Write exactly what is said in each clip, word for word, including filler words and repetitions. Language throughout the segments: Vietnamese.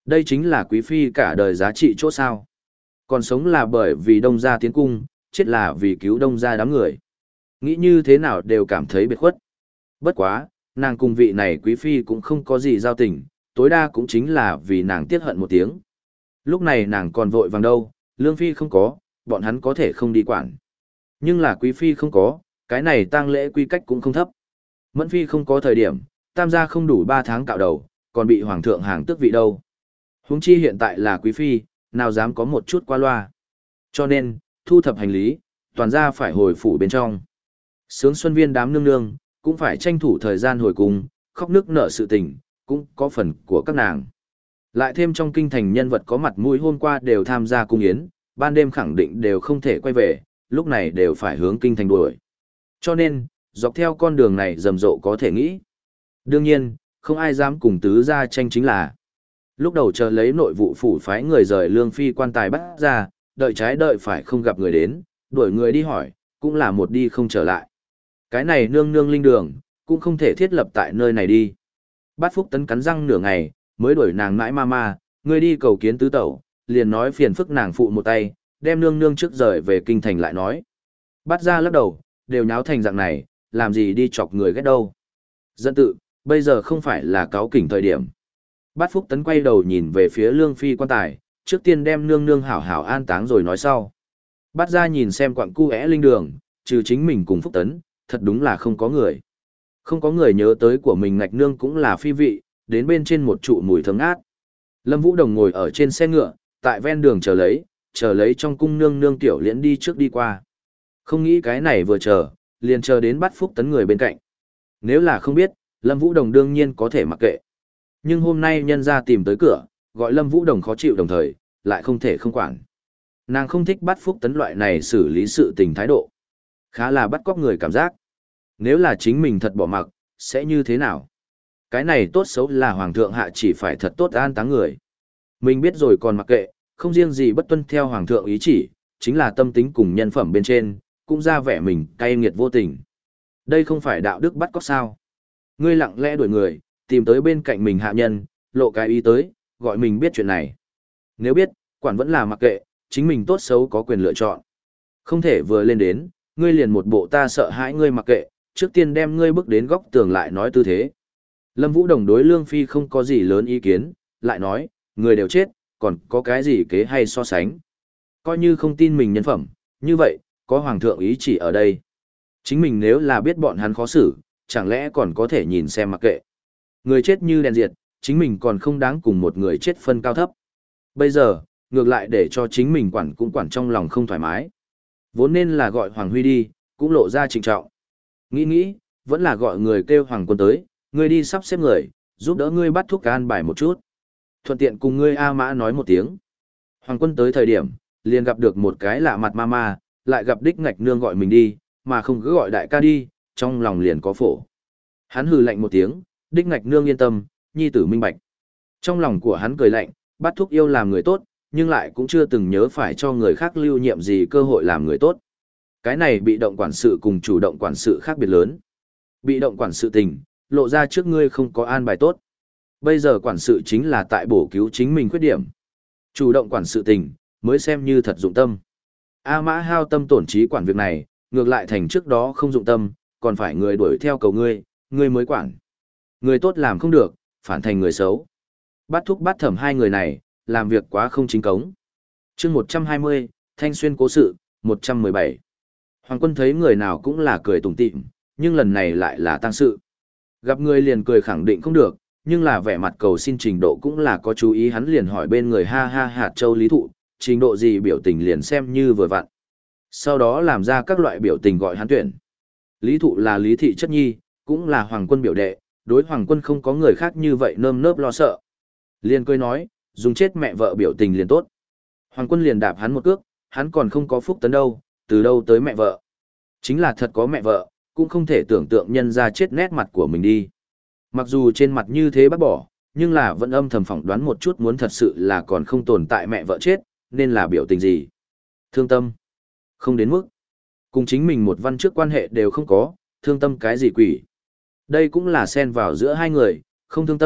Đây chính là quý phi cả đời giá trị chỗ sao. Còn sống là bởi vì đông gia tiến cung, chết là vì cứu đông gia đám người. Nghĩ như thế nào đều cảm thấy biệt khuất. Bất quá, nàng cùng vị này quý phi cũng không có gì giao tình, tối đa cũng chính là vì nàng tiếc hận một tiếng. Lúc này nàng còn vội vàng đâu, lương phi không có, bọn hắn có thể không đi quản. Nhưng là quý phi không có, cái này tang lễ quy cách cũng không thấp. Mẫn phi không có thời điểm, tam gia không đủ ba tháng cạo đầu, còn bị hoàng thượng hàng tước vị đâu. Huống chi hiện tại là quý phi, nào dám có một chút qua loa. Cho nên, thu thập hành lý, toàn gia phải hồi phủ bên trong. Sướng xuân viên đám nương nương, cũng phải tranh thủ thời gian hồi cùng, khóc nước nở sự tình, cũng có phần của các nàng. Lại thêm trong kinh thành nhân vật có mặt mũi hôm qua đều tham gia cung yến, ban đêm khẳng định đều không thể quay về, lúc này đều phải hướng kinh thành đuổi. Cho nên, dọc theo con đường này rầm rộ có thể nghĩ. Đương nhiên, không ai dám cùng tứ gia tranh chính là. Lúc đầu chờ lấy nội vụ phủ phái người rời lương phi quan tài bắt ra, đợi trái đợi phải không gặp người đến, đuổi người đi hỏi, cũng là một đi không trở lại. Cái này nương nương linh đường, cũng không thể thiết lập tại nơi này đi. Bát Phúc Tấn cắn răng nửa ngày, mới đuổi nàng mãi ma ma, người đi cầu kiến tứ tẩu, liền nói phiền phức nàng phụ một tay, đem nương nương trước rời về kinh thành lại nói. Bát ra lắc đầu, đều nháo thành dạng này, làm gì đi chọc người ghét đâu. Dân tự, bây giờ không phải là cáo kỉnh thời điểm. Bát Phúc Tấn quay đầu nhìn về phía lương phi quan tài, trước tiên đem nương nương hảo hảo an táng rồi nói sau. Bát ra nhìn xem quặng cu é linh đường, trừ chính mình cùng Phúc Tấn, thật đúng là không có người. Không có người nhớ tới của mình ngạch nương cũng là phi vị, đến bên trên một trụ mùi thơm ngát. Lâm Vũ Đồng ngồi ở trên xe ngựa, tại ven đường chờ lấy, chờ lấy trong cung nương nương tiểu liễn đi trước đi qua. Không nghĩ cái này vừa chờ, liền chờ đến bắt Phúc Tấn người bên cạnh. Nếu là không biết, Lâm Vũ Đồng đương nhiên có thể mặc kệ. Nhưng hôm nay nhân ra tìm tới cửa, gọi Lâm Vũ Đồng khó chịu đồng thời, lại không thể không quản. Nàng không thích bắt Phúc Tấn loại này xử lý sự tình thái độ. Khá là bắt cóc người cảm giác. Nếu là chính mình thật bỏ mặc, sẽ như thế nào? Cái này tốt xấu là hoàng thượng hạ chỉ phải thật tốt an táng người. Mình biết rồi còn mặc kệ, không riêng gì bất tuân theo hoàng thượng ý chỉ, chính là tâm tính cùng nhân phẩm bên trên, cũng ra vẻ mình cay nghiệt vô tình. Đây không phải đạo đức bắt cóc sao? Ngươi lặng lẽ đuổi người, tìm tới bên cạnh mình hạ nhân, lộ cái ý tới, gọi mình biết chuyện này. Nếu biết, quản vẫn là mặc kệ, chính mình tốt xấu có quyền lựa chọn. Không thể vừa lên đến, ngươi liền một bộ ta sợ hãi ngươi mặc kệ, trước tiên đem ngươi bước đến góc tường lại nói tư thế. Lâm Vũ Đồng đối Lương Phi không có gì lớn ý kiến, lại nói, người đều chết, còn có cái gì kế hay so sánh. Coi như không tin mình nhân phẩm, như vậy, có hoàng thượng ý chỉ ở đây. Chính mình nếu là biết bọn hắn khó xử, chẳng lẽ còn có thể nhìn xem mặc kệ. Người chết như đèn diệt, chính mình còn không đáng cùng một người chết phân cao thấp. Bây giờ, ngược lại để cho chính mình quản cũng quản trong lòng không thoải mái. Vốn nên là gọi Hoàng Huy đi, cũng lộ ra trịnh trọng. Nghĩ nghĩ, vẫn là gọi người kêu Hoàng Quân tới, ngươi đi sắp xếp người, giúp đỡ ngươi bắt thuốc can bài một chút. Thuận tiện cùng ngươi A Mã nói một tiếng. Hoàng Quân tới thời điểm, liền gặp được một cái lạ mặt ma ma, lại gặp đích ngạch nương gọi mình đi, mà không cứ gọi đại ca đi, trong lòng liền có phổ. Hắn hừ lạnh một tiếng, đích ngạch nương yên tâm, nhi tử minh bạch. Trong lòng của hắn cười lạnh, bắt thuốc yêu làm người tốt, nhưng lại cũng chưa từng nhớ phải cho người khác lưu nhiệm gì cơ hội làm người tốt. Cái này bị động quản sự cùng chủ động quản sự khác biệt lớn. Bị động quản sự tình, lộ ra trước ngươi không có an bài tốt. Bây giờ quản sự chính là tại bổ cứu chính mình khuyết điểm. Chủ động quản sự tình, mới xem như thật dụng tâm. A Mã hao tâm tổn trí quản việc này, ngược lại thành trước đó không dụng tâm, còn phải người đuổi theo cầu ngươi, ngươi mới quản. Người tốt làm không được, phản thành người xấu. Bắt thúc bắt thẩm hai người này, làm việc quá không chính cống. chương một trăm hai mươi, Thanh Xuyên cố sự, một trăm mười bảy. Hoàng Quân thấy người nào cũng là cười tủm tỉm, nhưng lần này lại là tang sự. Gặp người liền cười khẳng định không được, nhưng là vẻ mặt cầu xin trình độ cũng là có chú ý, hắn liền hỏi bên người ha ha hạt châu Lý Thụ, trình độ gì biểu tình liền xem như vừa vặn. Sau đó làm ra các loại biểu tình gọi hắn tuyển. Lý Thụ là Lý Thị chất nhi, cũng là Hoàng Quân biểu đệ, đối Hoàng Quân không có người khác như vậy nơm nớp lo sợ. Liền cười nói, dùng chết mẹ vợ biểu tình liền tốt. Hoàng Quân liền đạp hắn một cước, hắn còn không có phúc tấn đâu, từ đâu tới mẹ vợ. Chính là thật có mẹ vợ, cũng không thể tưởng tượng nhân ra chết nét mặt của mình đi. Mặc dù trên mặt như thế bác bỏ, nhưng là vẫn âm thầm phỏng đoán một chút muốn thật sự là còn không tồn tại mẹ vợ chết, nên là biểu tình gì. Thương tâm. Không đến mức. Cùng chính mình một văn trước quan hệ đều không có, thương tâm cái gì quỷ. Đây cũng là xen vào giữa hai người, không thương tâm,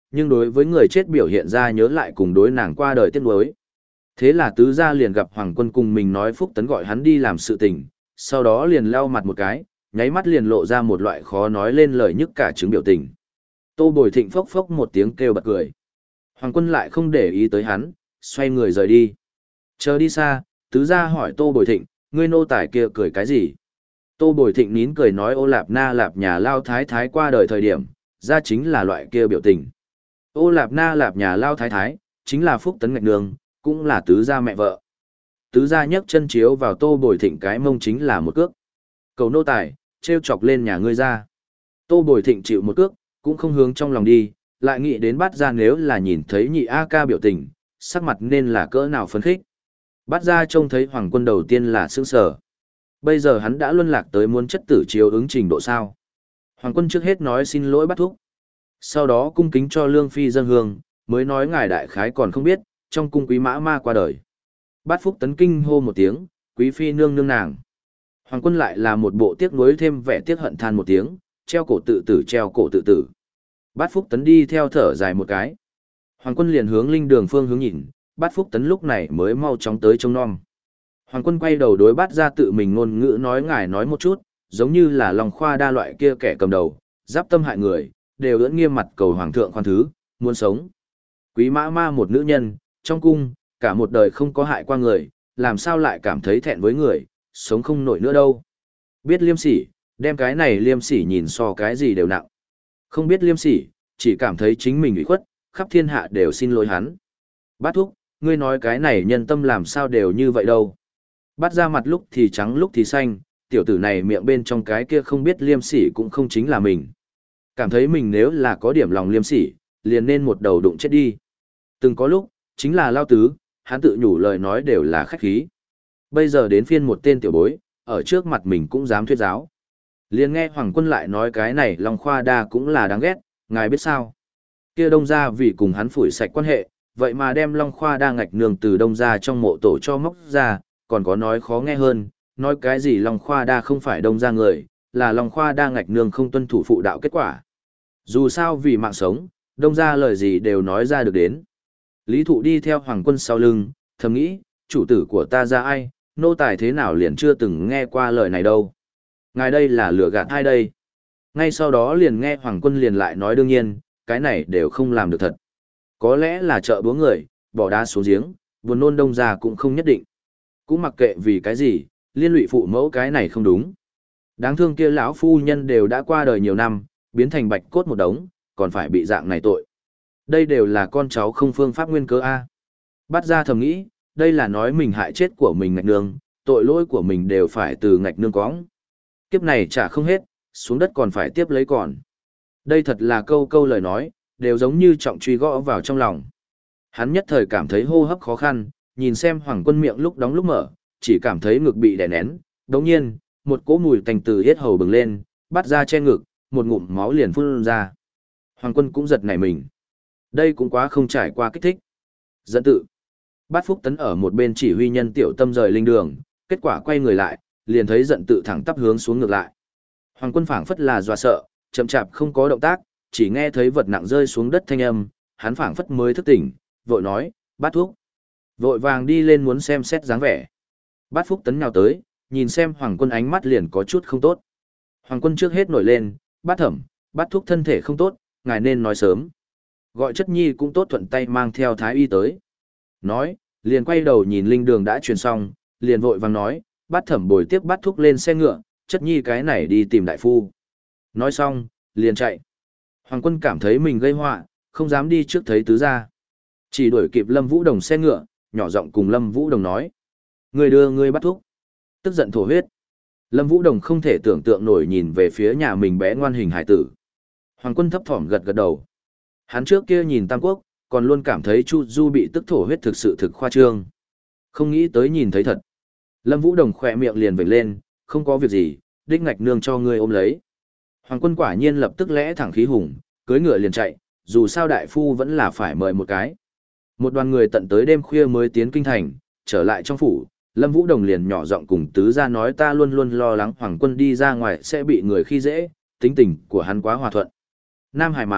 nhưng đối với người chết biểu hiện ra nhớ lại cùng đối nàng qua đời tiếc nuối. Thế là tứ gia liền gặp Hoàng Quân cùng mình nói Phúc Tấn gọi hắn đi làm sự tình, sau đó liền lau mặt một cái, nháy mắt liền lộ ra một loại khó nói lên lời nhức cả chứng biểu tình. Tô Bồi Thịnh phốc phốc một tiếng kêu bật cười. Hoàng Quân lại không để ý tới hắn, xoay người rời đi. Chờ đi xa, tứ gia hỏi Tô Bồi Thịnh, ngươi nô tài kia cười cái gì? Tô Bồi Thịnh nín cười nói ô lạp na lạp nhà lao thái thái qua đời thời điểm, ra chính là loại kia biểu tình. Ô lạp na lạp nhà lao thái thái, chính là Phúc Tấn ngạch nương, cũng là tứ gia mẹ vợ. Tứ gia nhấc chân chiếu vào Tô Bồi Thịnh cái mông chính là một cước. Cầu nô tài, treo chọc lên nhà ngươi ra. Tô Bồi Thịnh chịu một cước, cũng không hướng trong lòng đi, lại nghĩ đến Bát Gia nếu là nhìn thấy nhị A ca biểu tình, sắc mặt nên là cỡ nào phấn khích. Bát Gia trông thấy Hoàng Quân đầu tiên là sững sờ. Bây giờ hắn đã luân lạc tới muốn chất tử chiếu ứng trình độ sao. Hoàng Quân trước hết nói xin lỗi Bát Thúc. Sau đó cung kính cho Lương Phi dâng hương, mới nói ngài đại khái còn không biết, trong cung quý mã ma qua đời. Bát Phúc Tấn kinh hô một tiếng, quý phi nương nương nàng. Hoàng Quân lại là một bộ tiếc nuối thêm vẻ tiếc hận than một tiếng, treo cổ tự tử treo cổ tự tử. Bát Phúc Tấn đi theo thở dài một cái. Hoàng Quân liền hướng linh đường phương hướng nhìn, Bát Phúc Tấn lúc này mới mau chóng tới trông nom. Hoàng Quân quay đầu đối Bát Gia tự mình ngôn ngữ nói ngài nói một chút, giống như là lòng khoa đa loại kia kẻ cầm đầu, giáp tâm hại người, đều ưỡn nghiêm mặt cầu hoàng thượng khoan thứ, muốn sống. Quý mã ma một nữ nhân, trong cung, cả một đời không có hại qua người, làm sao lại cảm thấy thẹn với người, sống không nổi nữa đâu. Biết liêm sỉ, đem cái này liêm sỉ nhìn so cái gì đều nặng. Không biết liêm sỉ, chỉ cảm thấy chính mình ủy khuất, khắp thiên hạ đều xin lỗi hắn. Bát Thúc, ngươi nói cái này nhân tâm làm sao đều như vậy đâu. Bát ra mặt lúc thì trắng lúc thì xanh, tiểu tử này miệng bên trong cái kia không biết liêm sỉ cũng không chính là mình. Cảm thấy mình nếu là có điểm lòng liêm sỉ, liền nên một đầu đụng chết đi. Từng có lúc, chính là lao tứ, hắn tự nhủ lời nói đều là khách khí. Bây giờ đến phiên một tên tiểu bối, ở trước mặt mình cũng dám thuyết giáo. Liền nghe Hoàng Quân lại nói cái này Long Khoa Đa cũng là đáng ghét, ngài biết sao. Kia Đông Gia vì cùng hắn phủi sạch quan hệ, vậy mà đem Long Khoa Đa ngạch nương từ Đông Gia trong mộ tổ cho móc ra, còn có nói khó nghe hơn, nói cái gì Long Khoa Đa không phải Đông Gia người, là Long Khoa Đa ngạch nương không tuân thủ phụ đạo kết quả. Dù sao vì mạng sống, Đông Gia lời gì đều nói ra được đến. Lý Thụ đi theo Hoàng Quân sau lưng, thầm nghĩ, chủ tử của ta ra ai, nô tài thế nào liền chưa từng nghe qua lời này đâu. Ngài đây là lừa gạt ai đây? Ngay sau đó liền nghe Hoàng Quân liền lại nói đương nhiên, cái này đều không làm được thật. Có lẽ là trợ búa người, bỏ đá xuống giếng, buồn nôn Đông Gia cũng không nhất định. Cũng mặc kệ vì cái gì, liên lụy phụ mẫu cái này không đúng. Đáng thương kia lão phu nhân đều đã qua đời nhiều năm, biến thành bạch cốt một đống, còn phải bị dạng này tội. Đây đều là con cháu không phương pháp nguyên cớ A. Bắt ra thầm nghĩ, đây là nói mình hại chết của mình ngạch nương, tội lỗi của mình đều phải từ ngạch nương cóng. Kiếp này trả không hết, xuống đất còn phải tiếp lấy còn. Đây thật là câu câu lời nói, đều giống như trọng truy gõ vào trong lòng. Hắn nhất thời cảm thấy hô hấp khó khăn, nhìn xem Hoàng Quân miệng lúc đóng lúc mở, chỉ cảm thấy ngực bị đè nén. Đồng nhiên, một cỗ mùi tanh từ hết hầu bừng lên, bắt ra che ngực, một ngụm máu liền phun ra. Hoàng Quân cũng giật nảy mình. Đây cũng quá không trải qua kích thích. Dẫn tự. Bát Phúc Tấn ở một bên chỉ huy nhân tiểu tâm rời linh đường, kết quả quay người lại, liền thấy giận tự thẳng tắp hướng xuống ngược lại. Hoàng Quân phảng phất là dọa sợ, chậm chạp không có động tác, chỉ nghe thấy vật nặng rơi xuống đất thanh âm, hắn phảng phất mới thức tỉnh, vội nói, Bát Thúc. Vội vàng đi lên muốn xem xét dáng vẻ. Bát Phúc Tấn nhào tới, nhìn xem Hoàng Quân ánh mắt liền có chút không tốt. Hoàng Quân trước hết nổi lên, Bát Thẩm, Bát Thúc thân thể không tốt, ngài nên nói sớm. Gọi chất nhi cũng tốt thuận tay mang theo thái y tới. Nói, liền quay đầu nhìn linh đường đã truyền xong, liền vội vàng nói, Bát Thẩm bồi tiếp Bát Thúc lên xe ngựa, chất nhi cái này đi tìm đại phu. Nói xong, liền chạy. Hoàng Quân cảm thấy mình gây họa, không dám đi trước thấy tứ gia. Chỉ đuổi kịp Lâm Vũ Đồng xe ngựa, nhỏ giọng cùng Lâm Vũ Đồng nói. Người đưa người Bát Thúc. Tức giận thổ huyết. Lâm Vũ Đồng không thể tưởng tượng nổi nhìn về phía nhà mình bé ngoan hình hải tử. Hoàng Quân thấp thỏm gật gật đầu. Hắn trước kia nhìn Tam Quốc, còn luôn cảm thấy Chu Du bị tức thổ huyết thực sự thực khoa trương. Không nghĩ tới nhìn thấy thật. Lâm Vũ Đồng khỏe miệng liền vểnh lên, không có việc gì, đích ngạch nương cho ngươi ôm lấy. Hoàng Quân quả nhiên lập tức lẽ thẳng khí hùng, cưỡi ngựa liền chạy, dù sao đại phu vẫn là phải mời một cái. Một đoàn người tận tới đêm khuya mới tiến kinh thành, trở lại trong phủ, Lâm Vũ Đồng liền nhỏ giọng cùng tứ gia nói ta luôn luôn lo lắng Hoàng Quân đi ra ngoài sẽ bị người khi dễ, tính tình của hắn quá hòa thuận. Nam Hải mà,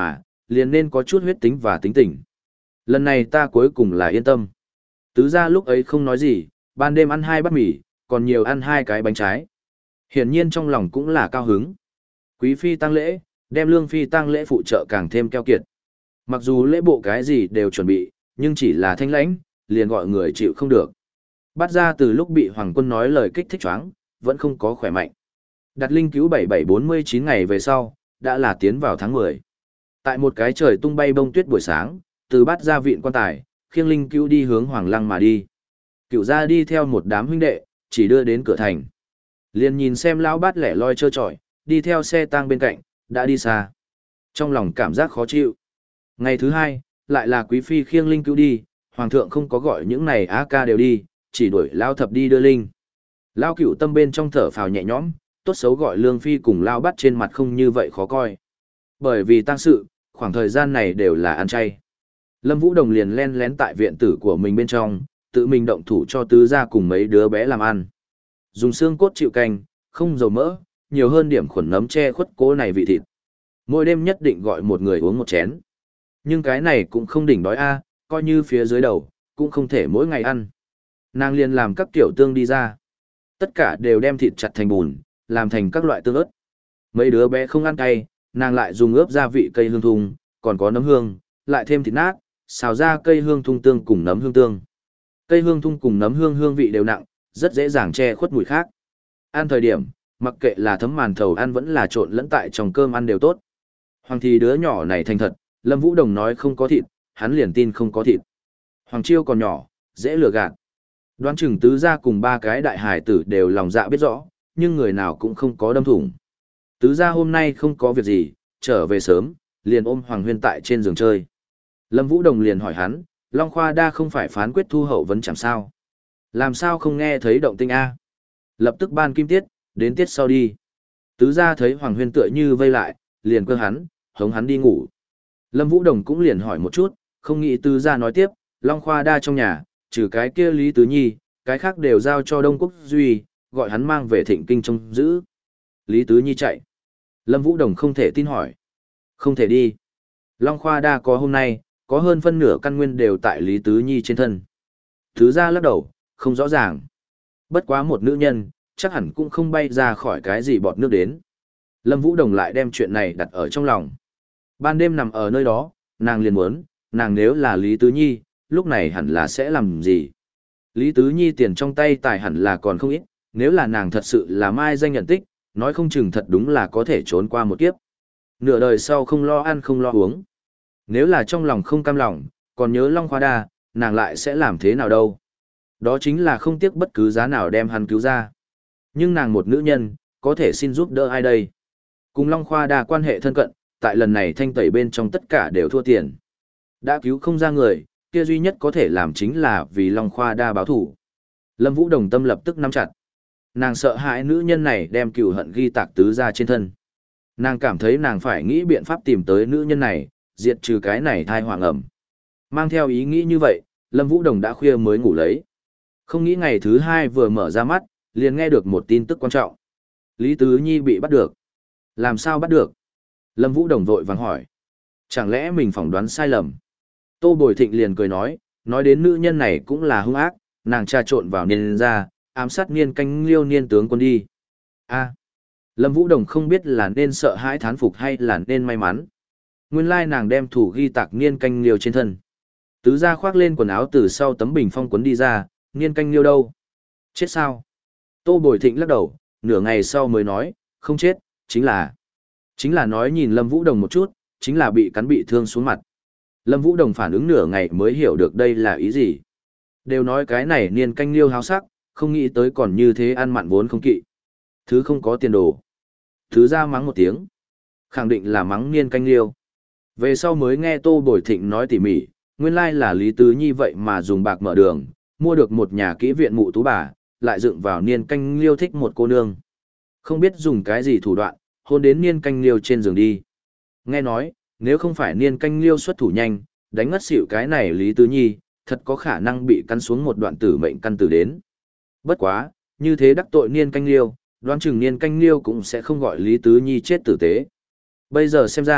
liền nên có chút huyết tính và tính tình. Lần này ta cuối cùng là yên tâm. Tứ gia lúc ấy không nói gì, ban đêm ăn hai bát mì, còn nhiều ăn hai cái bánh trái. Hiển nhiên trong lòng cũng là cao hứng. Quý phi tang lễ, đem lương phi tang lễ phụ trợ càng thêm keo kiệt. Mặc dù lễ bộ cái gì đều chuẩn bị, nhưng chỉ là thanh lãnh, liền gọi người chịu không được. Bắt ra từ lúc bị hoàng quân nói lời kích thích choáng, vẫn không có khỏe mạnh. Đặt linh cứu bảy bảy bốn mươi chín ngày về sau, đã là tiến vào tháng mười. Tại một cái trời tung bay bông tuyết buổi sáng, từ bát ra viện quan tài, khiêng linh cứu đi hướng Hoàng Lăng mà đi. Cựu gia đi theo một đám huynh đệ, chỉ đưa đến cửa thành. Liền nhìn xem lão bát lẻ loi trơ trọi, đi theo xe tang bên cạnh, đã đi xa. Trong lòng cảm giác khó chịu. Ngày thứ hai, lại là quý phi khiêng linh cứu đi, hoàng thượng không có gọi những này á ca đều đi, chỉ đuổi lao thập đi đưa linh. Lao cửu tâm bên trong thở phào nhẹ nhõm, tốt xấu gọi lương phi cùng lao bắt trên mặt không như vậy khó coi. Bởi vì tang sự, khoảng thời gian này đều là ăn chay. Lâm Vũ Đồng liền len lén tại viện tử của mình bên trong, tự mình động thủ cho tứ gia cùng mấy đứa bé làm ăn. Dùng xương cốt chịu canh, không dầu mỡ, nhiều hơn điểm khuẩn nấm che khuất cố này vị thịt. Mỗi đêm nhất định gọi một người uống một chén. Nhưng cái này cũng không đỉnh đói a, coi như phía dưới đầu, cũng không thể mỗi ngày ăn. Nàng liền làm các kiểu tương đi ra. Tất cả đều đem thịt chặt thành bùn, làm thành các loại tương ớt. Mấy đứa bé không ăn cay, nàng lại dùng ướp gia vị cây hương thung, còn có nấm hương, lại thêm thịt nát, xào ra cây hương thung tương cùng nấm hương tương. Cây hương thung cùng nấm hương hương vị đều nặng, rất dễ dàng che khuất mùi khác. Ăn thời điểm, mặc kệ là thấm màn thầu ăn vẫn là trộn lẫn tại trong cơm ăn đều tốt. Hoàng thì đứa nhỏ này thành thật, Lâm Vũ Đồng nói không có thịt, hắn liền tin không có thịt. Hoàng Chiêu còn nhỏ, dễ lừa gạt. Đoán chừng tứ gia cùng ba cái đại hải tử đều lòng dạ biết rõ, nhưng người nào cũng không có đâm thủng. Tứ gia hôm nay không có việc gì, trở về sớm, liền ôm Hoàng Huyên tại trên giường chơi. Lâm Vũ Đồng liền hỏi hắn, Long Khoa Đa không phải phán quyết thu hậu vấn chẳng sao. Làm sao không nghe thấy động tinh A? Lập tức ban kim tiết, đến tiết sau đi. Tứ gia thấy Hoàng Huyên tựa như vây lại, liền cơ hắn, hống hắn đi ngủ. Lâm Vũ Đồng cũng liền hỏi một chút, không nghĩ tứ gia nói tiếp, Long Khoa Đa trong nhà, trừ cái kia Lý Tứ Nhi, cái khác đều giao cho Đông Quốc Duy, gọi hắn mang về Thịnh Kinh trông giữ. Lý Tứ Nhi chạy. Lâm Vũ Đồng không thể tin hỏi. Không thể đi. Long Khoa Đa có hôm nay, có hơn phân nửa căn nguyên đều tại Lý Tứ Nhi trên thân. Tứ gia lắc đầu, không rõ ràng. Bất quá một nữ nhân, chắc hẳn cũng không bay ra khỏi cái gì bọt nước đến. Lâm Vũ Đồng lại đem chuyện này đặt ở trong lòng. Ban đêm nằm ở nơi đó, nàng liền muốn, nàng nếu là Lý Tứ Nhi, lúc này hẳn là sẽ làm gì? Lý Tứ Nhi tiền trong tay tài hẳn là còn không ít, nếu là nàng thật sự là mai danh nhận tích, nói không chừng thật đúng là có thể trốn qua một kiếp. Nửa đời sau không lo ăn không lo uống. Nếu là trong lòng không cam lòng, còn nhớ Long Khoa Đa, nàng lại sẽ làm thế nào đâu? Đó chính là không tiếc bất cứ giá nào đem hắn cứu ra. Nhưng nàng một nữ nhân, có thể xin giúp đỡ ai đây? Cùng Long Khoa Đa quan hệ thân cận, tại lần này thanh tẩy bên trong tất cả đều thua tiền. Đã cứu không ra người, kia duy nhất có thể làm chính là vì Long Khoa Đa báo thủ. Lâm Vũ Đồng tâm lập tức nắm chặt. Nàng sợ hãi nữ nhân này đem cừu hận ghi tạc tứ ra trên thân. Nàng cảm thấy nàng phải nghĩ biện pháp tìm tới nữ nhân này, diệt trừ cái này thai hoàng ẩm. Mang theo ý nghĩ như vậy, Lâm Vũ Đồng đã khuya mới ngủ lấy. Không nghĩ ngày thứ hai vừa mở ra mắt, liền nghe được một tin tức quan trọng. Lý Tứ Nhi bị bắt được. Làm sao bắt được? Lâm Vũ Đồng vội vàng hỏi. Chẳng lẽ mình phỏng đoán sai lầm? Tô Bồi Thịnh liền cười nói, nói đến nữ nhân này cũng là hung ác, nàng trà trộn vào niên ra, ám sát niên canh liêu niên tướng quân đi. A. Lâm Vũ Đồng không biết là nên sợ hãi thán phục hay là nên may mắn. Nguyên lai nàng đem thủ ghi tạc niên canh liêu trên thân. Tứ gia khoác lên quần áo từ sau tấm bình phong quấn đi ra, niên canh liêu đâu? Chết sao? Tô Bồi Thịnh lắc đầu, nửa ngày sau mới nói, không chết, chính là... Chính là nói nhìn Lâm Vũ Đồng một chút, chính là bị cắn bị thương xuống mặt. Lâm Vũ Đồng phản ứng nửa ngày mới hiểu được đây là ý gì. Đều nói cái này niên canh liêu háo sắc, không nghĩ tới còn như thế ăn mặn vốn không kỵ. Thứ không có tiền đồ. Thứ ra mắng một tiếng. Khẳng định là mắng niên canh liêu. Về sau mới nghe Tô Bồi Thịnh nói tỉ mỉ, nguyên lai là Lý Tứ Nhi vậy mà dùng bạc mở đường, mua được một nhà kỹ viện mụ tú bà, lại dựng vào niên canh liêu thích một cô nương. Không biết dùng cái gì thủ đoạn, hôn đến niên canh liêu trên giường đi. Nghe nói, nếu không phải niên canh liêu xuất thủ nhanh, đánh ngất xỉu cái này Lý Tứ Nhi, thật có khả năng bị cắn xuống một đoạn tử mệnh căn tử đến. Bất quá, như thế đắc tội niên canh liêu, đoán chừng niên canh liêu cũng sẽ không gọi Lý Tứ Nhi chết tử tế. Bây giờ xem ra,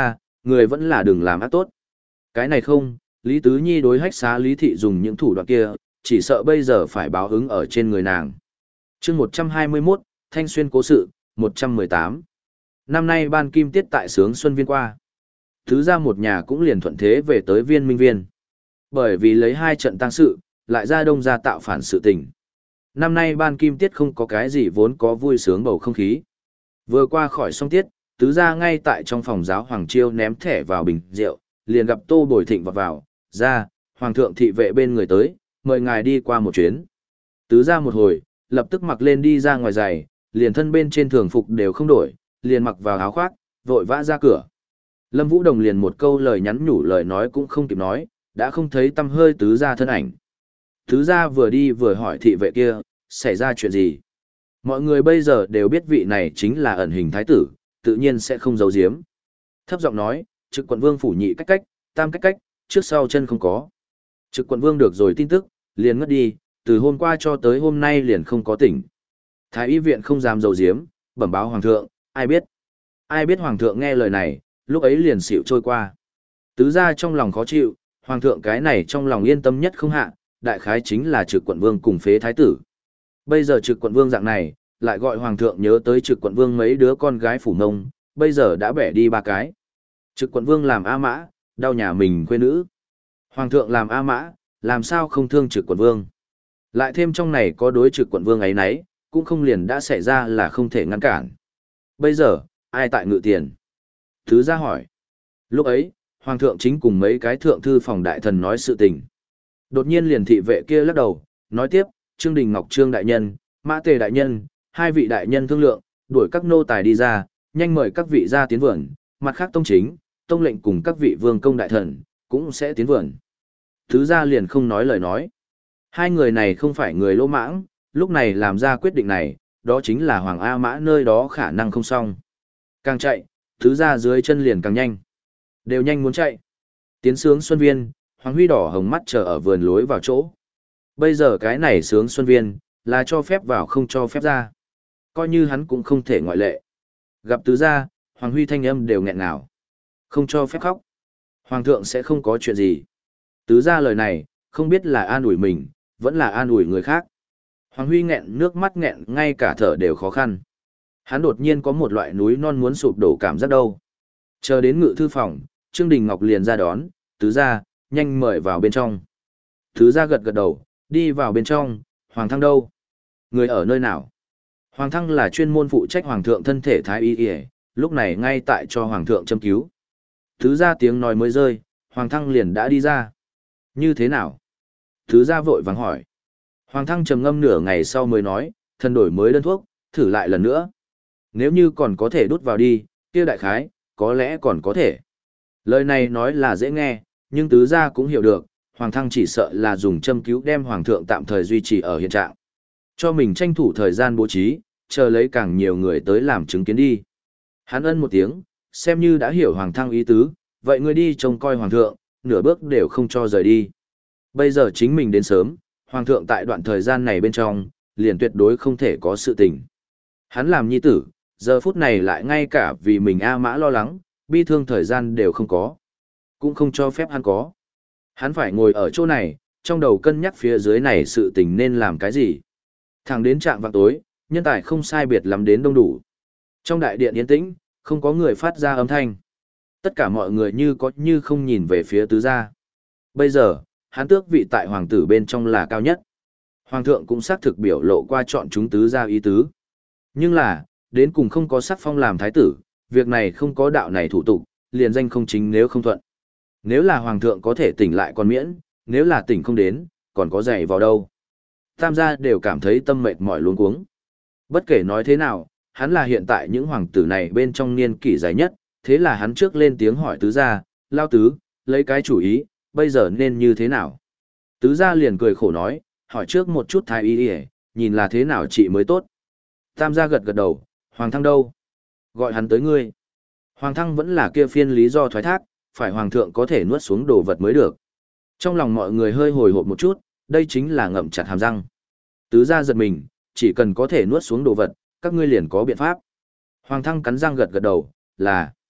Người vẫn là đừng làm ác tốt. Cái này không, Lý Tứ Nhi đối hách xá Lý Thị dùng những thủ đoạn kia, chỉ sợ bây giờ phải báo ứng ở trên người nàng. chương một trăm hai mươi mốt, Thanh Xuyên cố sự, một trăm mười tám. Năm nay ban kim tiết tại Sướng Xuân Viên qua. Thứ ra một nhà cũng liền thuận thế về tới Viên Minh Viên. Bởi vì lấy hai trận tăng sự, lại ra đông ra tạo phản sự tình. Năm nay ban kim tiết không có cái gì vốn có vui sướng bầu không khí. Vừa qua khỏi xong tiết, tứ ra ngay tại trong phòng giáo Hoàng Chiêu ném thẻ vào bình rượu, liền gặp Tô Bồi Thịnh vọt vào, ra, Hoàng thượng thị vệ bên người tới, mời ngài đi qua một chuyến. Tứ ra một hồi, lập tức mặc lên đi ra ngoài giày, liền thân bên trên thường phục đều không đổi, liền mặc vào áo khoác, vội vã ra cửa. Lâm Vũ Đồng liền một câu lời nhắn nhủ lời nói cũng không kịp nói, đã không thấy tâm hơi tứ ra thân ảnh. Tứ ra vừa đi vừa hỏi thị vệ kia, xảy ra chuyện gì? Mọi người bây giờ đều biết vị này chính là ẩn hình thái tử, tự nhiên sẽ không giấu giếm. Thấp giọng nói, trực quận vương phủ nhị cách cách, tam cách cách, trước sau chân không có. Trực quận vương được rồi tin tức, liền ngất đi, từ hôm qua cho tới hôm nay liền không có tỉnh. Thái y viện không dám giấu giếm, bẩm báo hoàng thượng, ai biết. Ai biết hoàng thượng nghe lời này, lúc ấy liền xỉu trôi qua. Tứ ra trong lòng khó chịu, hoàng thượng cái này trong lòng yên tâm nhất không hạ, đại khái chính là trực quận vương cùng phế thái tử. Bây giờ trực quận vương dạng này, lại gọi hoàng thượng nhớ tới trực quận vương mấy đứa con gái phủ nông, bây giờ đã bẻ đi ba cái. Trực quận vương làm A Mã, đau nhà mình quê nữ. Hoàng thượng làm A Mã, làm sao không thương trực quận vương. Lại thêm trong này có đối trực quận vương ấy nấy, cũng không liền đã xảy ra là không thể ngăn cản. Bây giờ, ai tại ngự tiền? Thứ ra hỏi. Lúc ấy, hoàng thượng chính cùng mấy cái thượng thư phòng đại thần nói sự tình. Đột nhiên liền thị vệ kia lắc đầu, nói tiếp, Trương Đình Ngọc Trương đại nhân, Mã Tề đại nhân, hai vị đại nhân thương lượng, đuổi các nô tài đi ra, nhanh mời các vị ra tiến vườn, mặt khác tông chính, tông lệnh cùng các vị vương công đại thần, cũng sẽ tiến vườn. Thứ ra liền không nói lời nói. Hai người này không phải người lỗ mãng, lúc này làm ra quyết định này, đó chính là Hoàng A Mã nơi đó khả năng không xong. Càng chạy, thứ ra dưới chân liền càng nhanh. Đều nhanh muốn chạy. Tiến sướng Xuân Viên, Hoàng Huy đỏ hồng mắt chờ ở vườn lối vào chỗ. Bây giờ cái này sướng Xuân Viên, là cho phép vào không cho phép ra. Coi như hắn cũng không thể ngoại lệ. Gặp tứ gia, Hoàng Huy thanh âm đều nghẹn ngào. Không cho phép khóc. Hoàng thượng sẽ không có chuyện gì. Tứ gia lời này, không biết là an ủi mình, vẫn là an ủi người khác. Hoàng Huy nghẹn nước mắt nghẹn ngay cả thở đều khó khăn. Hắn đột nhiên có một loại núi non muốn sụp đổ cảm giác đâu. Chờ đến ngự thư phòng, Trương Đình Ngọc liền ra đón, tứ gia, nhanh mời vào bên trong. Tứ gia gật gật đầu, đi vào bên trong, Hoàng Thăng đâu? Người ở nơi nào? Hoàng Thăng là chuyên môn phụ trách Hoàng thượng thân thể thái y y, lúc này ngay tại cho Hoàng thượng châm cứu. Tứ gia tiếng nói mới rơi, Hoàng Thăng liền đã đi ra. Như thế nào? Tứ gia vội vàng hỏi. Hoàng Thăng trầm ngâm nửa ngày sau mới nói, thân đổi mới đơn thuốc, thử lại lần nữa. Nếu như còn có thể đút vào đi, kia đại khái, có lẽ còn có thể. Lời này nói là dễ nghe, nhưng tứ gia cũng hiểu được, Hoàng Thăng chỉ sợ là dùng châm cứu đem Hoàng thượng tạm thời duy trì ở hiện trạng. Cho mình tranh thủ thời gian bố trí, chờ lấy càng nhiều người tới làm chứng kiến đi. Hắn ân một tiếng, xem như đã hiểu Hoàng Thăng ý tứ, vậy ngươi đi trông coi Hoàng thượng, nửa bước đều không cho rời đi. Bây giờ chính mình đến sớm, Hoàng thượng tại đoạn thời gian này bên trong, liền tuyệt đối không thể có sự tình. Hắn làm nhi tử, giờ phút này lại ngay cả vì mình A Mã lo lắng, bi thương thời gian đều không có. Cũng không cho phép hắn có. Hắn phải ngồi ở chỗ này, trong đầu cân nhắc phía dưới này sự tình nên làm cái gì. Thẳng đến trạng vạng tối, nhân tài không sai biệt lắm đến đông đủ. Trong đại điện yên tĩnh, không có người phát ra âm thanh. Tất cả mọi người như có như không nhìn về phía tứ gia. Bây giờ, hắn tước vị tại hoàng tử bên trong là cao nhất. Hoàng thượng cũng xác thực biểu lộ qua chọn chúng tứ gia ý tứ. Nhưng là, đến cùng không có sắc phong làm thái tử, việc này không có đạo này thủ tục, liền danh không chính nếu không thuận. Nếu là hoàng thượng có thể tỉnh lại còn miễn, nếu là tỉnh không đến, còn có dạy vào đâu. Tam gia đều cảm thấy tâm mệt mỏi luống cuống. Bất kể nói thế nào, hắn là hiện tại những hoàng tử này bên trong niên kỷ dài nhất, thế là hắn trước lên tiếng hỏi tứ gia, lao tứ, lấy cái chủ ý, bây giờ nên như thế nào? Tứ gia liền cười khổ nói, hỏi trước một chút thái y y, nhìn là thế nào chị mới tốt. Tam gia gật gật đầu, Hoàng Thăng đâu? Gọi hắn tới ngươi. Hoàng Thăng vẫn là kia phiên lý do thoái thác, phải hoàng thượng có thể nuốt xuống đồ vật mới được. Trong lòng mọi người hơi hồi hộp một chút, đây chính là ngậm chặt hàm răng. Tứ gia giật mình, chỉ cần có thể nuốt xuống đồ vật, các ngươi liền có biện pháp. Hoàng Thăng cắn răng gật gật đầu, là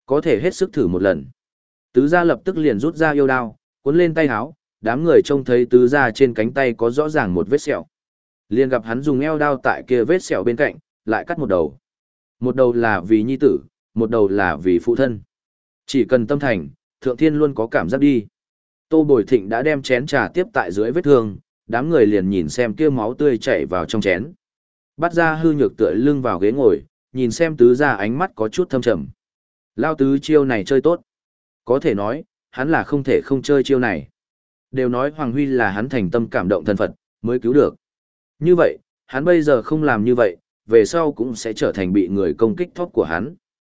Có thể hết sức thử một lần. Tứ gia lập tức liền rút ra yêu đao, cuốn lên tay háo, đám người trông thấy tứ gia trên cánh tay có rõ ràng một vết sẹo. Liền gặp hắn dùng eo đao tại kia vết sẹo bên cạnh, lại cắt một đầu. Một đầu là vì nhi tử, một đầu là vì phụ thân. Chỉ cần tâm thành, thượng thiên luôn có cảm giác đi. Tô Bồi Thịnh đã đem chén trà tiếp tại dưới vết thương, đám người liền nhìn xem kia máu tươi chảy vào trong chén. Bắt ra hư nhược tựa lưng vào ghế ngồi, nhìn xem tứ gia ánh mắt có chút thâm trầm. Lao tứ chiêu này chơi tốt. Có thể nói, hắn là không thể không chơi chiêu này. Đều nói Hoàng Huy là hắn thành tâm cảm động thân Phật, mới cứu được. Như vậy, hắn bây giờ không làm như vậy, về sau cũng sẽ trở thành bị người công kích thóp của hắn.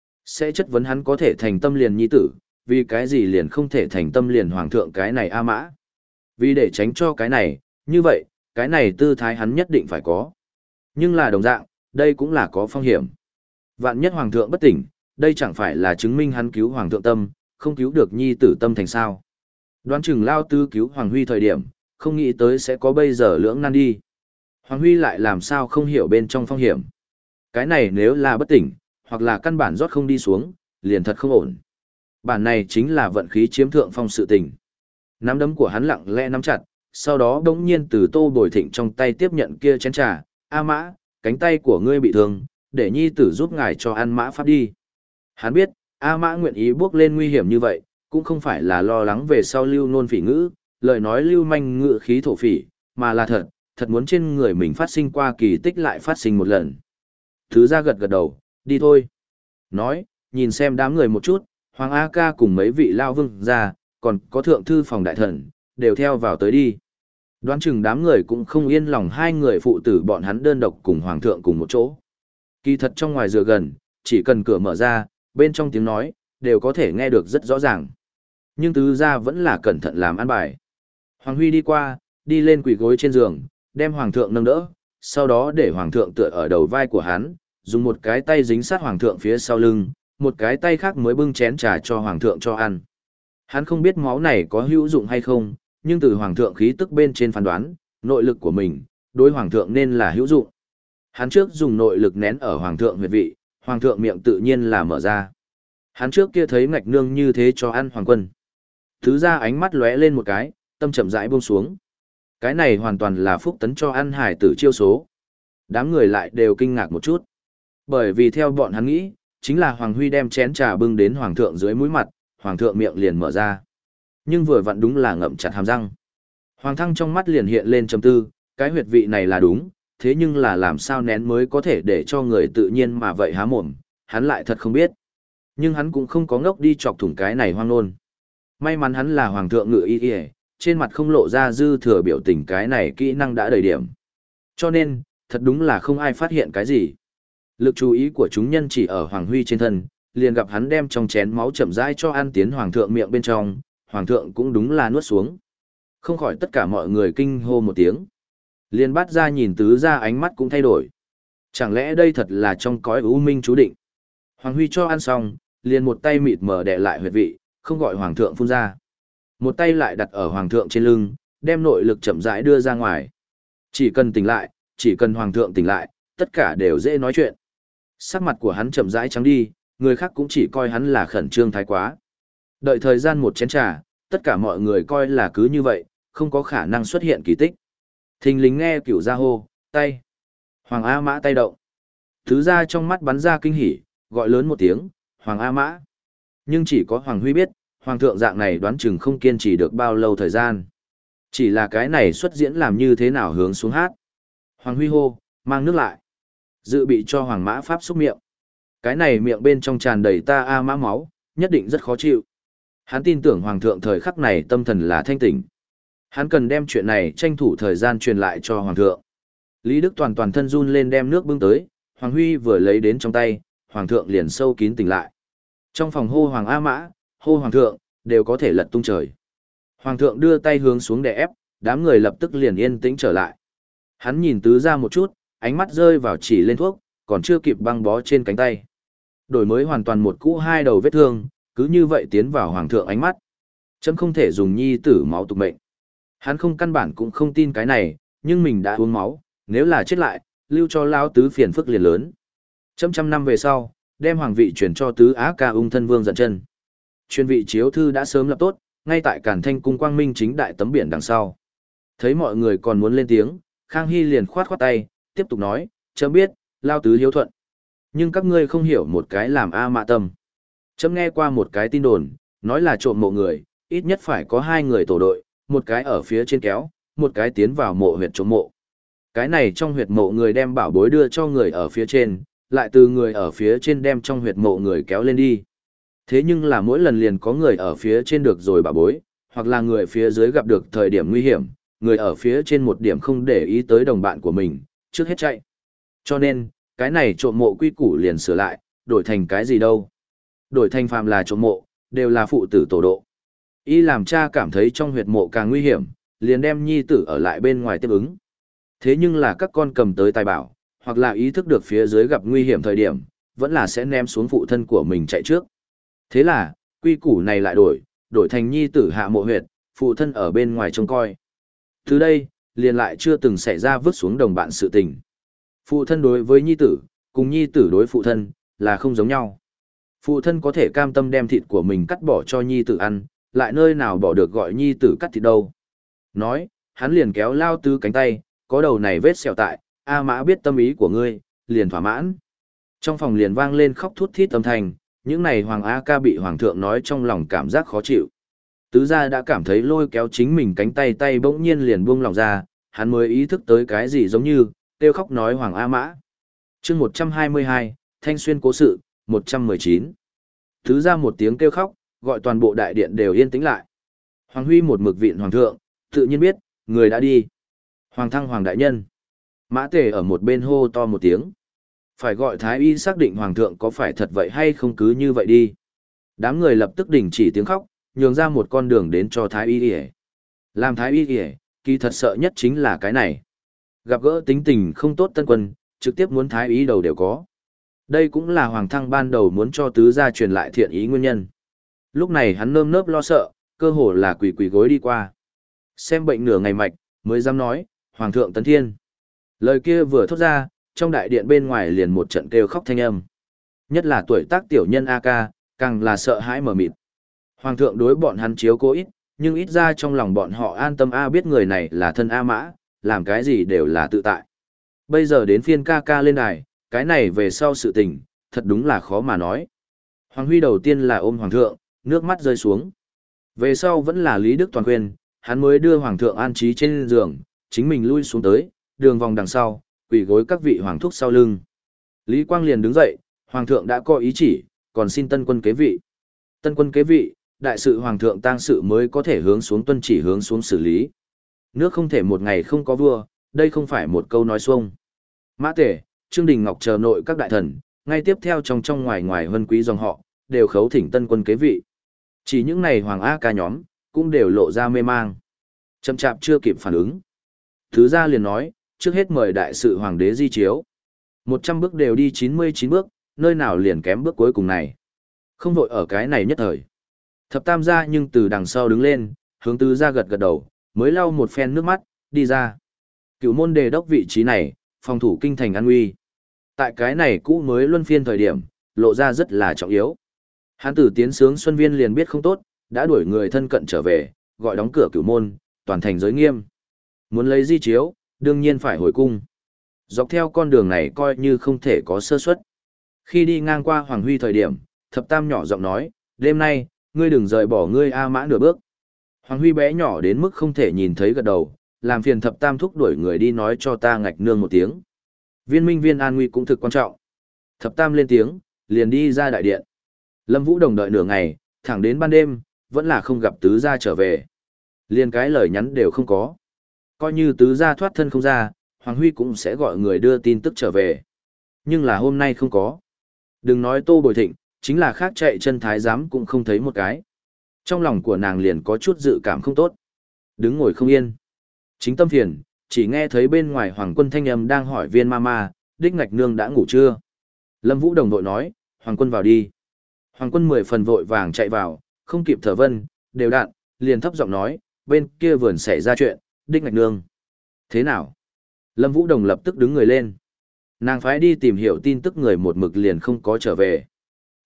Sẽ chất vấn hắn có thể thành tâm liền nhi tử, vì cái gì liền không thể thành tâm liền hoàng thượng cái này A Mã. Vì để tránh cho cái này, như vậy, cái này tư thái hắn nhất định phải có. Nhưng là đồng dạng, đây cũng là có phong hiểm. Vạn nhất hoàng thượng bất tỉnh, đây chẳng phải là chứng minh hắn cứu hoàng thượng tâm, không cứu được nhi tử tâm thành sao. Đoán chừng Lao Tư cứu Hoàng Huy thời điểm, không nghĩ tới sẽ có bây giờ lưỡng nan đi. Hoàng Huy lại làm sao không hiểu bên trong phong hiểm. Cái này nếu là bất tỉnh, hoặc là căn bản rót không đi xuống, liền thật không ổn. Bản này chính là vận khí chiếm thượng phong sự tình. Nắm đấm của hắn lặng lẽ nắm chặt, sau đó đống nhiên từ Tô Bồi Thịnh trong tay tiếp nhận kia chén trà. A Mã, cánh tay của ngươi bị thương, để nhi tử giúp ngài cho ăn mã pháp đi. Hắn biết, A Mã nguyện ý bước lên nguy hiểm như vậy, cũng không phải là lo lắng về sau lưu nôn phỉ ngữ, lời nói lưu manh ngữ khí thổ phỉ, mà là thật, thật muốn trên người mình phát sinh qua kỳ tích lại phát sinh một lần. Thứ ra gật gật đầu, đi thôi. Nói, nhìn xem đám người một chút, Hoàng A Ca cùng mấy vị lao vương ra, còn có thượng thư phòng đại thần, đều theo vào tới đi. Đoán chừng đám người cũng không yên lòng hai người phụ tử bọn hắn đơn độc cùng Hoàng thượng cùng một chỗ. Kỳ thật trong ngoài dựa gần, chỉ cần cửa mở ra, bên trong tiếng nói, đều có thể nghe được rất rõ ràng. Nhưng tứ gia vẫn là cẩn thận làm ăn bài. Hoàng Huy đi qua, đi lên quỳ gối trên giường, đem Hoàng thượng nâng đỡ, sau đó để Hoàng thượng tựa ở đầu vai của hắn, dùng một cái tay dính sát Hoàng thượng phía sau lưng, một cái tay khác mới bưng chén trà cho Hoàng thượng cho ăn. Hắn không biết máu này có hữu dụng hay không, nhưng từ Hoàng thượng khí tức bên trên phán đoán, nội lực của mình, đối Hoàng thượng nên là hữu dụng. Hắn trước dùng nội lực nén ở Hoàng thượng huyệt vị, Hoàng thượng miệng tự nhiên là mở ra. Hắn trước kia thấy ngạch nương như thế cho ăn Hoàng quân. Thứ ra ánh mắt lóe lên một cái, tâm chậm rãi buông xuống. Cái này hoàn toàn là phúc tấn cho ăn hải tử chiêu số. Đám người lại đều kinh ngạc một chút. Bởi vì theo bọn hắn nghĩ, chính là Hoàng Huy đem chén trà bưng đến Hoàng thượng dưới mũi mặt, Hoàng thượng miệng liền mở ra. Nhưng vừa vặn đúng là ngậm chặt hàm răng. Hoàng thăng trong mắt liền hiện lên trầm tư, cái huyệt vị này là đúng, thế nhưng là làm sao nén mới có thể để cho người tự nhiên mà vậy há mồm, hắn lại thật không biết. Nhưng hắn cũng không có ngốc đi chọc thủng cái này hoang nôn. May mắn hắn là hoàng thượng ngự y y, trên mặt không lộ ra dư thừa biểu tình, cái này kỹ năng đã đầy điểm. Cho nên, thật đúng là không ai phát hiện cái gì. Lực chú ý của chúng nhân chỉ ở Hoàng Huy trên thân, liền gặp hắn đem trong chén máu chậm rãi cho ăn tiến hoàng thượng miệng bên trong, hoàng thượng cũng đúng là nuốt xuống. Không khỏi tất cả mọi người kinh hô một tiếng. Liền bắt ra nhìn tứ ra ánh mắt cũng thay đổi. Chẳng lẽ đây thật là trong cõi u minh chú định. Hoàng Huy cho ăn xong, liền một tay mịt mờ đè lại huyệt vị, không gọi hoàng thượng phun ra. Một tay lại đặt ở hoàng thượng trên lưng, đem nội lực chậm rãi đưa ra ngoài. Chỉ cần tỉnh lại, chỉ cần hoàng thượng tỉnh lại, tất cả đều dễ nói chuyện. Sắc mặt của hắn chậm rãi trắng đi, người khác cũng chỉ coi hắn là khẩn trương thái quá. Đợi thời gian một chén trà, tất cả mọi người coi là cứ như vậy, không có khả năng xuất hiện kỳ tích. Thình lính nghe cửu gia hô, tay. Hoàng A Mã tay động. Thứ ra trong mắt bắn ra kinh hỉ, gọi lớn một tiếng, Hoàng A Mã. Nhưng chỉ có Hoàng Huy biết, Hoàng thượng dạng này đoán chừng không kiên trì được bao lâu thời gian. Chỉ là cái này xuất diễn làm như thế nào hướng xuống hát. Hoàng Huy hô, mang nước lại. Dự bị cho Hoàng Mã Pháp xúc miệng. Cái này miệng bên trong tràn đầy ta A Mã máu, nhất định rất khó chịu. Hắn tin tưởng Hoàng thượng thời khắc này tâm thần là thanh tỉnh. Hắn cần đem chuyện này tranh thủ thời gian truyền lại cho Hoàng thượng. Lý Đức Toàn toàn thân run lên đem nước bưng tới, Hoàng Huy vừa lấy đến trong tay, Hoàng thượng liền sâu kín tỉnh lại. Trong phòng hô Hoàng A Mã, hô Hoàng thượng, đều có thể lật tung trời. Hoàng thượng đưa tay hướng xuống đè ép, đám người lập tức liền yên tĩnh trở lại. Hắn nhìn tứ ra một chút, ánh mắt rơi vào chỉ lên thuốc, còn chưa kịp băng bó trên cánh tay. Đổi mới hoàn toàn một cũ hai đầu vết thương, cứ như vậy tiến vào Hoàng thượng ánh mắt. Chấm không thể dùng nhi tử máu tục mệnh. Hắn không căn bản cũng không tin cái này, nhưng mình đã uống máu, nếu là chết lại, lưu cho lao tứ phiền phức liền lớn. Chấm trăm năm về sau, đem hoàng vị truyền cho tứ á ca ung thân vương giận chân. Truyền vị chiếu thư đã sớm lập tốt, ngay tại Càn Thanh cung quang minh chính đại tấm biển đằng sau. Thấy mọi người còn muốn lên tiếng, Khang Hy liền khoát khoát tay, tiếp tục nói, chấm biết, lao tứ hiếu thuận. Nhưng các ngươi không hiểu một cái làm A Mã Tâm. Chấm nghe qua một cái tin đồn, nói là trộm mộ người, ít nhất phải có hai người tổ đội, một cái ở phía trên kéo, một cái tiến vào mộ huyệt trộm mộ. Cái này trong huyệt mộ người đem bảo bối đưa cho người ở phía trên, lại từ người ở phía trên đem trong huyệt mộ người kéo lên đi. Thế nhưng là mỗi lần liền có người ở phía trên được rồi bảo bối, hoặc là người phía dưới gặp được thời điểm nguy hiểm, người ở phía trên một điểm không để ý tới đồng bạn của mình, trước hết chạy. Cho nên, cái này trộm mộ quy củ liền sửa lại, đổi thành cái gì đâu. Đổi thành phàm là trộm mộ, đều là phụ tử tổ độ. Y làm cha cảm thấy trong huyệt mộ càng nguy hiểm, liền đem nhi tử ở lại bên ngoài tiếp ứng. Thế nhưng là các con cầm tới tài bảo, hoặc là ý thức được phía dưới gặp nguy hiểm thời điểm, vẫn là sẽ ném xuống phụ thân của mình chạy trước. Thế là, quy củ này lại đổi, đổi thành nhi tử hạ mộ huyệt, phụ thân ở bên ngoài trông coi. Từ đây, liền lại chưa từng xảy ra vứt xuống đồng bạn sự tình. Phụ thân đối với nhi tử, cùng nhi tử đối phụ thân, là không giống nhau. Phụ thân có thể cam tâm đem thịt của mình cắt bỏ cho nhi tử ăn, lại nơi nào bỏ được gọi nhi tử cắt thịt đâu. Nói, hắn liền kéo Lao Tứ cánh tay, có đầu này vết sẹo tại, A Mã biết tâm ý của ngươi, liền thỏa mãn. Trong phòng liền vang lên khóc thút thít âm thanh, những này Hoàng A Ca bị Hoàng thượng nói trong lòng cảm giác khó chịu. Tứ gia đã cảm thấy lôi kéo chính mình cánh tay tay bỗng nhiên liền buông lòng ra, hắn mới ý thức tới cái gì giống như, kêu khóc nói Hoàng A Mã. chương một trăm hai mươi hai, Thanh Xuyên cố sự, một trăm mười chín. Tứ gia một tiếng kêu khóc, gọi toàn bộ đại điện đều yên tĩnh lại. Hoàng Huy một mực vịn Hoàng thượng, tự nhiên biết, người đã đi. Hoàng thăng Hoàng đại nhân. Mã Tề ở một bên hô to một tiếng. Phải gọi Thái Y xác định Hoàng thượng có phải thật vậy hay không cứ như vậy đi. Đám người lập tức đình chỉ tiếng khóc, nhường ra một con đường đến cho Thái Y Y. Làm Thái Y Y, kỳ thật sợ nhất chính là cái này. Gặp gỡ tính tình không tốt tân quân, trực tiếp muốn Thái Y đầu đều có. Đây cũng là Hoàng thăng ban đầu muốn cho tứ gia truyền lại thiện ý nguyên nhân. Lúc này hắn nơm nớp lo sợ, cơ hồ là quỳ quỳ gối đi qua. Xem bệnh nửa ngày mạch, mới dám nói, Hoàng thượng tấn thiên. Lời kia vừa thốt ra, trong đại điện bên ngoài liền một trận kêu khóc thanh âm. Nhất là tuổi tác tiểu nhân A Ca, càng là sợ hãi mở mịt. Hoàng thượng đối bọn hắn chiếu cố ít, nhưng ít ra trong lòng bọn họ an tâm A biết người này là thân A Mã, làm cái gì đều là tự tại. Bây giờ đến phiên Ca Ca lên đài, cái này về sau sự tình, thật đúng là khó mà nói. Hoàng Huy đầu tiên là ôm Hoàng thượng, nước mắt rơi xuống. Về sau vẫn là Lý Đức Toàn khuyên, hắn mới đưa Hoàng thượng an trí trên giường, chính mình lui xuống tới, đường vòng đằng sau, quỳ gối các vị hoàng thúc sau lưng. Lý Quang liền đứng dậy, Hoàng thượng đã có ý chỉ, còn xin tân quân kế vị. Tân quân kế vị, đại sự Hoàng thượng tang sự mới có thể hướng xuống tuân chỉ hướng xuống xử lý. Nước không thể một ngày không có vua, đây không phải một câu nói xuông. Mã Tề, Trương Đình Ngọc chờ nội các đại thần, ngay tiếp theo trong trong ngoài ngoài huân quý dòng họ, đều khấu thỉnh tân quân kế vị. Chỉ những này Hoàng A Ca nhóm, cũng đều lộ ra mê mang. Chậm chạp chưa kịp phản ứng. Thứ gia liền nói, trước hết mời đại sự Hoàng đế di chiếu. Một trăm bước đều đi chín mươi chín bước, nơi nào liền kém bước cuối cùng này. Không vội ở cái này nhất thời. Thập tam gia nhưng từ đằng sau đứng lên, hướng tứ gia gật gật đầu, mới lau một phen nước mắt, đi ra. Cựu môn đề đốc vị trí này, phòng thủ kinh thành an nguy. Tại cái này cũ mới luân phiên thời điểm, lộ ra rất là trọng yếu. Hán tử tiến sướng Xuân Viên liền biết không tốt, đã đuổi người thân cận trở về, gọi đóng cửa cửu môn, toàn thành giới nghiêm. Muốn lấy di chiếu, đương nhiên phải hồi cung. Dọc theo con đường này coi như không thể có sơ suất. Khi đi ngang qua Hoàng Huy thời điểm, thập tam nhỏ giọng nói, đêm nay, ngươi đừng rời bỏ ngươi A Mã nửa bước. Hoàng Huy bé nhỏ đến mức không thể nhìn thấy gật đầu, làm phiền thập tam thúc đuổi người đi nói cho ta ngạch nương một tiếng. Viên minh viên an nguy cũng thực quan trọng. Thập tam lên tiếng, liền đi ra đại điện. Lâm Vũ Đồng đợi nửa ngày, thẳng đến ban đêm, vẫn là không gặp tứ gia trở về. Liền cái lời nhắn đều không có. Coi như tứ gia thoát thân không ra, Hoàng Huy cũng sẽ gọi người đưa tin tức trở về. Nhưng là hôm nay không có. Đừng nói Tô Bồi Thịnh, chính là khác chạy chân thái giám cũng không thấy một cái. Trong lòng của nàng liền có chút dự cảm không tốt. Đứng ngồi không yên. Chính tâm phiền, chỉ nghe thấy bên ngoài Hoàng quân thanh âm đang hỏi viên mama, đích ngạch nương đã ngủ chưa? Lâm Vũ Đồng đội nói, Hoàng quân vào đi. Hoàng quân mười phần vội vàng chạy vào, không kịp thở vân, đều đặn, liền thấp giọng nói, bên kia vườn xảy ra chuyện, đích ngạch nương. Thế nào? Lâm Vũ Đồng lập tức đứng người lên. Nàng phái đi tìm hiểu tin tức người một mực liền không có trở về.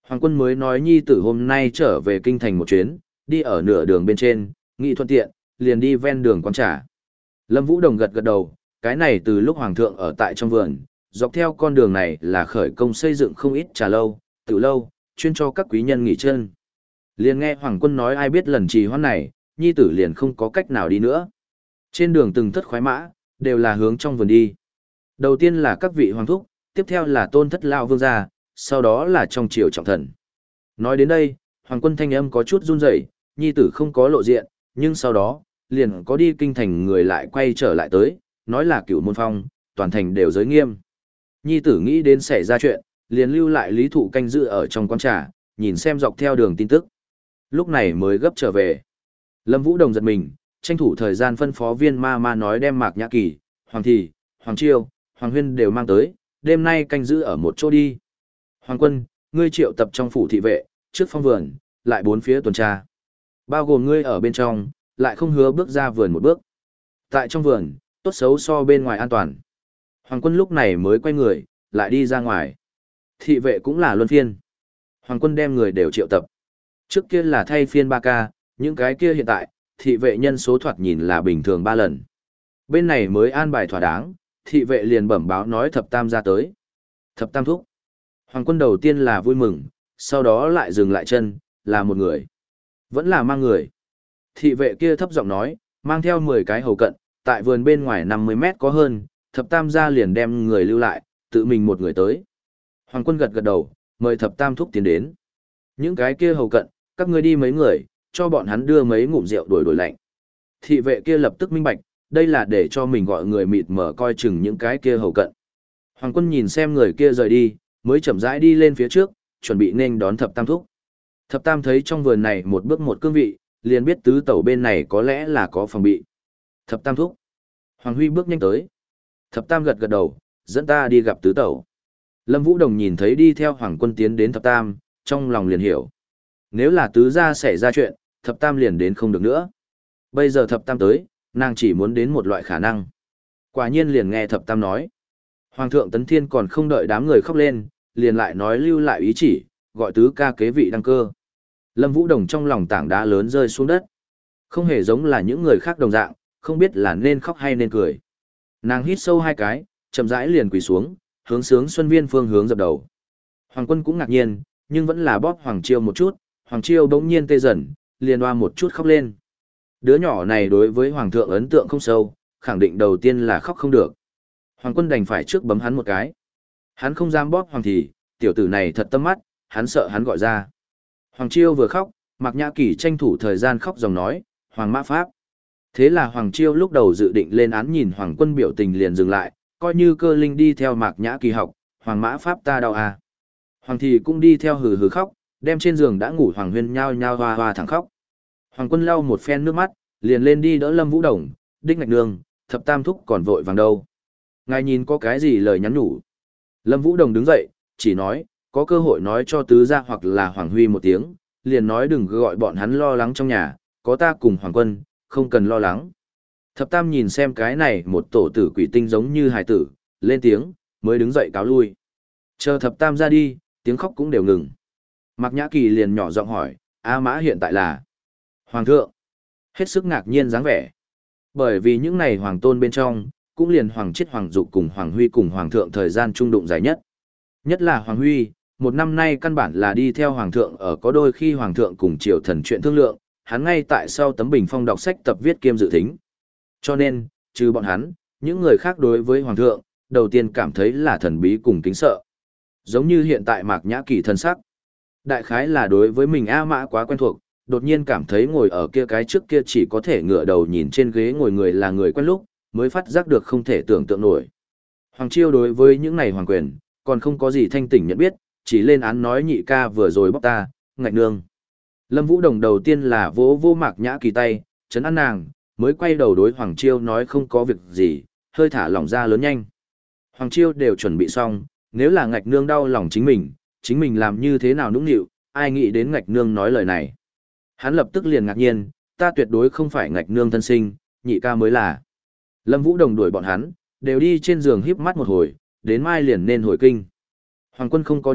Hoàng quân mới nói nhi tử hôm nay trở về kinh thành một chuyến, đi ở nửa đường bên trên, nghị thuận tiện, liền đi ven đường quán trà. Lâm Vũ Đồng gật gật đầu, cái này từ lúc Hoàng thượng ở tại trong vườn, dọc theo con đường này là khởi công xây dựng không ít trà lâu, tiểu lâu, chuyên cho các quý nhân nghỉ chân. Liền nghe Hoàng quân nói ai biết lần trì hoãn này, nhi tử liền không có cách nào đi nữa. Trên đường từng thất khoái mã, đều là hướng trong vườn đi. Đầu tiên là các vị hoàng thúc, tiếp theo là tôn thất lao vương gia, sau đó là trong triều trọng thần. Nói đến đây, Hoàng quân thanh âm có chút run rẩy, nhi tử không có lộ diện, nhưng sau đó, liền có đi kinh thành người lại quay trở lại tới, nói là cửu môn phong, toàn thành đều giới nghiêm. Nhi tử nghĩ đến xảy ra chuyện, liền lưu lại lý thụ canh giữ ở trong quán trà, nhìn xem dọc theo đường tin tức. Lúc này mới gấp trở về. Lâm Vũ Đồng giật mình, tranh thủ thời gian phân phó viên ma ma nói đem Mạc Nhã Kỳ, Hoàng Thị, Hoàng Chiêu, Hoàng Huyên đều mang tới, đêm nay canh giữ ở một chỗ đi. Hoàng quân, ngươi triệu tập trong phủ thị vệ, trước phong vườn, lại bốn phía tuần tra. Bao gồm ngươi ở bên trong, lại không hứa bước ra vườn một bước. Tại trong vườn, tốt xấu so bên ngoài an toàn. Hoàng quân lúc này mới quay người, lại đi ra ngoài. Thị vệ cũng là luân phiên. Hoàng quân đem người đều triệu tập. Trước kia là thay phiên ba ca, những cái kia hiện tại, thị vệ nhân số thoạt nhìn là bình thường ba lần. Bên này mới an bài thỏa đáng, thị vệ liền bẩm báo nói thập tam ra tới. Thập tam thúc. Hoàng quân đầu tiên là vui mừng, sau đó lại dừng lại chân, là một người. Vẫn là mang người. Thị vệ kia thấp giọng nói, mang theo mười cái hầu cận, tại vườn bên ngoài năm mươi mét có hơn, thập tam ra liền đem người lưu lại, tự mình một người tới. Hoàng quân gật gật đầu, mời thập tam thúc tiến đến. Những cái kia hầu cận, các ngươi đi mấy người, cho bọn hắn đưa mấy ngụm rượu đổi đổi lạnh. Thị vệ kia lập tức minh bạch, đây là để cho mình gọi người mịt mở coi chừng những cái kia hầu cận. Hoàng quân nhìn xem người kia rời đi, mới chậm rãi đi lên phía trước, chuẩn bị nên đón thập tam thúc. Thập tam thấy trong vườn này một bước một cương vị, liền biết tứ tẩu bên này có lẽ là có phòng bị. Thập tam thúc. Hoàng Huy bước nhanh tới. Thập tam gật gật đầu, dẫn ta đi gặp tứ tẩu. Lâm Vũ Đồng nhìn thấy đi theo Hoàng quân tiến đến thập tam, trong lòng liền hiểu. Nếu là tứ gia xảy ra chuyện, thập tam liền đến không được nữa. Bây giờ thập tam tới, nàng chỉ muốn đến một loại khả năng. Quả nhiên liền nghe thập tam nói. Hoàng thượng Tấn Thiên còn không đợi đám người khóc lên, liền lại nói lưu lại ý chỉ, gọi tứ ca kế vị đăng cơ. Lâm Vũ Đồng trong lòng tảng đá lớn rơi xuống đất. Không hề giống là những người khác đồng dạng, không biết là nên khóc hay nên cười. Nàng hít sâu hai cái, chậm rãi liền quỳ xuống, hướng sướng Xuân Viên phương hướng dập đầu. Hoàng quân cũng ngạc nhiên, nhưng vẫn là bóp Hoàng Chiêu một chút, Hoàng Chiêu bỗng nhiên tê dần, liền oa một chút khóc lên. Đứa nhỏ này đối với Hoàng thượng ấn tượng không sâu, khẳng định đầu tiên là khóc không được. Hoàng quân đành phải trước bấm hắn một cái. Hắn không dám bóp Hoàng thì, tiểu tử này thật tâm mắt, hắn sợ hắn gọi ra. Hoàng Chiêu vừa khóc, Mạc Nhã Kỳ tranh thủ thời gian khóc dòng nói, Hoàng Mã Pháp. Thế là Hoàng Chiêu lúc đầu dự định lên án nhìn Hoàng quân biểu tình liền dừng lại, coi như cơ linh đi theo Mạc Nhã Kỳ học, Hoàng Mã Pháp ta đau à. Hoàng thì cũng đi theo hừ hừ khóc, đem trên giường đã ngủ Hoàng Huyên nhao nhao hoa hoa thẳng khóc. Hoàng quân lau một phen nước mắt, liền lên đi đỡ Lâm Vũ Đồng, đích ngạch nương, thập tam thúc còn vội vàng đâu. Ngài nhìn có cái gì lời nhắn nhủ. Lâm Vũ Đồng đứng dậy, chỉ nói, có cơ hội nói cho tứ gia hoặc là Hoàng Huy một tiếng, liền nói đừng gọi bọn hắn lo lắng trong nhà, có ta cùng Hoàng quân, không cần lo lắng. Thập tam nhìn xem cái này một tổ tử quỷ tinh giống như hài tử, lên tiếng, mới đứng dậy cáo lui. Chờ thập tam ra đi, tiếng khóc cũng đều ngừng. Mạc Nhã Kỳ liền nhỏ giọng hỏi, A Mã hiện tại là Hoàng thượng. Hết sức ngạc nhiên dáng vẻ. Bởi vì những này hoàng tôn bên trong, cũng liền Hoàng Chiết Hoàng Dục cùng Hoàng Huy cùng Hoàng thượng thời gian trung đụng dài nhất. Nhất là Hoàng Huy, một năm nay căn bản là đi theo Hoàng thượng ở có đôi khi Hoàng thượng cùng triều thần chuyện thương lượng, hắn ngay tại sau tấm bình phong đọc sách tập viết kiêm dự thính. Cho nên, trừ bọn hắn, những người khác đối với Hoàng thượng, đầu tiên cảm thấy là thần bí cùng kính sợ. Giống như hiện tại Mạc Nhã Kỳ thân sắc. Đại khái là đối với mình A Mã quá quen thuộc, đột nhiên cảm thấy ngồi ở kia cái trước kia chỉ có thể ngửa đầu nhìn trên ghế ngồi người là người quen lúc, mới phát giác được không thể tưởng tượng nổi. Hoàng Chiêu đối với những này hoàng quyền, còn không có gì thanh tỉnh nhận biết, chỉ lên án nói nhị ca vừa rồi bóc ta, ngạch nương. Lâm Vũ Đồng đầu tiên là vỗ vô Mạc Nhã Kỳ tay, chấn an nàng, mới quay đầu đối Hoàng Chiêu nói không có việc gì, hơi thả lỏng ra lớn nhanh. Hoàng Chiêu đều chuẩn bị xong, nếu là ngạch nương đau lòng chính mình, chính mình làm như thế nào nũng nịu, ai nghĩ đến ngạch nương nói lời này. Hắn lập tức liền ngạc nhiên, ta tuyệt đối không phải ngạch nương thân sinh, nhị ca mới là. Lâm Vũ Đồng đuổi bọn hắn, đều đi trên giường híp mắt một hồi, đến mai liền nên hồi kinh. Hoàng quân không có đi,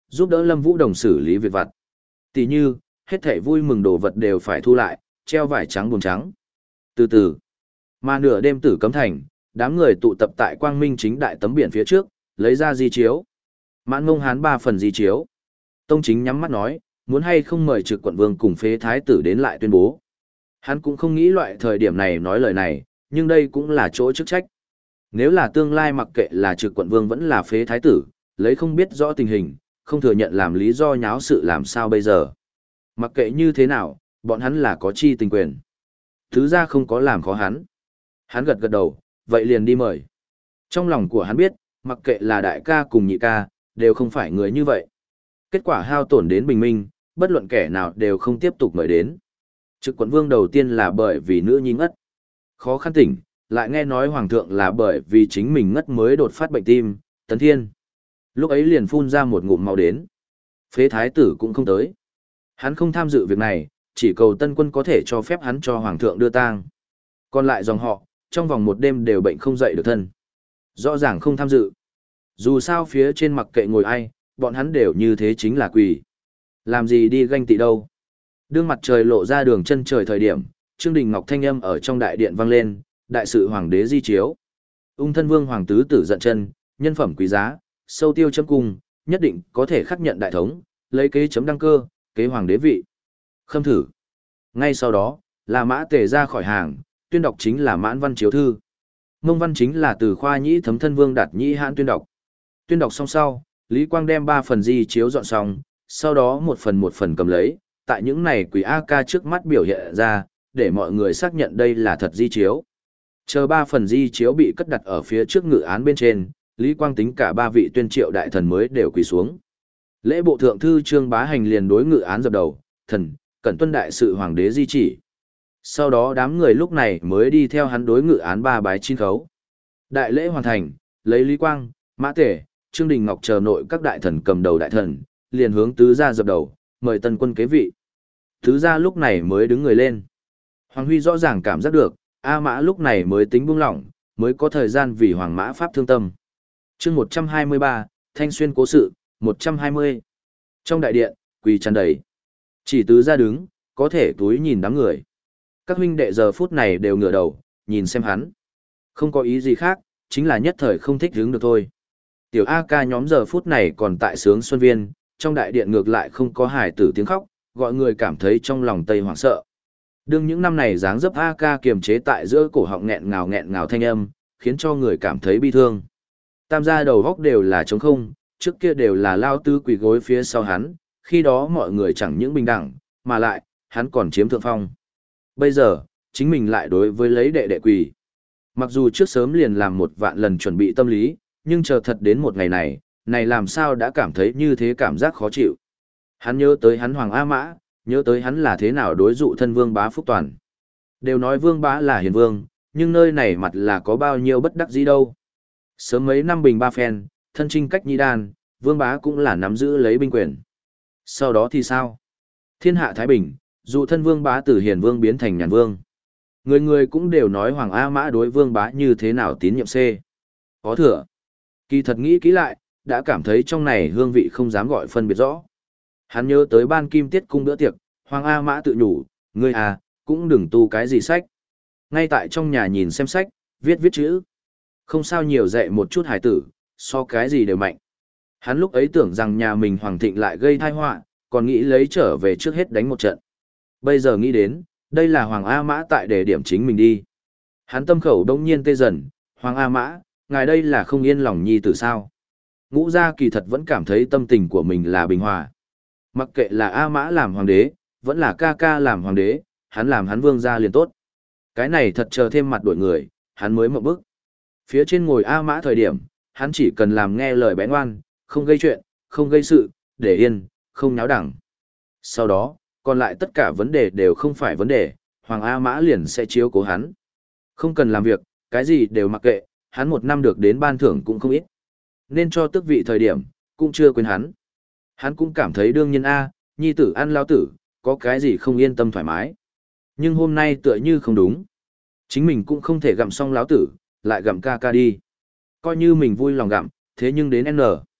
giúp đỡ Lâm Vũ Đồng xử lý việc vặt. Tỷ như, hết thảy vui mừng đồ vật đều phải thu lại, treo vải trắng buồm trắng. Từ từ, mà nửa đêm tử cấm thành, đám người tụ tập tại quang minh chính đại tấm biển phía trước, lấy ra di chiếu. Mãn Ngông Hán ba phần di chiếu. Tông Chính nhắm mắt nói, muốn hay không mời Trực Quận Vương cùng Phế Thái tử đến lại tuyên bố. Hắn cũng không nghĩ loại thời điểm này nói lời này, nhưng đây cũng là chỗ chức trách. Nếu là tương lai mặc kệ là Trực Quận Vương vẫn là Phế Thái tử, lấy không biết rõ tình hình, không thừa nhận làm lý do nháo sự làm sao bây giờ. Mặc kệ như thế nào, bọn hắn là có chi tình quyền. Thứ ra không có làm khó hắn. Hắn gật gật đầu, vậy liền đi mời. Trong lòng của hắn biết, mặc kệ là đại ca cùng nhị ca, đều không phải người như vậy. Kết quả hao tổn đến bình minh, bất luận kẻ nào đều không tiếp tục mời đến. Trực Quận Vương đầu tiên là bởi vì nữ nhi ngất. Khó khăn tỉnh, lại nghe nói Hoàng thượng là bởi vì chính mình ngất mới đột phát bệnh tim, Tấn Thiên. Lúc ấy liền phun ra một ngụm máu đến. Phế Thái tử cũng không tới. Hắn không tham dự việc này, chỉ cầu Tân Quân có thể cho phép hắn cho Hoàng thượng đưa tang. Còn lại dòng họ, trong vòng một đêm đều bệnh không dậy được thân. Rõ ràng không tham dự. Dù sao phía trên mặc kệ ngồi ai, bọn hắn đều như thế chính là quỷ. Làm gì đi ganh tị đâu. Đương mặt trời lộ ra đường chân trời thời điểm, Trương Đình Ngọc thanh âm ở trong đại điện vang lên, đại sự hoàng đế di chiếu. Ung thân vương hoàng tứ tử giận chân, nhân phẩm quý giá, sâu tiêu chấm cung, nhất định có thể khắc nhận đại thống, lấy kế chấm đăng cơ, kế hoàng đế vị. Khâm thử. Ngay sau đó, là mã tề ra khỏi hàng, tuyên đọc chính là mãn văn chiếu thư. Mông văn chính là từ khoa nhĩ thấm thân vương đạt nhĩ hãn tuyên đọc. Tuyên đọc xong sau, Lý Quang đem ba phần di chiếu dọn xong, sau đó một phần một phần cầm lấy, tại những này quỷ A ca trước mắt biểu hiện ra, để mọi người xác nhận đây là thật di chiếu. Chờ ba phần di chiếu bị cất đặt ở phía trước ngự án bên trên, Lý Quang tính cả ba vị tuyên triệu đại thần mới đều quỳ xuống. Lễ bộ thượng thư Trương Bá Hành liền đối ngự án dập đầu, thần, cẩn tuân đại sự hoàng đế di chỉ. Sau đó đám người lúc này mới đi theo hắn đối ngự án ba bái chín khấu. Đại lễ hoàn thành, lấy Lý Quang, Mã Tể, Trương Đình Ngọc chờ nội các đại thần cầm đầu đại thần, liền hướng tứ gia dập đầu, mời Tân Quân kế vị. Tứ gia lúc này mới đứng người lên. Hoàng Huy rõ ràng cảm giác được, A Mã lúc này mới tính buông lỏng, mới có thời gian vì Hoàng Mã Pháp thương tâm. Chương một trăm hai mươi ba, Thanh Xuyên cố sự, một trăm hai mươi. Trong đại điện, quỳ tràn đầy. Chỉ tứ gia đứng, có thể túi nhìn đám người. Các huynh đệ giờ phút này đều ngửa đầu, nhìn xem hắn. Không có ý gì khác, chính là nhất thời không thích đứng được thôi. Tiểu A ca nhóm giờ phút này còn tại sướng xuân viên, trong đại điện ngược lại không có hài tử tiếng khóc, gọi người cảm thấy trong lòng tây hoảng sợ. Đương những năm này dáng dấp A ca kiềm chế tại giữa cổ họng nghẹn ngào nghẹn ngào thanh âm, khiến cho người cảm thấy bi thương. Tam gia đầu góc đều là trống không, trước kia đều là lao tư quỳ gối phía sau hắn, khi đó mọi người chẳng những bình đẳng, mà lại, hắn còn chiếm thượng phong. Bây giờ, chính mình lại đối với lấy đệ đệ quỳ. Mặc dù trước sớm liền làm một vạn lần chuẩn bị tâm lý, nhưng chờ thật đến một ngày này, này làm sao đã cảm thấy như thế cảm giác khó chịu. Hắn nhớ tới hắn Hoàng A Mã, nhớ tới hắn là thế nào đối dụ thân Vương Bá Phúc Toàn. Đều nói Vương Bá là hiền vương, nhưng nơi này mặt là có bao nhiêu bất đắc dĩ đâu. Sớm mấy năm bình ba phen, thân trinh cách nhi đan, Vương Bá cũng là nắm giữ lấy binh quyền. Sau đó thì sao? Thiên hạ Thái Bình, dụ thân Vương Bá từ hiền vương biến thành nhàn vương. Người người cũng đều nói Hoàng A Mã đối Vương Bá như thế nào tín nhiệm C. Có thừa. Kỳ thật nghĩ kỹ lại, đã cảm thấy trong này hương vị không dám gọi phân biệt rõ. Hắn nhớ tới ban kim tiết cung bữa tiệc, Hoàng A Mã tự nhủ, ngươi à, cũng đừng tu cái gì sách. Ngay tại trong nhà nhìn xem sách, viết viết chữ. Không sao nhiều dạy một chút hài tử, so cái gì đều mạnh. Hắn lúc ấy tưởng rằng nhà mình Hoàng Thịnh lại gây tai họa, còn nghĩ lấy trở về trước hết đánh một trận. Bây giờ nghĩ đến, đây là Hoàng A Mã tại để điểm chính mình đi. Hắn tâm khẩu đông nhiên tê dần, Hoàng A Mã, ngài đây là không yên lòng nhi tử sao. Ngũ gia kỳ thật vẫn cảm thấy tâm tình của mình là bình hòa. Mặc kệ là A Mã làm hoàng đế, vẫn là ca ca làm hoàng đế, hắn làm hắn vương gia liền tốt. Cái này thật chờ thêm mặt đổi người, hắn mới mộng bức. Phía trên ngồi A Mã thời điểm, hắn chỉ cần làm nghe lời bé ngoan, không gây chuyện, không gây sự, để yên, không nháo đẳng. Sau đó, còn lại tất cả vấn đề đều không phải vấn đề, Hoàng A Mã liền sẽ chiếu cố hắn. Không cần làm việc, cái gì đều mặc kệ, hắn một năm được đến ban thưởng cũng không ít. Nên cho tước vị thời điểm, cũng chưa quên hắn. Hắn cũng cảm thấy đương nhiên A, nhi tử ăn lao tử, có cái gì không yên tâm thoải mái. Nhưng hôm nay tựa như không đúng. Chính mình cũng không thể gặm xong lão tử, lại gặm ca ca đi. Coi như mình vui lòng gặm, thế nhưng đến N.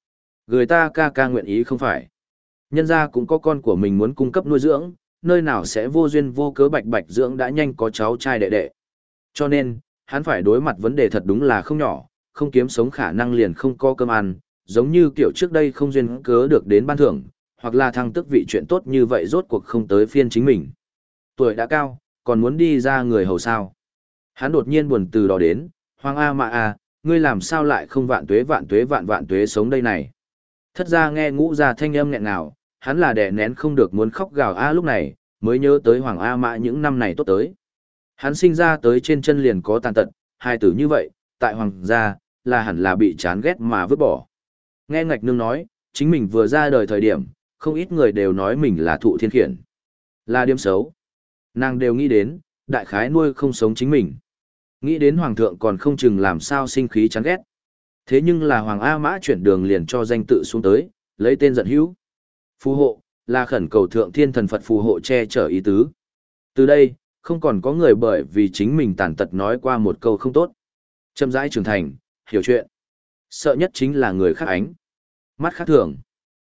Người ta ca ca nguyện ý không phải. Nhân gia cũng có con của mình muốn cung cấp nuôi dưỡng, nơi nào sẽ vô duyên vô cớ bạch bạch dưỡng đã nhanh có cháu trai đệ đệ. Cho nên, hắn phải đối mặt vấn đề thật đúng là không nhỏ, không kiếm sống khả năng liền không có cơm ăn, giống như kiểu trước đây không duyên cớ được đến ban thưởng, hoặc là thăng tước vị chuyện tốt như vậy rốt cuộc không tới phiên chính mình. Tuổi đã cao, còn muốn đi ra người hầu sao. Hắn đột nhiên buồn từ đó đến, Hoàng A Mã A, ngươi làm sao lại không vạn tuế vạn tuế vạn vạn tuế sống đây này. Thất ra nghe ngũ ra thanh âm nghẹn ngào, hắn là đè nén không được muốn khóc gào A lúc này, mới nhớ tới Hoàng A Mã những năm này tốt tới. Hắn sinh ra tới trên chân liền có tàn tật, hai tử như vậy, tại Hoàng gia, là hẳn là bị chán ghét mà vứt bỏ. Nghe ngạch nương nói, chính mình vừa ra đời thời điểm, không ít người đều nói mình là thụ thiên khiển. Là điểm xấu. Nàng đều nghĩ đến, đại khái nuôi không sống chính mình. Nghĩ đến Hoàng thượng còn không chừng làm sao sinh khí chán ghét. Thế nhưng là Hoàng A Mã chuyển đường liền cho danh tự xuống tới, lấy tên giận hữu. Phù hộ, là khẩn cầu thượng thiên thần Phật phù hộ che chở ý tứ. Từ đây, không còn có người bởi vì chính mình tàn tật nói qua một câu không tốt. Chậm rãi trưởng thành, hiểu chuyện. Sợ nhất chính là người khác ánh. Mắt khác thường.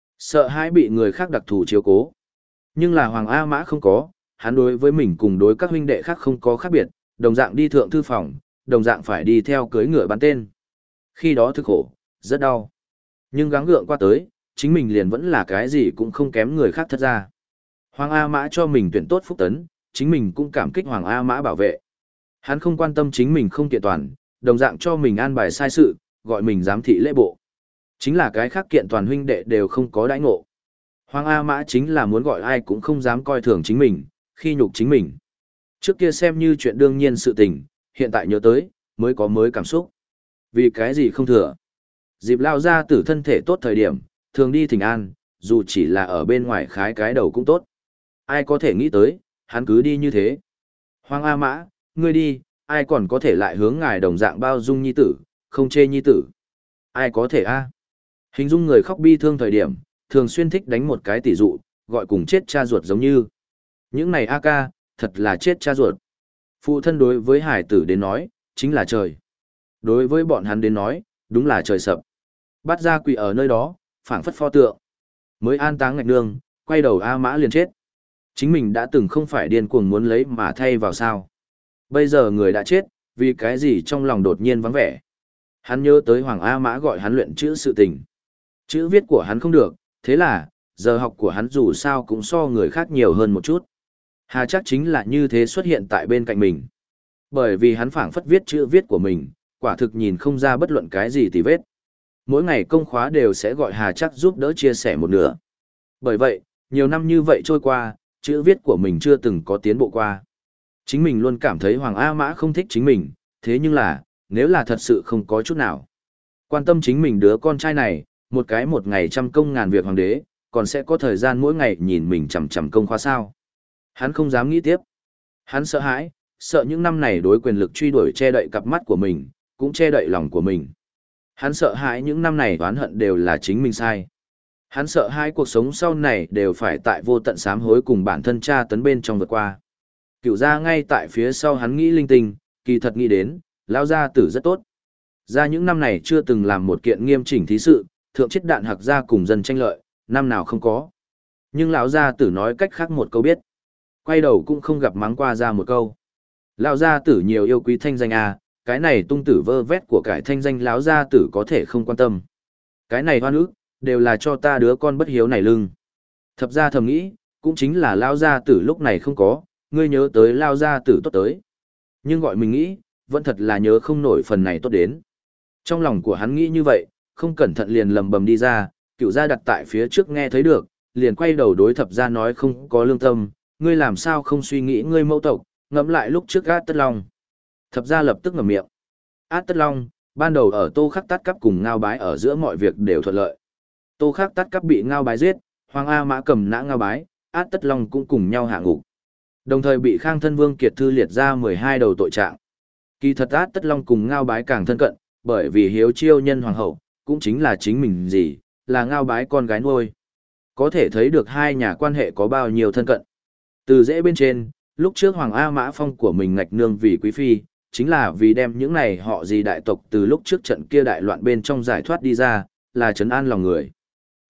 Sợ hãi bị người khác đặc thù chiếu cố. Nhưng là Hoàng A Mã không có, hắn đối với mình cùng đối các huynh đệ khác không có khác biệt, đồng dạng đi thượng thư phòng, đồng dạng phải đi theo cưới ngựa bắn tên. Khi đó thực khổ, rất đau. Nhưng gắng gượng qua tới, chính mình liền vẫn là cái gì cũng không kém người khác thất ra. Hoàng A Mã cho mình tuyển tốt phúc tấn, chính mình cũng cảm kích Hoàng A Mã bảo vệ. Hắn không quan tâm chính mình không kiện toàn, đồng dạng cho mình an bài sai sự, gọi mình giám thị lễ bộ. Chính là cái khác kiện toàn huynh đệ đều không có đãi ngộ. Hoàng A Mã chính là muốn gọi ai cũng không dám coi thường chính mình, khi nhục chính mình. Trước kia xem như chuyện đương nhiên sự tình, hiện tại nhớ tới, mới có mới cảm xúc. Vì cái gì không thừa. Dịp lao ra tử thân thể tốt thời điểm, thường đi thỉnh an, dù chỉ là ở bên ngoài khái cái đầu cũng tốt. Ai có thể nghĩ tới, hắn cứ đi như thế. Hoàng A Mã, ngươi đi, ai còn có thể lại hướng ngài đồng dạng bao dung nhi tử, không chê nhi tử. Ai có thể a? Hình dung người khóc bi thương thời điểm, thường xuyên thích đánh một cái tỷ dụ, gọi cùng chết cha ruột giống như. Những này a ca, thật là chết cha ruột. Phụ thân đối với hải tử đến nói, chính là trời. Đối với bọn hắn đến nói, đúng là trời sập. Bắt ra quỷ ở nơi đó, phảng phất pho tượng. Mới an táng ngạch nương, quay đầu A Mã liền chết. Chính mình đã từng không phải điên cuồng muốn lấy mà thay vào sao. Bây giờ người đã chết, vì cái gì trong lòng đột nhiên vắng vẻ. Hắn nhớ tới Hoàng A Mã gọi hắn luyện chữ sự tình. Chữ viết của hắn không được, thế là, giờ học của hắn dù sao cũng so người khác nhiều hơn một chút. Hà chắc chính là như thế xuất hiện tại bên cạnh mình. Bởi vì hắn phảng phất viết chữ viết của mình, quả thực nhìn không ra bất luận cái gì tì vết. Mỗi ngày công khóa đều sẽ gọi Hà chắc giúp đỡ chia sẻ một nửa. Bởi vậy, nhiều năm như vậy trôi qua, chữ viết của mình chưa từng có tiến bộ qua. Chính mình luôn cảm thấy Hoàng A Mã không thích chính mình, thế nhưng là, nếu là thật sự không có chút nào. Quan tâm chính mình đứa con trai này, một cái một ngày trăm công ngàn việc hoàng đế, còn sẽ có thời gian mỗi ngày nhìn mình chằm chằm công khóa sao. Hắn không dám nghĩ tiếp. Hắn sợ hãi, sợ những năm này đối quyền lực truy đuổi che đậy cặp mắt của mình, cũng che đậy lòng của mình. Hắn sợ hãi những năm này oán hận đều là chính mình sai. Hắn sợ hãi cuộc sống sau này đều phải tại vô tận sám hối cùng bản thân cha tấn bên trong vượt qua. Cựu gia ngay tại phía sau hắn nghĩ linh tinh, kỳ thật nghĩ đến, lão gia tử rất tốt. Ra những năm này chưa từng làm một kiện nghiêm chỉnh thí sự, thượng chết đạn hạc gia cùng dân tranh lợi, năm nào không có. Nhưng lão gia tử nói cách khác một câu biết. Quay đầu cũng không gặp mắng qua ra một câu. Lão gia tử nhiều yêu quý thanh danh à, cái này tung tử vơ vét của cải thanh danh lão gia tử có thể không quan tâm. Cái này hoan ức, đều là cho ta đứa con bất hiếu này lưng. Thập gia thầm nghĩ, cũng chính là lão gia tử lúc này không có, ngươi nhớ tới lão gia tử tốt tới. Nhưng gọi mình nghĩ, vẫn thật là nhớ không nổi phần này tốt đến. Trong lòng của hắn nghĩ như vậy, không cẩn thận liền lầm bầm đi ra, cựu gia đặt tại phía trước nghe thấy được, liền quay đầu đối thập gia nói không có lương tâm, ngươi làm sao không suy nghĩ ngươi mẫu tộc, ngẫm lại lúc trước Át Tất Long. Thập gia lập tức ngậm miệng. Át Tất Long, ban đầu ở Tô Khắc Tát Cắp cùng Ngao Bái ở giữa mọi việc đều thuận lợi. Tô Khắc Tát Cắp bị Ngao Bái giết, Hoàng A Mã cầm nã Ngao Bái, Át Tất Long cũng cùng nhau hạ ngục. Đồng thời bị Khang Thân Vương Kiệt Thư liệt ra mười hai đầu tội trạng. Kỳ thật Át Tất Long cùng Ngao Bái càng thân cận, bởi vì hiếu chiêu nhân hoàng hậu, cũng chính là chính mình gì, là Ngao Bái con gái nuôi. Có thể thấy được hai nhà quan hệ có bao nhiêu thân cận. Từ dễ bên trên, lúc trước Hoàng A Mã Phong của mình ngạch nương vì quý phi, chính là vì đem những này họ gì đại tộc từ lúc trước trận kia đại loạn bên trong giải thoát đi ra, là trấn an lòng người.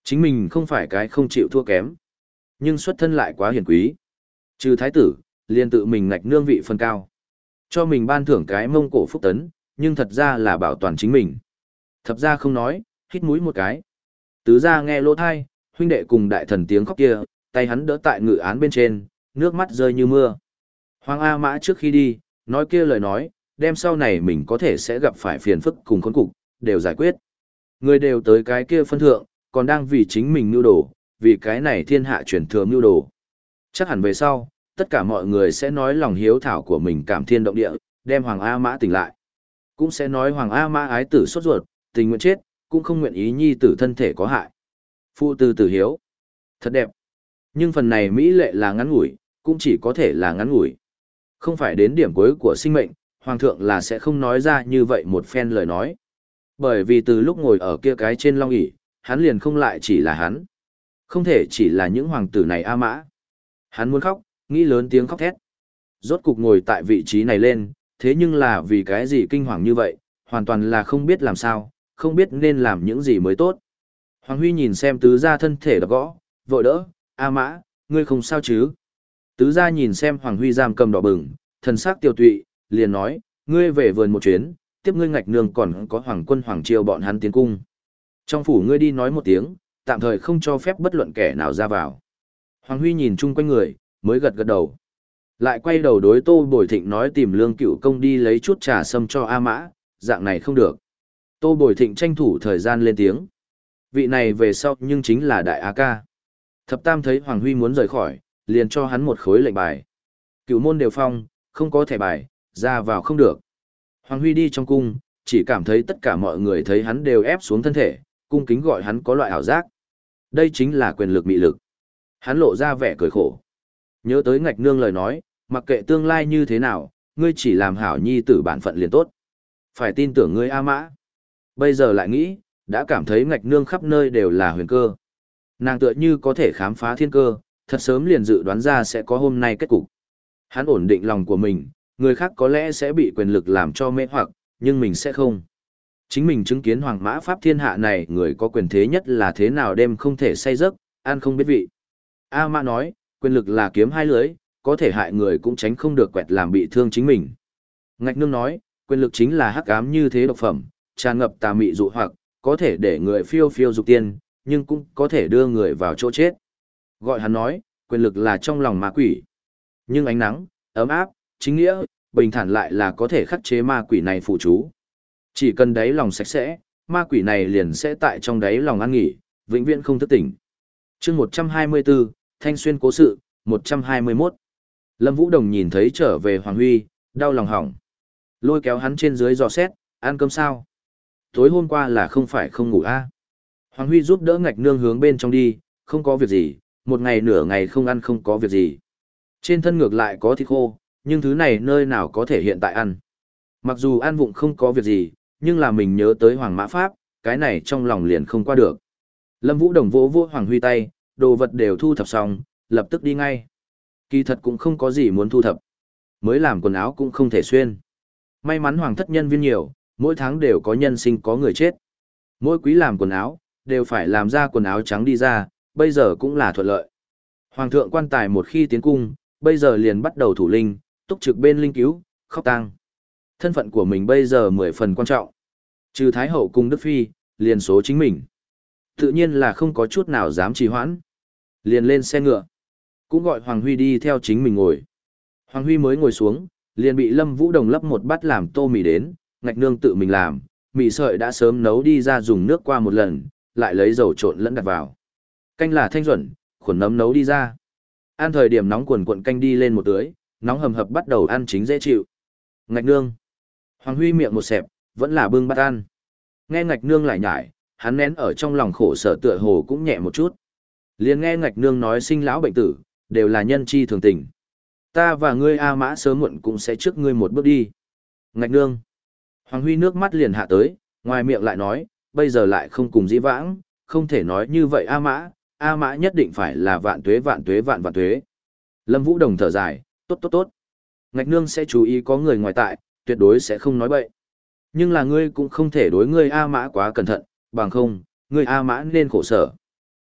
Chính mình không phải cái không chịu thua kém, nhưng xuất thân lại quá hiển quý. Trừ thái tử, liền tự mình ngạch nương vị phân cao. Cho mình ban thưởng cái mông cổ phúc tấn, nhưng thật ra là bảo toàn chính mình. Thập ra không nói, hít mũi một cái. Tứ ra nghe lỗ thai, huynh đệ cùng đại thần tiếng khóc kia, tay hắn đỡ tại ngự án bên trên, nước mắt rơi như mưa. Hoàng A Mã trước khi đi, nói kia lời nói, đem sau này mình có thể sẽ gặp phải phiền phức cùng khốn cục, đều giải quyết. Người đều tới cái kia phân thượng, còn đang vì chính mình mưu đồ, vì cái này thiên hạ chuyển thừa mưu đồ. Chắc hẳn về sau, tất cả mọi người sẽ nói lòng hiếu thảo của mình cảm thiên động địa, đem Hoàng A Mã tỉnh lại. Cũng sẽ nói Hoàng A Mã ái tử sốt ruột, tình nguyện chết, cũng không nguyện ý nhi tử thân thể có hại. Phụ tư tử hiếu. Thật đẹp. Nhưng phần này mỹ lệ là ngắn ngủi, cũng chỉ có thể là ngắn ngủi. Không phải đến điểm cuối của sinh mệnh, Hoàng thượng là sẽ không nói ra như vậy một phen lời nói. Bởi vì từ lúc ngồi ở kia cái trên long ỷ, hắn liền không lại chỉ là hắn. Không thể chỉ là những hoàng tử này A Mã. Hắn muốn khóc, nghĩ lớn tiếng khóc thét. Rốt cục ngồi tại vị trí này lên, thế nhưng là vì cái gì kinh hoàng như vậy, hoàn toàn là không biết làm sao, không biết nên làm những gì mới tốt. Hoàng Huy nhìn xem tứ gia thân thể đập gõ, vội đỡ, A Mã, ngươi không sao chứ? Tứ gia nhìn xem Hoàng Huy giam cầm đỏ bừng, thần sắc tiêu tụy, liền nói, ngươi về vườn một chuyến, tiếp ngươi ngạch nương còn có hoàng quân hoàng triều bọn hắn tiến cung. Trong phủ ngươi đi nói một tiếng, tạm thời không cho phép bất luận kẻ nào ra vào. Hoàng Huy nhìn chung quanh người, mới gật gật đầu. Lại quay đầu đối Tô Bồi Thịnh nói tìm Lương Cựu Công đi lấy chút trà sâm cho A Mã, dạng này không được. Tô Bồi Thịnh tranh thủ thời gian lên tiếng. Vị này về sau nhưng chính là đại A Ca. Thập Tam thấy Hoàng Huy muốn rời khỏi, liền cho hắn một khối lệnh bài. Cựu môn đều phong, không có thẻ bài, ra vào không được. Hoàng Huy đi trong cung, chỉ cảm thấy tất cả mọi người thấy hắn đều ép xuống thân thể, cung kính gọi hắn có loại ảo giác. Đây chính là quyền lực mị lực. Hắn lộ ra vẻ cười khổ. Nhớ tới ngạch nương lời nói, mặc kệ tương lai như thế nào, ngươi chỉ làm hảo nhi tử bản phận liền tốt. Phải tin tưởng ngươi A Mã. Bây giờ lại nghĩ, đã cảm thấy ngạch nương khắp nơi đều là huyền cơ. Nàng tựa như có thể khám phá thiên cơ, thật sớm liền dự đoán ra sẽ có hôm nay kết cục. Hắn ổn định lòng của mình, người khác có lẽ sẽ bị quyền lực làm cho mê hoặc, nhưng mình sẽ không. Chính mình chứng kiến hoàng mã pháp thiên hạ này người có quyền thế nhất là thế nào đêm không thể say giấc, ăn không biết vị. A Mã nói, quyền lực là kiếm hai lưới, có thể hại người cũng tránh không được quẹt làm bị thương chính mình. Ngạch nương nói, quyền lực chính là hắc ám như thế độc phẩm, tràn ngập tà mị dụ hoặc, có thể để người phiêu phiêu dục tiên, nhưng cũng có thể đưa người vào chỗ chết. Gọi hắn nói, quyền lực là trong lòng ma quỷ. Nhưng ánh nắng, ấm áp, chính nghĩa, bình thản lại là có thể khắc chế ma quỷ này phụ chú. Chỉ cần đáy lòng sạch sẽ, ma quỷ này liền sẽ tại trong đáy lòng an nghỉ, vĩnh viễn không thức tỉnh. Chương một trăm hai mươi tư, Thanh Xuyên cố sự, một trăm hai mươi mốt. Lâm Vũ Đồng nhìn thấy trở về Hoàng Huy, đau lòng hỏng. Lôi kéo hắn trên dưới dò xét, ăn cơm sao? Tối hôm qua là không phải không ngủ a à? Hoàng Huy giúp đỡ ngạch nương hướng bên trong đi, không có việc gì, một ngày nửa ngày không ăn không có việc gì. Trên thân ngược lại có thịt khô, nhưng thứ này nơi nào có thể hiện tại ăn. Mặc dù ăn vụng không có việc gì, nhưng là mình nhớ tới Hoàng Mã Pháp, cái này trong lòng liền không qua được. Lâm Vũ Đồng vỗ vỗ Hoàng Huy tay, đồ vật đều thu thập xong, lập tức đi ngay. Kỳ thật cũng không có gì muốn thu thập. Mới làm quần áo cũng không thể xuyên. May mắn Hoàng thất nhân viên nhiều, mỗi tháng đều có nhân sinh có người chết. Mỗi quý làm quần áo, đều phải làm ra quần áo trắng đi ra, bây giờ cũng là thuận lợi. Hoàng thượng quan tài một khi tiến cung, bây giờ liền bắt đầu thủ linh, túc trực bên linh cứu, khóc tang. Thân phận của mình bây giờ mười phần quan trọng. Trừ Thái Hậu cùng Đức Phi, liền số chính mình. Tự nhiên là không có chút nào dám trì hoãn. Liền lên xe ngựa. Cũng gọi Hoàng Huy đi theo chính mình ngồi. Hoàng Huy mới ngồi xuống, liền bị Lâm Vũ Đồng lấp một bát làm tô mì đến, ngạch nương tự mình làm, mì sợi đã sớm nấu đi ra dùng nước qua một lần, lại lấy dầu trộn lẫn đặt vào. Canh là thanh duẩn, khuẩn nấm nấu đi ra. Ăn thời điểm nóng cuồn cuộn canh đi lên một tưới, nóng hầm hập bắt đầu ăn chính dễ chịu. Ngạch nương. Hoàng Huy miệng một xẹp, vẫn là bưng bát ăn. Nghe ngạch nương lại nhải, hắn nén ở trong lòng khổ sở tựa hồ cũng nhẹ một chút. Liền nghe ngạch nương nói sinh lão bệnh tử, đều là nhân chi thường tình. Ta và ngươi A Mã sớm muộn cũng sẽ trước ngươi một bước đi. Ngạch nương. Hoàng Huy nước mắt liền hạ tới, ngoài miệng lại nói, bây giờ lại không cùng dĩ vãng, không thể nói như vậy A Mã, A Mã nhất định phải là vạn tuế vạn tuế vạn vạn tuế. Lâm Vũ Đồng thở dài, tốt tốt tốt. Ngạch nương sẽ chú ý có người ngoài tại, tuyệt đối sẽ không nói bậy. Nhưng là ngươi cũng không thể đối ngươi A Mã quá cẩn thận, bằng không, ngươi A Mã nên khổ sở.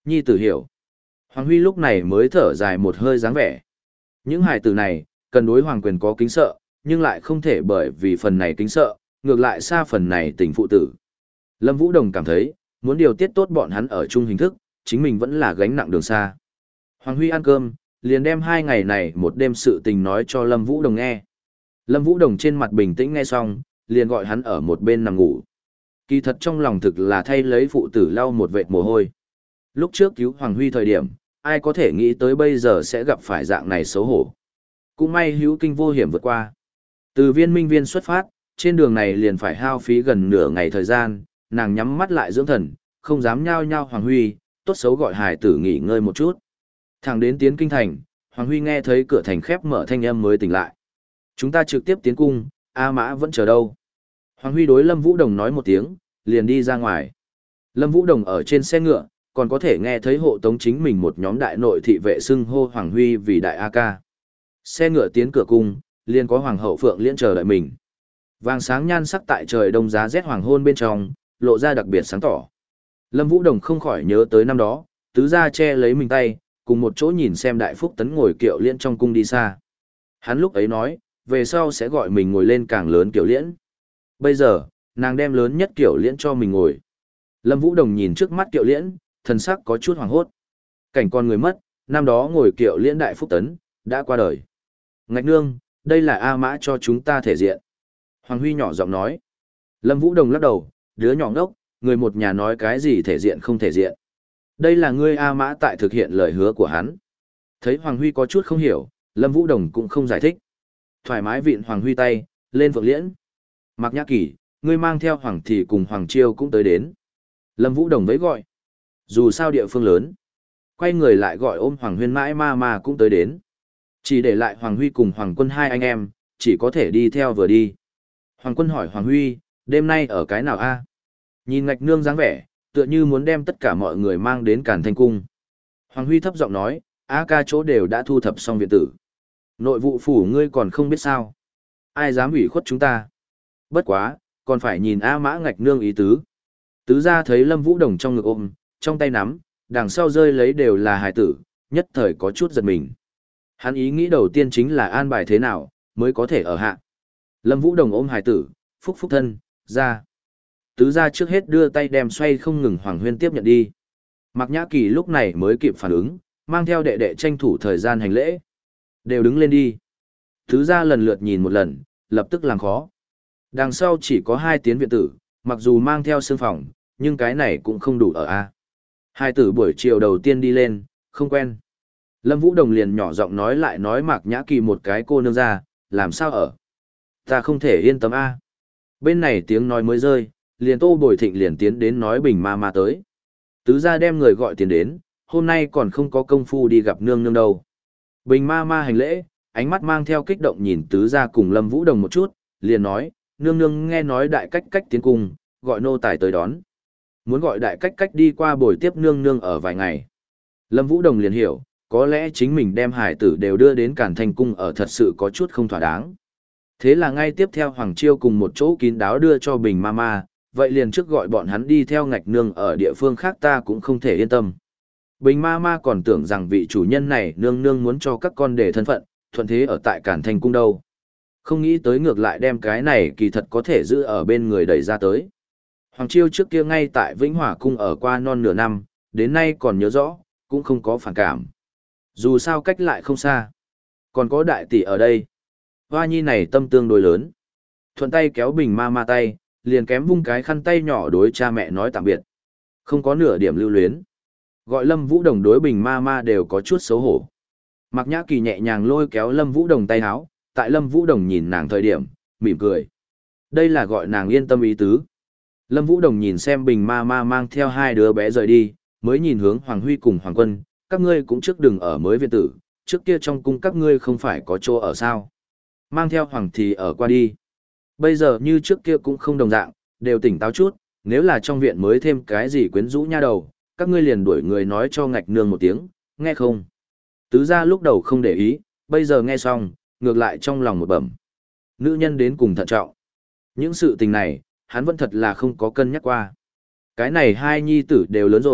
Nhi tử hiểu. Hoàng Huy lúc này mới thở dài một hơi dáng vẻ. Những hài tử này, cần đối hoàng quyền có kính sợ, nhưng lại không thể bởi vì phần này kính sợ, ngược lại xa phần này tình phụ tử. Lâm Vũ Đồng cảm thấy, muốn điều tiết tốt bọn hắn ở chung hình thức, chính mình vẫn là gánh nặng đường xa. Hoàng Huy ăn cơm, liền đem hai ngày này một đêm sự tình nói cho Lâm Vũ Đồng nghe. Lâm Vũ Đồng trên mặt bình tĩnh nghe xong, liền gọi hắn ở một bên nằm ngủ. Kỳ thật trong lòng thực là thay lấy phụ tử lau một vệt mồ hôi. Lúc trước cứu Hoàng Huy thời điểm, ai có thể nghĩ tới bây giờ sẽ gặp phải dạng này xấu hổ. Cũng may hữu kinh vô hiểm vượt qua. Từ viên minh viên xuất phát, trên đường này liền phải hao phí gần nửa ngày thời gian, nàng nhắm mắt lại dưỡng thần, không dám nhao nhao Hoàng Huy, tốt xấu gọi hải tử nghỉ ngơi một chút. Thẳng đến tiến kinh thành, Hoàng Huy nghe thấy cửa thành khép mở thanh âm mới tỉnh lại. Chúng ta trực tiếp tiến cung, A Mã vẫn chờ đâu. Hoàng Huy đối Lâm Vũ Đồng nói một tiếng, liền đi ra ngoài. Lâm Vũ Đồng ở trên xe ngựa, còn có thể nghe thấy hộ tống chính mình một nhóm đại nội thị vệ xưng hô Hoàng Huy vì đại A ca. Xe ngựa tiến cửa cung, liền có Hoàng hậu Phượng Liễn chờ đợi mình. Vàng sáng nhan sắc tại trời đông giá rét hoàng hôn bên trong, lộ ra đặc biệt sáng tỏ. Lâm Vũ Đồng không khỏi nhớ tới năm đó, tứ gia che lấy mình tay, cùng một chỗ nhìn xem Đại Phúc Tấn ngồi kiệu liễn trong cung đi xa. Hắn lúc ấy nói, về sau sẽ gọi mình ngồi lên càng lớn kiệu liễn. Bây giờ, nàng đem lớn nhất kiệu liễn cho mình ngồi. Lâm Vũ Đồng nhìn trước mắt kiệu liễn, thần sắc có chút hoảng hốt. Cảnh con người mất, năm đó ngồi kiệu liễn Đại Phúc Tấn, đã qua đời. Ngạch nương, đây là A Mã cho chúng ta thể diện. Hoàng Huy nhỏ giọng nói. Lâm Vũ Đồng lắc đầu, đứa nhỏ ngốc, người một nhà nói cái gì thể diện không thể diện. Đây là ngươi A Mã tại thực hiện lời hứa của hắn. Thấy Hoàng Huy có chút không hiểu, Lâm Vũ Đồng cũng không giải thích. Thoải mái vịn Hoàng Huy tay, lên Phượng Liễn. Mạc Nhã Kỳ, ngươi mang theo Hoàng Thị cùng Hoàng Chiêu cũng tới đến. Lâm Vũ Đồng vẫy gọi. Dù sao địa phương lớn. Quay người lại gọi ôm Hoàng Huyên mãi ma ma cũng tới đến. Chỉ để lại Hoàng Huy cùng Hoàng Quân hai anh em, chỉ có thể đi theo vừa đi. Hoàng Quân hỏi Hoàng Huy, đêm nay ở cái nào a? Nhìn ngạch nương dáng vẻ, tựa như muốn đem tất cả mọi người mang đến Càn Thanh Cung. Hoàng Huy thấp giọng nói, A ca chỗ đều đã thu thập xong viện tử. Nội vụ phủ ngươi còn không biết sao. Ai dám ủy khuất chúng ta. Bất quá, còn phải nhìn A Mã ngạch nương ý tứ. Tứ ra thấy Lâm Vũ Đồng trong ngực ôm, trong tay nắm, đằng sau rơi lấy đều là hài tử, nhất thời có chút giật mình. Hắn ý nghĩ đầu tiên chính là an bài thế nào, mới có thể ở hạ. Lâm Vũ Đồng ôm hài tử, phúc phúc thân, ra. Tứ ra trước hết đưa tay đem xoay không ngừng Hoàng Huyên tiếp nhận đi. Mạc Nhã Kỳ lúc này mới kịp phản ứng, mang theo đệ đệ tranh thủ thời gian hành lễ. Đều đứng lên đi. Tứ ra lần lượt nhìn một lần, lập tức làm khó. Đằng sau chỉ có hai tiến viện tử, mặc dù mang theo xương phòng, nhưng cái này cũng không đủ ở A. Hai tử buổi chiều đầu tiên đi lên, không quen. Lâm Vũ Đồng liền nhỏ giọng nói lại nói Mạc Nhã Kỳ một cái cô nương ra, làm sao ở. Ta không thể yên tâm A. Bên này tiếng nói mới rơi, liền Tô Bồi Thịnh liền tiến đến nói Bình ma ma tới. Tứ ra đem người gọi tiền đến, hôm nay còn không có công phu đi gặp nương nương đâu. Bình ma ma hành lễ, ánh mắt mang theo kích động nhìn tứ ra cùng Lâm Vũ Đồng một chút, liền nói, nương nương nghe nói đại cách cách tiến cung, gọi nô tài tới đón. Muốn gọi đại cách cách đi qua buổi tiếp nương nương ở vài ngày. Lâm Vũ Đồng liền hiểu, có lẽ chính mình đem hải tử đều đưa đến Càn Thanh Cung ở thật sự có chút không thỏa đáng. Thế là ngay tiếp theo Hoàng Chiêu cùng một chỗ kín đáo đưa cho Bình ma ma, vậy liền trước gọi bọn hắn đi theo ngạch nương ở địa phương khác ta cũng không thể yên tâm. Bình ma ma còn tưởng rằng vị chủ nhân này nương nương muốn cho các con để thân phận, thuận thế ở tại Càn Thanh Cung đâu. Không nghĩ tới ngược lại đem cái này kỳ thật có thể giữ ở bên người đẩy ra tới. Hoàng Chiêu trước kia ngay tại Vĩnh Hòa Cung ở qua non nửa năm, đến nay còn nhớ rõ, cũng không có phản cảm. Dù sao cách lại không xa. Còn có đại tỷ ở đây. Hoa nhi này tâm tương đối lớn. Thuận tay kéo Bình ma ma tay, liền kém vung cái khăn tay nhỏ đối cha mẹ nói tạm biệt. Không có nửa điểm lưu luyến. Gọi Lâm Vũ Đồng đối Bình ma ma đều có chút xấu hổ. Mạc Nhã Kỳ nhẹ nhàng lôi kéo Lâm Vũ Đồng tay áo, tại Lâm Vũ Đồng nhìn nàng thời điểm, mỉm cười. Đây là gọi nàng yên tâm ý tứ. Lâm Vũ Đồng nhìn xem Bình ma ma mang theo hai đứa bé rời đi, mới nhìn hướng Hoàng Huy cùng Hoàng Quân, các ngươi cũng trước đừng ở mới viện tử, trước kia trong cung các ngươi không phải có chỗ ở sao. Mang theo Hoàng thì ở qua đi. Bây giờ như trước kia cũng không đồng dạng, đều tỉnh táo chút, nếu là trong viện mới thêm cái gì quyến rũ nha đầu, các ngươi liền đuổi người nói cho ngạch nương một tiếng, nghe không? Tứ gia lúc đầu không để ý, bây giờ nghe xong, ngược lại trong lòng một bẩm. Nữ nhân đến cùng thận trọng. Những sự tình này, hắn vẫn thật là không có cân nhắc qua. Cái này hai nhi tử đều lớn rồi,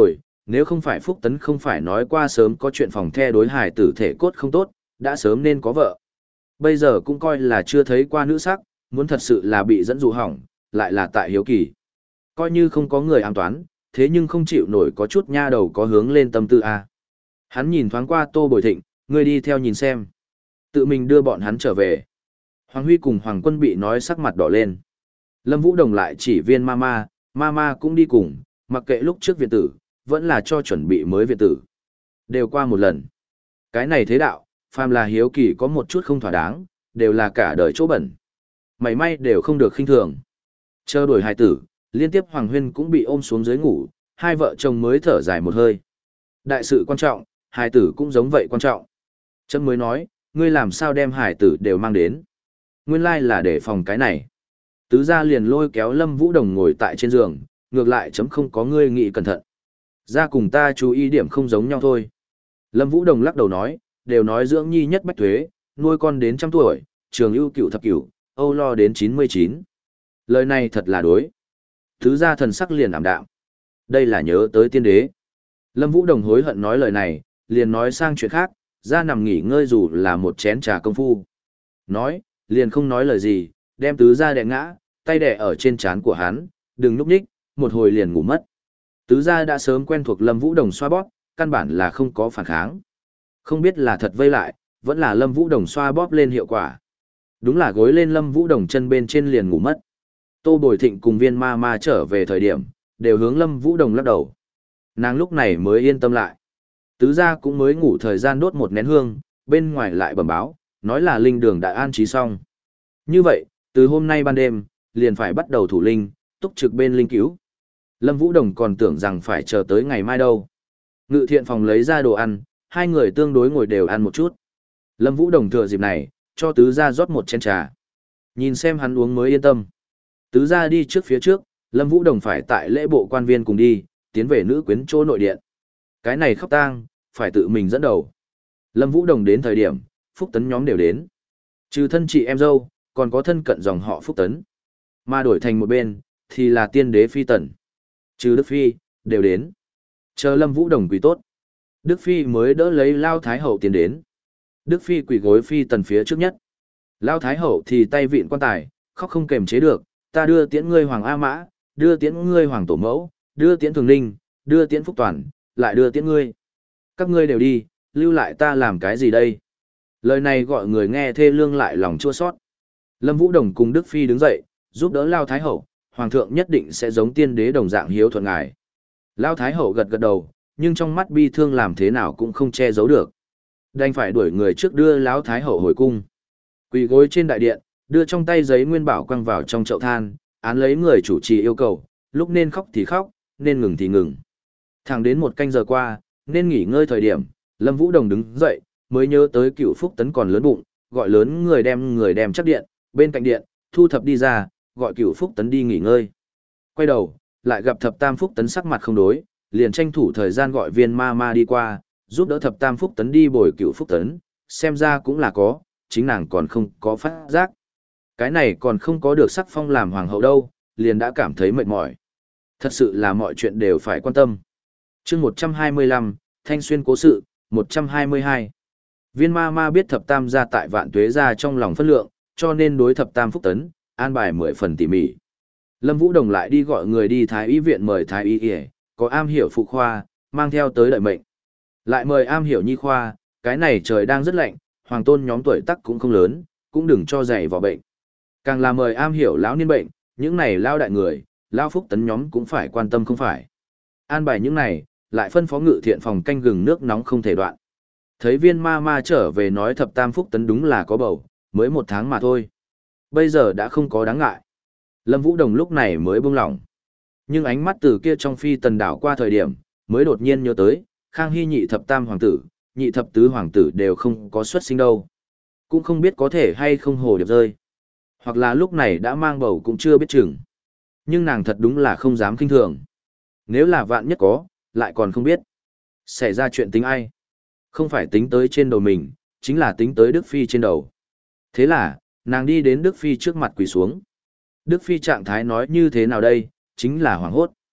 Nếu không phải Phúc Tấn không phải nói qua sớm có chuyện phòng the đối hài tử thể cốt không tốt, đã sớm nên có vợ. Bây giờ cũng coi là chưa thấy qua nữ sắc, muốn thật sự là bị dẫn dụ hỏng, lại là tại hiếu kỳ. Coi như không có người an toán, thế nhưng không chịu nổi có chút nha đầu có hướng lên tâm tư a. Hắn nhìn thoáng qua Tô Bồi Thịnh, ngươi đi theo nhìn xem. Tự mình đưa bọn hắn trở về. Hoàng Huy cùng Hoàng Quân bị nói sắc mặt đỏ lên. Lâm Vũ Đồng lại chỉ viên mama, mama cũng đi cùng, mặc kệ lúc trước viện tử, vẫn là cho chuẩn bị mới viện tử. Đều qua một lần. Cái này thế đạo, phàm là hiếu kỳ có một chút không thỏa đáng, đều là cả đời chỗ bẩn. Mảy may đều không được khinh thường. Chờ đuổi hài tử, liên tiếp Hoàng Huyên cũng bị ôm xuống dưới ngủ, hai vợ chồng mới thở dài một hơi. Đại sự quan trọng, hài tử cũng giống vậy quan trọng. Trâm mới nói, ngươi làm sao đem hài tử đều mang đến. Nguyên lai là để phòng cái này. Tứ gia liền lôi kéo Lâm Vũ Đồng ngồi tại trên giường, ngược lại chấm không có ngươi nghĩ cẩn thận. Ra cùng ta chú ý điểm không giống nhau thôi. Lâm Vũ Đồng lắc đầu nói, đều nói dưỡng nhi nhất bách thuế, nuôi con đến trăm tuổi, trường ưu cựu thập cửu, âu lo đến chín mươi chín. Lời này thật là đối. Tứ gia thần sắc liền ảm đạm. Đây là nhớ tới tiên đế. Lâm Vũ Đồng hối hận nói lời này, liền nói sang chuyện khác, ra nằm nghỉ ngơi dù là một chén trà công phu. Nói, liền không nói lời gì, đem tứ gia đè ngã, tay đè ở trên trán của hắn, đừng núp nhích, một hồi liền ngủ mất. Tứ gia đã sớm quen thuộc Lâm Vũ Đồng xoa bóp, căn bản là không có phản kháng. Không biết là thật vây lại, vẫn là Lâm Vũ Đồng xoa bóp lên hiệu quả. Đúng là gối lên Lâm Vũ Đồng chân bên trên liền ngủ mất. Tô Bồi Thịnh cùng viên ma ma trở về thời điểm, đều hướng Lâm Vũ Đồng lắc đầu. Nàng lúc này mới yên tâm lại. Tứ gia cũng mới ngủ thời gian đốt một nén hương, bên ngoài lại bẩm báo, nói là linh đường đã an trí xong. Như vậy, từ hôm nay ban đêm, liền phải bắt đầu thủ linh, túc trực bên linh cứu. Lâm Vũ Đồng còn tưởng rằng phải chờ tới ngày mai đâu. Ngự thiện phòng lấy ra đồ ăn, hai người tương đối ngồi đều ăn một chút. Lâm Vũ Đồng thừa dịp này, cho tứ gia rót một chén trà. Nhìn xem hắn uống mới yên tâm. Tứ gia đi trước phía trước, Lâm Vũ Đồng phải tại lễ bộ quan viên cùng đi, tiến về nữ quyến chỗ nội điện. Cái này khóc tang, phải tự mình dẫn đầu. Lâm Vũ Đồng đến thời điểm, Phúc Tấn nhóm đều đến. Trừ thân chị em dâu, còn có thân cận dòng họ Phúc Tấn. Mà đổi thành một bên, thì là tiên đế Phi Tần. Trừ Đức Phi, đều đến. Chờ Lâm Vũ Đồng quỳ tốt. Đức Phi mới đỡ lấy Lao Thái Hậu tiến đến. Đức Phi quỳ gối Phi Tần phía trước nhất. Lao Thái Hậu thì tay vịn quan tài, khóc không kềm chế được. Ta đưa tiễn ngươi Hoàng A Mã, đưa tiễn ngươi Hoàng Tổ Mẫu, đưa tiễn Thường Ninh, đưa tiễn Phúc Toàn, lại đưa tiễn ngươi. Các ngươi đều đi, lưu lại ta làm cái gì đây? Lời này gọi người nghe thê lương lại lòng chua xót. Lâm Vũ Đồng cùng Đức Phi đứng dậy, giúp đỡ Lao Thái Hậu, Hoàng thượng nhất định sẽ giống tiên đế đồng dạng hiếu thuận ngài. Lao Thái Hậu gật gật đầu, nhưng trong mắt bi thương làm thế nào cũng không che giấu được. Đành phải đuổi người trước đưa Lão Thái Hậu hồi cung. Quỳ gối trên đại điện, đưa trong tay giấy nguyên bảo quăng vào trong chậu than, án lấy người chủ trì yêu cầu, lúc nên khóc thì khóc, nên ngừng thì ngừng. Thẳng đến một canh giờ qua, nên nghỉ ngơi thời điểm, Lâm Vũ Đồng đứng dậy, mới nhớ tới Cựu Phúc Tấn còn lớn bụng, gọi lớn người đem người đem chắc điện, bên cạnh điện, thu thập đi ra, gọi Cựu Phúc Tấn đi nghỉ ngơi. Quay đầu, lại gặp Thập Tam Phúc Tấn sắc mặt không đối, liền tranh thủ thời gian gọi viên ma ma đi qua, giúp đỡ Thập Tam Phúc Tấn đi bồi Cựu Phúc Tấn, xem ra cũng là có, chính nàng còn không có phát giác. Cái này còn không có được sắc phong làm hoàng hậu đâu, liền đã cảm thấy mệt mỏi. Thật sự là mọi chuyện đều phải quan tâm. Chương một trăm hai mươi lăm, Thanh Xuyên cố sự, một trăm hai mươi hai. Viên ma ma biết Thập Tam gia tại Vạn Tuế gia trong lòng phân lượng, cho nên đối Thập Tam Phúc Tấn, an bài mười phần tỉ mỉ. Lâm Vũ Đồng lại đi gọi người đi Thái Y viện mời Thái Y y, có am hiểu phụ khoa, mang theo tới đợi mệnh. Lại mời am hiểu nhi khoa, cái này trời đang rất lạnh, hoàng tôn nhóm tuổi tác cũng không lớn, cũng đừng cho dày vào bệnh. Càng là mời am hiểu lão niên bệnh, những này lao đại người, lao Phúc Tấn nhóm cũng phải quan tâm không phải. An bài những này, lại phân phó ngự thiện phòng canh gừng nước nóng không thể đoạn. Thấy viên ma ma trở về nói Thập Tam Phúc Tấn đúng là có bầu, mới một tháng mà thôi. Bây giờ đã không có đáng ngại. Lâm Vũ Đồng lúc này mới buông lỏng. Nhưng ánh mắt từ kia trong Phi Tần đảo qua thời điểm, mới đột nhiên nhớ tới, Khang Hy nhị thập tam hoàng tử, nhị thập tứ hoàng tử đều không có xuất sinh đâu. Cũng không biết có thể hay không hồ điệp rơi. Hoặc là lúc này đã mang bầu cũng chưa biết chừng. Nhưng nàng thật đúng là không dám kinh thường. Nếu là vạn nhất có, lại còn không biết. Xảy ra chuyện tính ai? Không phải tính tới trên đầu mình, chính là tính tới Đức Phi trên đầu. Thế là, nàng đi đến Đức Phi trước mặt quỳ xuống. Đức Phi trạng thái nói như thế nào đây, chính là hoảng hốt.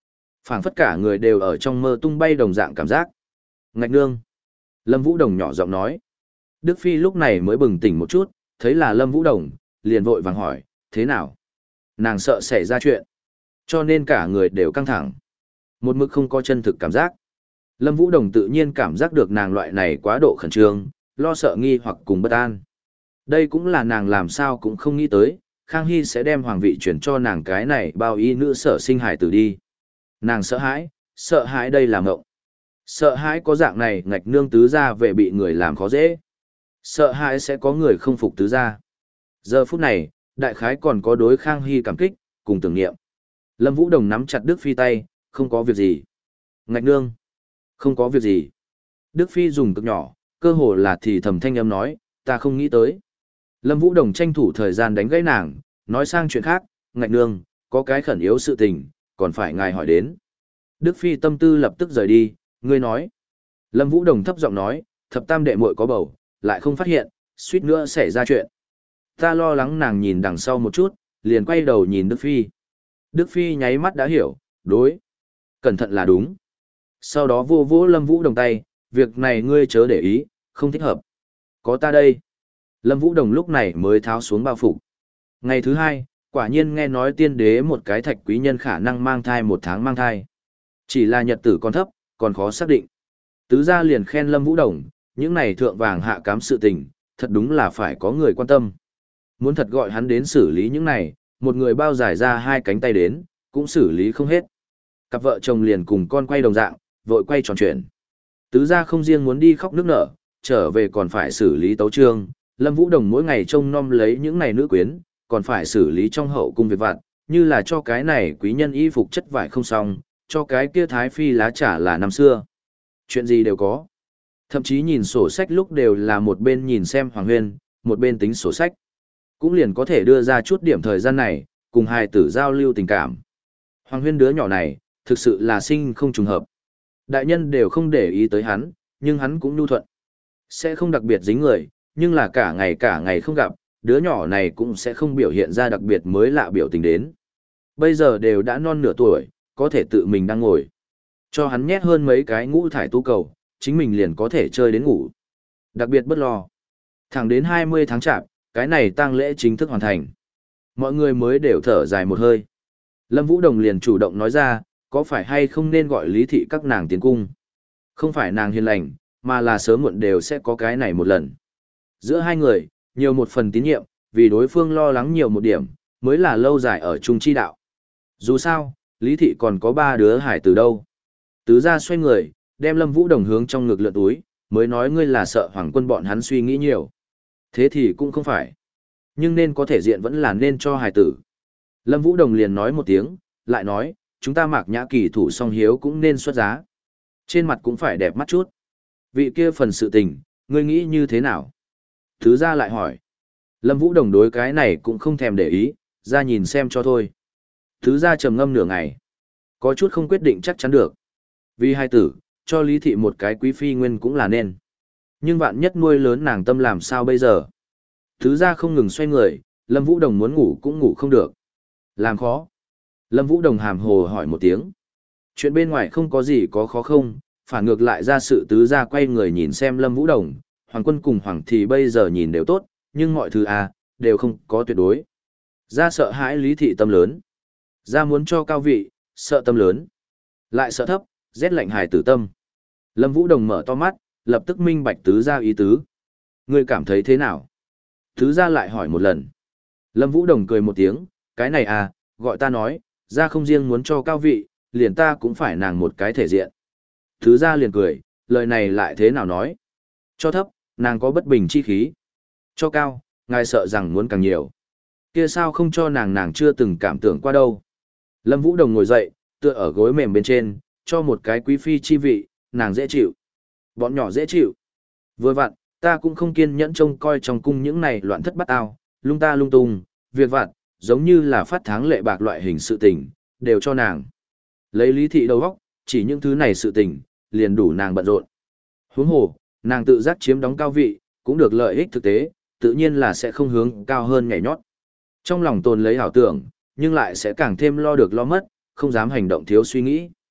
Phảng phất cả người đều ở trong mơ tung bay đồng dạng cảm giác. Ngạch nương. Lâm Vũ Đồng nhỏ giọng nói. Đức Phi lúc này mới bừng tỉnh một chút, thấy là Lâm Vũ Đồng, liền vội vàng hỏi, thế nào? Nàng sợ xảy ra chuyện, cho nên cả người đều căng thẳng. Một mực không có chân thực cảm giác. Lâm Vũ Đồng tự nhiên cảm giác được nàng loại này quá độ khẩn trương, lo sợ nghi hoặc cùng bất an. Đây cũng là nàng làm sao cũng không nghĩ tới, Khang Hy sẽ đem hoàng vị chuyển cho nàng cái này bao y nữ sở sinh hải tử đi. Nàng sợ hãi, sợ hãi đây là mộng. Sợ hãi có dạng này ngạch nương tứ gia về bị người làm khó dễ. Sợ hãi sẽ có người không phục tứ gia. Giờ phút này, đại khái còn có đối Khang Hy cảm kích, cùng tưởng niệm. Lâm Vũ Đồng nắm chặt Đức Phi tay, không có việc gì. Ngạch nương, không có việc gì. Đức Phi dùng cực nhỏ, cơ hồ là thì thầm thanh âm nói, ta không nghĩ tới. Lâm Vũ Đồng tranh thủ thời gian đánh gãy nàng, nói sang chuyện khác, ngạch nương, có cái khẩn yếu sự tình, còn phải ngài hỏi đến. Đức Phi tâm tư lập tức rời đi, ngươi nói. Lâm Vũ Đồng thấp giọng nói, thập tam đệ muội có bầu, lại không phát hiện, suýt nữa xảy ra chuyện. Ta lo lắng nàng nhìn đằng sau một chút, liền quay đầu nhìn Đức Phi. Đức Phi nháy mắt đã hiểu, đối. Cẩn thận là đúng. Sau đó vô vỗ Lâm Vũ Đồng tay, việc này ngươi chớ để ý, không thích hợp. Có ta đây. Lâm Vũ Đồng lúc này mới tháo xuống bao phục. Ngày thứ hai, quả nhiên nghe nói tiên đế một cái thạch quý nhân khả năng mang thai một tháng mang thai. Chỉ là nhật tử còn thấp, còn khó xác định. Tứ gia liền khen Lâm Vũ Đồng, những này thượng vàng hạ cám sự tình, thật đúng là phải có người quan tâm. Muốn thật gọi hắn đến xử lý những này, một người bao giải ra hai cánh tay đến, cũng xử lý không hết. Cặp vợ chồng liền cùng con quay đồng dạng, vội quay tròn chuyện. Tứ gia không riêng muốn đi khóc nước nở, trở về còn phải xử lý tấu chương. Lâm Vũ Đồng mỗi ngày trông nom lấy những này nữ quyến, còn phải xử lý trong hậu cung việc vặt, như là cho cái này quý nhân y phục chất vải không xong, cho cái kia thái phi lá trà là năm xưa. Chuyện gì đều có. Thậm chí nhìn sổ sách lúc đều là một bên nhìn xem Hoàng Huyên, một bên tính sổ sách. Cũng liền có thể đưa ra chút điểm thời gian này, cùng hài tử giao lưu tình cảm. Hoàng Huyên đứa nhỏ này, thực sự là sinh không trùng hợp. Đại nhân đều không để ý tới hắn, nhưng hắn cũng nhu thuận. Sẽ không đặc biệt dính người, nhưng là cả ngày cả ngày không gặp, đứa nhỏ này cũng sẽ không biểu hiện ra đặc biệt mới lạ biểu tình đến. Bây giờ đều đã non nửa tuổi, có thể tự mình đang ngồi. Cho hắn nhét hơn mấy cái ngũ thải tú cầu, chính mình liền có thể chơi đến ngủ. Đặc biệt bất lo. Thẳng đến hai mươi tháng chạp, cái này tang lễ chính thức hoàn thành. Mọi người mới đều thở dài một hơi. Lâm Vũ Đồng liền chủ động nói ra, có phải hay không nên gọi Lý thị các nàng tiến cung. Không phải nàng hiền lành, mà là sớm muộn đều sẽ có cái này một lần. Giữa hai người, nhiều một phần tín nhiệm, vì đối phương lo lắng nhiều một điểm, mới là lâu dài ở chung chi đạo. Dù sao, Lý thị còn có ba đứa hải từ đâu. Tứ gia xoay người, đem Lâm Vũ Đồng hướng trong ngực lượn túi, mới nói ngươi là sợ hoàng quân bọn hắn suy nghĩ nhiều. Thế thì cũng không phải. Nhưng nên có thể diện vẫn là nên cho hải tử. Lâm Vũ Đồng liền nói một tiếng, lại nói, chúng ta Mạc Nhã kỳ thủ song hiếu cũng nên xuất giá. Trên mặt cũng phải đẹp mắt chút. Vị kia phần sự tình, ngươi nghĩ như thế nào? Thứ gia lại hỏi. Lâm Vũ Đồng đối cái này cũng không thèm để ý, ra nhìn xem cho thôi. Thứ gia trầm ngâm nửa ngày. Có chút không quyết định chắc chắn được. Vì hai tử, cho Lý thị một cái quý phi nguyên cũng là nên. Nhưng vạn nhất nuôi lớn nàng tâm làm sao bây giờ? Thứ gia không ngừng xoay người, Lâm Vũ Đồng muốn ngủ cũng ngủ không được. Làm khó. Lâm Vũ Đồng hàm hồ hỏi một tiếng. Chuyện bên ngoài không có gì có khó không, phản ngược lại ra sự tứ gia quay người nhìn xem Lâm Vũ Đồng, Hoàng quân cùng Hoàng thì bây giờ nhìn đều tốt, nhưng mọi thứ à, đều không có tuyệt đối. Gia sợ hãi Lý thị tâm lớn. Gia muốn cho cao vị, sợ tâm lớn. Lại sợ thấp, rét lạnh hài tử tâm. Lâm Vũ Đồng mở to mắt, lập tức minh bạch tứ gia ý tứ. Ngươi cảm thấy thế nào? Tứ gia lại hỏi một lần. Lâm Vũ Đồng cười một tiếng, cái này à, gọi ta nói, gia không riêng muốn cho cao vị, liền ta cũng phải nàng một cái thể diện. Tứ gia liền cười, lời này lại thế nào nói? Cho thấp, nàng có bất bình chi khí. Cho cao, ngài sợ rằng muốn càng nhiều. Kia sao không cho nàng nàng chưa từng cảm tưởng qua đâu. Lâm Vũ Đồng ngồi dậy, tựa ở gối mềm bên trên, cho một cái quý phi chi vị, nàng dễ chịu. Bọn nhỏ dễ chịu. Vừa vặn, ta cũng không kiên nhẫn trông coi trong cung những này loạn thất bắt ao, lung ta lung tung, việc vặt, giống như là phát tháng lệ bạc loại hình sự tình, đều cho nàng. Lấy Lý thị đầu óc, chỉ những thứ này sự tình, liền đủ nàng bận rộn. Huống hồ, nàng tự giác chiếm đóng cao vị, cũng được lợi ích thực tế, tự nhiên là sẽ không hướng cao hơn nhảy nhót. Trong lòng tồn lấy ảo tưởng, nhưng lại sẽ càng thêm lo được lo mất, không dám hành động thiếu suy nghĩ.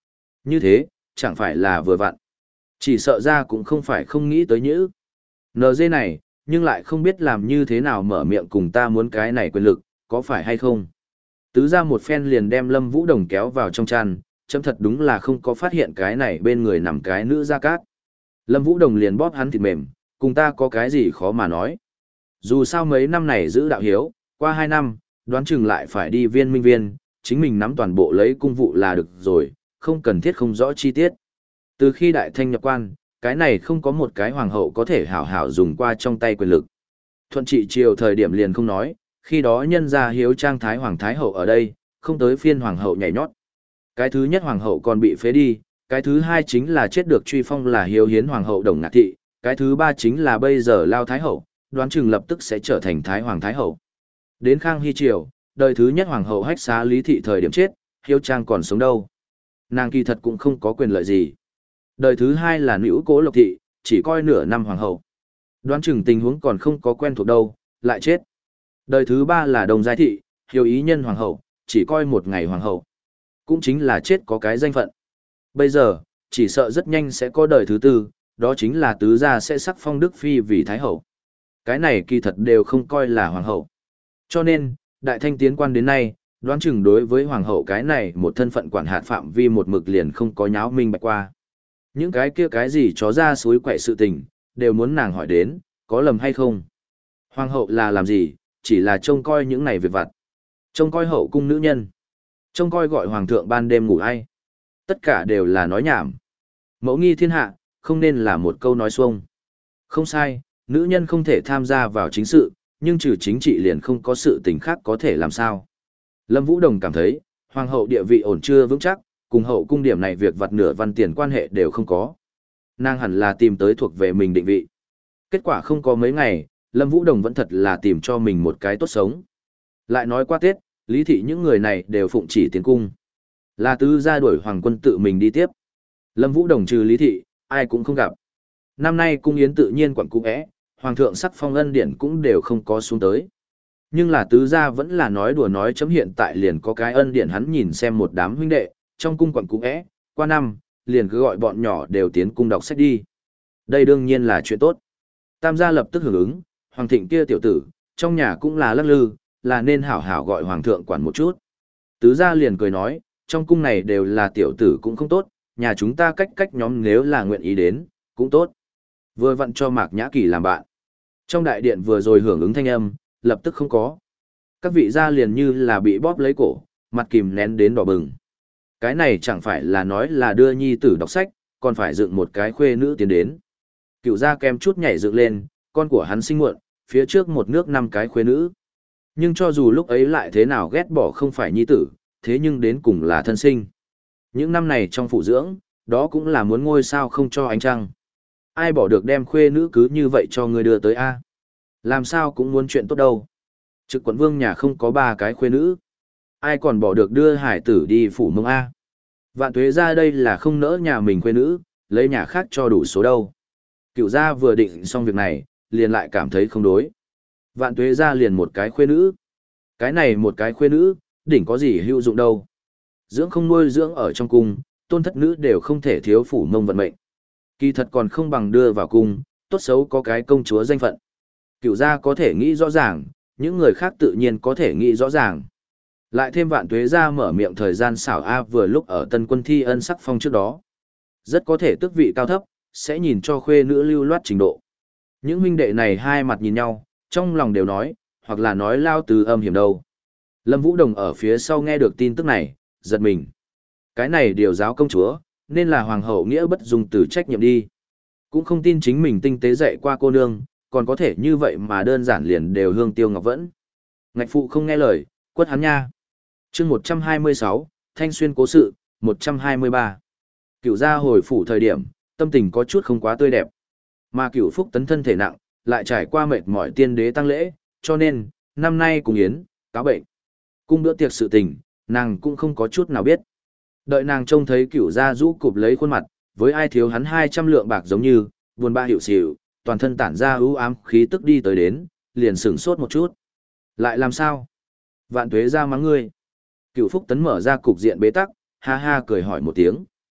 Như thế, chẳng phải là vừa vặn. Chỉ sợ ra cũng không phải không nghĩ tới nhữ. en giê này, nhưng lại không biết làm như thế nào mở miệng cùng ta muốn cái này quyền lực, có phải hay không. Tứ ra một phen liền đem Lâm Vũ Đồng kéo vào trong chăn, chấm thật đúng là không có phát hiện cái này bên người nằm cái nữ gia cát. Lâm Vũ Đồng liền bóp hắn thịt mềm, cùng ta có cái gì khó mà nói. Dù sao mấy năm này giữ đạo hiếu, qua hai năm, đoán chừng lại phải đi viên minh viên, chính mình nắm toàn bộ lấy cung vụ là được rồi, không cần thiết không rõ chi tiết. Từ khi đại thanh nhập quan, cái này không có một cái hoàng hậu có thể hảo hảo dùng qua trong tay quyền lực. Thuận trị triều thời điểm liền không nói, khi đó nhân ra hiếu trang thái hoàng thái hậu ở đây, không tới phiên hoàng hậu nhảy nhót. Cái thứ nhất hoàng hậu còn bị phế đi, cái thứ hai chính là chết được truy phong là hiếu hiến hoàng hậu Đồng Ngạc Thị, cái thứ ba chính là bây giờ Lao Thái hậu, đoán chừng lập tức sẽ trở thành thái hoàng thái hậu. Đến Khang Hy triều, đời thứ nhất hoàng hậu Hách Xá Lý Thị thời điểm chết, hiếu trang còn sống đâu. Nàng kỳ thật cũng không có quyền lợi gì. Đời thứ hai là Nữu Cố Lộc Thị, chỉ coi nửa năm hoàng hậu. Đoán chừng tình huống còn không có quen thuộc đâu, lại chết. Đời thứ ba là Đồng Giai Thị, hiếu ý nhân hoàng hậu, chỉ coi một ngày hoàng hậu. Cũng chính là chết có cái danh phận. Bây giờ, chỉ sợ rất nhanh sẽ có đời thứ tư, đó chính là tứ gia sẽ sắc phong Đức Phi vì Thái hậu. Cái này kỳ thật đều không coi là hoàng hậu. Cho nên, đại thanh tiến quan đến nay, đoán chừng đối với hoàng hậu cái này một thân phận quản hạt phạm vi một mực liền không có nháo minh bạch qua. Những cái kia cái gì chó ra suối quậy sự tình, đều muốn nàng hỏi đến, có lầm hay không. Hoàng hậu là làm gì, chỉ là trông coi những này việc vặt. Trông coi hậu cung nữ nhân. Trông coi gọi hoàng thượng ban đêm ngủ ai. Tất cả đều là nói nhảm. Mẫu nghi thiên hạ, không nên là một câu nói xuông. Không sai, nữ nhân không thể tham gia vào chính sự, nhưng trừ chính trị liền không có sự tình khác có thể làm sao. Lâm Vũ Đồng cảm thấy, hoàng hậu địa vị ổn chưa vững chắc, cùng hậu cung điểm này việc vặt nửa văn tiền quan hệ đều không có. Nàng hẳn là tìm tới thuộc về mình định vị. Kết quả không có mấy ngày, Lâm Vũ Đồng vẫn thật là tìm cho mình một cái tốt sống. Lại nói qua Tết, Lý Thị những người này đều phụng chỉ tiến cung. Là tứ gia đuổi hoàng quân tự mình đi tiếp. Lâm Vũ Đồng trừ Lý Thị, ai cũng không gặp. Năm nay cung yến tự nhiên quẩn cung ẽ, hoàng thượng sắc phong ân điển cũng đều không có xuống tới. Nhưng là tứ gia vẫn là nói đùa nói chấm hiện tại liền có cái ân điển hắn nhìn xem một đám huynh đệ, trong cung quẩn cung ẽ, qua năm, liền cứ gọi bọn nhỏ đều tiến cung đọc sách đi. Đây đương nhiên là chuyện tốt. Tam gia lập tức hưởng ứng, hoàng thịnh kia tiểu tử, trong nhà cũng là lắc lư, là nên hảo hảo gọi hoàng thượng quản một chút. Tứ gia liền cười nói, trong cung này đều là tiểu tử cũng không tốt, nhà chúng ta cách cách nhóm nếu là nguyện ý đến, cũng tốt. Vừa vặn cho Mạc Nhã Kỳ làm bạn. Trong đại điện vừa rồi hưởng ứng thanh âm, lập tức không có. Các vị gia liền như là bị bóp lấy cổ, mặt kìm nén đến đỏ bừng. Cái này chẳng phải là nói là đưa nhi tử đọc sách, còn phải dựng một cái khuê nữ tiến đến. Cựu gia kem chút nhảy dựng lên, con của hắn sinh muộn, phía trước một nước năm cái khuê nữ. Nhưng cho dù lúc ấy lại thế nào ghét bỏ không phải nhi tử, thế nhưng đến cùng là thân sinh. Những năm này trong phụ dưỡng, đó cũng là muốn ngôi sao không cho ánh trăng. Ai bỏ được đem khuê nữ cứ như vậy cho người đưa tới A. Làm sao cũng muốn chuyện tốt đâu. Trực quận vương nhà không có ba cái khuê nữ. Ai còn bỏ được đưa hải tử đi phủ mông A. Vạn tuế ra đây là không nỡ nhà mình khuê nữ, lấy nhà khác cho đủ số đâu. Cựu gia vừa định xong việc này, liền lại cảm thấy không đối. Vạn tuế ra liền một cái khuê nữ. Cái này một cái khuê nữ, đỉnh có gì hữu dụng đâu. Dưỡng không nuôi dưỡng ở trong cung, tôn thất nữ đều không thể thiếu phủ mông vận mệnh. Kỳ thật còn không bằng đưa vào cung, tốt xấu có cái công chúa danh phận. Cựu gia có thể nghĩ rõ ràng, những người khác tự nhiên có thể nghĩ rõ ràng. Lại thêm vạn tuế ra mở miệng thời gian xảo A vừa lúc ở tân quân thi ân sắc phong trước đó. Rất có thể tước vị cao thấp, sẽ nhìn cho khuê nữ lưu loát trình độ. Những huynh đệ này hai mặt nhìn nhau, trong lòng đều nói, hoặc là nói lao từ âm hiểm đâu. Lâm Vũ Đồng ở phía sau nghe được tin tức này, giật mình. Cái này điều giáo công chúa, nên là hoàng hậu nghĩa bất dung từ trách nhiệm đi. Cũng không tin chính mình tinh tế dạy qua cô nương, còn có thể như vậy mà đơn giản liền đều hương tiêu ngọc vẫn. Ngạch phụ không nghe lời, quất hắn nha. chương một trăm hai mươi sáu, Thanh Xuyên cố sự, một trăm hai mươi ba. Cửu gia hồi phủ thời điểm, tâm tình có chút không quá tươi đẹp. Mà Cửu Phúc tấn thân thể nặng, lại trải qua mệt mỏi tiên đế tăng lễ, cho nên, năm nay cùng yến, cáo bệnh. Cung bữa tiệc sự tình, nàng cũng không có chút nào biết. Đợi nàng trông thấy Cửu gia rũ cụp lấy khuôn mặt, với ai thiếu hắn hai trăm lượng bạc giống như, buồn bã hiểu xỉu, toàn thân tản ra ưu ám khí tức đi tới đến, liền sửng sốt một chút. Lại làm sao? Vạn tuế ra mắng ngươi. Cửu Phúc tấn mở ra cục diện bế tắc, ha ha cười hỏi một tiếng.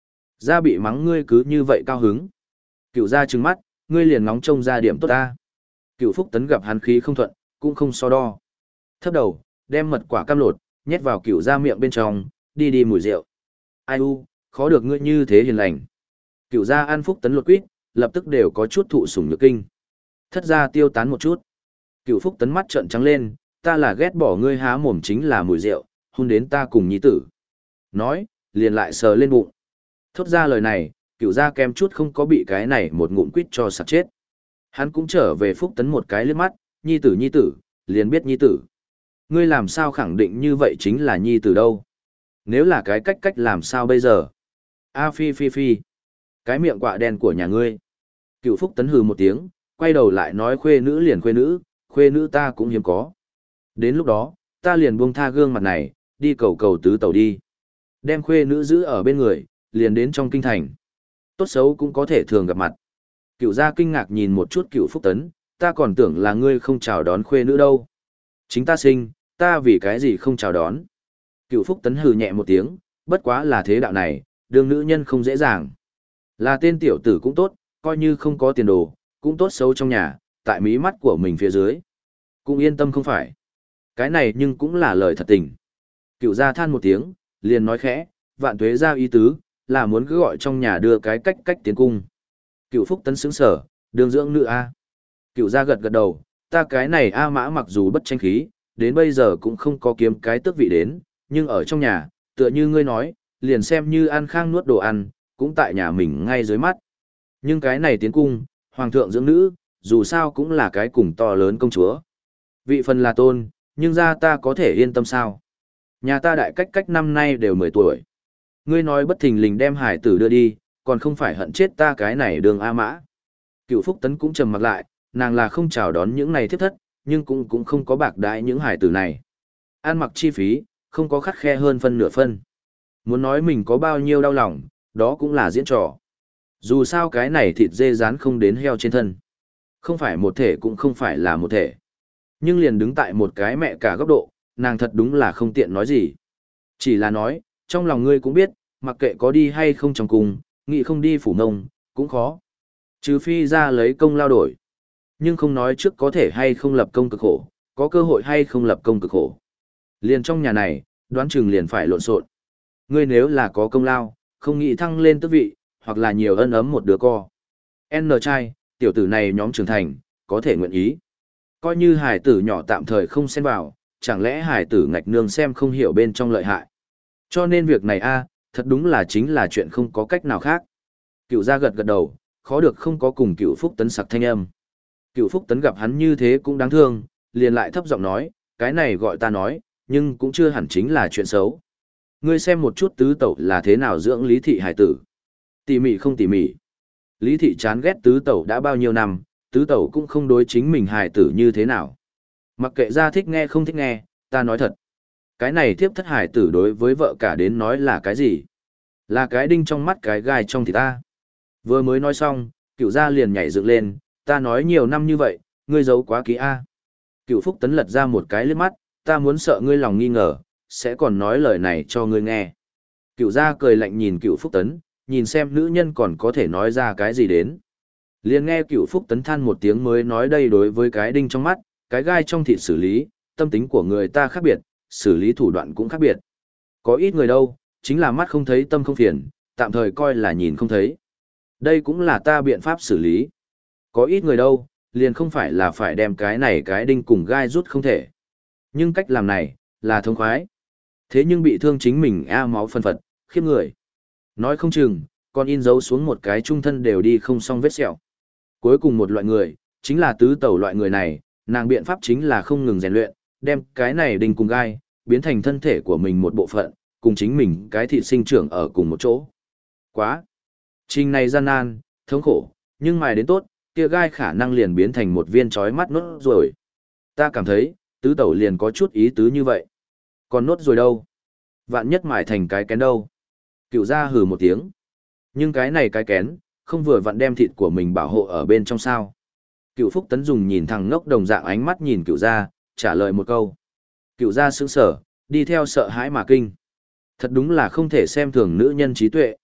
Ra bị mắng ngươi cứ như vậy cao hứng. Cựu ra trừng mắt, ngươi liền ngóng trông ra điểm tốt ta. Cựu Phúc Tấn gặp hắn khí không thuận, cũng không so đo. Thấp đầu, đem mật quả cam lột, nhét vào cựu ra miệng bên trong, đi đi mùi rượu. Ai u, khó được ngươi như thế hiền lành. Cựu ra ăn Phúc Tấn lột quýt, lập tức đều có chút thụ sủng nhược kinh. Thất ra tiêu tán một chút. Cựu Phúc Tấn mắt trợn trắng lên, ta là ghét bỏ ngươi há mồm chính là mùi rượu, hôn đến ta cùng nhi tử. Nói, liền lại sờ lên bụng. Thốt ra lời này, cựu ra kem chút không có bị cái này một ngụm quýt cho sặc chết. Hắn cũng trở về Phúc Tấn một cái liếc mắt, nhi tử nhi tử, liền biết nhi tử. Ngươi làm sao khẳng định như vậy chính là nhi tử đâu? Nếu là cái cách cách làm sao bây giờ? A phi phi phi. Cái miệng quạ đen của nhà ngươi. Cựu Phúc Tấn hừ một tiếng, quay đầu lại nói khuê nữ liền khuê nữ, khuê nữ ta cũng hiếm có. Đến lúc đó, ta liền buông tha gương mặt này, đi cầu cầu tứ tẩu đi. Đem khuê nữ giữ ở bên người, liền đến trong kinh thành. Tốt xấu cũng có thể thường gặp mặt. Cựu gia kinh ngạc nhìn một chút Cựu Phúc Tấn, ta còn tưởng là ngươi không chào đón khuê nữ đâu. Chính ta sinh, ta vì cái gì không chào đón. Cựu Phúc Tấn hừ nhẹ một tiếng, bất quá là thế đạo này, đương nữ nhân không dễ dàng. Là tên tiểu tử cũng tốt, coi như không có tiền đồ, cũng tốt xấu trong nhà, tại mí mắt của mình phía dưới. Cũng yên tâm không phải. Cái này nhưng cũng là lời thật tình. Cựu gia than một tiếng, liền nói khẽ, vạn tuế ra ý tứ, là muốn cứ gọi trong nhà đưa cái cách cách tiến cung. Cựu Phúc Tấn sững sở, đường dưỡng nữ A. Cựu gia gật gật đầu, ta cái này A mã mặc dù bất tranh khí, đến bây giờ cũng không có kiếm cái tước vị đến, nhưng ở trong nhà, tựa như ngươi nói, liền xem như ăn khang nuốt đồ ăn, cũng tại nhà mình ngay dưới mắt. Nhưng cái này tiến cung, hoàng thượng dưỡng nữ, dù sao cũng là cái cùng to lớn công chúa. Vị phần là tôn, nhưng ra ta có thể yên tâm sao? Nhà ta đại cách cách năm nay đều mười tuổi. Ngươi nói bất thình lình đem hải tử đưa đi, còn không phải hận chết ta cái này đường A mã. Cựu Phúc Tấn cũng trầm mặt lại, nàng là không chào đón những này thiết thất, nhưng cũng cũng không có bạc đãi những hải tử này. Ăn mặc chi phí, không có khắt khe hơn phân nửa phân. Muốn nói mình có bao nhiêu đau lòng, đó cũng là diễn trò. Dù sao cái này thịt dê rán không đến heo trên thân. Không phải một thể cũng không phải là một thể. Nhưng liền đứng tại một cái mẹ cả góc độ, nàng thật đúng là không tiện nói gì. Chỉ là nói, trong lòng ngươi cũng biết, mặc kệ có đi hay không trong cùng, nghị không đi phủ nông, cũng khó. Trừ phi ra lấy công lao đổi. Nhưng không nói trước có thể hay không lập công cực khổ, có cơ hội hay không lập công cực khổ. Liền trong nhà này, đoán chừng liền phải lộn xộn. Ngươi nếu là có công lao, không nghĩ thăng lên tước vị, hoặc là nhiều ân ấm một đứa co. N trai, tiểu tử này nhóm trưởng thành, có thể nguyện ý. Coi như hải tử nhỏ tạm thời không xen vào, chẳng lẽ hải tử ngạch nương xem không hiểu bên trong lợi hại. Cho nên việc này a, thật đúng là chính là chuyện không có cách nào khác. Cựu gia gật gật đầu, khó được không có cùng Cựu Phúc Tấn sặc thanh âm. Cựu Phúc Tấn gặp hắn như thế cũng đáng thương, liền lại thấp giọng nói, cái này gọi ta nói, nhưng cũng chưa hẳn chính là chuyện xấu. Ngươi xem một chút tứ tẩu là thế nào dưỡng Lý thị hải tử. Tỉ mỉ không tỉ mỉ. Lý thị chán ghét tứ tẩu đã bao nhiêu năm, tứ tẩu cũng không đối chính mình hài tử như thế nào. Mặc kệ ra thích nghe không thích nghe, ta nói thật. Cái này thiếp thất hài tử đối với vợ cả đến nói là cái gì? Là cái đinh trong mắt cái gai trong thì ta. Vừa mới nói xong, cựu gia liền nhảy dựng lên, ta nói nhiều năm như vậy, ngươi giấu quá kỹ a. Cựu Phúc Tấn lật ra một cái liếc mắt, ta muốn sợ ngươi lòng nghi ngờ, sẽ còn nói lời này cho ngươi nghe. Cựu gia cười lạnh nhìn Cựu Phúc Tấn, nhìn xem nữ nhân còn có thể nói ra cái gì đến. Liền nghe Cựu Phúc Tấn than một tiếng mới nói đây đối với cái đinh trong mắt, cái gai trong thịt xử lý, tâm tính của người ta khác biệt, xử lý thủ đoạn cũng khác biệt. Có ít người đâu, chính là mắt không thấy tâm không phiền, tạm thời coi là nhìn không thấy. Đây cũng là ta biện pháp xử lý. Có ít người đâu, liền không phải là phải đem cái này cái đinh cùng gai rút không thể. Nhưng cách làm này, là thông khoái. Thế nhưng bị thương chính mình a máu phân phật, khiếp người. Nói không chừng, còn in dấu xuống một cái trung thân đều đi không xong vết sẹo. Cuối cùng một loại người, chính là tứ tẩu loại người này, nàng biện pháp chính là không ngừng rèn luyện, đem cái này đinh cùng gai, biến thành thân thể của mình một bộ phận, cùng chính mình cái thịt sinh trưởng ở cùng một chỗ. Quá! Trình này gian nan, thống khổ, nhưng mài đến tốt, kia gai khả năng liền biến thành một viên chói mắt nốt rồi. Ta cảm thấy, tứ tẩu liền có chút ý tứ như vậy. Còn nốt rồi đâu? Vạn nhất mài thành cái kén đâu? Cựu gia hừ một tiếng. Nhưng cái này cái kén, không vừa vặn đem thịt của mình bảo hộ ở bên trong sao. Cựu Phúc Tấn dùng nhìn thằng ngốc đồng dạng ánh mắt nhìn cựu gia, trả lời một câu. Cựu gia sững sở, đi theo sợ hãi mà kinh. Thật đúng là không thể xem thường nữ nhân trí tuệ.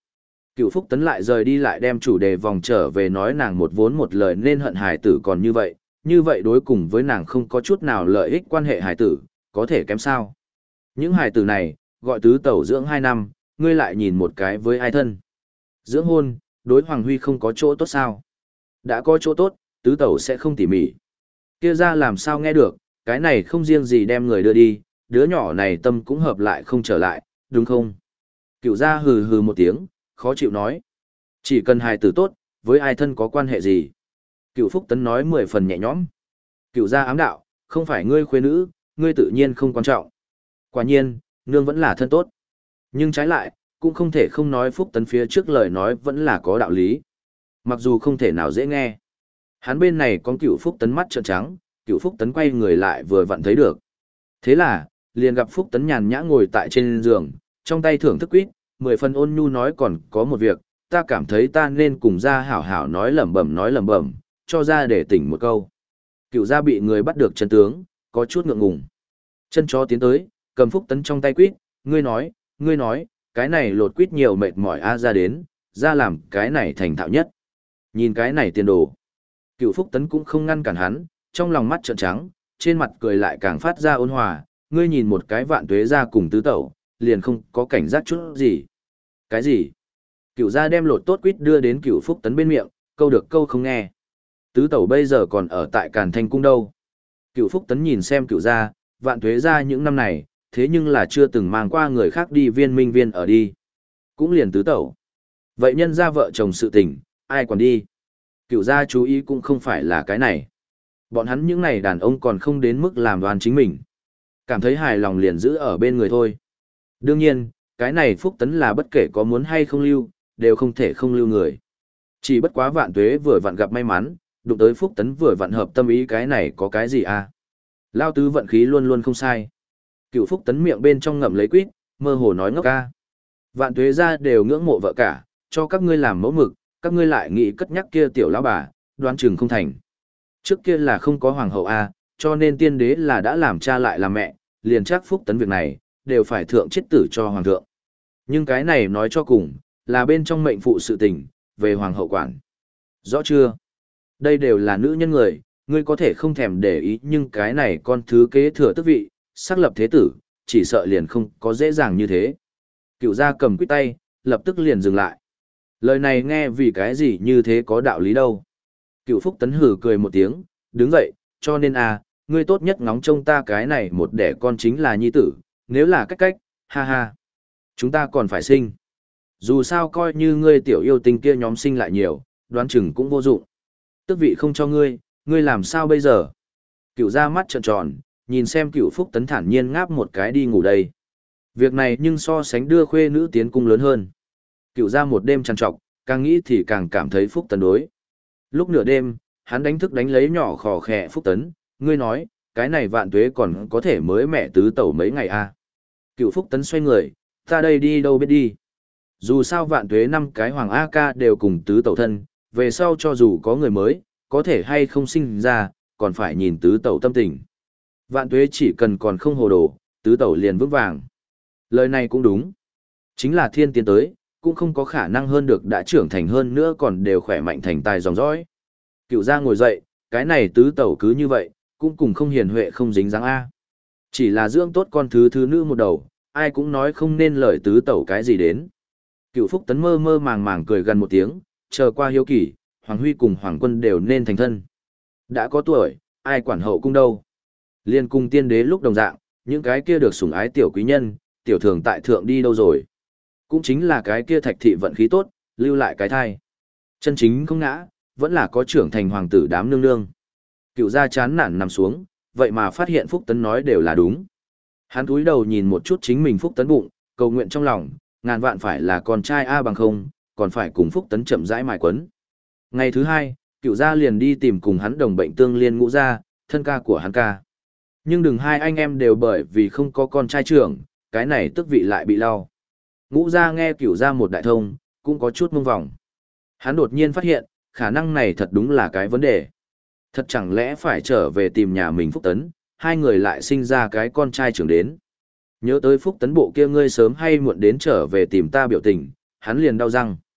Cựu Phúc Tấn lại rời đi lại đem chủ đề vòng trở về nói nàng một vốn một lời nên hận hài tử còn như vậy, như vậy đối cùng với nàng không có chút nào lợi ích quan hệ hài tử, có thể kém sao. Những hài tử này, gọi tứ tẩu dưỡng hai năm, ngươi lại nhìn một cái với ai thân. Dưỡng hôn, đối Hoàng Huy không có chỗ tốt sao? Đã có chỗ tốt, tứ tẩu sẽ không tỉ mỉ. Kia ra làm sao nghe được, cái này không riêng gì đem người đưa đi, đứa nhỏ này tâm cũng hợp lại không trở lại, đúng không? Cựu gia hừ hừ một tiếng, khó chịu nói. Chỉ cần hài tử tốt, với ai thân có quan hệ gì? Cựu Phúc Tấn nói mười phần nhẹ nhõm. Cựu gia ám đạo, không phải ngươi khuê nữ, ngươi tự nhiên không quan trọng. Quả nhiên, nương vẫn là thân tốt. Nhưng trái lại, cũng không thể không nói Phúc Tấn phía trước lời nói vẫn là có đạo lý. Mặc dù không thể nào dễ nghe. Hắn bên này có Cựu Phúc Tấn mắt trợn trắng, Cựu Phúc Tấn quay người lại vừa vặn thấy được. Thế là, liền gặp Phúc Tấn nhàn nhã ngồi tại trên giường, trong tay thưởng thức quýt, mười phần ôn nhu nói còn có một việc, ta cảm thấy ta nên cùng ra hảo hảo nói lẩm bẩm nói lẩm bẩm, cho ra để tỉnh một câu. Cựu gia bị người bắt được chân tướng, có chút ngượng ngùng. Chân chó tiến tới, cầm Phúc Tấn trong tay quýt, ngươi nói, ngươi nói, cái này lột quýt nhiều mệt mỏi a ra đến, ra làm cái này thành thạo nhất. Nhìn cái này tiền đồ. Cựu Phúc Tấn cũng không ngăn cản hắn, trong lòng mắt trợn trắng, trên mặt cười lại càng phát ra ôn hòa, ngươi nhìn một cái vạn tuế ra cùng tứ tẩu, liền không có cảnh giác chút gì. Cái gì? Cựu gia đem lột tốt quýt đưa đến Cựu Phúc Tấn bên miệng, câu được câu không nghe. Tứ tẩu bây giờ còn ở tại Càn Thanh Cung đâu. Cựu Phúc Tấn nhìn xem Cựu gia, vạn tuế ra những năm này, thế nhưng là chưa từng mang qua người khác đi viên minh viên ở đi. Cũng liền tứ tẩu. Vậy nhân ra vợ chồng sự tình, ai còn đi? Cựu gia chú ý cũng không phải là cái này. Bọn hắn những này đàn ông còn không đến mức làm đoan chính mình. Cảm thấy hài lòng liền giữ ở bên người thôi. Đương nhiên, cái này Phúc Tấn là bất kể có muốn hay không lưu, đều không thể không lưu người. Chỉ bất quá vạn tuế vừa vặn gặp may mắn, đụng tới Phúc Tấn vừa vặn hợp tâm ý cái này có cái gì à? Lao tứ vận khí luôn luôn không sai. Cựu Phúc Tấn miệng bên trong ngậm lấy quýt, mơ hồ nói ngốc ca. Vạn tuế ra đều ngưỡng mộ vợ cả, cho các ngươi làm mẫu mực, các ngươi lại nghĩ cất nhắc kia tiểu lão bà, đoán chừng không thành. Trước kia là không có hoàng hậu a, cho nên tiên đế là đã làm cha lại làm mẹ, liền chắc Phúc Tấn việc này, đều phải thượng chết tử cho hoàng thượng. Nhưng cái này nói cho cùng, là bên trong mệnh phụ sự tình, về hoàng hậu quản. Rõ chưa? Đây đều là nữ nhân người, ngươi có thể không thèm để ý nhưng cái này con thứ kế thừa tước vị, xác lập thế tử, chỉ sợ liền không có dễ dàng như thế. Cựu gia cầm quýt tay, lập tức liền dừng lại. Lời này nghe vì cái gì như thế có đạo lý đâu. Cựu Phúc Tấn hử cười một tiếng, đứng dậy, cho nên à, ngươi tốt nhất ngóng trông ta cái này một đẻ con chính là nhi tử, nếu là cách cách, ha ha. Chúng ta còn phải sinh. Dù sao coi như ngươi tiểu yêu tinh kia nhóm sinh lại nhiều, đoán chừng cũng vô dụng. Tước vị không cho ngươi, ngươi làm sao bây giờ? Cựu ra mắt trợn tròn, nhìn xem Cựu Phúc Tấn thản nhiên ngáp một cái đi ngủ đây. Việc này nhưng so sánh đưa khuê nữ tiến cung lớn hơn. Cựu ra một đêm trằn trọc, càng nghĩ thì càng cảm thấy Phúc Tấn đối. Lúc nửa đêm, hắn đánh thức đánh lấy nhỏ khò khè Phúc Tấn, ngươi nói, cái này vạn tuế còn có thể mới mẹ tứ tẩu mấy ngày à? Cựu Phúc Tấn xoay người, ta đây đi đâu biết đi. Dù sao vạn tuế năm cái hoàng A ca đều cùng tứ tẩu thân, về sau cho dù có người mới, có thể hay không sinh ra, còn phải nhìn tứ tẩu tâm tình. Vạn tuế chỉ cần còn không hồ đồ, tứ tẩu liền vững vàng. Lời này cũng đúng. Chính là thiên tiến tới, cũng không có khả năng hơn được đã trưởng thành hơn nữa còn đều khỏe mạnh thành tài dòng dõi. Cựu gia ngồi dậy, cái này tứ tẩu cứ như vậy, cũng cùng không hiền huệ không dính dáng A. Chỉ là dưỡng tốt con thứ thứ nữ một đầu, ai cũng nói không nên lời tứ tẩu cái gì đến. Cựu Phúc Tấn mơ mơ màng màng cười gần một tiếng, chờ qua hiếu kỳ, Hoàng Huy cùng Hoàng Quân đều nên thành thân. Đã có tuổi, ai quản hậu cung đâu. Liên cung tiên đế lúc đồng dạng, những cái kia được sủng ái tiểu quý nhân, tiểu thường tại thượng đi đâu rồi. Cũng chính là cái kia thạch thị vận khí tốt, lưu lại cái thai. Chân chính không ngã, vẫn là có trưởng thành hoàng tử đám nương nương. Cựu gia chán nản nằm xuống, vậy mà phát hiện Phúc Tấn nói đều là đúng. Hắn cúi đầu nhìn một chút chính mình Phúc Tấn bụng, cầu nguyện trong lòng, ngàn vạn phải là con trai A bằng không, còn phải cùng Phúc Tấn chậm rãi mài quấn. Ngày thứ hai, cựu gia liền đi tìm cùng hắn đồng bệnh tương liên ngũ gia, thân ca của hắn ca. Nhưng đừng hai anh em đều bởi vì không có con trai trưởng, cái này tức vị lại bị lau. Ngũ gia nghe cửu gia một đại thông, cũng có chút mông vòng. Hắn đột nhiên phát hiện, khả năng này thật đúng là cái vấn đề. Thật chẳng lẽ phải trở về tìm nhà mình Phúc Tấn, hai người lại sinh ra cái con trai trưởng đến. Nhớ tới Phúc Tấn bộ kia ngươi sớm hay muộn đến trở về tìm ta biểu tình, hắn liền đau răng.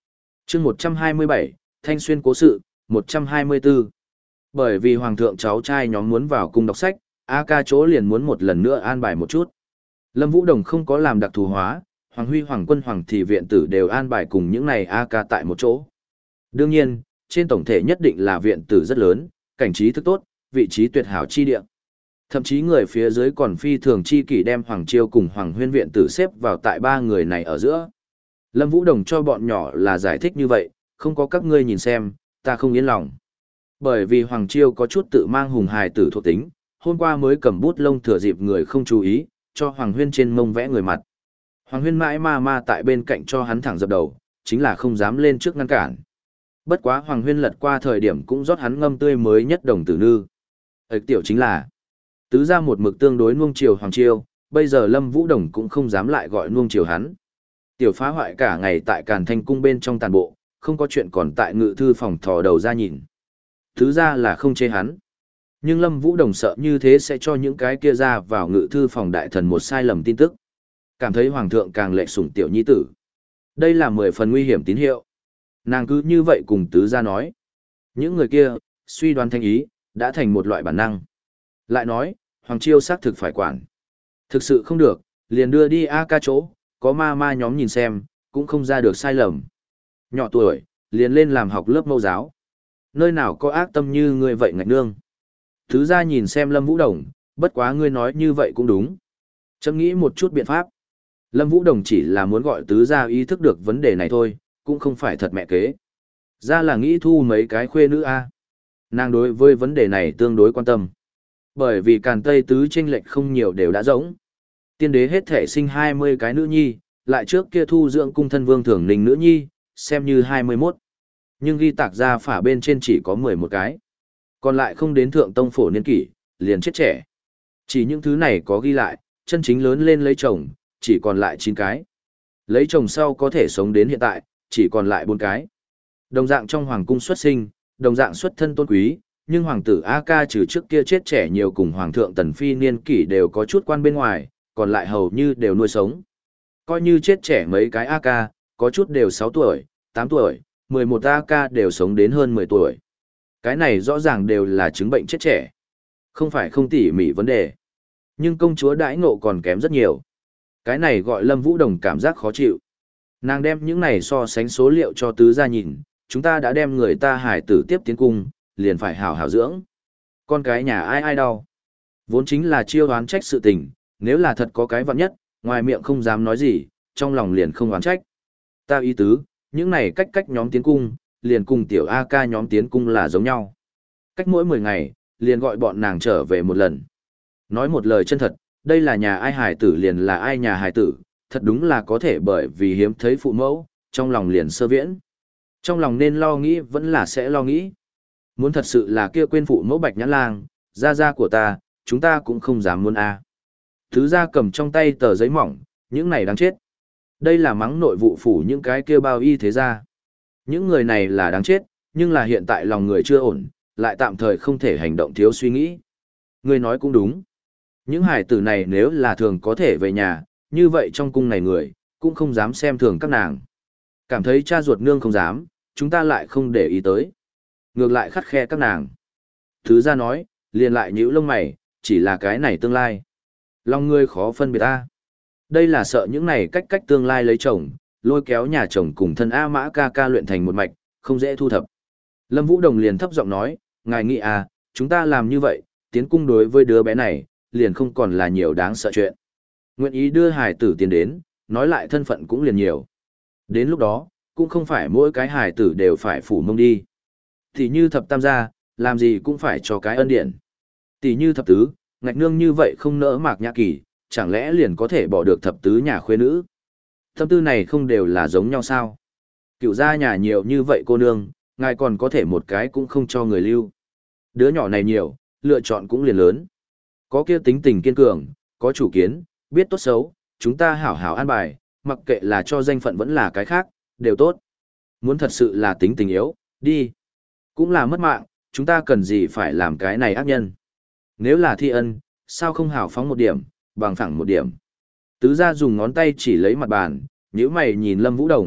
chương một trăm hai mươi bảy, Thanh Xuyên cố sự, một trăm hai mươi bốn. Bởi vì Hoàng thượng cháu trai nhóm muốn vào cung đọc sách, A ca chỗ liền muốn một lần nữa an bài một chút. Lâm Vũ Đồng không có làm đặc thù hóa, Hoàng Huy Hoàng Quân Hoàng Thị viện tử đều an bài cùng những này A ca tại một chỗ. Đương nhiên, trên tổng thể nhất định là viện tử rất lớn, cảnh trí thức tốt, vị trí tuyệt hảo chi địa. Thậm chí người phía dưới còn phi thường chi kỷ đem Hoàng Chiêu cùng Hoàng Huyên viện tử xếp vào tại ba người này ở giữa. Lâm Vũ Đồng cho bọn nhỏ là giải thích như vậy, không có các ngươi nhìn xem, ta không yên lòng. Bởi vì Hoàng Chiêu có chút tự mang hùng hài tử thuộc tính, hôm qua mới cầm bút lông thừa dịp người không chú ý, cho Hoàng Huyên trên mông vẽ người mặt. Hoàng Huyên mãi ma ma tại bên cạnh cho hắn thẳng dập đầu, chính là không dám lên trước ngăn cản. Bất quá Hoàng Huyên lật qua thời điểm cũng rót hắn ngâm tươi mới nhất đồng tử nư. Ếch tiểu chính là tứ ra một mực tương đối nuông chiều Hoàng Chiêu, bây giờ Lâm Vũ Đồng cũng không dám lại gọi nuông chiều hắn. Tiểu phá hoại cả ngày tại Càn Thanh cung bên trong tàn bộ, không có chuyện còn tại ngự thư phòng thò đầu ra nhìn. Tứ ra là không chê hắn. Nhưng Lâm Vũ Đồng sợ như thế sẽ cho những cái kia ra vào ngự thư phòng đại thần một sai lầm tin tức. Cảm thấy Hoàng thượng càng lệ sủng tiểu nhi tử. Đây là mười phần nguy hiểm tín hiệu. Nàng cứ như vậy cùng tứ ra nói. Những người kia, suy đoán thanh ý, đã thành một loại bản năng. Lại nói, Hoàng Chiêu xác thực phải quản. Thực sự không được, liền đưa đi A ca chỗ, có ma ma nhóm nhìn xem, cũng không ra được sai lầm. Nhỏ tuổi, liền lên làm học lớp mẫu giáo. Nơi nào có ác tâm như ngươi vậy ngạch nương. Thứ ra nhìn xem Lâm Vũ Đồng, bất quá ngươi nói như vậy cũng đúng. Chấm nghĩ một chút biện pháp. Lâm Vũ Đồng chỉ là muốn gọi tứ gia ý thức được vấn đề này thôi, cũng không phải thật mẹ kế. Ra là nghĩ thu mấy cái khuê nữ a. Nàng đối với vấn đề này tương đối quan tâm. Bởi vì Càn Tây tứ chênh lệch không nhiều đều đã rỗng. Tiên đế hết thể sinh hai mươi cái nữ nhi, lại trước kia thu dưỡng cung thân vương thường ninh nữ nhi, xem như hai mươi mốt. Nhưng ghi tạc ra phả bên trên chỉ có mười một cái. Còn lại không đến thượng tông phổ niên kỷ, liền chết trẻ. Chỉ những thứ này có ghi lại, chân chính lớn lên lấy chồng, chỉ còn lại chín cái. Lấy chồng sau có thể sống đến hiện tại, chỉ còn lại bốn cái. Đồng dạng trong hoàng cung xuất sinh, đồng dạng xuất thân tôn quý, nhưng hoàng tử A ca trừ trước kia chết trẻ nhiều cùng hoàng thượng tần phi niên kỷ đều có chút quan bên ngoài, còn lại hầu như đều nuôi sống. Coi như chết trẻ mấy cái A ca, có chút đều sáu tuổi, tám tuổi, mười một A ca đều sống đến hơn mười tuổi. Cái này rõ ràng đều là chứng bệnh chết trẻ. Không phải không tỉ mỉ vấn đề. Nhưng công chúa đãi ngộ còn kém rất nhiều. Cái này gọi Lâm Vũ Đồng cảm giác khó chịu. Nàng đem những này so sánh số liệu cho tứ gia nhìn, chúng ta đã đem người ta hải tử tiếp tiến cung, liền phải hảo hảo dưỡng. Con cái nhà ai ai đau. Vốn chính là chiêu oán trách sự tình, nếu là thật có cái vặn nhất, ngoài miệng không dám nói gì, trong lòng liền không oán trách. Ta ý tứ, những này cách cách nhóm tiến cung, liền cùng tiểu A ca nhóm tiến cung là giống nhau. Cách mỗi mười ngày, liền gọi bọn nàng trở về một lần. Nói một lời chân thật, đây là nhà ai hài tử liền là ai nhà hài tử, thật đúng là có thể bởi vì hiếm thấy phụ mẫu, trong lòng liền sơ viễn. Trong lòng nên lo nghĩ vẫn là sẽ lo nghĩ. Muốn thật sự là kia quên phụ mẫu bạch nhãn lang, gia gia của ta, chúng ta cũng không dám muốn a. Thứ gia cầm trong tay tờ giấy mỏng, những này đáng chết. Đây là mắng nội vụ phủ những cái kia bao y thế gia. Những người này là đáng chết, nhưng là hiện tại lòng người chưa ổn, lại tạm thời không thể hành động thiếu suy nghĩ. Người nói cũng đúng. Những hải tử này nếu là thường có thể về nhà, như vậy trong cung này người, cũng không dám xem thường các nàng. Cảm thấy cha ruột nương không dám, chúng ta lại không để ý tới. Ngược lại khắt khe các nàng. Thứ ra nói, liền lại nhíu lông mày, chỉ là cái này tương lai. Lòng người khó phân biệt ta. Đây là sợ những này cách cách tương lai lấy chồng, lôi kéo nhà chồng cùng thân A Mã ca ca luyện thành một mạch, không dễ thu thập. Lâm Vũ Đồng liền thấp giọng nói, ngài nghĩ à, chúng ta làm như vậy, tiến cung đối với đứa bé này, liền không còn là nhiều đáng sợ chuyện. Nguyện ý đưa hài tử tiến đến, nói lại thân phận cũng liền nhiều. Đến lúc đó, cũng không phải mỗi cái hài tử đều phải phủ mông đi. Thì như thập tam gia, làm gì cũng phải cho cái ân điển. Tỷ như thập tứ, ngạch nương như vậy không nỡ Mạc Nhã Kỳ, chẳng lẽ liền có thể bỏ được thập tứ nhà khuê nữ. Tâm tư này không đều là giống nhau sao? Cựu gia nhà nhiều như vậy cô nương, ngài còn có thể một cái cũng không cho người lưu. Đứa nhỏ này nhiều, lựa chọn cũng liền lớn. Có kia tính tình kiên cường, có chủ kiến, biết tốt xấu, chúng ta hảo hảo an bài, mặc kệ là cho danh phận vẫn là cái khác, đều tốt. Muốn thật sự là tính tình yếu, đi. Cũng là mất mạng, chúng ta cần gì phải làm cái này ác nhân. Nếu là thi ân, sao không hảo phóng một điểm, bằng phẳng một điểm. Tứ gia dùng ngón tay chỉ lấy mặt bàn, nhíu mày nhìn Lâm Vũ Đồng,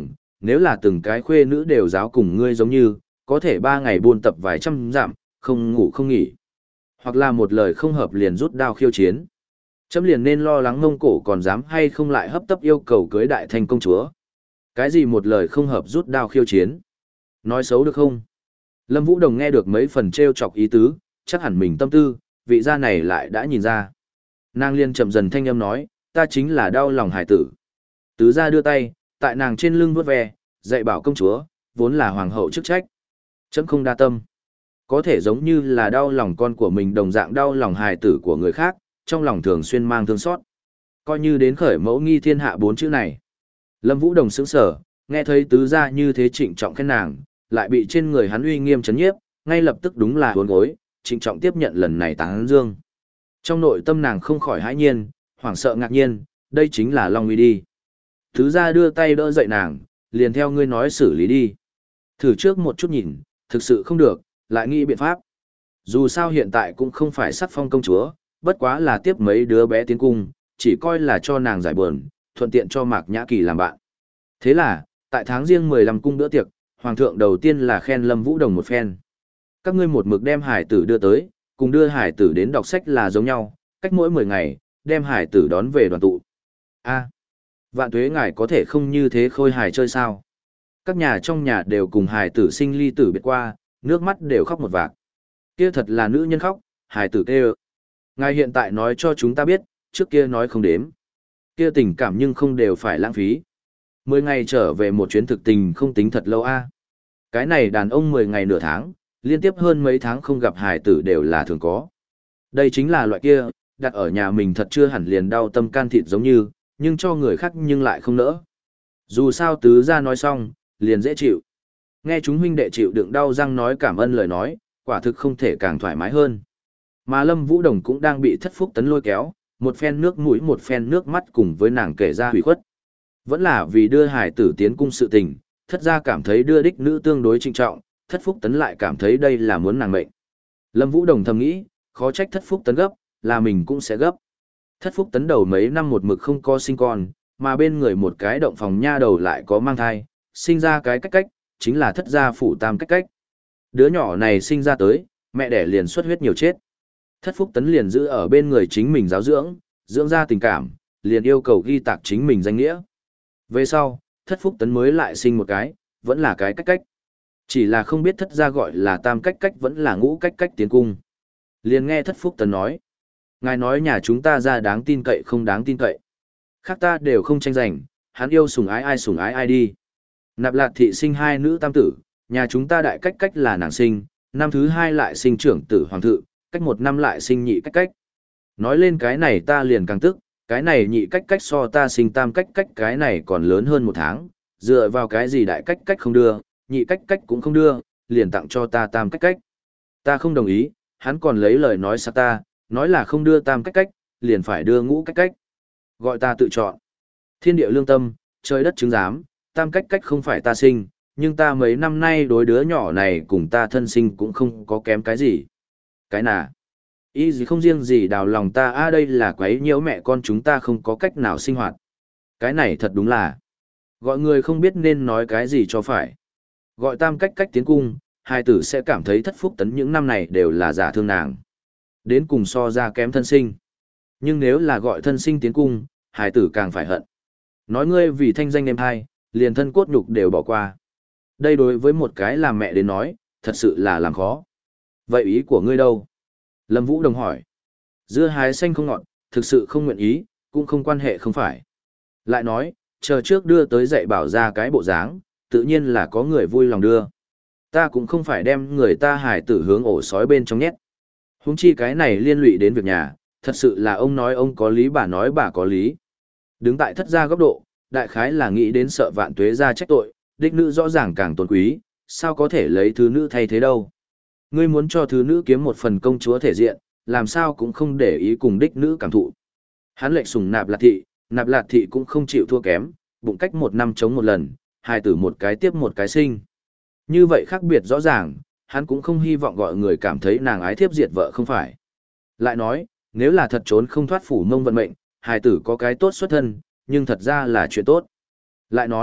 nếu là từng cái khuê nữ đều giáo cùng ngươi giống như, có thể ba ngày buôn tập vài trăm dặm, không ngủ không nghỉ. Hoặc là một lời không hợp liền rút đao khiêu chiến. Chấm liền nên lo lắng Mông Cổ còn dám hay không lại hấp tấp yêu cầu cưới đại thanh công chúa. Cái gì một lời không hợp rút đao khiêu chiến? Nói xấu được không? Lâm Vũ Đồng nghe được mấy phần trêu chọc ý tứ, chắc hẳn mình tâm tư, vị gia này lại đã nhìn ra. Nàng liên chậm dần thanh âm nói, ta chính là đau lòng hải tử. Tứ gia đưa tay, tại nàng trên lưng vuốt ve, dạy bảo công chúa, vốn là hoàng hậu chức trách. Chấm không đa tâm. Có thể giống như là đau lòng con của mình đồng dạng đau lòng hài tử của người khác, trong lòng thường xuyên mang thương xót. Coi như đến khởi mẫu nghi thiên hạ bốn chữ này. Lâm Vũ Đồng sững sờ, nghe thấy tứ gia như thế trịnh trọng khen nàng, lại bị trên người hắn uy nghiêm chấn nhiếp, ngay lập tức đúng là uốn gối, trịnh trọng tiếp nhận lần này tán dương. Trong nội tâm nàng không khỏi hãi nhiên, hoảng sợ ngạc nhiên, đây chính là Long Uy đi. Tứ gia đưa tay đỡ dậy nàng, liền theo ngươi nói xử lý đi. Thử trước một chút nhìn, thực sự không được, lại nghĩ biện pháp. Dù sao hiện tại cũng không phải sắc phong công chúa, bất quá là tiếp mấy đứa bé tiến cung, chỉ coi là cho nàng giải buồn, thuận tiện cho Mạc Nhã Kỳ làm bạn. Thế là, tại tháng riêng mười lăm cung bữa tiệc, hoàng thượng đầu tiên là khen Lâm Vũ Đồng một phen. Các ngươi một mực đem hải tử đưa tới, cùng đưa hải tử đến đọc sách là giống nhau, cách mỗi mười ngày, đem hải tử đón về đoàn tụ. A, vạn tuế ngài có thể không như thế khôi hài chơi sao? Các nhà trong nhà đều cùng hải tử sinh ly tử biệt qua, nước mắt đều khóc một vạc. Kia thật là nữ nhân khóc, hải tử kêu. Ngài hiện tại nói cho chúng ta biết, trước kia nói không đếm. Kia tình cảm nhưng không đều phải lãng phí. Mười ngày trở về một chuyến thực tình không tính thật lâu a. Cái này đàn ông mười ngày nửa tháng, liên tiếp hơn mấy tháng không gặp hải tử đều là thường có. Đây chính là loại kia, đặt ở nhà mình thật chưa hẳn liền đau tâm can thịt giống như, nhưng cho người khác nhưng lại không nỡ. Dù sao tứ gia nói xong, liền dễ chịu. Nghe chúng huynh đệ chịu đựng đau răng nói cảm ơn lời nói, quả thực không thể càng thoải mái hơn. Mà Lâm Vũ Đồng cũng đang bị thất phúc tấn lôi kéo, một phen nước mũi một phen nước mắt cùng với nàng kể ra hủy khuất. Vẫn là vì đưa hải tử tiến cung sự tình, thất gia cảm thấy đưa đích nữ tương đối trinh trọng, thất phúc tấn lại cảm thấy đây là muốn nàng mệnh. Lâm Vũ Đồng thầm nghĩ, khó trách thất phúc tấn gấp, là mình cũng sẽ gấp. Thất phúc tấn đầu mấy năm một mực không có sinh con, mà bên người một cái động phòng nha đầu lại có mang thai, sinh ra cái cách cách, chính là thất gia phủ tam cách cách. Đứa nhỏ này sinh ra tới, mẹ đẻ liền xuất huyết nhiều chết. Thất phúc tấn liền giữ ở bên người chính mình giáo dưỡng, dưỡng ra tình cảm, liền yêu cầu ghi tạc chính mình danh nghĩa. Về sau, thất phúc tấn mới lại sinh một cái, vẫn là cái cách cách. Chỉ là không biết thất gia gọi là tam cách cách vẫn là ngũ cách cách tiến cung. Liền nghe thất phúc tấn nói. Ngài nói nhà chúng ta ra đáng tin cậy không đáng tin cậy. Khác ta đều không tranh giành, hắn yêu sủng ái ai sủng ái ai đi. Nạp Lạt thị sinh hai nữ tam tử, nhà chúng ta đại cách cách là nàng sinh, năm thứ hai lại sinh trưởng tử hoàng thự, cách một năm lại sinh nhị cách cách. Nói lên cái này ta liền càng tức, cái này nhị cách cách so ta sinh tam cách cách cái này còn lớn hơn một tháng, dựa vào cái gì đại cách cách không đưa, nhị cách cách cũng không đưa, liền tặng cho ta tam cách cách. Ta không đồng ý, hắn còn lấy lời nói xa ta, nói là không đưa tam cách cách, liền phải đưa ngũ cách cách. Gọi ta tự chọn. Thiên địa lương tâm, trời đất chứng giám, tam cách cách không phải ta sinh, nhưng ta mấy năm nay đối đứa nhỏ này cùng ta thân sinh cũng không có kém cái gì. Cái nà? Ý gì không riêng gì đào lòng ta a à đây là quấy nhiễu mẹ con chúng ta không có cách nào sinh hoạt. Cái này thật đúng là. Gọi người không biết nên nói cái gì cho phải. Gọi tam cách cách tiến cung, hai tử sẽ cảm thấy thất phúc tấn những năm này đều là giả thương nàng. Đến cùng so ra kém thân sinh. Nhưng nếu là gọi thân sinh tiến cung, hai tử càng phải hận. Nói ngươi vì thanh danh em hai, liền thân cốt nhục đều bỏ qua. Đây đối với một cái làm mẹ đến nói, thật sự là làm khó. Vậy ý của ngươi đâu? Lâm Vũ Đồng hỏi. Dưa hái xanh không ngọt, thực sự không nguyện ý, cũng không quan hệ không phải. Lại nói, chờ trước đưa tới dạy bảo ra cái bộ dáng, tự nhiên là có người vui lòng đưa. Ta cũng không phải đem người ta hài tử hướng ổ sói bên trong nhét. Huống chi cái này liên lụy đến việc nhà, thật sự là ông nói ông có lý bà nói bà có lý. Đứng tại thất gia góc độ, đại khái là nghĩ đến sợ vạn tuế ra trách tội, đích nữ rõ ràng càng tôn quý, sao có thể lấy thứ nữ thay thế đâu. Ngươi muốn cho thứ nữ kiếm một phần công chúa thể diện, làm sao cũng không để ý cùng đích nữ cảm thụ. Hắn lệnh sủng Nạp Lạt thị, Nạp Lạt thị cũng không chịu thua kém, bụng cách một năm chống một lần, hai tử một cái tiếp một cái sinh. Như vậy khác biệt rõ ràng, hắn cũng không hy vọng gọi người cảm thấy nàng ái thiếp diệt vợ không phải. Lại nói, nếu là thật trốn không thoát phủ mông vận mệnh, hài tử có cái tốt xuất thân, nhưng thật ra là chuyện tốt. Lại nói,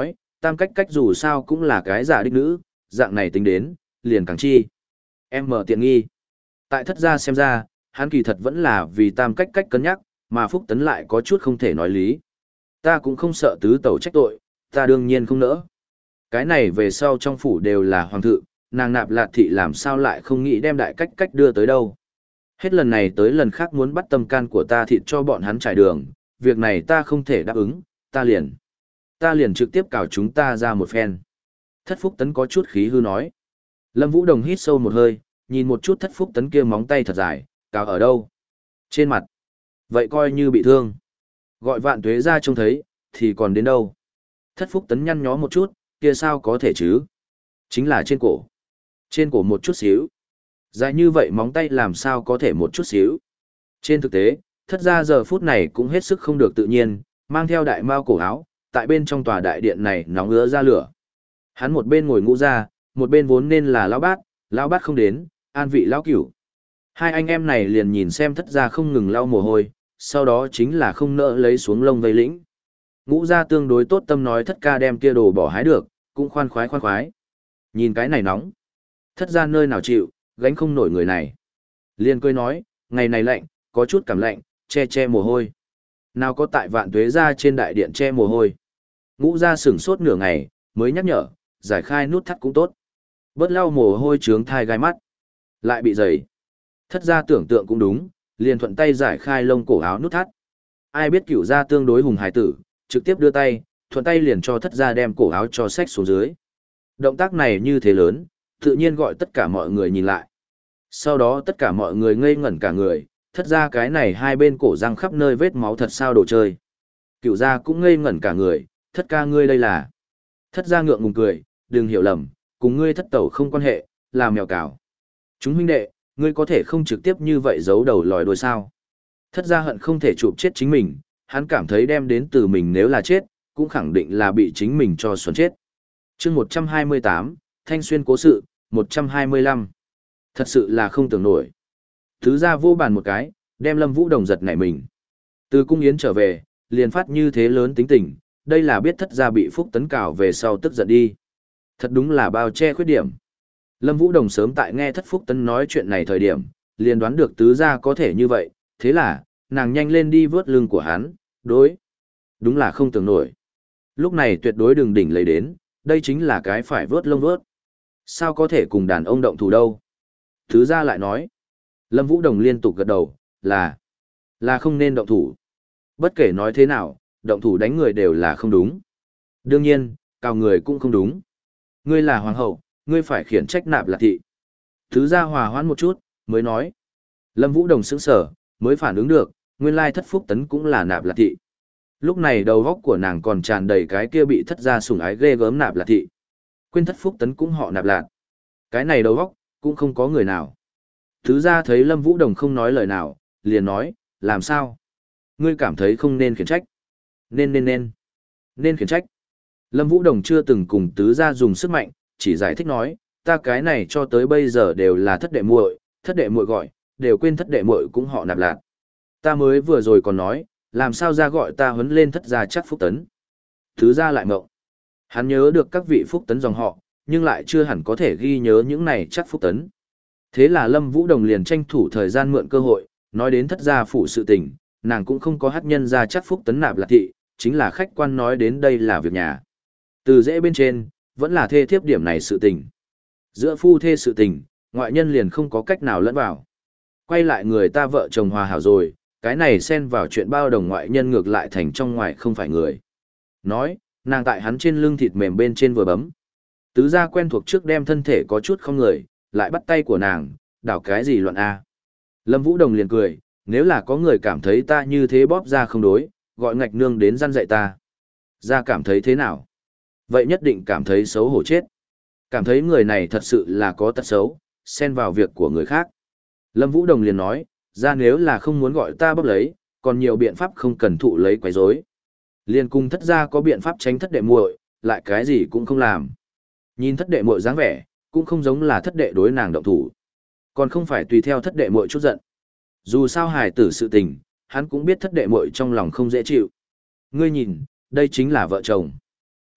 Tam cách cách dù sao cũng là cái giả đích nữ, dạng này tính đến, liền càng chi. Em mở tiện nghi. Tại thất gia xem ra, hắn kỳ thật vẫn là vì tam cách cách cân nhắc, mà Phúc Tấn lại có chút không thể nói lý. Ta cũng không sợ tứ tẩu trách tội, ta đương nhiên không nỡ. Cái này về sau trong phủ đều là hoàng thự, nàng Nạp Lạt thị làm sao lại không nghĩ đem đại cách cách đưa tới đâu. Hết lần này tới lần khác muốn bắt tâm can của ta thịt cho bọn hắn trải đường, việc này ta không thể đáp ứng, ta liền. Ta liền trực tiếp cào chúng ta ra một phen. Thất Phúc Tấn có chút khí hư nói. Lâm Vũ Đồng hít sâu một hơi, nhìn một chút Thất Phúc Tấn kia móng tay thật dài, cào ở đâu? Trên mặt. Vậy coi như bị thương. Gọi Vạn Tuế ra trông thấy, thì còn đến đâu? Thất Phúc Tấn nhăn nhó một chút, kia sao có thể chứ? Chính là trên cổ. Trên cổ một chút xíu. Dài như vậy móng tay làm sao có thể một chút xíu. Trên thực tế, thất gia giờ phút này cũng hết sức không được tự nhiên, mang theo đại mao cổ áo, tại bên trong tòa đại điện này nóng ứa ra lửa. Hắn một bên ngồi ngũ ra, một bên vốn nên là lão bát, lão bát không đến, an vị lão cửu. Hai anh em này liền nhìn xem thất gia không ngừng lau mồ hôi, sau đó chính là không nỡ lấy xuống lông vây lĩnh. Ngũ gia tương đối tốt tâm nói thất ca đem kia đồ bỏ hái được, cũng khoan khoái khoan khoái. Nhìn cái này nóng. Thất gia nơi nào chịu, gánh không nổi người này. Liên cười nói, ngày này lạnh, có chút cảm lạnh, che che mồ hôi. Nào có tại Vạn Tuế ra trên đại điện che mồ hôi. Ngũ gia sửng sốt nửa ngày, mới nhắc nhở, giải khai nút thắt cũng tốt. Bớt lau mồ hôi trướng thai gai mắt. Lại bị dày. Thất gia tưởng tượng cũng đúng, liền thuận tay giải khai lông cổ áo nút thắt. Ai biết cửu gia tương đối hùng hải tử, trực tiếp đưa tay, thuận tay liền cho thất gia đem cổ áo cho xách xuống dưới. Động tác này như thế lớn, tự nhiên gọi tất cả mọi người nhìn lại. Sau đó tất cả mọi người ngây ngẩn cả người, thất gia cái này hai bên cổ răng khắp nơi vết máu thật sao đồ chơi. Cửu gia cũng ngây ngẩn cả người, thất ca ngươi đây là. Thất gia ngượng ngùng cười, đừng hiểu lầm, cùng ngươi thất tẩu không quan hệ, là mèo cào. Chúng huynh đệ, ngươi có thể không trực tiếp như vậy giấu đầu lòi đuôi sao. Thất gia hận không thể chụp chết chính mình, hắn cảm thấy đem đến từ mình nếu là chết, cũng khẳng định là bị chính mình cho xuẩn chết. chương một trăm hai mươi tám, Thanh Xuyên cố sự, một trăm hai mươi lăm. Thật sự là không tưởng nổi. Thứ ra vô bàn một cái, đem Lâm Vũ Đồng giật nảy mình. Từ cung yến trở về, liền phát như thế lớn tính tình, đây là biết thất gia bị Phúc Tấn cào về sau tức giận đi. Thật đúng là bao che khuyết điểm. Lâm Vũ Đồng sớm tại nghe thất Phúc Tấn nói chuyện này thời điểm, liền đoán được tứ gia có thể như vậy, thế là, nàng nhanh lên đi vớt lưng của hắn, đối. Đúng là không tưởng nổi. Lúc này tuyệt đối đừng đỉnh lấy đến, đây chính là cái phải vớt lông vớt. Sao có thể cùng đàn ông động thủ đâu? Tứ gia lại nói. Lâm Vũ Đồng liên tục gật đầu, là, là không nên động thủ. Bất kể nói thế nào, động thủ đánh người đều là không đúng. Đương nhiên, cào người cũng không đúng. Ngươi là hoàng hậu, ngươi phải khiển trách Nạp Lạt thị. Tứ gia hòa hoãn một chút, mới nói. Lâm Vũ Đồng sững sờ, mới phản ứng được, nguyên lai thất Phúc Tấn cũng là Nạp Lạt thị. Lúc này đầu góc của nàng còn tràn đầy cái kia bị thất gia sủng ái ghê gớm Nạp Lạt thị. Quên thất Phúc Tấn cũng họ Nạp Lạt. Cái này đầu góc, cũng không có người nào. Thứ ra thấy Lâm Vũ Đồng không nói lời nào, liền nói, làm sao? Ngươi cảm thấy không nên khiển trách. Nên nên nên. Nên khiển trách. Lâm Vũ Đồng chưa từng cùng tứ gia dùng sức mạnh, chỉ giải thích nói, ta cái này cho tới bây giờ đều là thất đệ muội, thất đệ muội gọi, đều quên thất đệ muội cũng họ Nạp Lạt. Ta mới vừa rồi còn nói, làm sao ra gọi ta huấn lên thất gia chắc Phúc Tấn. Tứ gia lại mộng. Hắn nhớ được các vị Phúc Tấn dòng họ, nhưng lại chưa hẳn có thể ghi nhớ những này chắc Phúc Tấn. Thế là Lâm Vũ Đồng liền tranh thủ thời gian mượn cơ hội, nói đến thất gia phủ sự tình, nàng cũng không có hát nhân ra chắc Phúc Tấn Nạp Lạt thị, chính là khách quan nói đến đây là việc nhà. Từ dễ bên trên, vẫn là thê thiếp điểm này sự tình. Giữa phu thê sự tình, ngoại nhân liền không có cách nào lẫn vào. Quay lại người ta vợ chồng hòa hảo rồi, cái này xen vào chuyện bao đồng ngoại nhân ngược lại thành trong ngoài không phải người. Nói, nàng tại hắn trên lưng thịt mềm bên trên vừa bấm. Tứ gia quen thuộc trước đem thân thể có chút không người, lại bắt tay của nàng, đảo cái gì loạn A. Lâm Vũ Đồng liền cười, nếu là có người cảm thấy ta như thế bóp ra không đối, gọi ngạch nương đến răn dạy ta. Ra cảm thấy thế nào? Vậy nhất định cảm thấy xấu hổ chết. Cảm thấy người này thật sự là có tật xấu, xen vào việc của người khác. Lâm Vũ Đồng liền nói, ra nếu là không muốn gọi ta bóp lấy, còn nhiều biện pháp không cần thụ lấy quấy rối. Liên cung thất gia có biện pháp tránh thất đệ muội, lại cái gì cũng không làm. Nhìn thất đệ muội dáng vẻ, cũng không giống là thất đệ đối nàng động thủ. Còn không phải tùy theo thất đệ muội chút giận. Dù sao hài tử sự tình, hắn cũng biết thất đệ muội trong lòng không dễ chịu. Ngươi nhìn, đây chính là vợ chồng.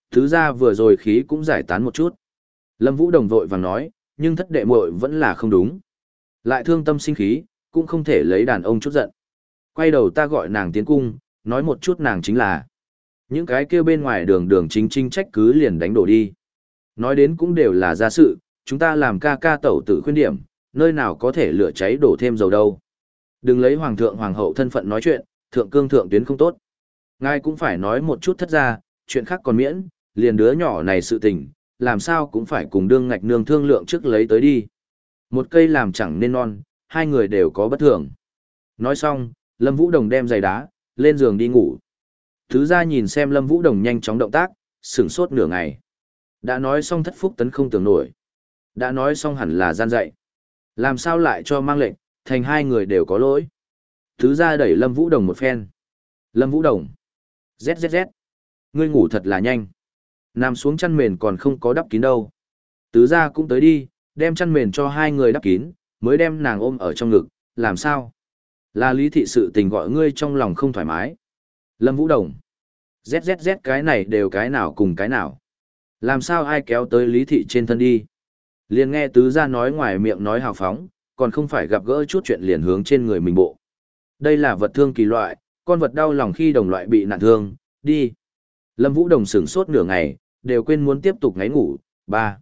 Thứ ra vừa rồi khí cũng giải tán một chút. Lâm Vũ Đồng vội vàng nói, nhưng thất đệ muội vẫn là không đúng. Lại thương tâm sinh khí, cũng không thể lấy đàn ông chút giận. Quay đầu ta gọi nàng tiến cung, nói một chút nàng chính là. Những cái kia bên ngoài đường đường chính chính trách cứ liền đánh đổ đi. Nói đến cũng đều là gia sự, chúng ta làm ca ca tẩu tử khuyên điểm, nơi nào có thể lửa cháy đổ thêm dầu đâu. Đừng lấy hoàng thượng hoàng hậu thân phận nói chuyện, thượng cương thượng tuyến không tốt. Ngài cũng phải nói một chút thất ra, chuyện khác còn miễn, liền đứa nhỏ này sự tình, làm sao cũng phải cùng đương ngạch nương thương lượng trước lấy tới đi. Một cây làm chẳng nên non, hai người đều có bất thường. Nói xong, Lâm Vũ Đồng đem giày đá, lên giường đi ngủ. Thứ ra nhìn xem Lâm Vũ Đồng nhanh chóng động tác, sửng sốt nửa ngày. Đã nói xong thất phúc tấn không tưởng nổi. Đã nói xong hẳn là gian dạy. Làm sao lại cho mang lệnh, thành hai người đều có lỗi. Thứ ra đẩy Lâm Vũ Đồng một phen. Lâm Vũ Đồng. ZZZ. Ngươi ngủ thật là nhanh. Nằm xuống chăn mền còn không có đắp kín đâu. Tứ ra cũng tới đi, đem chăn mền cho hai người đắp kín, mới đem nàng ôm ở trong ngực, làm sao? Là lý thị sự tình gọi ngươi trong lòng không thoải mái. Lâm Vũ Đồng. ZZZ cái này đều cái nào cùng cái nào. Làm sao ai kéo tới lý thị trên thân đi. Liền nghe tứ ra nói ngoài miệng nói hào phóng, còn không phải gặp gỡ chút chuyện liền hướng trên người mình bộ. Đây là vật thương kỳ loại, con vật đau lòng khi đồng loại bị nạn thương, đi. Lâm Vũ Đồng sửng sốt nửa ngày, đều quên muốn tiếp tục ngáy ngủ. Ba.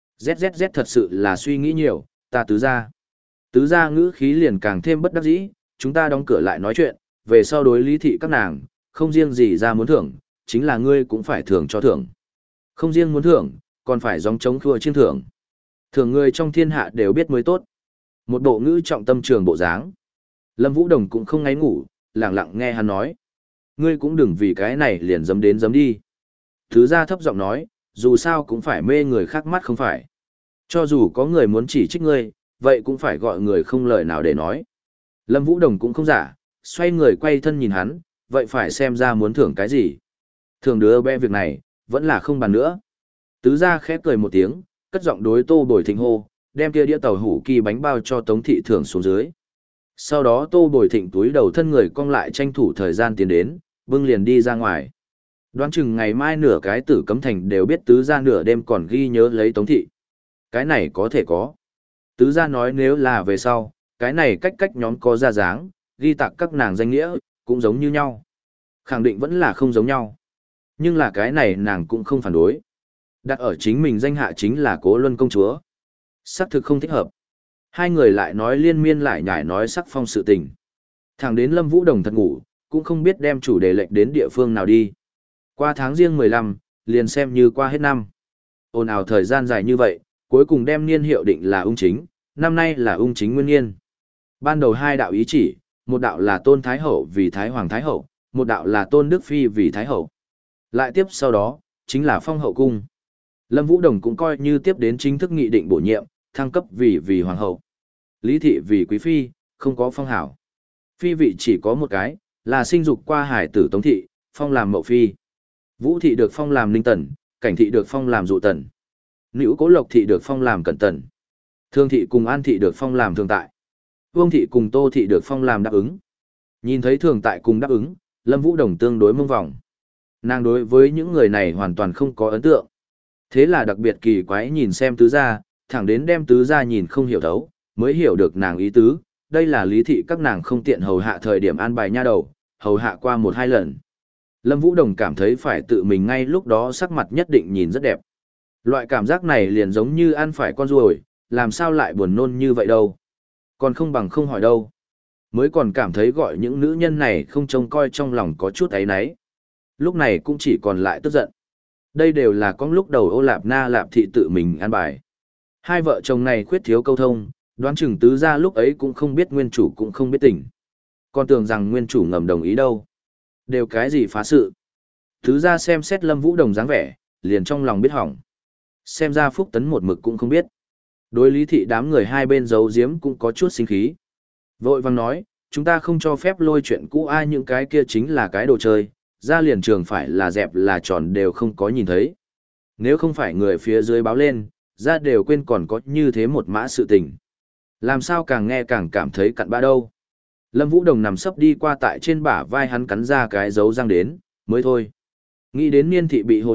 ZZZ thật sự là suy nghĩ nhiều, ta tứ ra. Tứ ra ngữ khí liền càng thêm bất đắc dĩ, chúng ta đóng cửa lại nói chuyện, về sau đối lý thị các nàng, không riêng gì ra muốn thưởng, chính là ngươi cũng phải thưởng cho thưởng. Không riêng muốn thưởng, còn phải gióng chống khua chiên thưởng. Thưởng người trong thiên hạ đều biết mới tốt. Một bộ ngữ trọng tâm trường bộ dáng. Lâm Vũ Đồng cũng không ngáy ngủ, lặng lặng nghe hắn nói. Ngươi cũng đừng vì cái này liền dấm đến dấm đi. Thứ ra thấp giọng nói, dù sao cũng phải mê người khác mắt không phải. Cho dù có người muốn chỉ trích ngươi, vậy cũng phải gọi người không lời nào để nói. Lâm Vũ Đồng cũng không giả, xoay người quay thân nhìn hắn, vậy phải xem ra muốn thưởng cái gì. Thưởng đứa bé việc này, vẫn là không bàn nữa. Tứ ra khẽ cười một tiếng, cất giọng đối Tô Bồi Thịnh hô, đem kia đĩa tàu hủ kỳ bánh bao cho Tống thị thưởng xuống dưới. Sau đó Tô Bồi Thịnh túi đầu thân người cong lại tranh thủ thời gian tiến đến, bưng liền đi ra ngoài. Đoán chừng ngày mai nửa cái Tử Cấm Thành đều biết tứ gia nửa đêm còn ghi nhớ lấy Tống thị. Cái này có thể có. Tứ gia nói nếu là về sau, cái này cách cách nhóm có ra dáng, ghi tặng các nàng danh nghĩa, cũng giống như nhau. Khẳng định vẫn là không giống nhau. Nhưng là cái này nàng cũng không phản đối. Đặt ở chính mình danh hạ chính là Cố Luân công chúa. Sắc thực không thích hợp. Hai người lại nói liên miên lại nhải nói sắc phong sự tình. Thẳng đến Lâm Vũ Đồng thật ngủ, cũng không biết đem chủ đề lệnh đến địa phương nào đi. Qua tháng riêng mười lăm, liền xem như qua hết năm. Ồn ào thời gian dài như vậy, cuối cùng đem niên hiệu định là ung chính, năm nay là ung chính nguyên niên. Ban đầu hai đạo ý chỉ, một đạo là Tôn Thái Hậu vì Thái Hoàng Thái Hậu, một đạo là Tôn Đức Phi vì Thái Hậu. Lại tiếp sau đó, chính là phong hậu cung. Lâm Vũ Đồng cũng coi như tiếp đến chính thức nghị định bổ nhiệm, thăng cấp vì vì Hoàng hậu. Lý thị vì Quý Phi, không có phong hảo. Phi vị chỉ có một cái, là sinh dục qua hải tử Tống thị, phong làm mậu phi. Vũ thị được phong làm Ninh Tần, Cảnh thị được phong làm Dụ Tần. Nữ Cố Lộc thị được phong làm Cẩn Tần. Thương thị cùng An thị được phong làm Thường Tại. Vương thị cùng Tô thị được phong làm Đáp ứng. Nhìn thấy Thường Tại cùng Đáp ứng, Lâm Vũ Đồng tương đối mông vòng. Nàng đối với những người này hoàn toàn không có ấn tượng. Thế là đặc biệt kỳ quái nhìn xem tứ gia, thẳng đến đem tứ gia nhìn không hiểu thấu, mới hiểu được nàng ý tứ. Đây là lý thị các nàng không tiện hầu hạ thời điểm an bài nha đầu, hầu hạ qua một hai lần. Lâm Vũ Đồng cảm thấy phải tự mình ngay lúc đó sắc mặt nhất định nhìn rất đẹp. Loại cảm giác này liền giống như ăn phải con ruồi, làm sao lại buồn nôn như vậy đâu. Còn không bằng không hỏi đâu. Mới còn cảm thấy gọi những nữ nhân này không trông coi trong lòng có chút áy náy. Lúc này cũng chỉ còn lại tức giận. Đây đều là con lúc đầu Ô Lạp Na Lạp thị tự mình an bài. Hai vợ chồng này khuyết thiếu câu thông, đoán chừng tứ gia lúc ấy cũng không biết nguyên chủ cũng không biết tình. Còn tưởng rằng nguyên chủ ngầm đồng ý đâu. Đều cái gì phá sự. Tứ gia xem xét Lâm Vũ Đồng dáng vẻ, liền trong lòng biết hỏng. Xem ra Phúc Tấn một mực cũng không biết. Đối lý thị đám người hai bên giấu giếm cũng có chút sinh khí. Vội vàng nói, chúng ta không cho phép lôi chuyện cũ ai, những cái kia chính là cái đồ chơi, ra liền trường phải là dẹp là tròn đều không có nhìn thấy. Nếu không phải người phía dưới báo lên, ra đều quên còn có như thế một mã sự tình. Làm sao càng nghe càng cảm thấy cặn bã đâu. Lâm Vũ Đồng nằm sấp đi qua tại trên bả vai hắn cắn ra cái dấu răng đến, mới thôi. Nghĩ đến niên thị bị hồ điệp,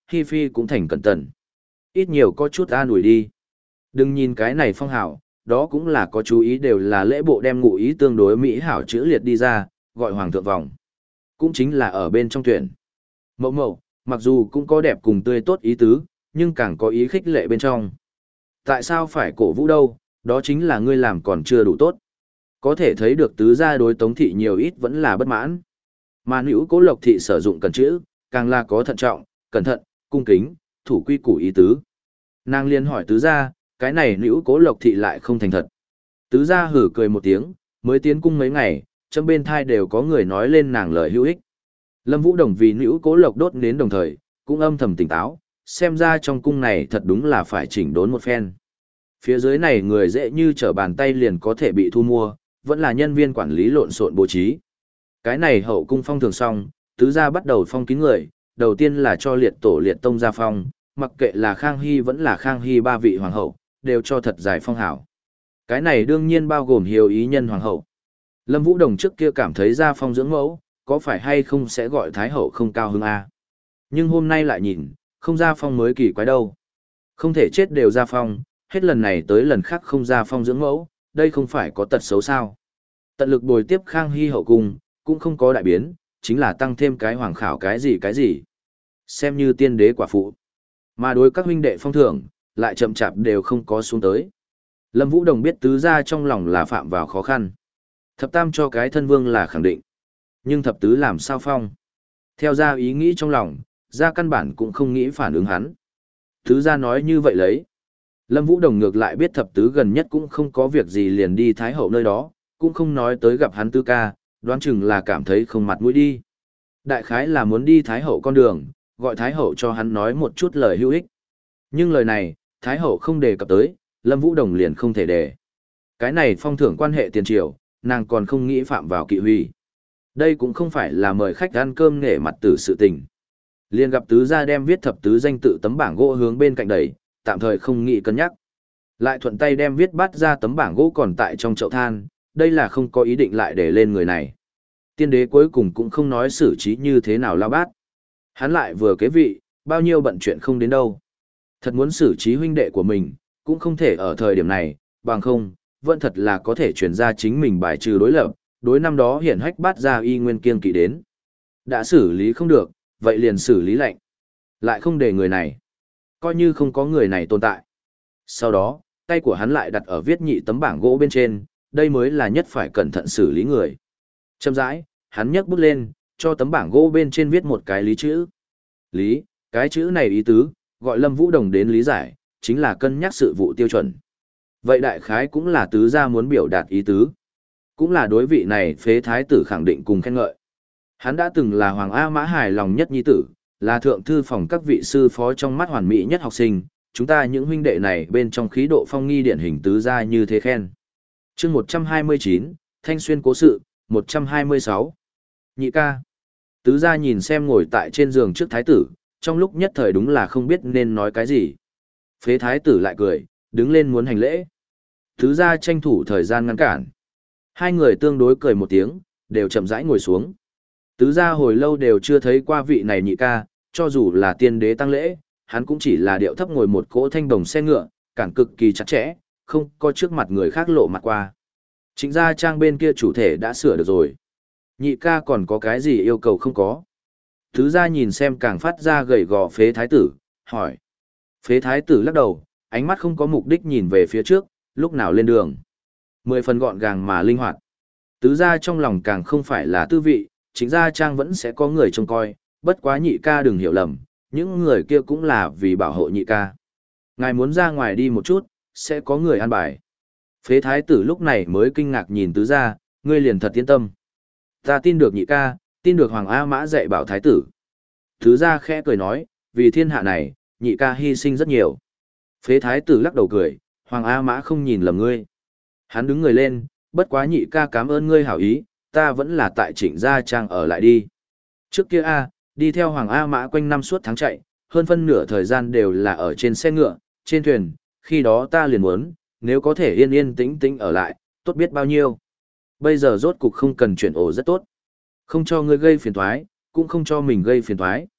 Hi Phi cũng thành cẩn thận. Ít nhiều có chút an ủi đi. Đừng nhìn cái này phong hảo, đó cũng là có chú ý đều là lễ bộ đem ngụ ý tương đối mỹ hảo chữ liệt đi ra, gọi hoàng thượng vòng. Cũng chính là ở bên trong tuyển. Mậu mậu, mặc dù cũng có đẹp cùng tươi tốt ý tứ, nhưng càng có ý khích lệ bên trong. Tại sao phải cổ vũ đâu, đó chính là ngươi làm còn chưa đủ tốt. Có thể thấy được tứ gia đối Tống thị nhiều ít vẫn là bất mãn. Mà nữ Cố Lộc thị sử dụng cần chữ, càng là có thận trọng, cẩn thận, cung kính, thủ quy củ ý tứ. Nàng liên hỏi tứ gia, cái này nữ Cố Lộc thị lại không thành thật. Tứ gia hử cười một tiếng, mới tiến cung mấy ngày, trong bên thai đều có người nói lên nàng lời hữu ích. Lâm Vũ Đồng vì nữ Cố Lộc đốt đến đồng thời, cũng âm thầm tỉnh táo, xem ra trong cung này thật đúng là phải chỉnh đốn một phen. Phía dưới này người dễ như trở bàn tay liền có thể bị thu mua, vẫn là nhân viên quản lý lộn xộn bố trí. Cái này hậu cung phong thường xong, tứ gia bắt đầu phong kín người, đầu tiên là cho liệt tổ liệt tông gia phong, mặc kệ là Khang Hy vẫn là Khang Hy ba vị hoàng hậu, đều cho thật dài phong hảo. Cái này đương nhiên bao gồm hiếu ý nhân hoàng hậu. Lâm Vũ Đồng trước kia cảm thấy gia phong dưỡng mẫu, có phải hay không sẽ gọi thái hậu không cao hứng a? Nhưng hôm nay lại nhìn, không gia phong mới kỳ quái đâu. Không thể chết đều gia phong, hết lần này tới lần khác không gia phong dưỡng mẫu, đây không phải có tật xấu sao? Tận lực bồi tiếp Khang Hy hậu cung, cũng không có đại biến, chính là tăng thêm cái hoàng khảo cái gì cái gì. Xem như tiên đế quả phụ. Mà đối các huynh đệ phong thưởng, lại chậm chạp đều không có xuống tới. Lâm Vũ Đồng biết tứ gia trong lòng là phạm vào khó khăn. Thập tam cho cái thân vương là khẳng định. Nhưng thập tứ làm sao phong? Theo gia ý nghĩ trong lòng, gia căn bản cũng không nghĩ phản ứng hắn. Tứ gia nói như vậy lấy. Lâm Vũ Đồng ngược lại biết thập tứ gần nhất cũng không có việc gì liền đi Thái Hậu nơi đó, cũng không nói tới gặp hắn tư ca, đoán chừng là cảm thấy không mặt mũi đi. Đại khái là muốn đi Thái Hậu con đường, gọi Thái Hậu cho hắn nói một chút lời hữu ích. Nhưng lời này, Thái Hậu không đề cập tới, Lâm Vũ Đồng liền không thể đề. Cái này phong thưởng quan hệ tiền triều, nàng còn không nghĩ phạm vào kỵ huy. Đây cũng không phải là mời khách ăn cơm nể mặt tử sự tình. Liền gặp tứ gia đem viết thập tứ danh tự tấm bảng gỗ hướng bên cạnh đẩy, tạm thời không nghĩ cân nhắc. Lại thuận tay đem viết bắt ra tấm bảng gỗ còn tại trong chậu than, đây là không có ý định lại để lên người này. Tiên đế cuối cùng cũng không nói xử trí như thế nào lao bát. Hắn lại vừa kế vị, bao nhiêu bận chuyện không đến đâu. Thật muốn xử trí huynh đệ của mình, cũng không thể ở thời điểm này, bằng không, vẫn thật là có thể chuyển ra chính mình bài trừ đối lập, đối năm đó hiển hách bát ra y nguyên kiên kỵ đến. Đã xử lý không được, vậy liền xử lý lệnh. Lại không để người này. Coi như không có người này tồn tại. Sau đó, tay của hắn lại đặt ở viết nhị tấm bảng gỗ bên trên, đây mới là nhất phải cẩn thận xử lý người. Châm rãi, hắn nhấc bút lên, cho tấm bảng gỗ bên trên viết một cái lý chữ. Lý, cái chữ này ý tứ, gọi Lâm Vũ Đồng đến lý giải, chính là cân nhắc sự vụ tiêu chuẩn. Vậy đại khái cũng là tứ gia muốn biểu đạt ý tứ. Cũng là đối vị này phế thái tử khẳng định cùng khen ngợi. Hắn đã từng là Hoàng A Mã hài lòng nhất nhi tử, là thượng thư phòng các vị sư phó trong mắt hoàn mỹ nhất học sinh, chúng ta những huynh đệ này bên trong khí độ phong nghi điển hình tứ gia như thế khen. Chương một trăm hai mươi chín, Thanh Xuyên cố sự, một trăm hai mươi sáu. Nhị ca. Tứ gia nhìn xem ngồi tại trên giường trước thái tử, trong lúc nhất thời đúng là không biết nên nói cái gì. Phế thái tử lại cười, đứng lên muốn hành lễ. Tứ gia tranh thủ thời gian ngăn cản. Hai người tương đối cười một tiếng, đều chậm rãi ngồi xuống. Tứ gia hồi lâu đều chưa thấy qua vị này nhị ca, cho dù là tiên đế tăng lễ, hắn cũng chỉ là điệu thấp ngồi một cỗ thanh đồng xe ngựa, cản cực kỳ chặt chẽ, không có trước mặt người khác lộ mặt qua. Chính gia trang bên kia chủ thể đã sửa được rồi. Nhị ca còn có cái gì yêu cầu không có? Tứ gia nhìn xem càng phát ra gầy gò phế thái tử, hỏi. Phế thái tử lắc đầu, ánh mắt không có mục đích nhìn về phía trước, lúc nào lên đường. Mười phần gọn gàng mà linh hoạt. Tứ gia trong lòng càng không phải là tư vị, chính gia trang vẫn sẽ có người trông coi, bất quá nhị ca đừng hiểu lầm, những người kia cũng là vì bảo hộ nhị ca. Ngài muốn ra ngoài đi một chút, sẽ có người an bài. Phế thái tử lúc này mới kinh ngạc nhìn tứ gia, ngươi liền thật yên tâm. Ta tin được nhị ca, tin được Hoàng A Mã dạy bảo thái tử. Tứ gia khẽ cười nói, vì thiên hạ này, nhị ca hy sinh rất nhiều. Phế thái tử lắc đầu cười, Hoàng A Mã không nhìn lầm ngươi. Hắn đứng người lên, bất quá nhị ca cảm ơn ngươi hảo ý, ta vẫn là tại Trịnh Gia Trang ở lại đi. Trước kia A, đi theo Hoàng A Mã quanh năm suốt tháng chạy, hơn phân nửa thời gian đều là ở trên xe ngựa, trên thuyền, khi đó ta liền muốn, nếu có thể yên yên tĩnh tĩnh ở lại, tốt biết bao nhiêu. Bây giờ rốt cục không cần chuyển ổ rất tốt. Không cho ngươi gây phiền toái, cũng không cho mình gây phiền toái.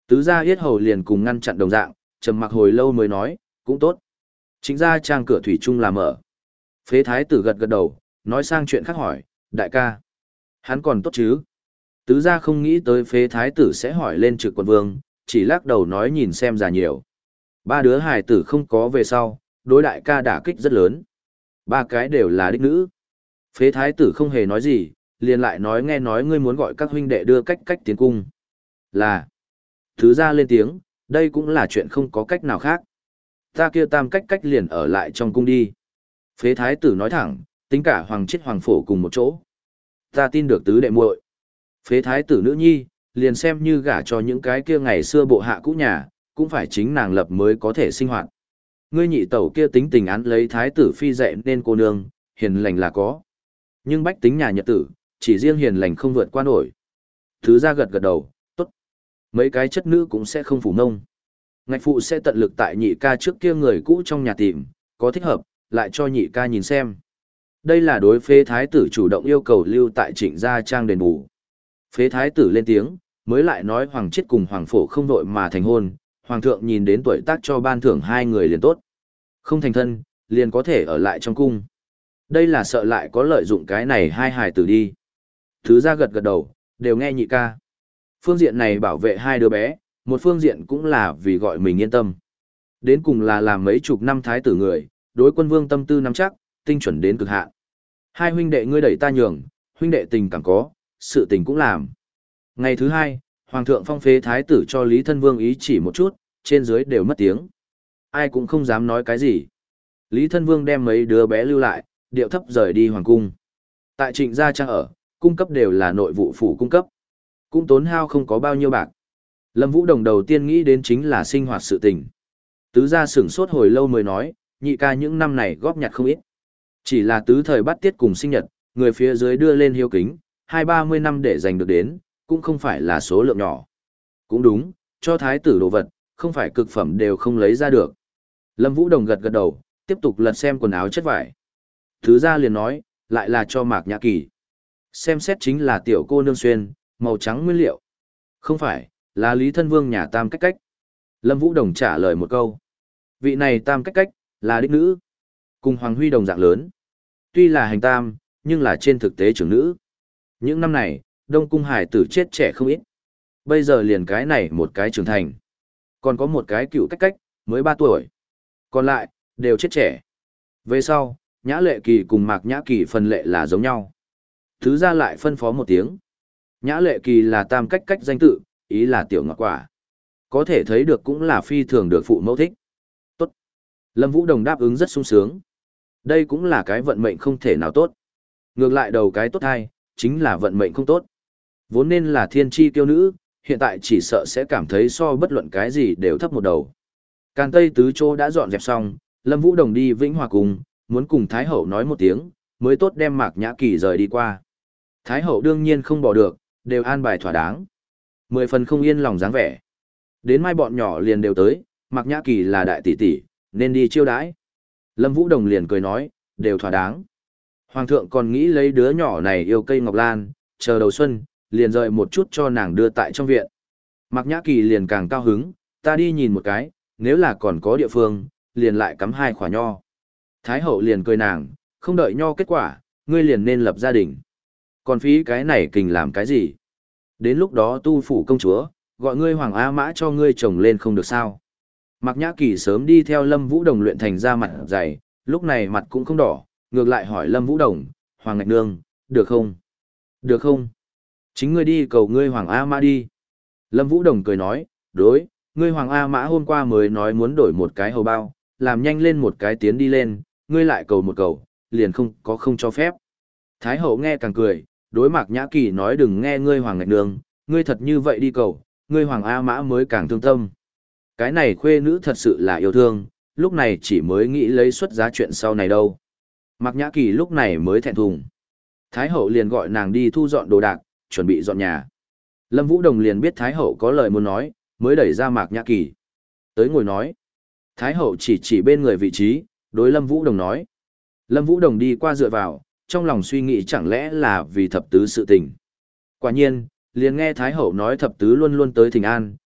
Tứ gia yết hầu liền cùng ngăn chặn đồng dạng, trầm mặc hồi lâu mới nói, cũng tốt. Chính gia trang cửa thủy chung làm mở. Phế thái tử gật gật đầu, nói sang chuyện khác hỏi, đại ca, hắn còn tốt chứ? Tứ gia không nghĩ tới phế thái tử sẽ hỏi lên trực quận vương, chỉ lắc đầu nói nhìn xem già nhiều. Ba đứa hài tử không có về sau, đối đại ca đả kích rất lớn. Ba cái đều là đích nữ. Phế thái tử không hề nói gì, liền lại nói nghe nói ngươi muốn gọi các huynh đệ đưa cách cách tiến cung. Là. Tứ gia lên tiếng, đây cũng là chuyện không có cách nào khác. Ta kia tam cách cách liền ở lại trong cung đi. Phế thái tử nói thẳng, tính cả hoàng chết hoàng phổ cùng một chỗ. Ta tin được tứ đệ muội. Phế thái tử nữ nhi, liền xem như gả cho những cái kia ngày xưa bộ hạ cũ nhà, cũng phải chính nàng lập mới có thể sinh hoạt. Ngươi nhị tẩu kia tính tình án lấy thái tử phi dạy nên cô nương, hiền lành là có. Nhưng bách tính nhà nhật tử, chỉ riêng hiền lành không vượt qua nổi. Thứ ra gật gật đầu, tốt. Mấy cái chất nữ cũng sẽ không phủ nông. Ngạch phụ sẽ tận lực tại nhị ca trước kia người cũ trong nhà tìm, có thích hợp, lại cho nhị ca nhìn xem. Đây là đối phế thái tử chủ động yêu cầu lưu tại Trịnh Gia Trang đền bù. Phế thái tử lên tiếng, mới lại nói hoàng chết cùng hoàng phổ không vội mà thành hôn, hoàng thượng nhìn đến tuổi tác cho ban thưởng hai người liền tốt. Không thành thân, liền có thể ở lại trong cung. Đây là sợ lại có lợi dụng cái này hai hài tử đi. Thứ ra gật gật đầu, đều nghe nhị ca. Phương diện này bảo vệ hai đứa bé, một phương diện cũng là vì gọi mình yên tâm. Đến cùng là làm mấy chục năm thái tử người, đối quân vương tâm tư nắm chắc, tinh chuẩn đến cực hạn. Hai huynh đệ ngươi đẩy ta nhường, huynh đệ tình cảm có, sự tình cũng làm. Ngày thứ hai, hoàng thượng phong phế thái tử cho Lý Thân Vương ý chỉ một chút, trên dưới đều mất tiếng. Ai cũng không dám nói cái gì. Lý Thân Vương đem mấy đứa bé lưu lại, điệu thấp rời đi hoàng cung. Tại Trịnh Gia Trang ở, cung cấp đều là nội vụ phủ cung cấp. Cũng tốn hao không có bao nhiêu bạc. Lâm Vũ Đồng đầu tiên nghĩ đến chính là sinh hoạt sự tình. Tứ gia sửng sốt hồi lâu mới nói, nhị ca những năm này góp nhặt không ít. Chỉ là tứ thời bắt tiết cùng sinh nhật, người phía dưới đưa lên hiếu kính, hai ba mươi năm để giành được đến, cũng không phải là số lượng nhỏ. Cũng đúng, cho thái tử đồ vật, không phải cực phẩm đều không lấy ra được. Lâm Vũ Đồng gật gật đầu, tiếp tục lật xem quần áo chất vải. Tứ gia liền nói, lại là cho Mạc Nhã Kỳ. Xem xét chính là tiểu cô nương xuyên, màu trắng nguyên liệu. Không phải, là Lý Thân Vương nhà tam cách cách. Lâm Vũ Đồng trả lời một câu. Vị này tam cách cách, là đích nữ. Cùng Hoàng Huy đồng dạng lớn. Tuy là hành tam, nhưng là trên thực tế trưởng nữ. Những năm này, Đông Cung hải tử chết trẻ không ít. Bây giờ liền cái này một cái trưởng thành. Còn có một cái cựu cách cách, mới ba tuổi. Còn lại, đều chết trẻ. Về sau, Nhã Lệ Kỳ cùng Mạc Nhã Kỳ phần lệ là giống nhau. Thứ ra lại phân phó một tiếng. Nhã Lệ Kỳ là tam cách cách danh tự, ý là tiểu ngọt quả. Có thể thấy được cũng là phi thường được phụ mẫu thích. Tốt. Lâm Vũ Đồng đáp ứng rất sung sướng. Đây cũng là cái vận mệnh không thể nào tốt. Ngược lại đầu cái tốt hay, chính là vận mệnh không tốt. Vốn nên là thiên tri kiêu nữ, hiện tại chỉ sợ sẽ cảm thấy so bất luận cái gì đều thấp một đầu. Càn Tây tứ chỗ đã dọn dẹp xong, Lâm Vũ Đồng đi Vĩnh Hòa cùng, muốn cùng Thái Hậu nói một tiếng, mới tốt đem Mạc Nhã Kỳ rời đi qua. Thái Hậu đương nhiên không bỏ được, đều an bài thỏa đáng. Mười phần không yên lòng dáng vẻ. Đến mai bọn nhỏ liền đều tới, Mạc Nhã Kỳ là đại tỷ tỷ, nên đi chiêu đãi. Lâm Vũ Đồng liền cười nói, đều thỏa đáng. Hoàng thượng còn nghĩ lấy đứa nhỏ này yêu cây ngọc lan, chờ đầu xuân, liền rời một chút cho nàng đưa tại trong viện. Mạc Nhã Kỳ liền càng cao hứng, ta đi nhìn một cái, nếu là còn có địa phương, liền lại cắm hai khỏa nho. Thái Hậu liền cười nàng, không đợi nho kết quả, ngươi liền nên lập gia đình. Còn phí cái này kình làm cái gì? Đến lúc đó tu phủ công chúa, gọi ngươi Hoàng A Mã cho ngươi chồng lên không được sao. Mạc Nhã Kỳ sớm đi theo Lâm Vũ Đồng luyện thành ra mặt dày, lúc này mặt cũng không đỏ, ngược lại hỏi Lâm Vũ Đồng, Hoàng Ngạch Nương, được không? Được không? Chính ngươi đi cầu ngươi Hoàng A Mã đi. Lâm Vũ Đồng cười nói, đối, ngươi Hoàng A Mã hôm qua mới nói muốn đổi một cái hầu bao, làm nhanh lên một cái tiến đi lên, ngươi lại cầu một cầu, liền không có không cho phép. Thái Hậu nghe càng cười, đối Mạc Nhã Kỳ nói đừng nghe ngươi Hoàng Ngạch Nương, ngươi thật như vậy đi cầu, ngươi Hoàng A Mã mới càng thương tâm. Cái này khuê nữ thật sự là yêu thương, lúc này chỉ mới nghĩ lấy xuất giá chuyện sau này đâu. Mạc Nhã Kỳ lúc này mới thẹn thùng. Thái Hậu liền gọi nàng đi thu dọn đồ đạc, chuẩn bị dọn nhà. Lâm Vũ Đồng liền biết Thái Hậu có lời muốn nói, mới đẩy ra Mạc Nhã Kỳ. Tới ngồi nói. Thái Hậu chỉ chỉ bên người vị trí, đối Lâm Vũ Đồng nói. Lâm Vũ Đồng đi qua dựa vào, trong lòng suy nghĩ chẳng lẽ là vì thập tứ sự tình. Quả nhiên, liền nghe Thái Hậu nói thập tứ luôn luôn tới thỉnh an,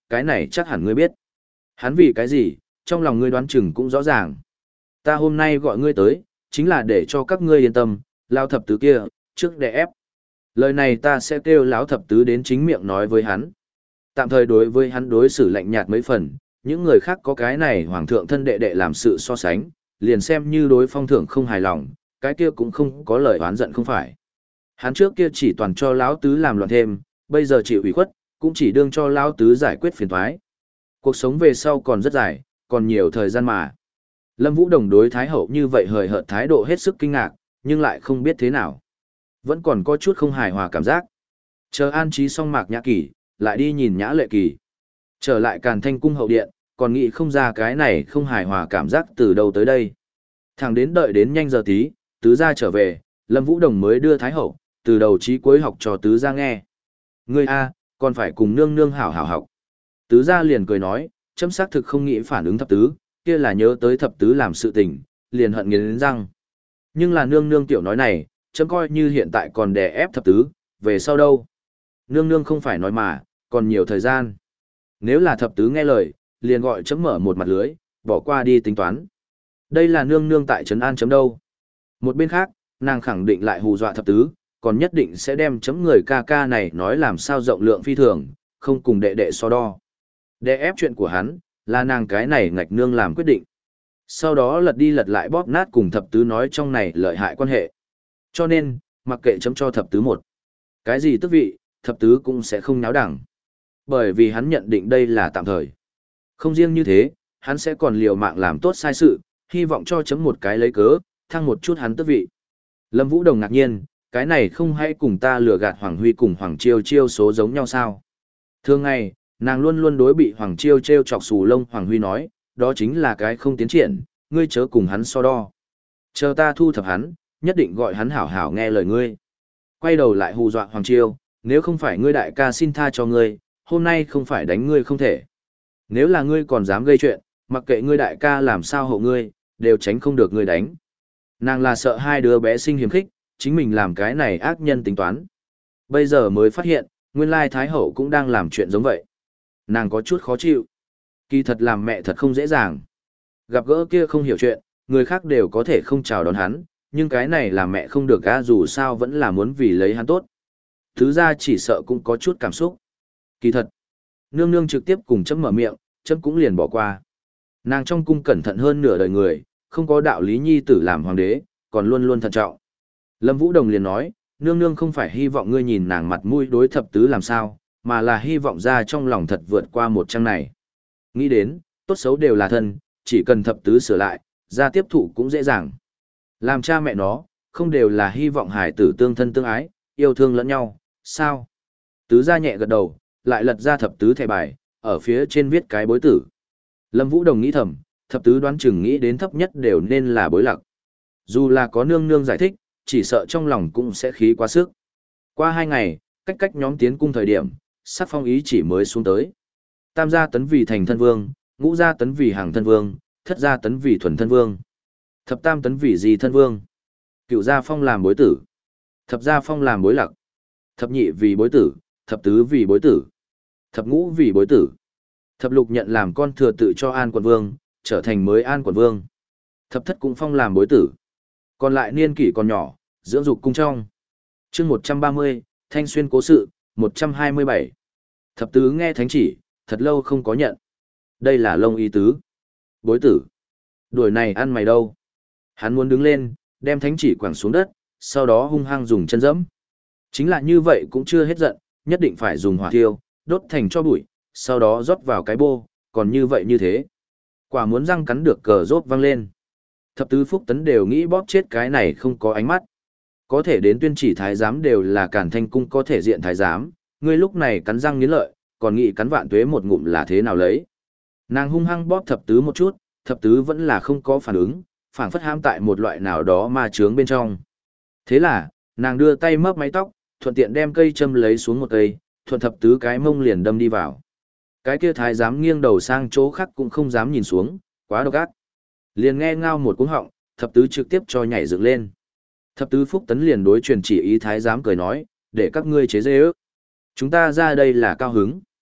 cái này chắc hẳn ngươi biết. Hắn vì cái gì, trong lòng ngươi đoán chừng cũng rõ ràng. Ta hôm nay gọi ngươi tới, chính là để cho các ngươi yên tâm, lao thập tứ kia, trước để ép. Lời này ta sẽ kêu lão thập tứ đến chính miệng nói với hắn. Tạm thời đối với hắn đối xử lạnh nhạt mấy phần, những người khác có cái này hoàng thượng thân đệ đệ làm sự so sánh, liền xem như đối phong thượng không hài lòng, cái kia cũng không có lời oán giận không phải. Hắn trước kia chỉ toàn cho lão tứ làm loạn thêm, bây giờ chịu ủy khuất, cũng chỉ đương cho lão tứ giải quyết phiền toái. Cuộc sống về sau còn rất dài, còn nhiều thời gian mà. Lâm Vũ Đồng đối Thái Hậu như vậy hời hợt thái độ hết sức kinh ngạc, nhưng lại không biết thế nào. Vẫn còn có chút không hài hòa cảm giác. Chờ an trí xong Mạc Nhã Kỳ, lại đi nhìn Nhã Lệ Kỳ. Trở lại Càn Thanh cung hậu điện, còn nghĩ không ra cái này không hài hòa cảm giác từ đâu tới đây. Thẳng đến đợi đến nhanh giờ tí, tứ gia trở về, Lâm Vũ Đồng mới đưa Thái Hậu, từ đầu chí cuối học cho tứ gia nghe. Ngươi a, còn phải cùng nương nương hảo hảo học. Tứ gia liền cười nói, chấm xác thực không nghĩ phản ứng thập tứ, kia là nhớ tới thập tứ làm sự tình, liền hận nghiến răng. Nhưng là nương nương tiểu nói này, chấm coi như hiện tại còn đè ép thập tứ, về sau đâu? Nương nương không phải nói mà, còn nhiều thời gian. Nếu là thập tứ nghe lời, liền gọi chấm mở một mặt lưới, bỏ qua đi tính toán. Đây là nương nương tại trấn an chấm đâu. Một bên khác, nàng khẳng định lại hù dọa thập tứ, còn nhất định sẽ đem chấm người ca ca này nói làm sao rộng lượng phi thường, không cùng đệ đệ so đo. Đè ép chuyện của hắn, là nàng cái này ngạch nương làm quyết định. Sau đó lật đi lật lại bóp nát cùng thập tứ nói trong này lợi hại quan hệ. Cho nên, mặc kệ chấm cho thập tứ một. Cái gì tức vị, thập tứ cũng sẽ không náo đẳng. Bởi vì hắn nhận định đây là tạm thời. Không riêng như thế, hắn sẽ còn liều mạng làm tốt sai sự, hy vọng cho chấm một cái lấy cớ, thăng một chút hắn tức vị. Lâm Vũ Đồng ngạc nhiên, cái này không hay cùng ta lừa gạt Hoàng Huy cùng Hoàng Chiêu Chiêu số giống nhau sao? Thường ngày, nàng luôn luôn đối bị Hoàng Chiêu trêu chọc xù lông Hoàng Huy nói, đó chính là cái không tiến triển, ngươi chớ cùng hắn so đo. Chờ ta thu thập hắn, nhất định gọi hắn hảo hảo nghe lời ngươi. Quay đầu lại hù dọa Hoàng Chiêu, nếu không phải ngươi đại ca xin tha cho ngươi, hôm nay không phải đánh ngươi không thể. Nếu là ngươi còn dám gây chuyện, mặc kệ ngươi đại ca làm sao hộ ngươi, đều tránh không được ngươi đánh. Nàng là sợ hai đứa bé sinh hiềm khích, chính mình làm cái này ác nhân tính toán. Bây giờ mới phát hiện, nguyên lai Thái Hậu cũng đang làm chuyện giống vậy. Nàng có chút khó chịu. Kỳ thật làm mẹ thật không dễ dàng. Gặp gỡ kia không hiểu chuyện, người khác đều có thể không chào đón hắn, nhưng cái này làm mẹ không được á, dù sao vẫn là muốn vì lấy hắn tốt. Thứ ra chỉ sợ cũng có chút cảm xúc. Kỳ thật, nương nương trực tiếp cùng chấm mở miệng, chấm cũng liền bỏ qua. Nàng trong cung cẩn thận hơn nửa đời người, không có đạo lý nhi tử làm hoàng đế, còn luôn luôn thận trọng. Lâm Vũ Đồng liền nói, nương nương không phải hy vọng ngươi nhìn nàng mặt mũi đối thập tứ làm sao, mà là hy vọng ra trong lòng thật vượt qua một trang này. Nghĩ đến, tốt xấu đều là thân, chỉ cần thập tứ sửa lại, ra tiếp thụ cũng dễ dàng. Làm cha mẹ nó, không đều là hy vọng hải tử tương thân tương ái, yêu thương lẫn nhau, sao? Tứ ra nhẹ gật đầu, lại lật ra thập tứ thẻ bài, ở phía trên viết cái bối tử. Lâm Vũ Đồng nghĩ thầm, thập tứ đoán chừng nghĩ đến thấp nhất đều nên là bối lạc. Dù là có nương nương giải thích, chỉ sợ trong lòng cũng sẽ khí quá sức. Qua hai ngày, cách cách nhóm tiến cung thời điểm, sắc phong ý chỉ mới xuống tới. Tam gia tấn vì thành thân vương, ngũ gia tấn vì hàng thân vương, thất gia tấn vì thuần thân vương, thập tam tấn vì di thân vương, cựu gia phong làm bối tử, thập gia phong làm bối lạc, thập nhị vì bối tử, thập tứ vì bối tử, thập ngũ vì bối tử, thập lục nhận làm con thừa tự cho An quận vương, trở thành mới An quận vương, thập thất cũng phong làm bối tử. Còn lại niên kỷ còn nhỏ, dưỡng dục cung trong. Chương một trăm ba mươi, Thanh Xuyên cố sự, một trăm hai mươi bảy. Thập tứ nghe thánh chỉ, thật lâu không có nhận. Đây là lông ý tứ. Bối tử. Đuổi này ăn mày đâu? Hắn muốn đứng lên, đem thánh chỉ quẳng xuống đất, sau đó hung hăng dùng chân dẫm. Chính là như vậy cũng chưa hết giận, nhất định phải dùng hỏa thiêu, đốt thành cho bụi, sau đó rót vào cái bô, còn như vậy như thế. Quả muốn răng cắn được cờ rốt vang lên. Thập tứ phúc tấn đều nghĩ bóp chết cái này không có ánh mắt. Có thể đến tuyên chỉ thái giám đều là Càn Thanh cung có thể diện thái giám, ngươi lúc này cắn răng nghiến lợi, còn nghĩ cắn vạn tuế một ngụm là thế nào lấy. Nàng hung hăng bóp thập tứ một chút, thập tứ vẫn là không có phản ứng, phảng phất ham tại một loại nào đó ma chướng bên trong. Thế là, nàng đưa tay mấp mái tóc, thuận tiện đem cây châm lấy xuống một cây, thuận thập tứ cái mông liền đâm đi vào. Cái kia thái giám nghiêng đầu sang chỗ khác cũng không dám nhìn xuống, quá độc ác. Liền nghe ngao một cuống họng, thập tứ trực tiếp cho nhảy dựng lên. Thập tứ phúc tấn liền đối truyền chỉ ý thái giám cười nói, để các ngươi chế dê ước. Chúng ta ra đây là cao hứng.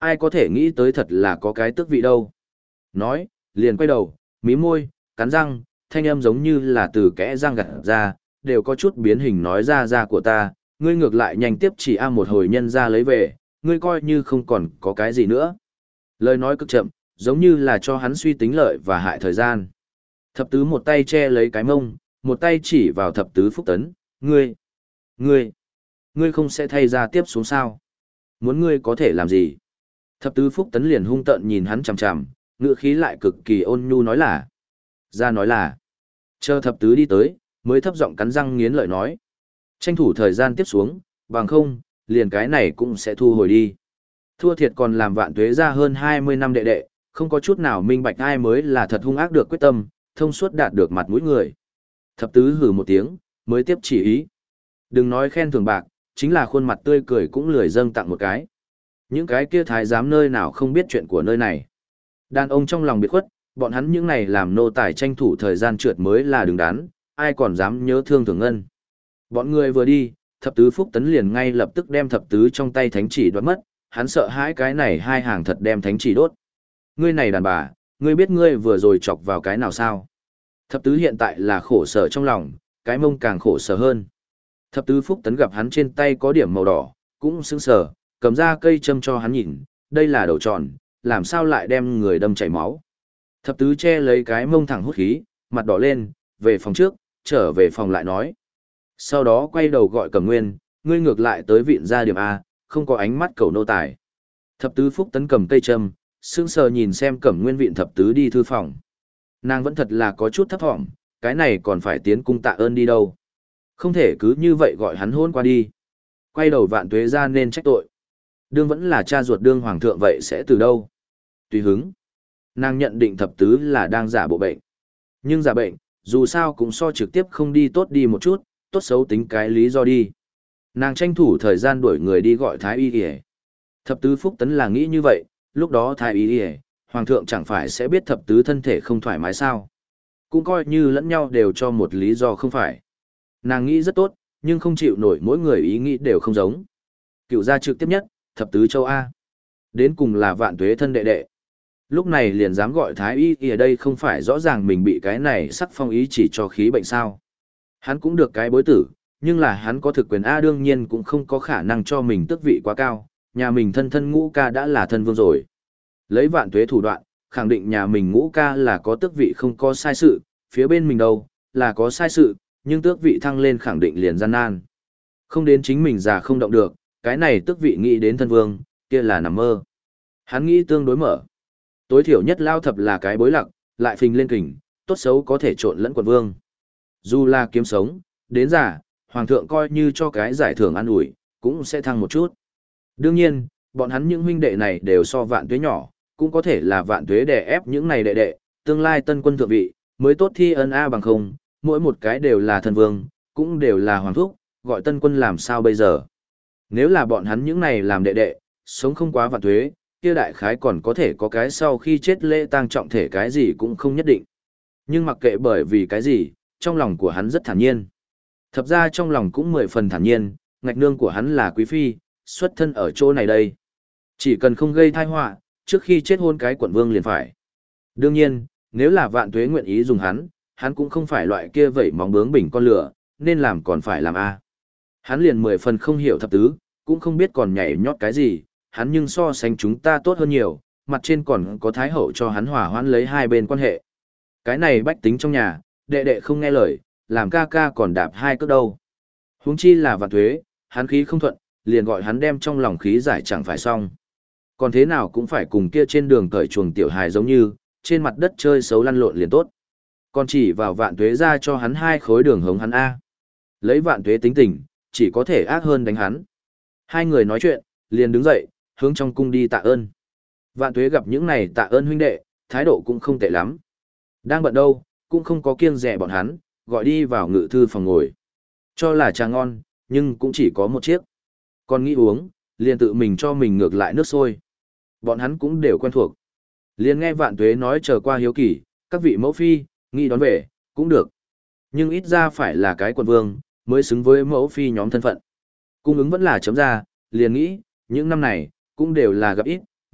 ai có thể nghĩ tới thật là có cái tước vị đâu. Nói, liền quay đầu, mí môi, cắn răng, thanh âm giống như là từ kẽ răng gặt ra, đều có chút biến hình nói ra ra của ta, ngươi ngược lại nhanh tiếp chỉ a một hồi nhân ra lấy về, ngươi coi như không còn có cái gì nữa. Lời nói cực chậm, giống như là cho hắn suy tính lợi và hại thời gian. Thập tứ một tay che lấy cái mông, một tay chỉ vào thập tứ Phúc Tấn, ngươi, ngươi, ngươi không sẽ thay ra tiếp xuống sao? Muốn ngươi có thể làm gì? Thập tứ Phúc Tấn liền hung tợn nhìn hắn chằm chằm, ngữ khí lại cực kỳ ôn nhu nói là, ra nói là, chờ thập tứ đi tới, mới thấp giọng cắn răng nghiến lợi nói. Tranh thủ thời gian tiếp xuống, bằng không, liền cái này cũng sẽ thu hồi đi. Thua thiệt còn làm Vạn Tuế ra hơn hai mươi năm đệ đệ, không có chút nào minh bạch ai mới là thật hung ác được quyết tâm, thông suốt đạt được mặt mũi người. Thập tứ hừ một tiếng, mới tiếp chỉ ý. Đừng nói khen thưởng bạc, chính là khuôn mặt tươi cười cũng lười dâng tặng một cái. Những cái kia thái giám nơi nào không biết chuyện của nơi này. Đàn ông trong lòng biệt khuất, bọn hắn những này làm nô tài tranh thủ thời gian trượt mới là đứng đắn, ai còn dám nhớ thương thường ngân. Bọn người vừa đi, thập tứ Phúc Tấn liền ngay lập tức đem thập tứ trong tay thánh chỉ đoạt mất, hắn sợ hãi cái này hai hàng thật đem thánh chỉ đốt. Ngươi này đàn bà, ngươi biết ngươi vừa rồi chọc vào cái nào sao? Thập tứ hiện tại là khổ sở trong lòng, cái mông càng khổ sở hơn. Thập tứ Phúc Tấn gặp hắn trên tay có điểm màu đỏ, cũng sững sờ, cầm ra cây châm cho hắn nhìn, đây là đầu tròn, làm sao lại đem người đâm chảy máu. Thập tứ che lấy cái mông thẳng hút khí, mặt đỏ lên, về phòng trước, trở về phòng lại nói. Sau đó quay đầu gọi Cẩm Nguyên, ngươi ngược lại tới viện ra điểm A, không có ánh mắt cầu nô tài. Thập tứ Phúc Tấn cầm cây châm, sững sờ nhìn xem Cẩm Nguyên viện thập tứ đi thư phòng. Nàng vẫn thật là có chút thấp thỏm, cái này còn phải tiến cung tạ ơn đi đâu. Không thể cứ như vậy gọi hắn hôn qua đi. Quay đầu Vạn Tuế ra nên trách tội. Đương vẫn là cha ruột đương hoàng thượng vậy sẽ từ đâu? Tùy hứng. Nàng nhận định thập tứ là đang giả bộ bệnh. Nhưng giả bệnh, dù sao cũng so trực tiếp không đi tốt đi một chút, tốt xấu tính cái lý do đi. Nàng tranh thủ thời gian đuổi người đi gọi Thái Y Y. Thập tứ Phúc Tấn là nghĩ như vậy, lúc đó Thái Y Y, hoàng thượng chẳng phải sẽ biết thập tứ thân thể không thoải mái sao? Cũng coi như lẫn nhau đều cho một lý do không phải. Nàng nghĩ rất tốt, nhưng không chịu nổi mỗi người ý nghĩ đều không giống. Cựu gia trực tiếp nhất, thập tứ châu A. Đến cùng là Vạn Tuế thân đệ đệ. Lúc này liền dám gọi Thái Y Y ở đây không phải rõ ràng mình bị cái này sắc phong ý chỉ cho khí bệnh sao. Hắn cũng được cái bối tử, nhưng là hắn có thực quyền A đương nhiên cũng không có khả năng cho mình tước vị quá cao, nhà mình thân thân ngũ ca đã là thân vương rồi. Lấy Vạn Tuế thủ đoạn, khẳng định nhà mình ngũ ca là có tước vị không có sai sự, phía bên mình đâu, là có sai sự, nhưng tước vị thăng lên khẳng định liền gian nan. Không đến chính mình già không động được, cái này tước vị nghĩ đến thân vương, kia là nằm mơ. Hắn nghĩ tương đối mở. Tối thiểu nhất lao thập là cái bối lặc, lại phình lên kình, tốt xấu có thể trộn lẫn quận vương. Dù là kiếm sống, đến giả, hoàng thượng coi như cho cái giải thưởng an ủi, cũng sẽ thăng một chút. Đương nhiên, bọn hắn những huynh đệ này đều so Vạn Tuế nhỏ, cũng có thể là Vạn Tuế đè ép những này đệ đệ, tương lai tân quân thượng vị, mới tốt thi ân A bằng không, mỗi một cái đều là thần vương, cũng đều là hoàng thúc, gọi tân quân làm sao bây giờ. Nếu là bọn hắn những này làm đệ đệ, sống không quá Vạn Tuế, kia đại khái còn có thể có cái sau khi chết lễ tang trọng thể cái gì cũng không nhất định. Nhưng mặc kệ bởi vì cái gì, trong lòng của hắn rất thản nhiên. Thật ra trong lòng cũng mười phần thản nhiên, ngạch nương của hắn là quý phi, xuất thân ở chỗ này đây. Chỉ cần không gây tai họa, trước khi chết hôn cái quận vương liền phải. Đương nhiên, nếu là Vạn Tuế nguyện ý dùng hắn, hắn cũng không phải loại kia vẩy móng bướng bỉnh con lửa, nên làm còn phải làm a. Hắn liền mười phần không hiểu thập tứ, cũng không biết còn nhảy nhót cái gì, hắn nhưng so sánh chúng ta tốt hơn nhiều, mặt trên còn có thái hậu cho hắn hòa hoãn lấy hai bên quan hệ. Cái này bách tính trong nhà, đệ đệ không nghe lời, làm ca ca còn đạp hai cước đâu. Huống chi là Vạn Tuế, hắn khí không thuận, liền gọi hắn đem trong lòng khí giải chẳng phải xong. Còn thế nào cũng phải cùng kia trên đường cởi chuồng tiểu hài giống như, trên mặt đất chơi xấu lăn lộn liền tốt. Còn chỉ vào Vạn Tuế ra cho hắn hai khối đường hống hắn A. Lấy Vạn Tuế tính tình, chỉ có thể ác hơn đánh hắn. Hai người nói chuyện, liền đứng dậy, hướng trong cung đi tạ ơn. Vạn Tuế gặp những này tạ ơn huynh đệ, thái độ cũng không tệ lắm. Đang bận đâu, cũng không có kiêng dè bọn hắn, gọi đi vào ngự thư phòng ngồi. Cho là trà ngon, nhưng cũng chỉ có một chiếc. Còn nghĩ uống, liền tự mình cho mình ngược lại nước sôi. Bọn hắn cũng đều quen thuộc. Liền nghe Vạn Tuế nói chờ qua hiếu kỳ, các vị mẫu phi, nghĩ đón về, cũng được. Nhưng ít ra phải là cái quận vương, mới xứng với mẫu phi nhóm thân phận. Cung ứng vẫn là chấm ra, liền nghĩ, những năm này, cũng đều là gặp ít,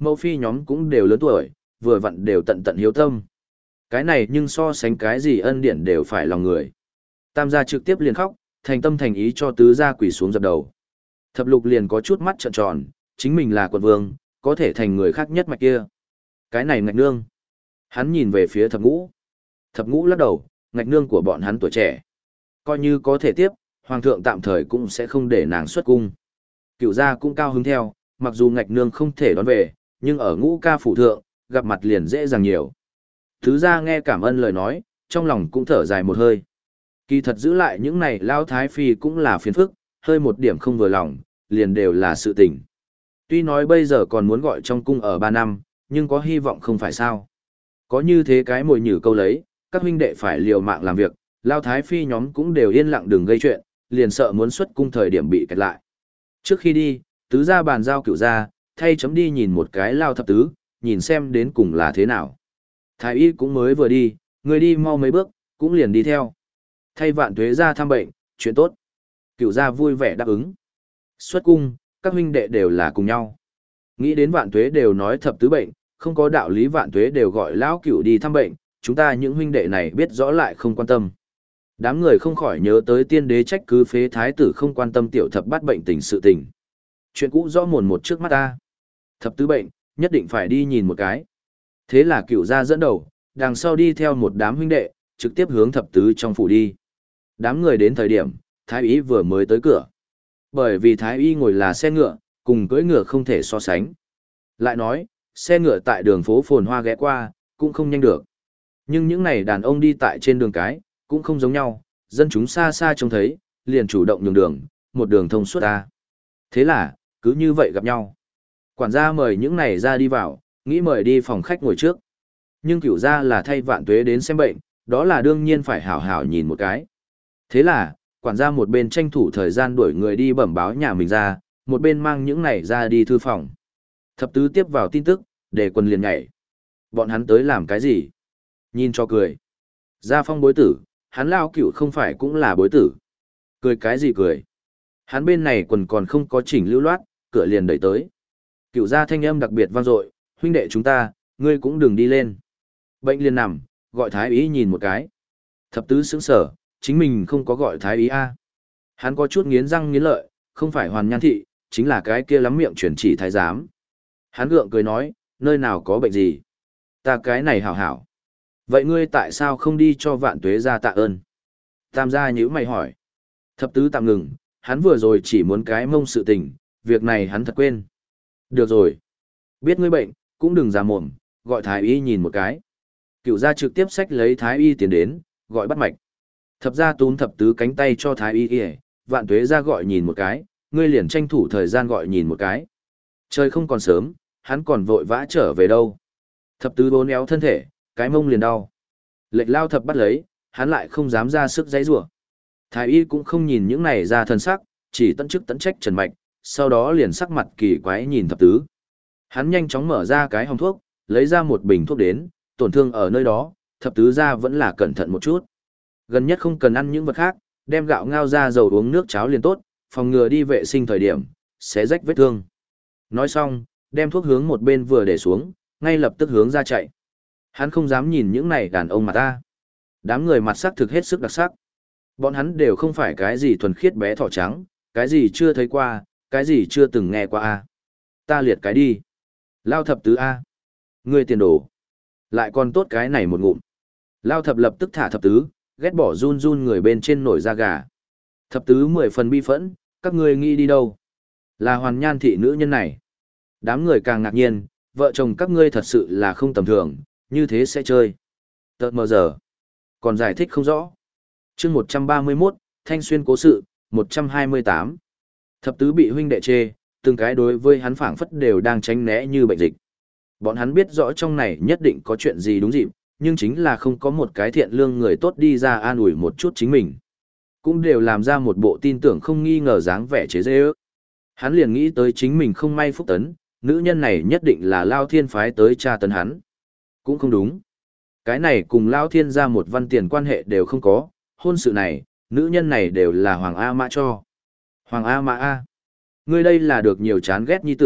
mẫu phi nhóm cũng đều lớn tuổi, vừa vặn đều tận tận hiếu tâm. Cái này nhưng so sánh cái gì ân điển đều phải lòng người. Tam gia trực tiếp liền khóc, thành tâm thành ý cho tứ gia quỳ xuống dập đầu. Thập lục liền có chút mắt trợn tròn, chính mình là quận vương, có thể thành người khác nhất mạch kia. Cái này ngạch nương. Hắn nhìn về phía thập ngũ. Thập ngũ lắc đầu, ngạch nương của bọn hắn tuổi trẻ. Coi như có thể tiếp, hoàng thượng tạm thời cũng sẽ không để nàng xuất cung. Cựu gia cũng cao hứng theo, mặc dù ngạch nương không thể đón về, nhưng ở ngũ ca phủ thượng, gặp mặt liền dễ dàng nhiều. Thứ gia nghe cảm ơn lời nói, trong lòng cũng thở dài một hơi. Kỳ thật giữ lại những này lao thái phi cũng là phiền phức, hơi một điểm không vừa lòng, liền đều là sự tình. Tuy nói bây giờ còn muốn gọi trong cung ở ba năm, nhưng có hy vọng không phải sao. Có như thế cái mồi nhử câu lấy, các huynh đệ phải liều mạng làm việc, lao thái phi nhóm cũng đều yên lặng đừng gây chuyện, liền sợ muốn xuất cung thời điểm bị kẹt lại. Trước khi đi, tứ gia bàn giao cửu gia, thay chấm đi nhìn một cái lao thập tứ, nhìn xem đến cùng là thế nào. Thái y cũng mới vừa đi, người đi mau mấy bước, cũng liền đi theo. Thay vạn tuế ra thăm bệnh, chuyện tốt. Cửu gia vui vẻ đáp ứng. Xuất cung, các huynh đệ đều là cùng nhau. Nghĩ đến vạn tuế đều nói thập tứ bệnh, không có đạo lý vạn tuế đều gọi lão cửu đi thăm bệnh, chúng ta những huynh đệ này biết rõ lại không quan tâm. Đám người không khỏi nhớ tới tiên đế trách cứ phế thái tử không quan tâm tiểu thập bắt bệnh tình sự tình. Chuyện cũ rõ mồn một trước mắt ta. Thập tứ bệnh, nhất định phải đi nhìn một cái. Thế là cửu gia dẫn đầu, đằng sau đi theo một đám huynh đệ, trực tiếp hướng thập tứ trong phủ đi. Đám người đến thời điểm, thái y vừa mới tới cửa. Bởi vì thái y ngồi là xe ngựa, cùng cưỡi ngựa không thể so sánh. Lại nói, xe ngựa tại đường phố phồn hoa ghé qua, cũng không nhanh được. Nhưng những này đàn ông đi tại trên đường cái, cũng không giống nhau, dân chúng xa xa trông thấy, liền chủ động nhường đường, một đường thông suốt ta. Thế là, cứ như vậy gặp nhau. Quản gia mời những này ra đi vào, nghĩ mời đi phòng khách ngồi trước. Nhưng cửu gia là thay vạn tuế đến xem bệnh, đó là đương nhiên phải hảo hảo nhìn một cái. Thế là, quản gia một bên tranh thủ thời gian đuổi người đi bẩm báo nhà mình ra, một bên mang những này ra đi thư phòng. Thập tứ tiếp vào tin tức, để quân liền nhảy. Bọn hắn tới làm cái gì? Nhìn cho cười. Gia phong bối tử, hắn lao cửu không phải cũng là bối tử. Cười cái gì cười? Hắn bên này quần còn không có chỉnh lưu loát, cửa liền đẩy tới. Cửu gia thanh âm đặc biệt vang dội, huynh đệ chúng ta, ngươi cũng đừng đi lên. Bệnh liền nằm, gọi thái ý nhìn một cái. Thập tứ sững sở, chính mình không có gọi thái ý a. Hắn có chút nghiến răng nghiến lợi, không phải hoàn nhan thị, chính là cái kia lắm miệng chuyển chỉ thái giám. Hắn gượng cười nói, nơi nào có bệnh gì? Ta cái này hảo hảo. Vậy ngươi tại sao không đi cho vạn tuế ra tạ ơn? Tam gia nhíu mày hỏi. Thập tứ tạm ngừng, hắn vừa rồi chỉ muốn cái mông sự tình, việc này hắn thật quên. Được rồi. Biết ngươi bệnh, cũng đừng ra mồm, gọi thái y nhìn một cái. Cựu gia trực tiếp xách lấy thái y tiến đến, gọi bắt mạch. Thập gia túm thập tứ cánh tay cho thái y y, vạn tuế ra gọi nhìn một cái, ngươi liền tranh thủ thời gian gọi nhìn một cái. Trời không còn sớm, hắn còn vội vã trở về đâu. Thập tứ bốn éo thân thể, cái mông liền đau. Lệch lao thập bắt lấy, hắn lại không dám ra sức giãy giụa. Thái y cũng không nhìn những này ra thân sắc, chỉ tận chức tận trách trần mạch, sau đó liền sắc mặt kỳ quái nhìn thập tứ. Hắn nhanh chóng mở ra cái hòm thuốc, lấy ra một bình thuốc đến, tổn thương ở nơi đó, thập tứ ra vẫn là cẩn thận một chút. Gần nhất không cần ăn những vật khác, đem gạo ngao ra dầu uống nước cháo liền tốt, phòng ngừa đi vệ sinh thời điểm, sẽ rách vết thương. Nói xong, đem thuốc hướng một bên vừa để xuống, ngay lập tức hướng ra chạy. Hắn không dám nhìn những này đàn ông mà ta. Đám người mặt sắc thực hết sức đặc sắc. Bọn hắn đều không phải cái gì thuần khiết bé thỏ trắng, cái gì chưa thấy qua, cái gì chưa từng nghe qua a. Ta liệt cái đi. Lao thập tứ a. Ngươi tiền đồ. Lại còn tốt cái này một ngụm. Lao thập lập tức thả thập tứ, ghét bỏ run run người bên trên nổi da gà. Thập tứ mười phần bi phẫn, các ngươi nghĩ đi đâu? Là hoàn nhan thị nữ nhân này. Đám người càng ngạc nhiên, vợ chồng các ngươi thật sự là không tầm thường, như thế sẽ chơi. Tợt mờ giờ. Còn giải thích không rõ. chương một trăm ba mươi mốt, Thanh Xuyên cố sự, một trăm hai mươi tám. Thập tứ bị huynh đệ chê, từng cái đối với hắn phảng phất đều đang tránh né như bệnh dịch. Bọn hắn biết rõ trong này nhất định có chuyện gì đúng dịp, nhưng chính là không có một cái thiện lương người tốt đi ra an ủi một chút chính mình. Cũng đều làm ra một bộ tin tưởng không nghi ngờ dáng vẻ chế dễ ước. Hắn liền nghĩ tới chính mình không may phúc tấn, nữ nhân này nhất định là Lao Thiên phái tới tra tấn hắn. Cũng không đúng. Cái này cùng Lao Thiên ra một văn tiền quan hệ đều không có, hôn sự này, nữ nhân này đều là Hoàng A Mã cho. Hoàng A Mã A. Ngươi đây là được nhiều chán ghét nhi tử,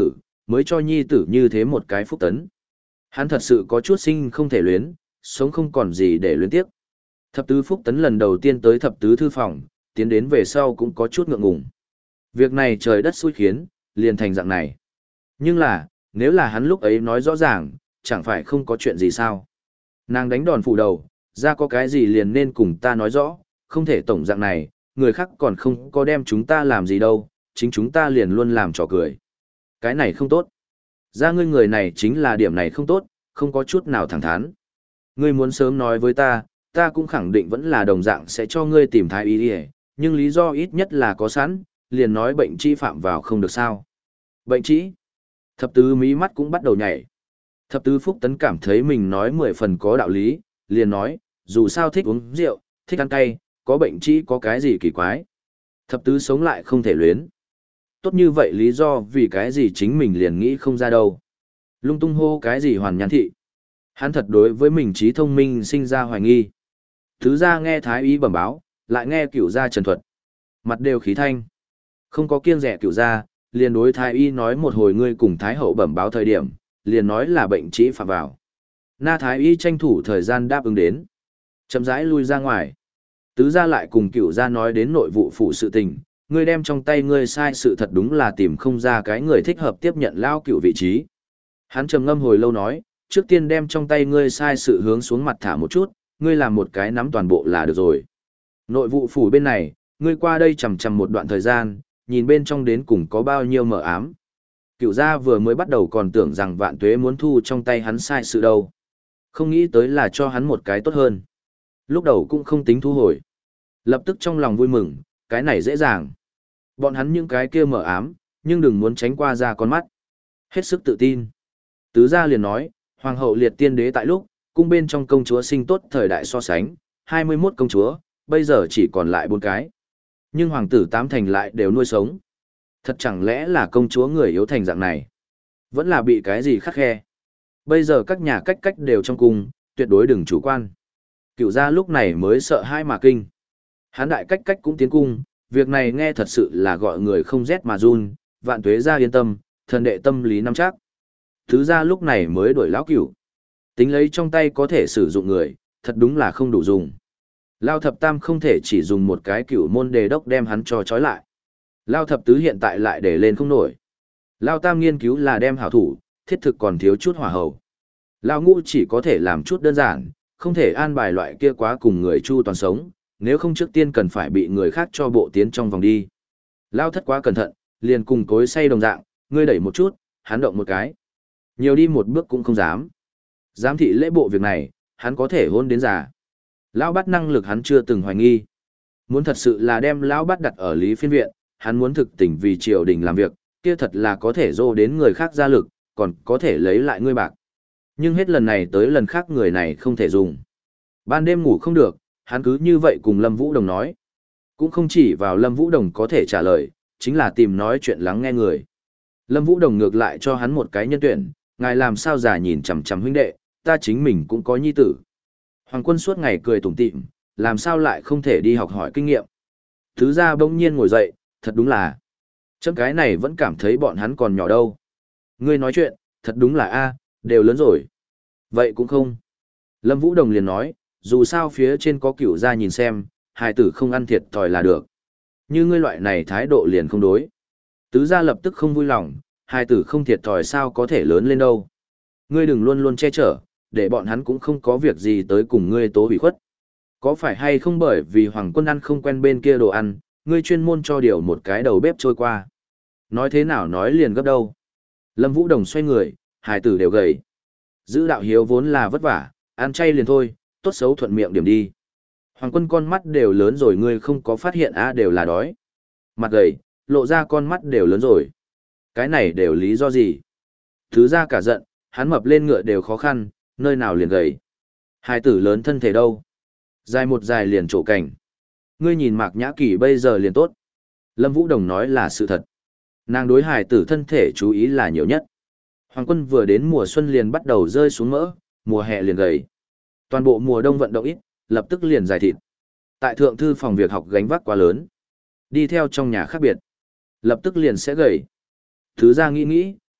mới cho nhi tử như thế một cái phúc tấn. Hắn thật sự có chút sinh không thể luyến, sống không còn gì để luyến tiếc. Thập tứ phúc tấn lần đầu tiên tới thập tứ thư phòng, tiến đến về sau cũng có chút ngượng ngùng. Việc này trời đất xui khiến, liền thành dạng này. Nhưng là, nếu là hắn lúc ấy nói rõ ràng, chẳng phải không có chuyện gì sao. Nàng đánh đòn phủ đầu, ra có cái gì liền nên cùng ta nói rõ, không thể tổng dạng này, người khác còn không có đem chúng ta làm gì đâu, chính chúng ta liền luôn làm trò cười. Cái này không tốt. Ra ngươi người này chính là điểm này không tốt, không có chút nào thẳng thắn. Ngươi muốn sớm nói với ta, ta cũng khẳng định vẫn là đồng dạng sẽ cho ngươi tìm thái y đi, nhưng lý do ít nhất là có sẵn, liền nói bệnh trĩ phạm vào không được sao. Bệnh trĩ? Thập tứ mí mắt cũng bắt đầu nhảy. Thập tứ Phúc Tấn cảm thấy mình nói mười phần có đạo lý, liền nói, dù sao thích uống rượu, thích ăn cay, có bệnh trĩ có cái gì kỳ quái. Thập tứ sống lại không thể luyến. Tốt như vậy lý do vì cái gì chính mình liền nghĩ không ra đâu. Lung tung hô cái gì hoàn nhãn thị. Hắn thật đối với mình trí thông minh sinh ra hoài nghi. Thứ ra nghe thái y bẩm báo, lại nghe cửu gia trần thuật. Mặt đều khí thanh. Không có kiêng rẻ cửu gia, liền đối thái y nói một hồi ngươi cùng thái hậu bẩm báo thời điểm, liền nói là bệnh trĩ phạm vào. Na thái y tranh thủ thời gian đáp ứng đến. Chậm rãi lui ra ngoài. Tứ gia lại cùng cửu gia nói đến nội vụ phủ sự tình, ngươi đem trong tay ngươi sai sự thật đúng là tìm không ra cái người thích hợp tiếp nhận lao cửu vị trí. Hắn trầm ngâm hồi lâu nói, trước tiên đem trong tay ngươi sai sự hướng xuống mặt thả một chút, ngươi làm một cái nắm toàn bộ là được rồi. Nội vụ phủ bên này, ngươi qua đây chầm chầm một đoạn thời gian, nhìn bên trong đến cùng có bao nhiêu mờ ám. Cửu gia vừa mới bắt đầu còn tưởng rằng vạn tuế muốn thu trong tay hắn sai sự đâu. Không nghĩ tới là cho hắn một cái tốt hơn. Lúc đầu cũng không tính thu hồi. Lập tức trong lòng vui mừng, cái này dễ dàng. Bọn hắn những cái kia mờ ám, nhưng đừng muốn tránh qua ra con mắt. Hết sức tự tin. Tứ gia liền nói, hoàng hậu liệt tiên đế tại lúc, cung bên trong công chúa sinh tốt thời đại so sánh, hai mươi mốt công chúa, bây giờ chỉ còn lại bốn cái. Nhưng hoàng tử tám thành lại đều nuôi sống. Thật chẳng lẽ là công chúa người yếu thành dạng này? Vẫn là bị cái gì khắc khe? Bây giờ các nhà cách cách đều trong cung, tuyệt đối đừng chủ quan. Cửu gia lúc này mới sợ hai mà kinh. Hán đại cách cách cũng tiến cung, việc này nghe thật sự là gọi người không rét mà run, vạn tuế gia yên tâm, thần đệ tâm lý nắm chắc. Thứ gia lúc này mới đổi lão cửu. Tính lấy trong tay có thể sử dụng người, thật đúng là không đủ dùng. Lao thập tam không thể chỉ dùng một cái cửu môn đề đốc đem hắn cho trói lại. Lao thập tứ hiện tại lại để lên không nổi. Lao tam nghiên cứu là đem hảo thủ, thiết thực còn thiếu chút hỏa hầu. Lao ngũ chỉ có thể làm chút đơn giản, không thể an bài loại kia quá cùng người chu toàn sống, nếu không trước tiên cần phải bị người khác cho bộ tiến trong vòng đi. Lao thất quá cẩn thận, liền cùng cối say đồng dạng, ngươi đẩy một chút, hắn động một cái. Nhiều đi một bước cũng không dám. Giám thị lễ bộ việc này, hắn có thể hôn đến già. Lão bắt năng lực hắn chưa từng hoài nghi. Muốn thật sự là đem lão bắt đặt ở lý phiên viện, hắn muốn thực tình vì triều đình làm việc, kia thật là có thể dô đến người khác ra lực, còn có thể lấy lại ngươi bạc. Nhưng hết lần này tới lần khác người này không thể dùng. Ban đêm ngủ không được, hắn cứ như vậy cùng Lâm Vũ Đồng nói. Cũng không chỉ vào Lâm Vũ Đồng có thể trả lời, chính là tìm nói chuyện lắng nghe người. Lâm Vũ Đồng ngược lại cho hắn một cái nhân tuyển, ngài làm sao giả nhìn chằm chằm huynh đệ, ta chính mình cũng có nhi tử. Hoàng Quân suốt ngày cười tủm tỉm, làm sao lại không thể đi học hỏi kinh nghiệm. Thứ ra bỗng nhiên ngồi dậy, thật đúng là. Chấm cái này vẫn cảm thấy bọn hắn còn nhỏ đâu. Ngươi nói chuyện, thật đúng là a, đều lớn rồi. Vậy cũng không. Lâm Vũ Đồng liền nói, dù sao phía trên có cửu gia nhìn xem, hài tử không ăn thiệt thòi là được. Như ngươi loại này thái độ liền không đối. Tứ gia lập tức không vui lòng, hài tử không thiệt thòi sao có thể lớn lên đâu. Ngươi đừng luôn luôn che chở, để bọn hắn cũng không có việc gì tới cùng ngươi tố hủy khuất. Có phải hay không bởi vì Hoàng Quân ăn không quen bên kia đồ ăn, ngươi chuyên môn cho điều một cái đầu bếp trôi qua. Nói thế nào nói liền gấp đâu. Lâm Vũ Đồng xoay người, hài tử đều gầy. Giữ đạo hiếu vốn là vất vả, ăn chay liền thôi, tốt xấu thuận miệng điểm đi. Hoàng Quân con mắt đều lớn rồi ngươi không có phát hiện a đều là đói. Mặt gầy, lộ ra con mắt đều lớn rồi. Cái này đều lý do gì? Thứ ra cả giận, hắn mập lên ngựa đều khó khăn, nơi nào liền gầy. Hai tử lớn thân thể đâu? Dài một dài liền trổ cảnh. Ngươi nhìn Mạc Nhã Kỳ bây giờ liền tốt. Lâm Vũ Đồng nói là sự thật. Nàng đối hài tử thân thể chú ý là nhiều nhất. Hoàng Quân vừa đến mùa xuân liền bắt đầu rơi xuống mỡ, mùa hè liền gầy. Toàn bộ mùa đông vận động ít, lập tức liền dài thịt. Tại thượng thư phòng việc học gánh vác quá lớn. Đi theo trong nhà khác biệt, lập tức liền sẽ gầy. Thứ ra nghĩ nghĩ,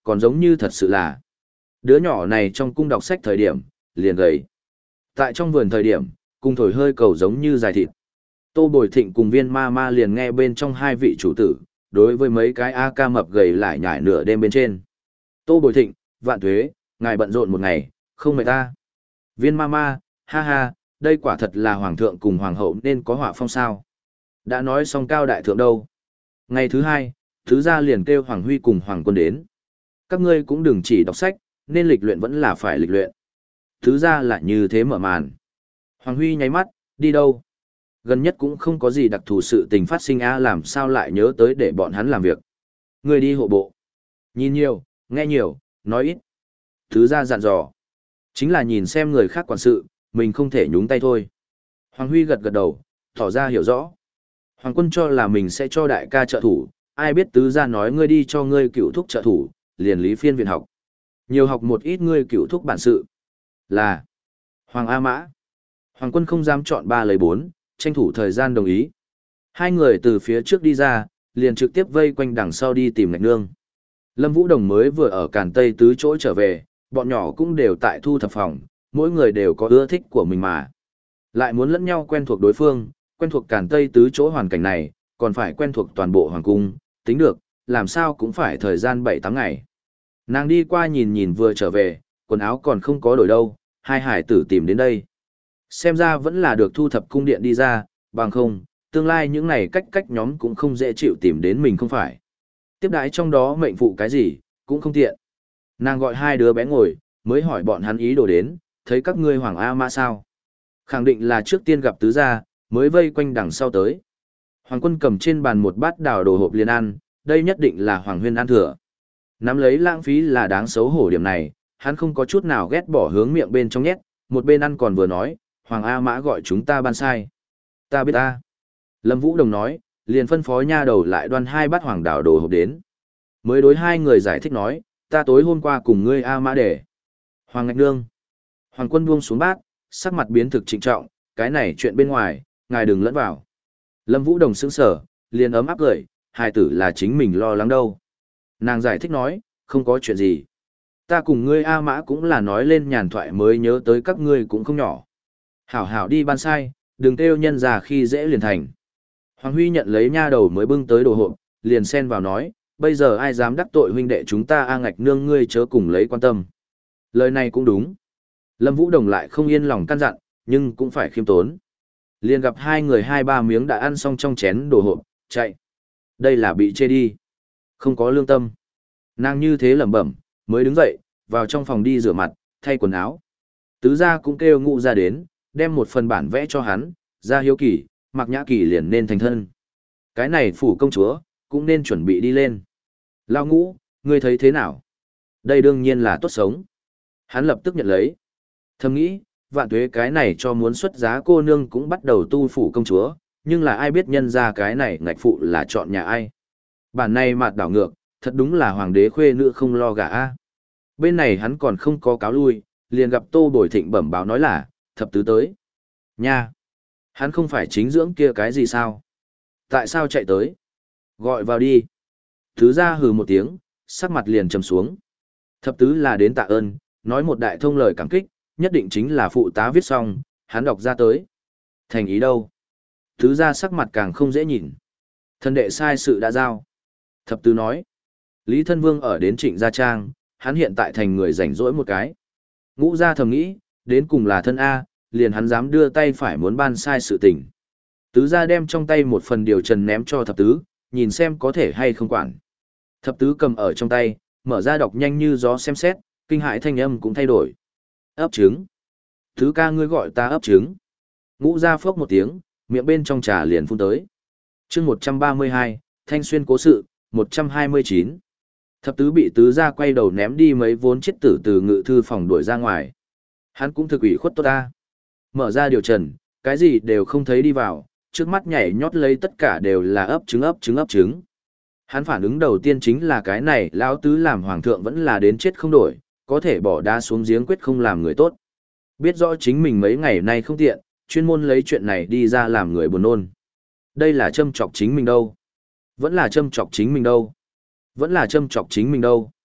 còn giống như thật sự là. Đứa nhỏ này trong cung đọc sách thời điểm, liền gầy. Tại trong vườn thời điểm, cùng thổi hơi cầu giống như dài thịt. Tô Bồi Thịnh cùng viên ma ma liền nghe bên trong hai vị chủ tử, đối với mấy cái A ca mập gầy lại nhải nửa đêm bên trên. Tô Bồi Thịnh, vạn thuế, ngài bận rộn một ngày, không mệt ta. Viên ma ma, ha ha, đây quả thật là hoàng thượng cùng hoàng hậu nên có họa phong sao. Đã nói xong cao đại thượng đâu. Ngày thứ hai, thứ gia liền kêu Hoàng Huy cùng Hoàng Quân đến. Các ngươi cũng đừng chỉ đọc sách, nên lịch luyện vẫn là phải lịch luyện. Thứ gia là như thế mở màn. Hoàng Huy nháy mắt, đi đâu? Gần nhất cũng không có gì đặc thù sự tình phát sinh a, làm sao lại nhớ tới để bọn hắn làm việc. Ngươi đi hộ bộ. Nhìn nhiều, nghe nhiều, nói ít. Thứ gia dặn dò. Chính là nhìn xem người khác quản sự, mình không thể nhúng tay thôi. Hoàng Huy gật gật đầu, tỏ ra hiểu rõ. Hoàng Quân cho là mình sẽ cho đại ca trợ thủ, ai biết tứ gia nói ngươi đi cho ngươi cựu thúc trợ thủ, liền lý phiên viện học. Nhiều học một ít ngươi cựu thúc bản sự. Là Hoàng A Mã. Hoàng Quân không dám chọn ba lấy bốn, tranh thủ thời gian đồng ý. Hai người từ phía trước đi ra, liền trực tiếp vây quanh đằng sau đi tìm Ngạch Nương. Lâm Vũ Đồng mới vừa ở Càn Tây tứ chỗ trở về, bọn nhỏ cũng đều tại thu thập phòng, mỗi người đều có ưa thích của mình mà. Lại muốn lẫn nhau quen thuộc đối phương, quen thuộc Càn Tây tứ chỗ hoàn cảnh này, còn phải quen thuộc toàn bộ hoàng cung, tính được, làm sao cũng phải thời gian bảy tám ngày. Nàng đi qua nhìn nhìn vừa trở về, quần áo còn không có đổi đâu, hai hải tử tìm đến đây. Xem ra vẫn là được thu thập cung điện đi ra, bằng không, tương lai những này cách cách nhóm cũng không dễ chịu tìm đến mình không phải. Tiếp đái trong đó mệnh phụ cái gì, cũng không tiện. Nàng gọi hai đứa bé ngồi, mới hỏi bọn hắn ý đồ đến, thấy các ngươi Hoàng A Mã sao. Khẳng định là trước tiên gặp tứ gia, mới vây quanh đằng sau tới. Hoàng Quân cầm trên bàn một bát đào đồ hộp liền ăn, đây nhất định là Hoàng Huyên ăn thừa. Nắm lấy lãng phí là đáng xấu hổ điểm này, hắn không có chút nào ghét bỏ hướng miệng bên trong nhét, một bên ăn còn vừa nói, Hoàng A Mã gọi chúng ta ban sai. Ta biết ta. Lâm Vũ Đồng nói, liền phân phó nha đầu lại đoan hai bát hoàng đào đồ hộp đến. Mới đối hai người giải thích nói, ta tối hôm qua cùng ngươi A Mã để. Hoàng Ngạch Nương. Hoàng Quân buông xuống bát, sắc mặt biến thực trịnh trọng, cái này chuyện bên ngoài, ngài đừng lẫn vào. Lâm Vũ Đồng sững sờ, liền ấm áp cười, hài tử là chính mình lo lắng đâu. Nàng giải thích nói, không có chuyện gì. Ta cùng ngươi A Mã cũng là nói lên nhàn thoại mới nhớ tới các ngươi cũng không nhỏ. Hảo hảo đi ban sai, đừng kêu nhân già khi dễ liền thành. Hoàng Huy nhận lấy nha đầu mới bưng tới đồ hộp, liền xen vào nói, bây giờ ai dám đắc tội huynh đệ chúng ta A Ngạch Nương ngươi chớ cùng lấy quan tâm. Lời này cũng đúng. Lâm Vũ Đồng lại không yên lòng căn dặn, nhưng cũng phải khiêm tốn. Liền gặp hai người hai ba miếng đã ăn xong trong chén đồ hộp, chạy. Đây là bị chê đi. Không có lương tâm. Nàng như thế lẩm bẩm, mới đứng dậy, vào trong phòng đi rửa mặt, thay quần áo. Tứ gia cũng kêu Ngũ ra đến, đem một phần bản vẽ cho hắn, ra hiếu kỳ, Mạc Nhã Kỳ liền nên thành thân. Cái này phủ công chúa, cũng nên chuẩn bị đi lên. Lao Ngũ, ngươi thấy thế nào? Đây đương nhiên là tốt sống. Hắn lập tức nhận lấy. Thầm nghĩ, vạn tuế cái này cho muốn xuất giá cô nương cũng bắt đầu tu phủ công chúa, nhưng là ai biết nhân ra cái này ngạch phụ là chọn nhà ai. Bản này mạt đảo ngược, thật đúng là hoàng đế khuê nữ không lo gả a. Bên này hắn còn không có cáo lui, liền gặp Tô Bồi Thịnh bẩm báo nói là, thập tứ tới. Nha! Hắn không phải chính dưỡng kia cái gì sao? Tại sao chạy tới? Gọi vào đi. Thứ ra hừ một tiếng, sắc mặt liền trầm xuống. Thập tứ là đến tạ ơn, nói một đại thông lời cảm kích, nhất định chính là phụ tá viết xong, hắn đọc ra tới. Thành ý đâu? Thứ ra sắc mặt càng không dễ nhìn. Thân đệ sai sự đã giao. Thập tứ nói. Lý Thân Vương ở đến Trịnh Gia Trang, hắn hiện tại thành người rảnh rỗi một cái. Ngũ gia thầm nghĩ, đến cùng là thân A, liền hắn dám đưa tay phải muốn ban sai sự tình. Tứ gia đem trong tay một phần điều trần ném cho thập tứ, nhìn xem có thể hay không quản. Thập tứ cầm ở trong tay, mở ra đọc nhanh như gió xem xét, kinh hại thanh âm cũng thay đổi. Ấp trứng. Thứ ca ngươi gọi ta ấp trứng. Ngũ gia phốc một tiếng, miệng bên trong trà liền phun tới. chương một trăm ba mươi hai, Thanh Xuyên cố sự, một trăm hai mươi chín. Thập tứ bị tứ gia quay đầu ném đi mấy vốn chết tử từ ngự thư phòng đuổi ra ngoài. Hắn cũng thực ủy khuất tốt ta. Mở ra điều trần, cái gì đều không thấy đi vào, trước mắt nhảy nhót lấy tất cả đều là ấp trứng ấp trứng ấp trứng. Hắn phản ứng đầu tiên chính là cái này lão tứ làm hoàng thượng vẫn là đến chết không đổi, có thể bỏ đá xuống giếng quyết không làm người tốt. Biết rõ chính mình mấy ngày nay không tiện, chuyên môn lấy chuyện này đi ra làm người buồn nôn. Đây là châm chọc chính mình đâu. Vẫn là châm chọc chính mình đâu. Vẫn là châm chọc chính mình đâu.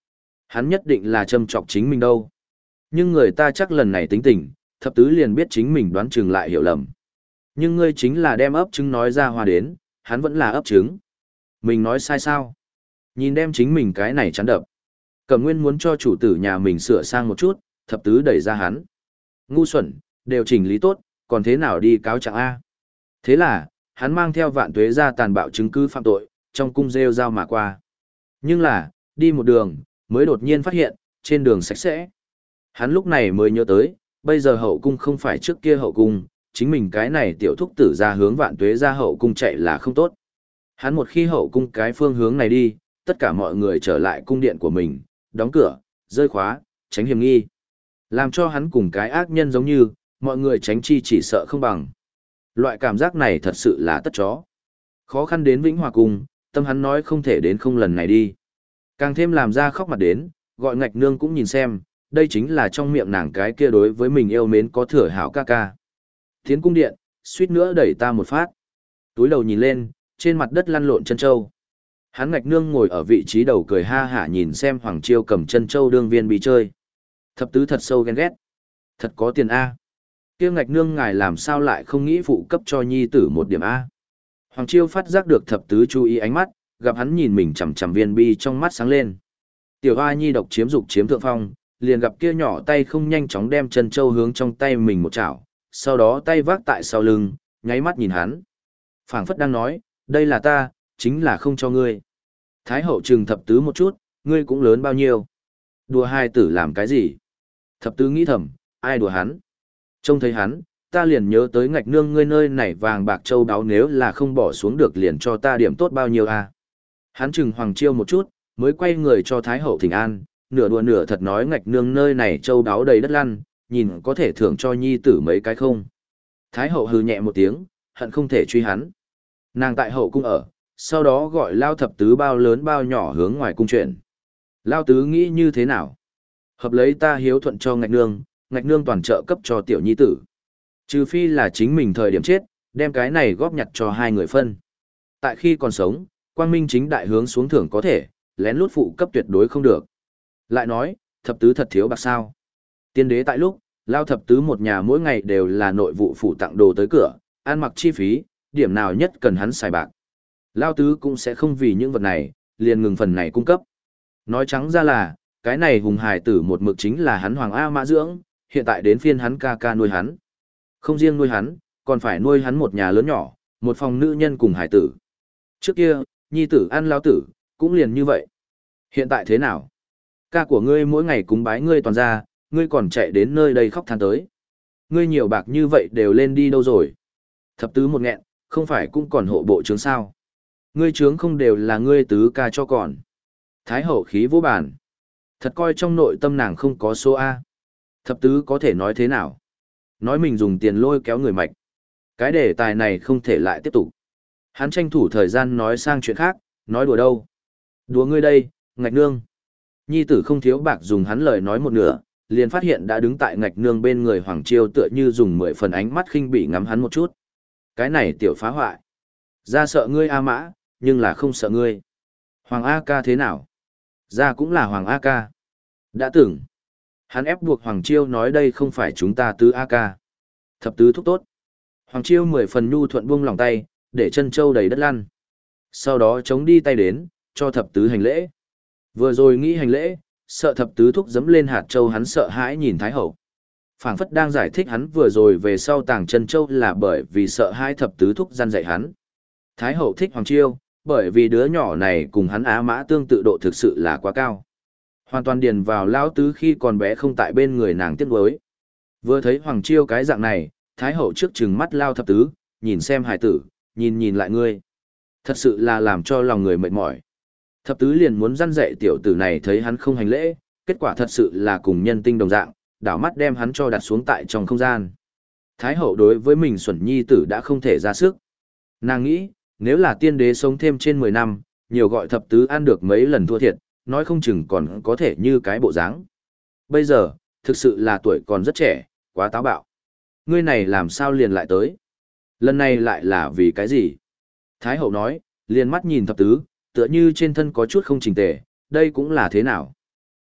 Hắn nhất định là châm chọc chính mình đâu. Nhưng người ta chắc lần này tính tình, thập tứ liền biết chính mình đoán chừng lại hiểu lầm. Nhưng ngươi chính là đem ấp trứng nói ra hoa đến, hắn vẫn là ấp trứng. Mình nói sai sao? Nhìn đem chính mình cái này chán đập. Cẩm Nguyên muốn cho chủ tử nhà mình sửa sang một chút, thập tứ đẩy ra hắn. Ngu xuẩn, đều chỉnh lý tốt, còn thế nào đi cáo trạng A. Thế là, hắn mang theo vạn tuế ra tàn bạo chứng cứ phạm tội, trong cung rêu rao mà qua. Nhưng là, đi một đường, mới đột nhiên phát hiện, trên đường sạch sẽ. Hắn lúc này mới nhớ tới, bây giờ hậu cung không phải trước kia hậu cung, chính mình cái này tiểu thúc tử ra hướng vạn tuế ra hậu cung chạy là không tốt. Hắn một khi hậu cung cái phương hướng này đi, tất cả mọi người trở lại cung điện của mình, đóng cửa, rơi khóa, tránh hiểm nghi. Làm cho hắn cùng cái ác nhân giống như, mọi người tránh chi chỉ sợ không bằng. Loại cảm giác này thật sự là tất chó. Khó khăn đến Vĩnh Hòa Cung, tâm hắn nói không thể đến không lần này đi. Càng thêm làm ra khóc mặt đến, gọi ngạch nương cũng nhìn xem, đây chính là trong miệng nàng cái kia đối với mình yêu mến có thừa hảo ca ca. Tiến cung điện, suýt nữa đẩy ta một phát. Túi đầu nhìn lên, trên mặt đất lăn lộn chân châu. Hắn ngạch nương ngồi ở vị trí đầu cười ha hả nhìn xem Hoàng Chiêu cầm chân châu đương viên bị chơi. Thập tứ thật sâu ghen ghét. Thật có tiền A. Kia ngạch nương ngài làm sao lại không nghĩ phụ cấp cho nhi tử một điểm A. Hoàng Chiêu phát giác được thập tứ chú ý ánh mắt, gặp hắn nhìn mình chằm chằm viên bi trong mắt sáng lên. Tiểu hoa nhi độc chiếm dục chiếm thượng phong, liền gặp kia nhỏ tay không nhanh chóng đem chân châu hướng trong tay mình một chảo, sau đó tay vác tại sau lưng, nháy mắt nhìn hắn. Phảng phất đang nói, đây là ta, chính là không cho ngươi. Thái hậu trừng thập tứ một chút, ngươi cũng lớn bao nhiêu. Đùa hai tử làm cái gì? Thập tứ nghĩ thầm, ai đùa hắn? Trông thấy hắn, ta liền nhớ tới ngạch nương ngươi nơi này vàng bạc châu đáo nếu là không bỏ xuống được liền cho ta điểm tốt bao nhiêu à? Hắn trừng Hoàng Chiêu một chút, mới quay người cho Thái hậu thỉnh an, nửa đùa nửa thật nói ngạch nương nơi này châu đáo đầy đất lăn, nhìn có thể thưởng cho nhi tử mấy cái không. Thái hậu hừ nhẹ một tiếng, hận không thể truy hắn. Nàng tại hậu cung ở, sau đó gọi Lao thập tứ bao lớn bao nhỏ hướng ngoài cung chuyển. Lao tứ nghĩ như thế nào? Hợp lấy ta hiếu thuận cho ngạch nương, ngạch nương toàn trợ cấp cho tiểu nhi tử. Trừ phi là chính mình thời điểm chết, đem cái này góp nhặt cho hai người phân. Tại khi còn sống, quang minh chính đại hướng xuống thưởng có thể, lén lút phụ cấp tuyệt đối không được. Lại nói, thập tứ thật thiếu bạc sao. Tiên đế tại lúc, Lao thập tứ một nhà mỗi ngày đều là nội vụ phủ tặng đồ tới cửa, ăn mặc chi phí, điểm nào nhất cần hắn xài bạc. Lao tứ cũng sẽ không vì những vật này, liền ngừng phần này cung cấp. Nói trắng ra là, cái này hùng hải tử một mực chính là hắn Hoàng A Mã dưỡng, hiện tại đến phiên hắn ca ca nuôi hắn. Không riêng nuôi hắn, còn phải nuôi hắn một nhà lớn nhỏ, một phòng nữ nhân cùng hải tử. Trước kia, nhi tử ăn lao tử, cũng liền như vậy. Hiện tại thế nào? Ca của ngươi mỗi ngày cúng bái ngươi toàn ra, ngươi còn chạy đến nơi đây khóc than tới. Ngươi nhiều bạc như vậy đều lên đi đâu rồi? Thập tứ một nghẹn, không phải cũng còn hộ bộ trướng sao? Ngươi trướng không đều là ngươi tứ ca cho còn. Thái hậu khí vô bản. Thật coi trong nội tâm nàng không có số A. Thập tứ có thể nói thế nào? Nói mình dùng tiền lôi kéo người mạch. Cái đề tài này không thể lại tiếp tục. Hắn tranh thủ thời gian nói sang chuyện khác, nói đùa đâu. Đùa ngươi đây, ngạch nương. Nhi tử không thiếu bạc dùng hắn lời nói một nửa, liền phát hiện đã đứng tại ngạch nương bên người Hoàng Chiêu tựa như dùng mười phần ánh mắt khinh bỉ ngắm hắn một chút. Cái này tiểu phá hoại. Ra sợ ngươi A Mã, nhưng là không sợ ngươi. Hoàng A ca thế nào? Ra cũng là Hoàng A ca. Đã từng. Hắn ép buộc Hoàng Chiêu nói đây không phải chúng ta tứ A ca. Thập tứ thúc tốt. Hoàng Chiêu mười phần nhu thuận buông lòng tay, để chân châu đầy đất lăn. Sau đó chống đi tay đến, cho thập tứ hành lễ. Vừa rồi nghĩ hành lễ, sợ thập tứ thúc dẫm lên hạt châu hắn sợ hãi nhìn Thái hậu. Phảng phất đang giải thích hắn vừa rồi về sau tàng chân châu là bởi vì sợ hai thập tứ thúc gian dạy hắn. Thái hậu thích Hoàng Chiêu, bởi vì đứa nhỏ này cùng hắn Á Mã tương tự độ thực sự là quá cao. Hoàn toàn điền vào lão tứ khi còn bé không tại bên người nàng tiếc nuối. Vừa thấy Hoàng Chiêu cái dạng này, Thái hậu trước trừng mắt lao thập tứ, nhìn xem hải tử, nhìn nhìn lại ngươi. Thật sự là làm cho lòng người mệt mỏi. Thập tứ liền muốn răn dạy tiểu tử này thấy hắn không hành lễ, kết quả thật sự là cùng nhân tinh đồng dạng, đảo mắt đem hắn cho đặt xuống tại trong không gian. Thái hậu đối với mình xuẩn nhi tử đã không thể ra sức. Nàng nghĩ, nếu là tiên đế sống thêm trên mười năm, nhiều gọi thập tứ ăn được mấy lần thua thiệt, nói không chừng còn có thể như cái bộ dáng. Bây giờ, thực sự là tuổi còn rất trẻ, quá táo bạo. Ngươi này làm sao liền lại tới? Lần này lại là vì cái gì? Thái hậu nói, liền mắt nhìn thập tứ, tựa như trên thân có chút không chỉnh tề, đây cũng là thế nào?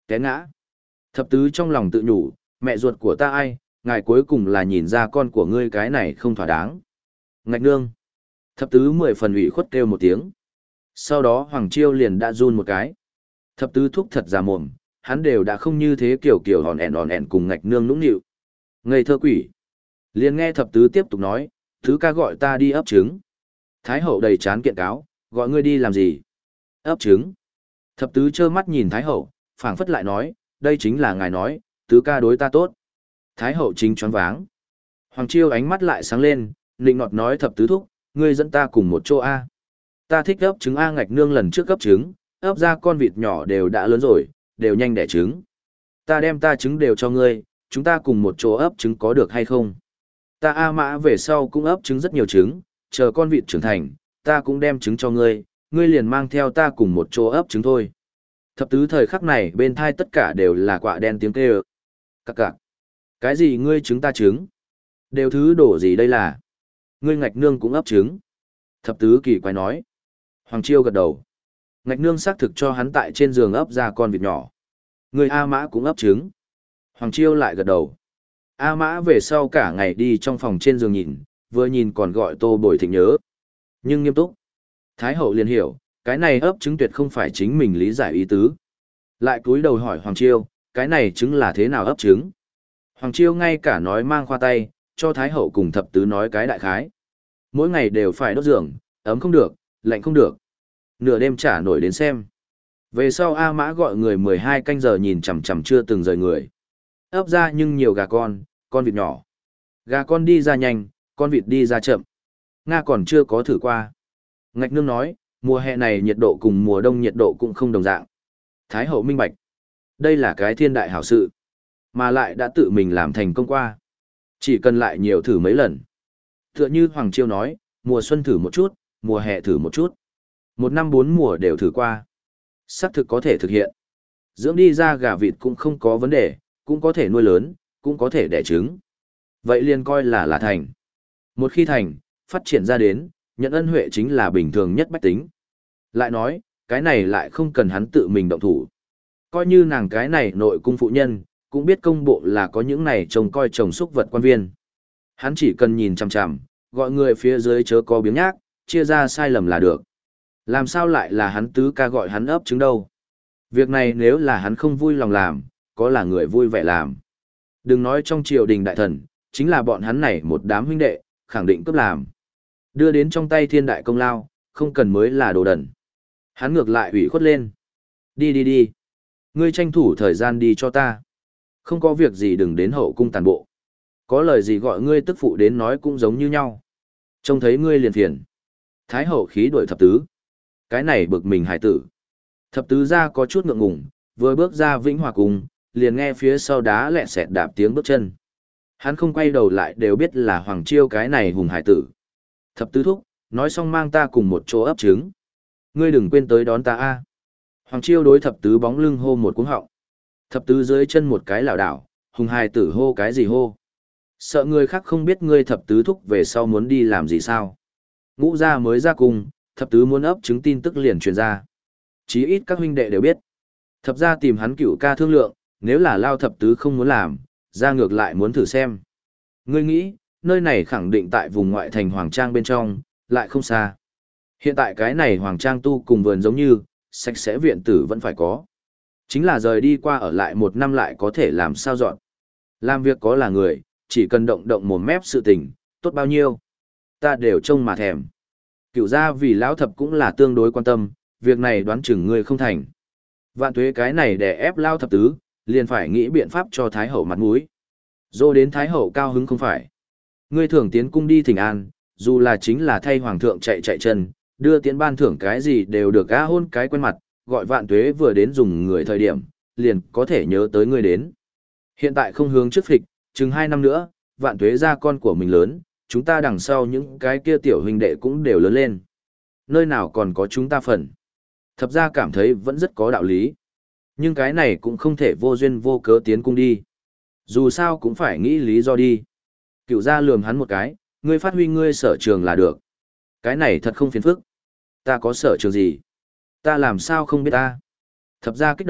Té ngã. Thập tứ trong lòng tự nhủ, mẹ ruột của ta ai, ngài cuối cùng là nhìn ra con của ngươi cái này không thỏa đáng. Ngạch nương. Thập tứ mười phần ủy khuất kêu một tiếng. Sau đó Hoàng Chiêu liền đã run một cái. Thập tứ thúc thật ra mồm, hắn đều đã không như thế kiểu kiểu hòn ẻn hòn ẻn cùng ngạch nương nũng nịu. Ngây thơ quỷ. Liền nghe thập tứ tiếp tục nói, thứ ca gọi ta đi ấp trứng. Thái hậu đầy chán kiện cáo, gọi ngươi đi làm gì? Ấp trứng. Thập tứ trơ mắt nhìn Thái hậu, phảng phất lại nói, đây chính là ngài nói, tứ ca đối ta tốt. Thái hậu chính choáng váng. Hoàng Chiêu ánh mắt lại sáng lên, nịnh nọt nói thập tứ thúc, ngươi dẫn ta cùng một chỗ A. Ta thích ấp trứng A. Ngạch nương lần trước ấp trứng, ấp ra con vịt nhỏ đều đã lớn rồi, đều nhanh đẻ trứng. Ta đem ta trứng đều cho ngươi, chúng ta cùng một chỗ ấp trứng có được hay không? Ta A Mã về sau cũng ấp trứng rất nhiều trứng, chờ con vịt trưởng thành, ta cũng đem trứng cho ngươi, ngươi liền mang theo ta cùng một chỗ ấp trứng thôi. Thập tứ thời khắc này bên thai tất cả đều là quạ đen tiếng kêu. Cặc cặc. Cái gì ngươi trứng ta trứng? Đều thứ đổ gì đây là? Ngươi ngạch nương cũng ấp trứng. Thập tứ kỳ quái nói. Hoàng Chiêu gật đầu. Ngạch nương xác thực cho hắn tại trên giường ấp ra con vịt nhỏ. Ngươi A Mã cũng ấp trứng. Hoàng Chiêu lại gật đầu. A Mã về sau cả ngày đi trong phòng trên giường nhìn, vừa nhìn còn gọi Tô Bồi Thịnh nhớ. Nhưng nghiêm túc. Thái hậu liền hiểu, cái này ấp trứng tuyệt không phải chính mình lý giải ý tứ. Lại cúi đầu hỏi Hoàng Chiêu, cái này trứng là thế nào ấp trứng? Hoàng Chiêu ngay cả nói mang khoa tay, cho Thái hậu cùng thập tứ nói cái đại khái. Mỗi ngày đều phải đốt giường, ấm không được, lạnh không được. Nửa đêm trả nổi đến xem. Về sau A Mã gọi người mười hai canh giờ nhìn chằm chằm chưa từng rời người. Ấp ra nhưng nhiều gà con, con vịt nhỏ. Gà con đi ra nhanh, con vịt đi ra chậm. Nga còn chưa có thử qua. Ngạch nương nói, mùa hè này nhiệt độ cùng mùa đông nhiệt độ cũng không đồng dạng. Thái hậu minh bạch. Đây là cái thiên đại hảo sự. Mà lại đã tự mình làm thành công qua. Chỉ cần lại nhiều thử mấy lần. Tựa như Hoàng Chiêu nói, mùa xuân thử một chút, mùa hè thử một chút. Một năm bốn mùa đều thử qua. Xác thực có thể thực hiện. Dưỡng đi ra gà vịt cũng không có vấn đề, cũng có thể nuôi lớn, cũng có thể đẻ trứng. Vậy liền coi là là thành. Một khi thành, phát triển ra đến, nhận ân huệ chính là bình thường nhất bách tính. Lại nói, cái này lại không cần hắn tự mình động thủ. Coi như nàng cái này nội cung phụ nhân, cũng biết công bộ là có những này trông coi trồng xúc vật quan viên. Hắn chỉ cần nhìn chằm chằm, gọi người phía dưới chớ có biếng nhác, chia ra sai lầm là được. Làm sao lại là hắn tứ ca gọi hắn ấp trứng đâu? Việc này nếu là hắn không vui lòng làm, có là người vui vẻ làm. Đừng nói trong triều đình đại thần, chính là bọn hắn này một đám huynh đệ, khẳng định cướp làm. Đưa đến trong tay thiên đại công lao, không cần mới là đồ đần. Hắn ngược lại ủy khuất lên. Đi đi đi. Ngươi tranh thủ thời gian đi cho ta. Không có việc gì đừng đến hậu cung tàn bộ. Có lời gì gọi ngươi tức phụ đến nói cũng giống như nhau. Trông thấy ngươi liền phiền. Thái hậu khí đuổi thập tứ. Cái này bực mình hải tử. Thập tứ ra có chút ngượng ngùng, vừa bước ra vĩnh hòa cung, liền nghe phía sau đá lẹ sẹt đạp tiếng bước chân. Hắn không quay đầu lại đều biết là Hoàng Chiêu cái này hùng hải tử. Thập tứ thúc, nói xong mang ta cùng một chỗ ấp trứng. Ngươi đừng quên tới đón ta a. Hoàng Chiêu đối thập tứ bóng lưng hô một cuống họng. Thập tứ dưới chân một cái lảo đảo, hùng hải tử hô cái gì hô. Sợ người khác không biết ngươi thập tứ thúc về sau muốn đi làm gì sao. Ngũ gia mới ra cùng, thập tứ muốn ấp trứng tin tức liền truyền ra. Chí ít các huynh đệ đều biết. Thập gia tìm hắn cửu ca thương lượng, nếu là lao thập tứ không muốn làm, ra ngược lại muốn thử xem. Ngươi nghĩ, nơi này khẳng định tại vùng ngoại thành Hoàng Trang bên trong, lại không xa. Hiện tại cái này Hoàng Trang tu cùng vườn giống như, sạch sẽ viện tử vẫn phải có. Chính là rời đi qua ở lại một năm lại có thể làm sao dọn. Làm việc có là người, chỉ cần động động mồm mép sự tình, tốt bao nhiêu. Ta đều trông mà thèm. Cửu gia vì lão thập cũng là tương đối quan tâm, việc này đoán chừng ngươi không thành. Vạn tuế cái này để ép lao thập tứ, liền phải nghĩ biện pháp cho Thái hậu mặt mũi. Dô đến Thái hậu cao hứng không phải. Ngươi thường tiến cung đi thỉnh an, dù là chính là thay hoàng thượng chạy chạy chân, đưa tiến ban thưởng cái gì đều được á hôn cái quen mặt, gọi vạn tuế vừa đến dùng người thời điểm, liền có thể nhớ tới ngươi đến. Hiện tại không hướng trước phịch, chừng hai năm nữa, vạn tuế ra con của mình lớn, chúng ta đằng sau những cái kia tiểu huynh đệ cũng đều lớn lên. Nơi nào còn có chúng ta phần. Thập ra cảm thấy vẫn rất có đạo lý. Nhưng cái này cũng không thể vô duyên vô cớ tiến cung đi. Dù sao cũng phải nghĩ lý do đi. Cựu gia lườm hắn một cái, ngươi phát huy ngươi sở trường là được. Cái này thật không phiền phức. Ta có sở trường gì? Ta làm sao không biết ta? Thập gia kích động,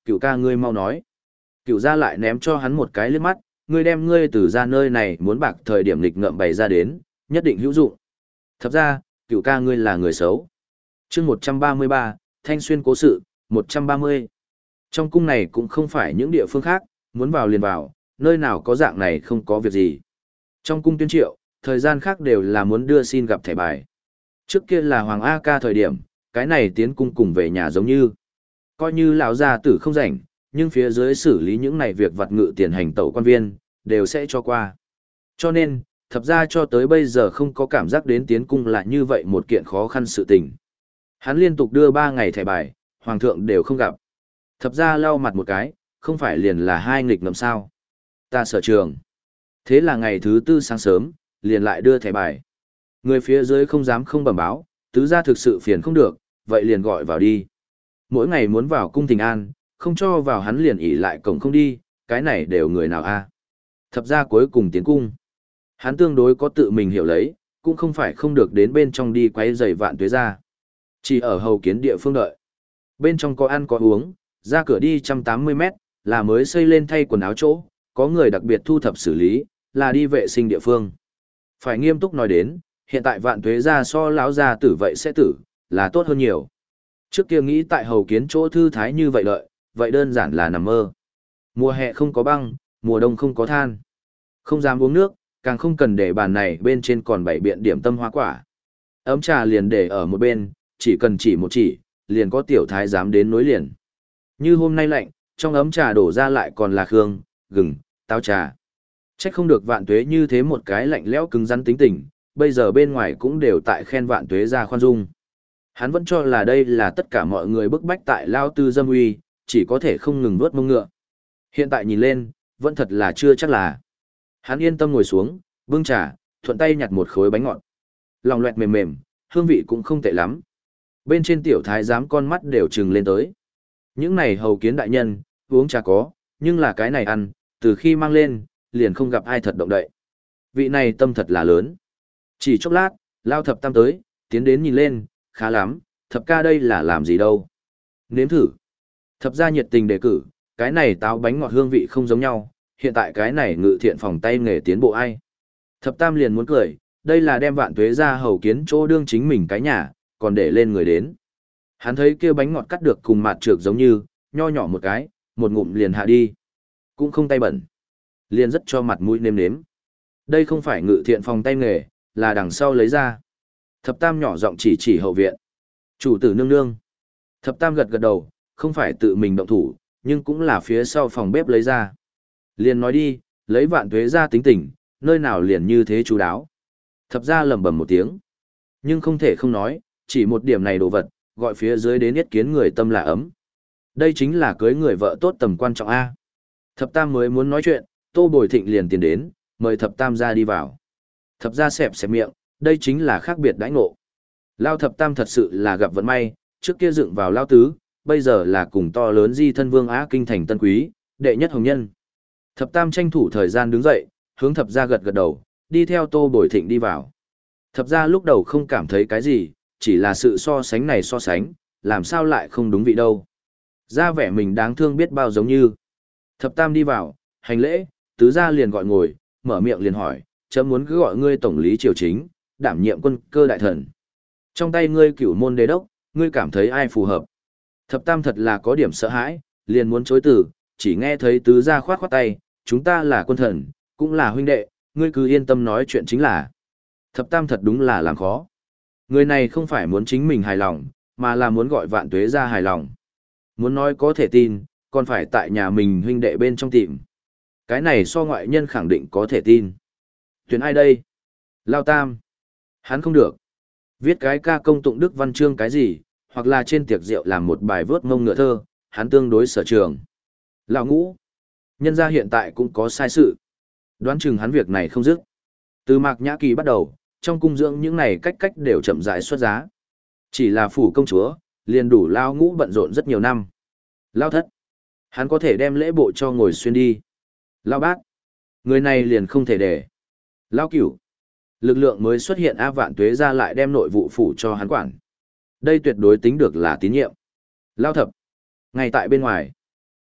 Cửu ca ngươi mau nói. Cửu gia lại ném cho hắn một cái liếc mắt, ngươi đem ngươi từ ra nơi này muốn bạc thời điểm lịch ngợm bày ra đến, nhất định hữu dụng. Thật ra, Cửu ca ngươi là người xấu. Chương một trăm ba mươi ba, Thanh Xuyên cố sự, một trăm ba mươi. Trong cung này cũng không phải những địa phương khác, muốn vào liền vào, nơi nào có dạng này không có việc gì. Trong cung tuyên triệu, thời gian khác đều là muốn đưa xin gặp thẻ bài. Trước kia là Hoàng A Ca thời điểm, cái này tiến cung cùng về nhà giống như. Coi như lão gia tử không rảnh, nhưng phía dưới xử lý những này việc vặt ngự tiền hành tẩu quan viên, đều sẽ cho qua. Cho nên, thập ra cho tới bây giờ không có cảm giác đến tiến cung là như vậy một kiện khó khăn sự tình. Hắn liên tục đưa ba ngày thẻ bài, hoàng thượng đều không gặp. Thập ra lau mặt một cái, không phải liền là hai nghịch ngợm sao. Ta sở trường. Thế là ngày thứ tư sáng sớm, liền lại đưa thẻ bài. Người phía dưới không dám không bẩm báo, tứ gia thực sự phiền không được, vậy liền gọi vào đi. Mỗi ngày muốn vào cung Thịnh An, không cho vào hắn liền ỉ lại cổng không đi, cái này đều người nào a? Thập ra cuối cùng tiến cung. Hắn tương đối có tự mình hiểu lấy, cũng không phải không được đến bên trong đi quấy rầy Vạn Tuế gia. Chỉ ở hầu kiến địa phương đợi. Bên trong có ăn có uống, ra cửa đi một trăm tám mươi mét, là mới xây lên thay quần áo chỗ, có người đặc biệt thu thập xử lý, là đi vệ sinh địa phương. Phải nghiêm túc nói đến, hiện tại Vạn Tuế gia so lão gia tử vậy sẽ tử, là tốt hơn nhiều. Trước kia nghĩ tại hầu kiến chỗ thư thái như vậy lợi, vậy đơn giản là nằm mơ. Mùa hè không có băng, mùa đông không có than. Không dám uống nước, càng không cần để bàn này bên trên còn bảy biện điểm tâm hoa quả. Ấm trà liền để ở một bên, chỉ cần chỉ một chỉ, liền có tiểu thái dám đến nối liền. Như hôm nay lạnh, trong ấm trà đổ ra lại còn là khương, gừng, táo trà. Trách không được Vạn Tuế như thế một cái lạnh lẽo cứng rắn tính tình, bây giờ bên ngoài cũng đều tại khen Vạn Tuế ra khoan dung. Hắn vẫn cho là đây là tất cả mọi người bức bách tại Lao Tư dâm uy, chỉ có thể không ngừng vuốt mông ngựa. Hiện tại nhìn lên, vẫn thật là chưa chắc là. Hắn yên tâm ngồi xuống, bưng trà, thuận tay nhặt một khối bánh ngọt. Lòng loẹt mềm mềm, hương vị cũng không tệ lắm. Bên trên tiểu thái giám con mắt đều trừng lên tới. Những này hầu kiến đại nhân, uống trà có, nhưng là cái này ăn, từ khi mang lên, liền không gặp ai thật động đậy. Vị này tâm thật là lớn. Chỉ chốc lát, Lao Thập Tam tới, tiến đến nhìn lên, khá lắm, thập ca đây là làm gì đâu. Nếm thử. Thập gia nhiệt tình đề cử, cái này táo bánh ngọt hương vị không giống nhau, hiện tại cái này ngự thiện phòng tay nghề tiến bộ ai. Thập Tam liền muốn cười, đây là đem Vạn Tuế ra hầu kiến chỗ đương chính mình cái nhà, còn để lên người đến. Hắn thấy kia bánh ngọt cắt được cùng mạt trược giống như, nho nhỏ một cái, một ngụm liền hạ đi. Cũng không tay bẩn. Liền rất cho mặt mũi nêm nếm. Đây không phải ngự thiện phòng tay nghề, là đằng sau lấy ra. Thập Tam nhỏ giọng chỉ chỉ hậu viện. Chủ tử nương nương. Thập Tam gật gật đầu, không phải tự mình động thủ, nhưng cũng là phía sau phòng bếp lấy ra. Liền nói đi, lấy Vạn Tuế ra tính tình, nơi nào liền như thế chú đáo. Thập ra lẩm bẩm một tiếng. Nhưng không thể không nói, chỉ một điểm này đồ vật, gọi phía dưới đến yết kiến người tâm là ấm. Đây chính là cưới người vợ tốt tầm quan trọng A. Thập Tam mới muốn nói chuyện, Tô Bồi Thịnh liền tiến đến, mời Thập Tam ra đi vào. Thập ra xẹp xẹp miệng, đây chính là khác biệt đãi ngộ. Lao Thập Tam thật sự là gặp vận may, trước kia dựng vào Lao Tứ, bây giờ là cùng to lớn di thân vương Á Kinh thành tân quý, đệ nhất hồng nhân. Thập Tam tranh thủ thời gian đứng dậy, hướng Thập ra gật gật đầu, đi theo Tô Bồi Thịnh đi vào. Thập ra lúc đầu không cảm thấy cái gì, chỉ là sự so sánh này so sánh, làm sao lại không đúng vị đâu. Ra vẻ mình đáng thương biết bao giống như. Thập Tam đi vào, hành lễ, tứ gia liền gọi ngồi, mở miệng liền hỏi, chấm muốn cứ gọi ngươi tổng lý triều chính, đảm nhiệm quân cơ đại thần. Trong tay ngươi cửu môn đế đốc, ngươi cảm thấy ai phù hợp. Thập Tam thật là có điểm sợ hãi, liền muốn chối từ, chỉ nghe thấy tứ gia khoát khoát tay, chúng ta là quân thần, cũng là huynh đệ, ngươi cứ yên tâm nói chuyện chính là. Thập Tam thật đúng là làm khó. Người này không phải muốn chính mình hài lòng, mà là muốn gọi Vạn Tuế ra hài lòng. Muốn nói có thể tin, còn phải tại nhà mình huynh đệ bên trong tìm. Cái này so ngoại nhân khẳng định có thể tin. Tuyển ai đây? Lao Tam. Hắn không được. Viết cái ca công tụng đức văn chương cái gì, hoặc là trên tiệc rượu làm một bài vớt ngông ngựa thơ, hắn tương đối sở trường. Lão Ngũ. Nhân gia hiện tại cũng có sai sự. Đoán chừng hắn việc này không dứt. Từ Mạc Nhã Kỳ bắt đầu, trong cung dưỡng những này cách cách đều chậm rãi xuất giá. Chỉ là phủ công chúa, liền đủ Lao Ngũ bận rộn rất nhiều năm. Lao Thất. Hắn có thể đem lễ bộ cho ngồi xuyên đi. Lao Bác. Người này liền không thể để. Lao Cửu. Lực lượng mới xuất hiện A Vạn Tuế ra lại đem nội vụ phủ cho hắn quản. Đây tuyệt đối tính được là tín nhiệm. Lao Thập. Ngay tại bên ngoài.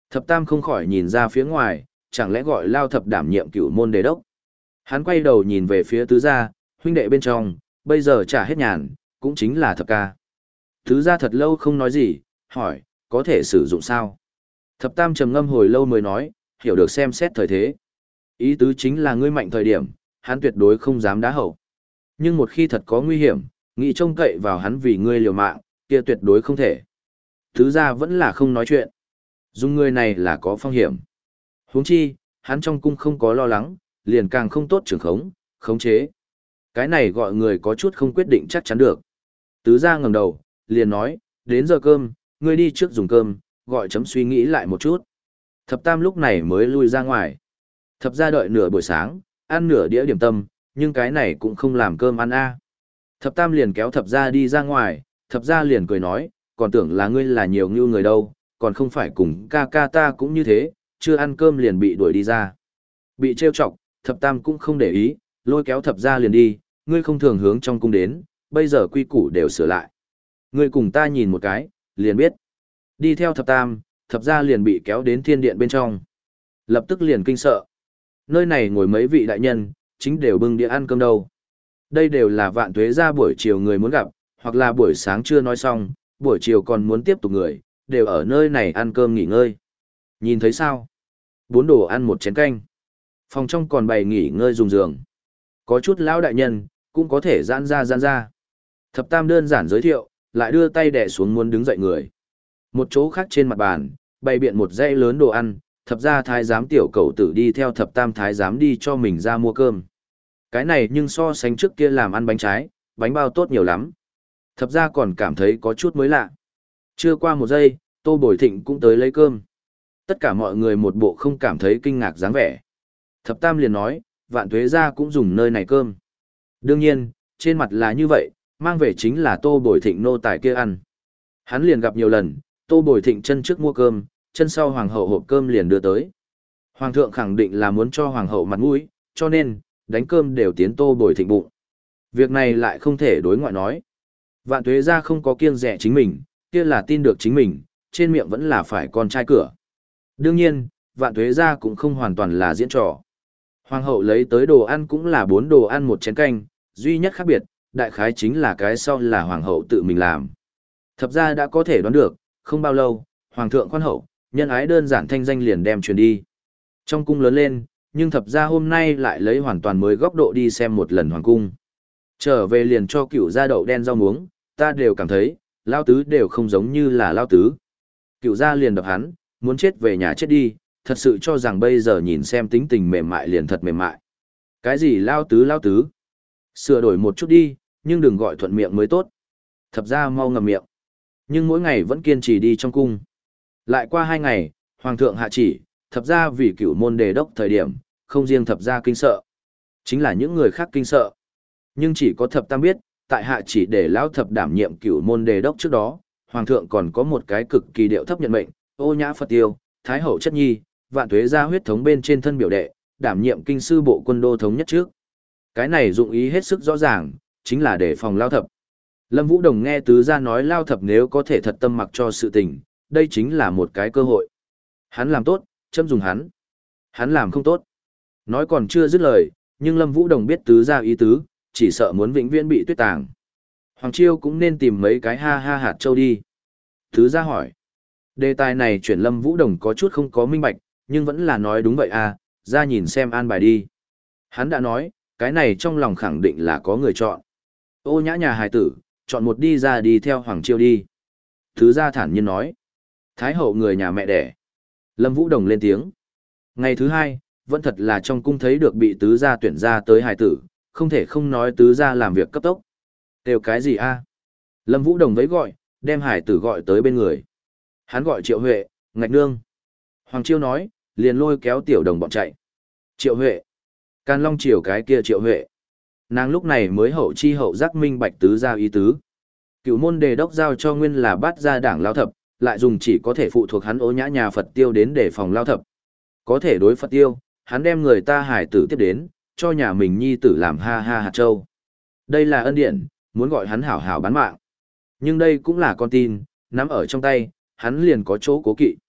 Thập Tam không khỏi nhìn ra phía ngoài, chẳng lẽ gọi Lao Thập đảm nhiệm cửu môn đề đốc. Hắn quay đầu nhìn về phía tứ gia, huynh đệ bên trong, bây giờ trả hết nhàn, cũng chính là Thập ca. Tứ gia thật lâu không nói gì, hỏi, có thể sử dụng sao? Thập Tam trầm ngâm hồi lâu mới nói, hiểu được xem xét thời thế. Ý tứ chính là ngươi mạnh thời điểm, hắn tuyệt đối không dám đá hậu. Nhưng một khi thật có nguy hiểm, nghĩ trông cậy vào hắn vì ngươi liều mạng, kia tuyệt đối không thể. Tứ gia vẫn là không nói chuyện. Dùng người này là có phong hiểm. Huống chi, hắn trong cung không có lo lắng, liền càng không tốt trưởng khống, khống chế. Cái này gọi người có chút không quyết định chắc chắn được. Tứ gia ngẩng đầu, liền nói, đến giờ cơm, ngươi đi trước dùng cơm, gọi chấm suy nghĩ lại một chút. Thập Tam lúc này mới lui ra ngoài. Thập gia đợi nửa buổi sáng, ăn nửa đĩa điểm tâm, nhưng cái này cũng không làm cơm ăn a. Thập Tam liền kéo thập gia đi ra ngoài, thập gia liền cười nói, còn tưởng là ngươi là nhiều ngưu người đâu, còn không phải cùng ca ca ta cũng như thế, chưa ăn cơm liền bị đuổi đi ra. Bị trêu chọc, thập Tam cũng không để ý, lôi kéo thập gia liền đi, ngươi không thường hướng trong cung đến, bây giờ quy củ đều sửa lại. Ngươi cùng ta nhìn một cái, liền biết. Đi theo thập Tam, thập gia liền bị kéo đến thiên điện bên trong. Lập tức liền kinh sợ. Nơi này ngồi mấy vị đại nhân, chính đều bưng đĩa ăn cơm đâu. Đây đều là Vạn Tuế gia buổi chiều người muốn gặp, hoặc là buổi sáng chưa nói xong, buổi chiều còn muốn tiếp tục người, đều ở nơi này ăn cơm nghỉ ngơi. Nhìn thấy sao? Bốn đồ ăn một chén canh. Phòng trong còn bày nghỉ ngơi dùng giường. Có chút lão đại nhân, cũng có thể giãn ra giãn ra. Thập Tam đơn giản giới thiệu, lại đưa tay đè xuống muốn đứng dậy người. Một chỗ khác trên mặt bàn, bày biện một dãy lớn đồ ăn, thập gia thái giám tiểu cầu tử đi theo thập tam thái giám đi cho mình ra mua cơm. Cái này nhưng so sánh trước kia làm ăn bánh trái, bánh bao tốt nhiều lắm. Thập gia còn cảm thấy có chút mới lạ. Chưa qua một giây, Tô Bồi Thịnh cũng tới lấy cơm. Tất cả mọi người một bộ không cảm thấy kinh ngạc dáng vẻ. Thập tam liền nói, Vạn Tuế gia cũng dùng nơi này cơm. Đương nhiên, trên mặt là như vậy, mang về chính là Tô Bồi Thịnh nô tài kia ăn. Hắn liền gặp nhiều lần, Tô Bồi Thịnh chân trước mua cơm, chân sau hoàng hậu hộp cơm liền đưa tới. Hoàng thượng khẳng định là muốn cho hoàng hậu mặt mũi, cho nên, đánh cơm đều tiến Tô Bồi Thịnh bụng. Việc này lại không thể đối ngoại nói. Vạn Tuế gia không có kiêng dè chính mình, kia là tin được chính mình, trên miệng vẫn là phải con trai cửa. Đương nhiên, Vạn Tuế gia cũng không hoàn toàn là diễn trò. Hoàng hậu lấy tới đồ ăn cũng là bốn đồ ăn một chén canh, duy nhất khác biệt, đại khái chính là cái sau là hoàng hậu tự mình làm. Thập gia đã có thể đoán được, không bao lâu, hoàng thượng khoan hậu, nhân ái đơn giản thanh danh liền đem truyền đi. Trong cung lớn lên, nhưng thập gia hôm nay lại lấy hoàn toàn mới góc độ đi xem một lần hoàng cung. Trở về liền cho cựu gia đậu đen rau muống, ta đều cảm thấy, lao tứ đều không giống như là lao tứ. Cựu gia liền đập hắn, muốn chết về nhà chết đi, thật sự cho rằng bây giờ nhìn xem tính tình mềm mại liền thật mềm mại. Cái gì lao tứ lao tứ? Sửa đổi một chút đi, nhưng đừng gọi thuận miệng mới tốt. Thập gia mau ngậm miệng. Nhưng mỗi ngày vẫn kiên trì đi trong cung. Lại qua hai ngày, hoàng thượng hạ chỉ, thập gia vì cửu môn đề đốc thời điểm, không riêng thập gia kinh sợ. Chính là những người khác kinh sợ. Nhưng chỉ có thập tam biết, tại hạ chỉ để lão thập đảm nhiệm cửu môn đề đốc trước đó, hoàng thượng còn có một cái cực kỳ điệu thấp nhận mệnh, ô nhã Phật tiêu, thái hậu chất nhi, Vạn Tuế gia huyết thống bên trên thân biểu đệ, đảm nhiệm kinh sư bộ quân đô thống nhất trước. Cái này dụng ý hết sức rõ ràng, chính là để phòng lao thập. Lâm Vũ Đồng nghe tứ gia nói lao thập nếu có thể thật tâm mặc cho sự tình, đây chính là một cái cơ hội. Hắn làm tốt, châm dùng hắn. Hắn làm không tốt. Nói còn chưa dứt lời, nhưng Lâm Vũ Đồng biết tứ gia ý tứ, chỉ sợ muốn vĩnh viễn bị tuyết tàng. Hoàng Chiêu cũng nên tìm mấy cái ha ha hạt châu đi. Tứ gia hỏi. Đề tài này chuyển Lâm Vũ Đồng có chút không có minh bạch, nhưng vẫn là nói đúng vậy à, ra nhìn xem an bài đi. Hắn đã nói, cái này trong lòng khẳng định là có người chọn. Ô nhã nhà hài tử, chọn một đi ra đi theo Hoàng Chiêu đi. Tứ gia thản nhiên nói. Thái hậu người nhà mẹ đẻ. Lâm Vũ Đồng lên tiếng. Ngày thứ hai, vẫn thật là trong cung thấy được bị tứ gia tuyển ra tới hài tử, không thể không nói tứ gia làm việc cấp tốc. Đều cái gì a? Lâm Vũ Đồng vẫy gọi, đem hài tử gọi tới bên người. Hắn gọi Triệu Huệ, ngạch nương. Hoàng Chiêu nói, liền lôi kéo tiểu đồng bọn chạy. Triệu Huệ. Can Long Triều cái kia Triệu Huệ. Nàng lúc này mới hậu chi hậu giác minh bạch tứ gia ý tứ. Cựu môn đề đốc giao cho nguyên là bắt ra đảng lao thập, lại dùng chỉ có thể phụ thuộc hắn ô nhã nhà Phật tiêu đến để phòng lao thập. Có thể đối Phật tiêu, hắn đem người ta hải tử tiếp đến, cho nhà mình nhi tử làm ha ha hạt châu. Đây là ân điển, muốn gọi hắn hảo hảo bán mạng. Nhưng đây cũng là con tin, nắm ở trong tay, hắn liền có chỗ cố kỵ.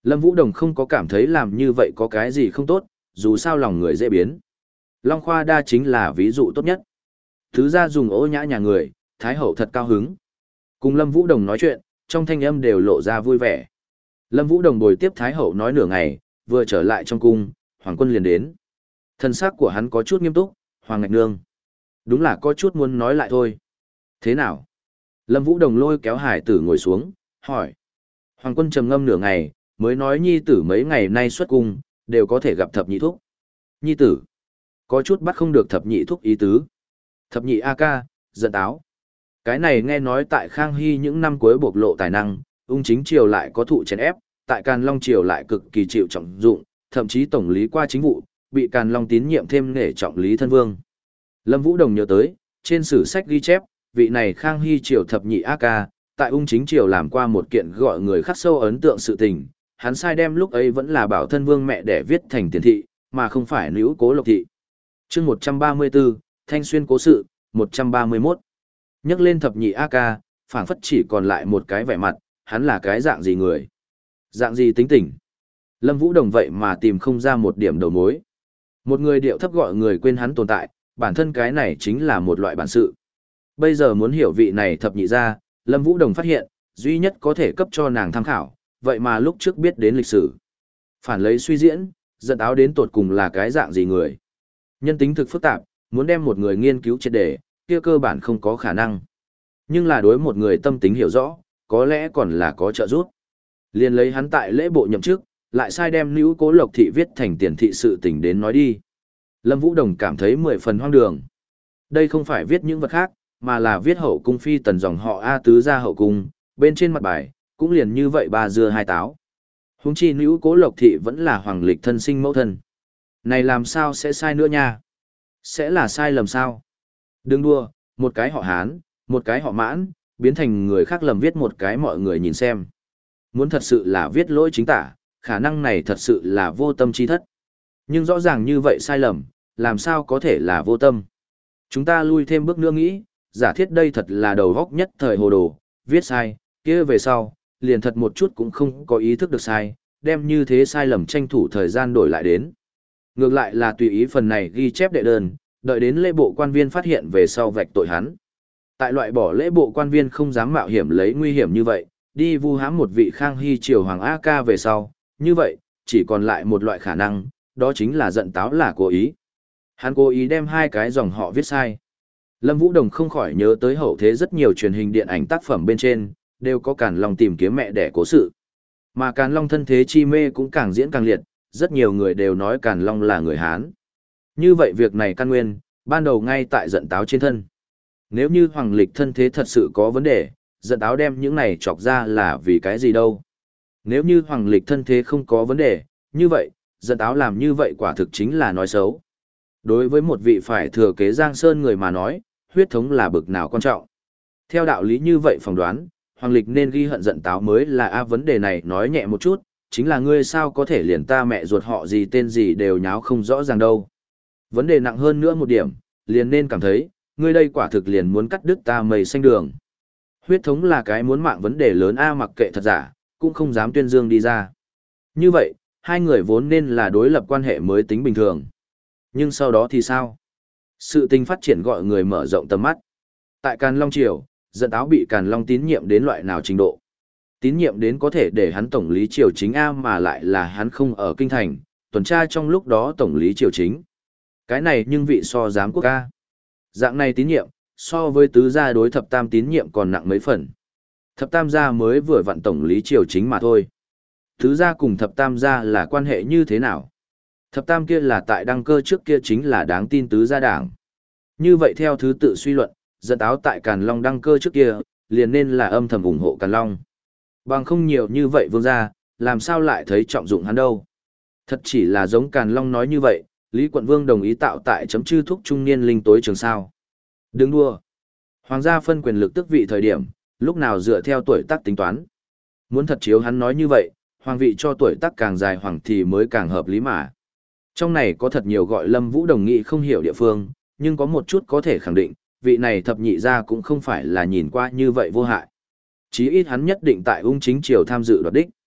Lâm Vũ Đồng không có cảm thấy làm như vậy có cái gì không tốt, dù sao lòng người dễ biến. Long Khoa Đa chính là ví dụ tốt nhất. Thứ ra dùng ô nhã nhà người, Thái Hậu thật cao hứng. Cùng Lâm Vũ Đồng nói chuyện, trong thanh âm đều lộ ra vui vẻ. Lâm Vũ Đồng bồi tiếp Thái Hậu nói nửa ngày, vừa trở lại trong cung, Hoàng Quân liền đến. Thân xác của hắn có chút nghiêm túc, Hoàng Ngạch Nương. Đúng là có chút muốn nói lại thôi. Thế nào? Lâm Vũ Đồng lôi kéo hải tử ngồi xuống, hỏi. Hoàng Quân trầm ngâm nửa ngày, mới nói nhi tử mấy ngày nay xuất cung, đều có thể gặp thập nhị thúc. Nhi tử. Có chút bắt không được thập nhị thúc ý tứ. Thập nhị A ca, giận táo. Cái này nghe nói tại Khang Hy những năm cuối bộc lộ tài năng, ung chính triều lại có thụ chèn ép, tại Càn Long triều lại cực kỳ chịu trọng dụng, thậm chí tổng lý qua chính vụ, bị Càn Long tín nhiệm thêm nể trọng lý thân vương. Lâm Vũ Đồng nhớ tới, trên sử sách ghi chép, vị này Khang Hy triều thập nhị A ca, tại ung chính triều làm qua một kiện gọi người khắc sâu ấn tượng sự tình, hắn sai đem lúc ấy vẫn là bảo thân vương mẹ để viết thành tiền thị, mà không phải nữ cố lộc thị. Chương một trăm ba mươi tư, Thanh Xuyên cố sự, một trăm ba mươi mốt. Nhắc lên thập nhị A ca, phảng phất chỉ còn lại một cái vẻ mặt, hắn là cái dạng gì người? Dạng gì tính tình? Lâm Vũ Đồng vậy mà tìm không ra một điểm đầu mối. Một người điệu thấp gọi người quên hắn tồn tại, bản thân cái này chính là một loại bản sự. Bây giờ muốn hiểu vị này thập nhị ra, Lâm Vũ Đồng phát hiện, duy nhất có thể cấp cho nàng tham khảo, vậy mà lúc trước biết đến lịch sử. Phản lấy suy diễn, giận áo đến tột cùng là cái dạng gì người. Nhân tính thực phức tạp, muốn đem một người nghiên cứu triệt để, kia cơ bản không có khả năng. Nhưng là đối một người tâm tính hiểu rõ, có lẽ còn là có trợ giúp. Liền lấy hắn tại lễ bộ nhậm chức, lại sai đem nữ cố lộc thị viết thành tiền thị sự tình đến nói đi. Lâm Vũ Đồng cảm thấy mười phần hoang đường. Đây không phải viết những vật khác, mà là viết hậu cung phi tần dòng họ A tứ gia hậu cung, bên trên mặt bài, cũng liền như vậy ba dưa hai táo. Huống chi nữ cố lộc thị vẫn là hoàng lịch thân sinh mẫu thân. Này làm sao sẽ sai nữa nha? Sẽ là sai lầm sao? Đừng đua, một cái họ Hán, một cái họ Mãn, biến thành người khác lầm viết một cái mọi người nhìn xem. Muốn thật sự là viết lỗi chính tả, khả năng này thật sự là vô tâm chi thất. Nhưng rõ ràng như vậy sai lầm, làm sao có thể là vô tâm? Chúng ta lui thêm bước nữa nghĩ, giả thiết đây thật là đầu góc nhất thời hồ đồ, viết sai, kia về sau, liền thật một chút cũng không có ý thức được sai, đem như thế sai lầm tranh thủ thời gian đổi lại đến. Ngược lại là tùy ý phần này ghi chép đệ đơn, đợi đến lễ bộ quan viên phát hiện về sau vạch tội hắn. Tại loại bỏ lễ bộ quan viên không dám mạo hiểm lấy nguy hiểm như vậy, đi vu hãm một vị Khang Hy triều hoàng A ca về sau, như vậy, chỉ còn lại một loại khả năng, đó chính là giận táo là cố ý. Hắn cố ý đem hai cái dòng họ viết sai. Lâm Vũ Đồng không khỏi nhớ tới hậu thế rất nhiều truyền hình điện ảnh tác phẩm bên trên, đều có Càn Long tìm kiếm mẹ đẻ cố sự. Mà Càn Long thân thế chi mê cũng càng diễn càng liệt, rất nhiều người đều nói Càn Long là người Hán. Như vậy việc này căn nguyên, ban đầu ngay tại giận táo trên thân. Nếu như hoàng lịch thân thế thật sự có vấn đề, giận táo đem những này chọc ra là vì cái gì đâu. Nếu như hoàng lịch thân thế không có vấn đề, như vậy, giận táo làm như vậy quả thực chính là nói xấu. Đối với một vị phải thừa kế Giang Sơn người mà nói, huyết thống là bực nào quan trọng. Theo đạo lý như vậy phỏng đoán, hoàng lịch nên ghi hận giận táo mới là a vấn đề này nói nhẹ một chút, chính là ngươi sao có thể liền ta mẹ ruột họ gì tên gì đều nháo không rõ ràng đâu. Vấn đề nặng hơn nữa một điểm, liền nên cảm thấy, ngươi đây quả thực liền muốn cắt đứt ta mây xanh đường. Huyết thống là cái muốn mạng vấn đề lớn a mặc kệ thật giả, cũng không dám tuyên dương đi ra. Như vậy, hai người vốn nên là đối lập quan hệ mới tính bình thường. Nhưng sau đó thì sao? Sự tình phát triển gọi người mở rộng tầm mắt. Tại Càn Long Triều, giận táo bị Càn Long tín nhiệm đến loại nào trình độ? Tín nhiệm đến có thể để hắn tổng lý triều chính A mà lại là hắn không ở kinh thành, tuần tra trong lúc đó tổng lý triều chính. Cái này nhưng vị so giám quốc A. Dạng này tín nhiệm, so với tứ gia đối thập tam tín nhiệm còn nặng mấy phần. Thập tam gia mới vừa vặn tổng lý triều chính mà thôi. Tứ gia cùng thập tam gia là quan hệ như thế nào? Thập tam kia là tại đăng cơ trước kia chính là đáng tin tứ gia đảng. Như vậy theo thứ tự suy luận, giận táo tại Càn Long đăng cơ trước kia, liền nên là âm thầm ủng hộ Càn Long. Bằng không nhiều như vậy vương gia, làm sao lại thấy trọng dụng hắn đâu. Thật chỉ là giống Càn Long nói như vậy, Lý Quận Vương đồng ý tạo tại chấm chư thúc trung niên linh tối trường sao. Đừng đua. Hoàng gia phân quyền lực tức vị thời điểm, lúc nào dựa theo tuổi tác tính toán. Muốn thật chiếu hắn nói như vậy, hoàng vị cho tuổi tác càng dài hoàng thì mới càng hợp lý mà. Trong này có thật nhiều gọi Lâm Vũ Đồng nghị không hiểu địa phương, nhưng có một chút có thể khẳng định, vị này thập nhị gia cũng không phải là nhìn qua như vậy vô hại. Chí ít hắn nhất định tại ung chính triều tham dự đoạt đích.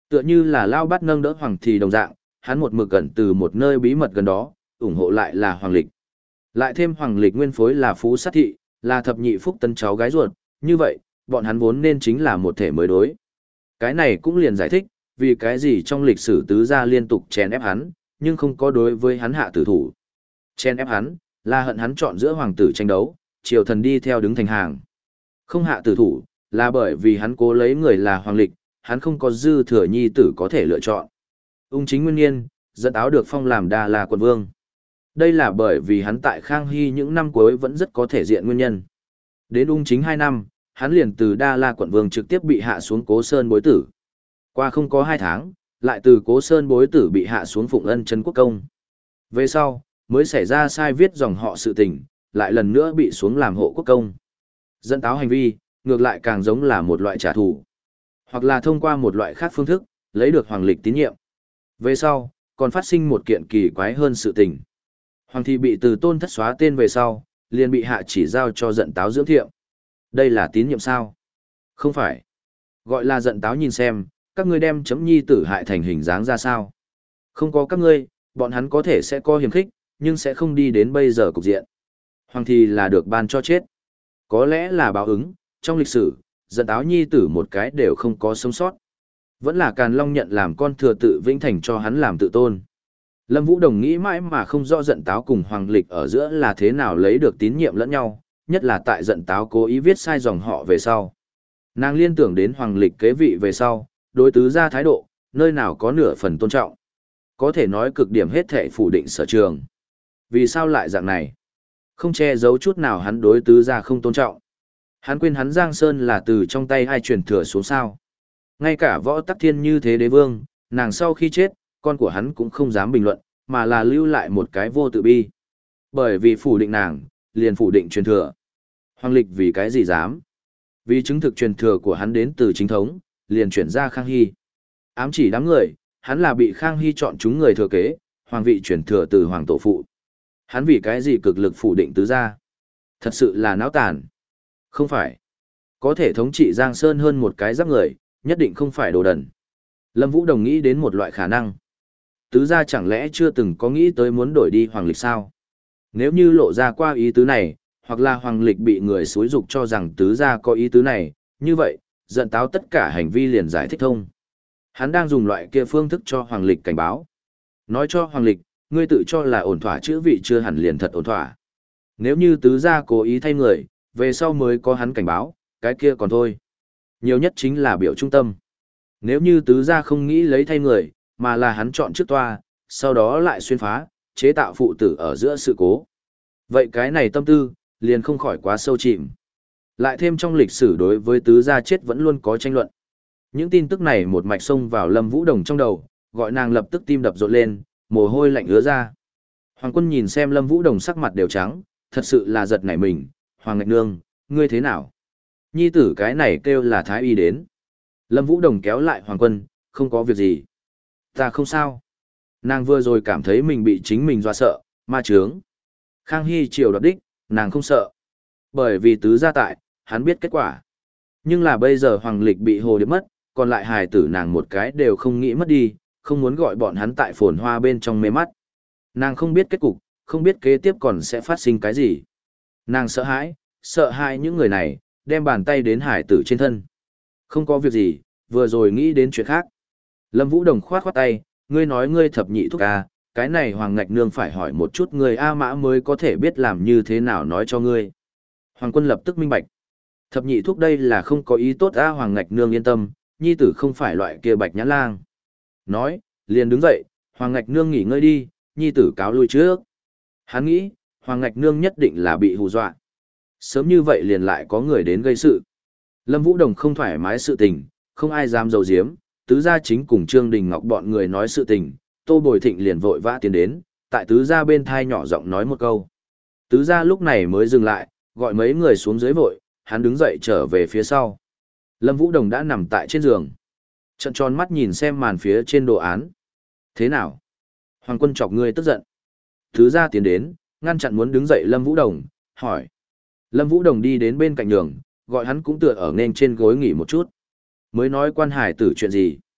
Tựa như là Lao Bát nâng đỡ Hoàng thì đồng dạng, hắn một mực gần từ một nơi bí mật gần đó, ủng hộ lại là Hoàng Lịch. Lại thêm Hoàng Lịch nguyên phối là Phú Sát Thị, là thập nhị phúc tân cháu gái ruột, như vậy, bọn hắn vốn nên chính là một thể mới đối. Cái này cũng liền giải thích, vì cái gì trong lịch sử tứ gia liên tục chèn ép hắn, nhưng không có đối với hắn hạ tử thủ. Chèn ép hắn, là hận hắn chọn giữa hoàng tử tranh đấu, triều thần đi theo đứng thành hàng. Không hạ tử thủ, là bởi vì hắn cố lấy người là Hoàng Lịch, hắn không có dư thừa nhi tử có thể lựa chọn. Ung chính nguyên niên, dẫn áo được phong làm Đà La quận vương. Đây là bởi vì hắn tại Khang Hy những năm cuối vẫn rất có thể diện nguyên nhân. Đến ung chính hai năm, hắn liền từ Đa La quận vương trực tiếp bị hạ xuống Cố Sơn bối tử. Qua không có hai tháng, lại từ Cố Sơn bối tử bị hạ xuống Phụng Ân Trấn Quốc Công. Về sau, mới xảy ra sai viết dòng họ sự tình, lại lần nữa bị xuống làm hộ quốc công. Dẫn táo hành vi, ngược lại càng giống là một loại trả thù, hoặc là thông qua một loại khác phương thức, lấy được Hoàng Lịch tín nhiệm. Về sau, còn phát sinh một kiện kỳ quái hơn sự tình. Hoàng thị bị từ tôn thất xóa tên về sau, liền bị hạ chỉ giao cho giận táo dưỡng thiệm. Đây là tín nhiệm sao? Không phải. Gọi là giận táo nhìn xem, các ngươi đem chấm nhi tử hại thành hình dáng ra sao. Không có các ngươi, bọn hắn có thể sẽ có hiềm khích, nhưng sẽ không đi đến bây giờ cục diện. Hoàng thị là được ban cho chết. Có lẽ là báo ứng, trong lịch sử, giận táo nhi tử một cái đều không có sống sót. Vẫn là Càn Long nhận làm con thừa tự vĩnh thành cho hắn làm tự tôn. Lâm Vũ Đồng nghĩ mãi mà không rõ giận táo cùng Hoàng Lịch ở giữa là thế nào lấy được tín nhiệm lẫn nhau, nhất là tại giận táo cố ý viết sai dòng họ về sau. Nàng liên tưởng đến Hoàng Lịch kế vị về sau, đối tứ gia thái độ, nơi nào có nửa phần tôn trọng. Có thể nói cực điểm hết thể phủ định sở trường. Vì sao lại dạng này? Không che giấu chút nào hắn đối tứ gia không tôn trọng. Hắn quên hắn Giang Sơn là từ trong tay ai truyền thừa xuống sao. Ngay cả Võ Tắc Thiên như thế đế vương, nàng sau khi chết, con của hắn cũng không dám bình luận, mà là lưu lại một cái vô tự bi. Bởi vì phủ định nàng, liền phủ định truyền thừa. Hoàng Lịch vì cái gì dám? Vì chứng thực truyền thừa của hắn đến từ chính thống, liền chuyển ra Khang Hy. Ám chỉ đám người, hắn là bị Khang Hy chọn chúng người thừa kế, hoàng vị truyền thừa từ hoàng tổ phụ. Hắn vì cái gì cực lực phủ định tứ gia? Thật sự là náo tàn. Không phải. Có thể thống trị Giang Sơn hơn một cái giáp người, nhất định không phải đồ đần. Lâm Vũ Đồng nghĩ đến một loại khả năng. Tứ gia chẳng lẽ chưa từng có nghĩ tới muốn đổi đi Hoàng Lịch sao? Nếu như lộ ra qua ý tứ này, hoặc là Hoàng Lịch bị người xúi dục cho rằng tứ gia có ý tứ này, như vậy, giận táo tất cả hành vi liền giải thích thông. Hắn đang dùng loại kia phương thức cho Hoàng Lịch cảnh báo. Nói cho Hoàng Lịch, ngươi tự cho là ổn thỏa chữ vị chưa hẳn liền thật ổn thỏa. Nếu như tứ gia cố ý thay người, về sau mới có hắn cảnh báo, cái kia còn thôi. Nhiều nhất chính là biểu trung tâm. Nếu như tứ gia không nghĩ lấy thay người, mà là hắn chọn trước toa, sau đó lại xuyên phá, chế tạo phụ tử ở giữa sự cố. Vậy cái này tâm tư, liền không khỏi quá sâu chìm. Lại thêm trong lịch sử đối với tứ gia chết vẫn luôn có tranh luận. Những tin tức này một mạch xông vào Lâm Vũ Đồng trong đầu, gọi nàng lập tức tim đập rộn lên, mồ hôi lạnh ứa ra. Hoàng Quân nhìn xem Lâm Vũ Đồng sắc mặt đều trắng, thật sự là giật nảy mình. Hoàng Ngạch Nương, ngươi thế nào? Nhi tử cái này kêu là thái y đến. Lâm Vũ Đồng kéo lại Hoàng Quân, không có việc gì. Ta không sao. Nàng vừa rồi cảm thấy mình bị chính mình dọa sợ, ma trướng. Khang Hy triều đoạt đích, nàng không sợ. Bởi vì tứ gia tại, hắn biết kết quả. Nhưng là bây giờ Hoàng Lịch bị hồ điệp mất, còn lại hài tử nàng một cái đều không nghĩ mất đi, không muốn gọi bọn hắn tại phồn hoa bên trong mê mắt. Nàng không biết kết cục, không biết kế tiếp còn sẽ phát sinh cái gì. Nàng sợ hãi, sợ hãi những người này, đem bàn tay đến hải tử trên thân. Không có việc gì, vừa rồi nghĩ đến chuyện khác. Lâm Vũ Đồng khoát khoát tay, ngươi nói ngươi thập nhị thúc A, cái này Hoàng Ngạch Nương phải hỏi một chút người A Mã mới có thể biết làm như thế nào nói cho ngươi. Hoàng Quân lập tức minh bạch. Thập nhị thúc đây là không có ý tốt A. Hoàng Ngạch Nương yên tâm, nhi tử không phải loại kia bạch nhãn lang. Nói, liền đứng dậy, Hoàng Ngạch Nương nghỉ ngơi đi, nhi tử cáo lui trước. Hắn nghĩ, Hoàng Ngạch Nương nhất định là bị hù dọa. Sớm như vậy liền lại có người đến gây sự. Lâm Vũ Đồng không thoải mái sự tình, không ai dám giấu giếm, tứ gia chính cùng Trương Đình Ngọc bọn người nói sự tình, Tô Bồi Thịnh liền vội vã tiến đến, tại tứ gia bên thai nhỏ giọng nói một câu. Tứ gia lúc này mới dừng lại, gọi mấy người xuống dưới vội, hắn đứng dậy trở về phía sau. Lâm Vũ Đồng đã nằm tại trên giường. Trận tròn mắt nhìn xem màn phía trên đồ án. Thế nào? Hoàng Quân chọc ngươi tức giận. Tứ gia tiến đến, ngăn chặn muốn đứng dậy Lâm Vũ Đồng, hỏi. Lâm Vũ Đồng đi đến bên cạnh giường, gọi hắn cũng tựa ở nên trên gối nghỉ một chút. Mới nói quan hải tử chuyện gì?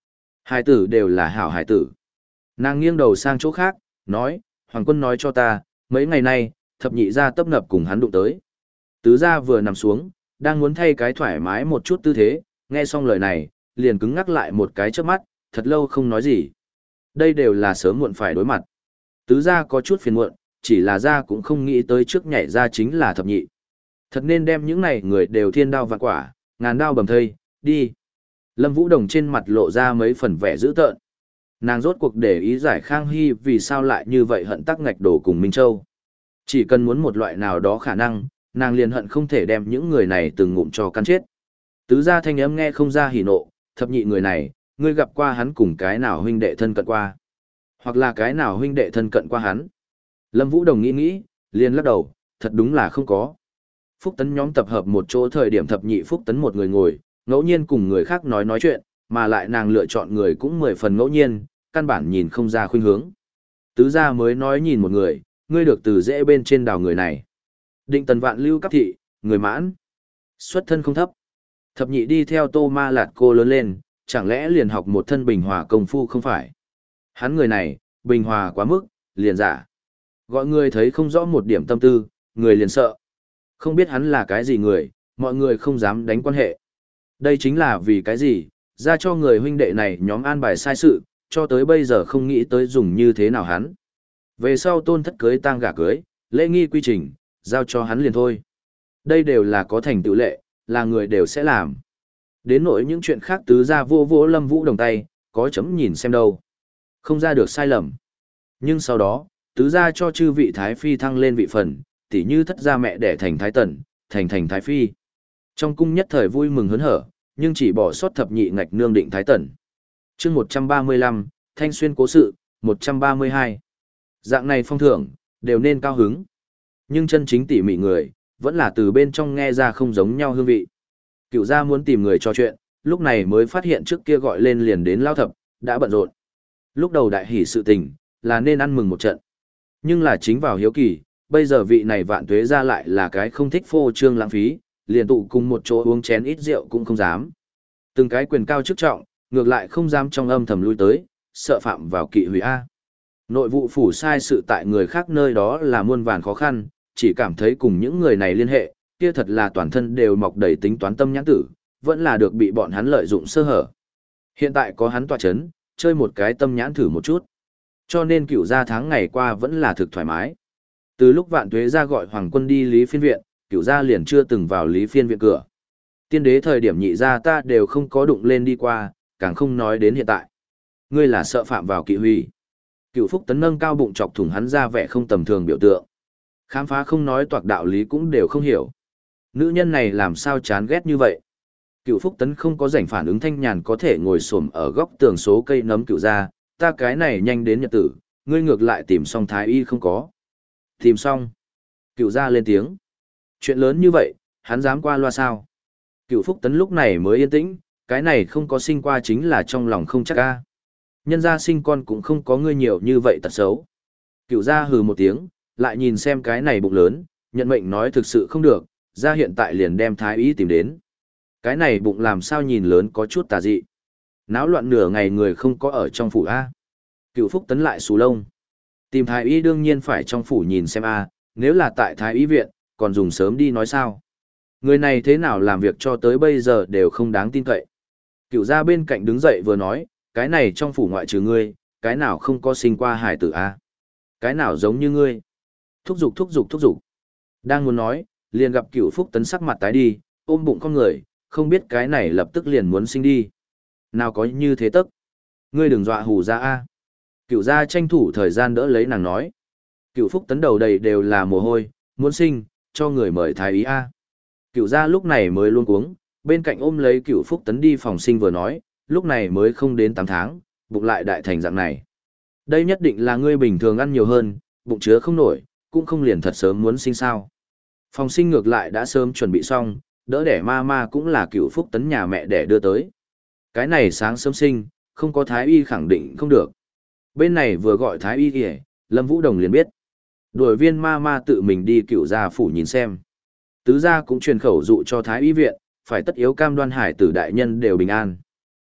Hải tử đều là hảo hải tử. Nàng nghiêng đầu sang chỗ khác, nói, Hoàng quân nói cho ta, mấy ngày nay, thập nhị gia tấp nập cùng hắn đụng tới. Tứ gia vừa nằm xuống, đang muốn thay cái thoải mái một chút tư thế, nghe xong lời này, liền cứng ngắc lại một cái trước mắt, thật lâu không nói gì. Đây đều là sớm muộn phải đối mặt. Tứ gia có chút phiền muộn, chỉ là gia cũng không nghĩ tới trước nhảy ra chính là thập nhị. Thật nên đem những này người đều thiên đao vạn quả, ngàn đao bầm thây, đi. Lâm Vũ Đồng trên mặt lộ ra mấy phần vẻ dữ tợn. Nàng rốt cuộc để ý giải Khang Hy vì sao lại như vậy hận tắc ngạch đổ cùng Minh Châu. Chỉ cần muốn một loại nào đó khả năng, nàng liền hận không thể đem những người này từng ngụm cho căn chết. Tứ gia thanh âm nghe không ra hỉ nộ, thập nhị người này, ngươi gặp qua hắn cùng cái nào huynh đệ thân cận qua. Hoặc là cái nào huynh đệ thân cận qua hắn. Lâm Vũ Đồng nghĩ nghĩ, liền lắc đầu, thật đúng là không có. Phúc Tấn nhóm tập hợp một chỗ thời điểm thập nhị Phúc Tấn một người ngồi, ngẫu nhiên cùng người khác nói nói chuyện, mà lại nàng lựa chọn người cũng mười phần ngẫu nhiên, căn bản nhìn không ra khuynh hướng. Tứ gia mới nói nhìn một người, ngươi được từ dễ bên trên đào người này. Định Tần Vạn Lưu Cấp thị, người mãn. Xuất thân không thấp. Thập nhị đi theo Tô Ma Lạt cô lớn lên, chẳng lẽ liền học một thân bình hòa công phu không phải. Hắn người này, bình hòa quá mức, liền giả. Gọi người thấy không rõ một điểm tâm tư, người liền sợ. Không biết hắn là cái gì người, mọi người không dám đánh quan hệ. Đây chính là vì cái gì, ra cho người huynh đệ này nhóm an bài sai sự, cho tới bây giờ không nghĩ tới dùng như thế nào hắn. Về sau tôn thất cưới tang gả cưới, lễ nghi quy trình, giao cho hắn liền thôi. Đây đều là có thành tựu lệ, là người đều sẽ làm. Đến nỗi những chuyện khác tứ ra vô vô Lâm Vũ Đồng tay, có chấm nhìn xem đâu. Không ra được sai lầm. Nhưng sau đó, tứ ra cho chư vị Thái Phi thăng lên vị phần, tỉ như thất gia mẹ đẻ thành Thái Tần, thành thành Thái Phi. Trong cung nhất thời vui mừng hớn hở, nhưng chỉ bỏ sót thập nhị ngạch nương định Thái Tần. chương một trăm ba mươi lăm, Thanh Xuyên cố sự, một trăm ba mươi hai. Dạng này phong thưởng, đều nên cao hứng. Nhưng chân chính tỉ mỉ người, vẫn là từ bên trong nghe ra không giống nhau hương vị. Cựu gia muốn tìm người trò chuyện, lúc này mới phát hiện trước kia gọi lên liền đến lao thập, đã bận rộn. Lúc đầu đại hỉ sự tình, là nên ăn mừng một trận. Nhưng là chính vào hiếu kỳ, bây giờ vị này vạn tuế ra lại là cái không thích phô trương lãng phí, liền tụ cùng một chỗ uống chén ít rượu cũng không dám. Từng cái quyền cao chức trọng, ngược lại không dám trong âm thầm lui tới, sợ phạm vào kỵ hủy A. Nội vụ phủ sai sự tại người khác nơi đó là muôn vàn khó khăn, chỉ cảm thấy cùng những người này liên hệ, kia thật là toàn thân đều mọc đầy tính toán tâm nhãn tử, vẫn là được bị bọn hắn lợi dụng sơ hở. Hiện tại có hắn tọa chấn, chơi một cái tâm nhãn thử một chút. Cho nên cựu gia tháng ngày qua vẫn là thực thoải mái. Từ lúc vạn tuế ra gọi hoàng quân đi Lý Phiên Viện, cựu gia liền chưa từng vào Lý Phiên Viện cửa. Tiên đế thời điểm nhị gia ta đều không có đụng lên đi qua, càng không nói đến hiện tại. Ngươi là sợ phạm vào kỵ huy. Cựu Phúc Tấn nâng cao bụng chọc thủng hắn ra vẻ không tầm thường biểu tượng. Khám phá không nói toạc đạo lý cũng đều không hiểu. Nữ nhân này làm sao chán ghét như vậy. Cựu Phúc Tấn không có rảnh phản ứng thanh nhàn có thể ngồi xổm ở góc tường số cây nấm cựu gia, ta cái này nhanh đến nhật tử, ngươi ngược lại tìm xong thái y không có. Tìm xong. Cựu gia lên tiếng. Chuyện lớn như vậy, hắn dám qua loa sao. Cựu Phúc Tấn lúc này mới yên tĩnh, cái này không có sinh qua chính là trong lòng không chắc ca. Nhân gia sinh con cũng không có ngươi nhiều như vậy tật xấu. Cựu gia hừ một tiếng, lại nhìn xem cái này bụng lớn, nhận mệnh nói thực sự không được, gia hiện tại liền đem thái y tìm đến. Cái này bụng làm sao nhìn lớn có chút tà dị. Náo loạn nửa ngày người không có ở trong phủ A. Cựu Phúc Tấn lại xù lông. Tìm thái y đương nhiên phải trong phủ nhìn xem A, nếu là tại thái y viện, còn dùng sớm đi nói sao. Người này thế nào làm việc cho tới bây giờ đều không đáng tin cậy. Cựu gia bên cạnh đứng dậy vừa nói, cái này trong phủ ngoại trừ ngươi, cái nào không có sinh qua hải tử A. Cái nào giống như ngươi. Thúc giục thúc giục thúc giục. Đang muốn nói, liền gặp Cựu Phúc Tấn sắc mặt tái đi, ôm bụng con người, không biết cái này lập tức liền muốn sinh đi. Nào có như thế tức. Ngươi đừng dọa hù ra A. Cựu gia tranh thủ thời gian đỡ lấy nàng nói. Cựu Phúc Tấn đầu đầy đều là mồ hôi, muốn sinh, cho người mời thái ý A. Cựu gia lúc này mới luôn cuống, bên cạnh ôm lấy Cựu Phúc Tấn đi phòng sinh vừa nói, lúc này mới không đến tám tháng, bụng lại đại thành dạng này. Đây nhất định là ngươi bình thường ăn nhiều hơn, bụng chứa không nổi, cũng không liền thật sớm muốn sinh sao. Phòng sinh ngược lại đã sớm chuẩn bị xong, đỡ đẻ ma ma cũng là Cựu Phúc Tấn nhà mẹ đẻ đưa tới. Cái này sáng sớm sinh, không có thái y khẳng định không được. Bên này vừa gọi thái y kìa, Lâm Vũ Đồng liền biết. Đuổi viên ma ma tự mình đi Cựu gia phủ nhìn xem. Tứ gia cũng truyền khẩu dụ cho thái y viện, phải tất yếu cam đoan hải tử đại nhân đều bình an.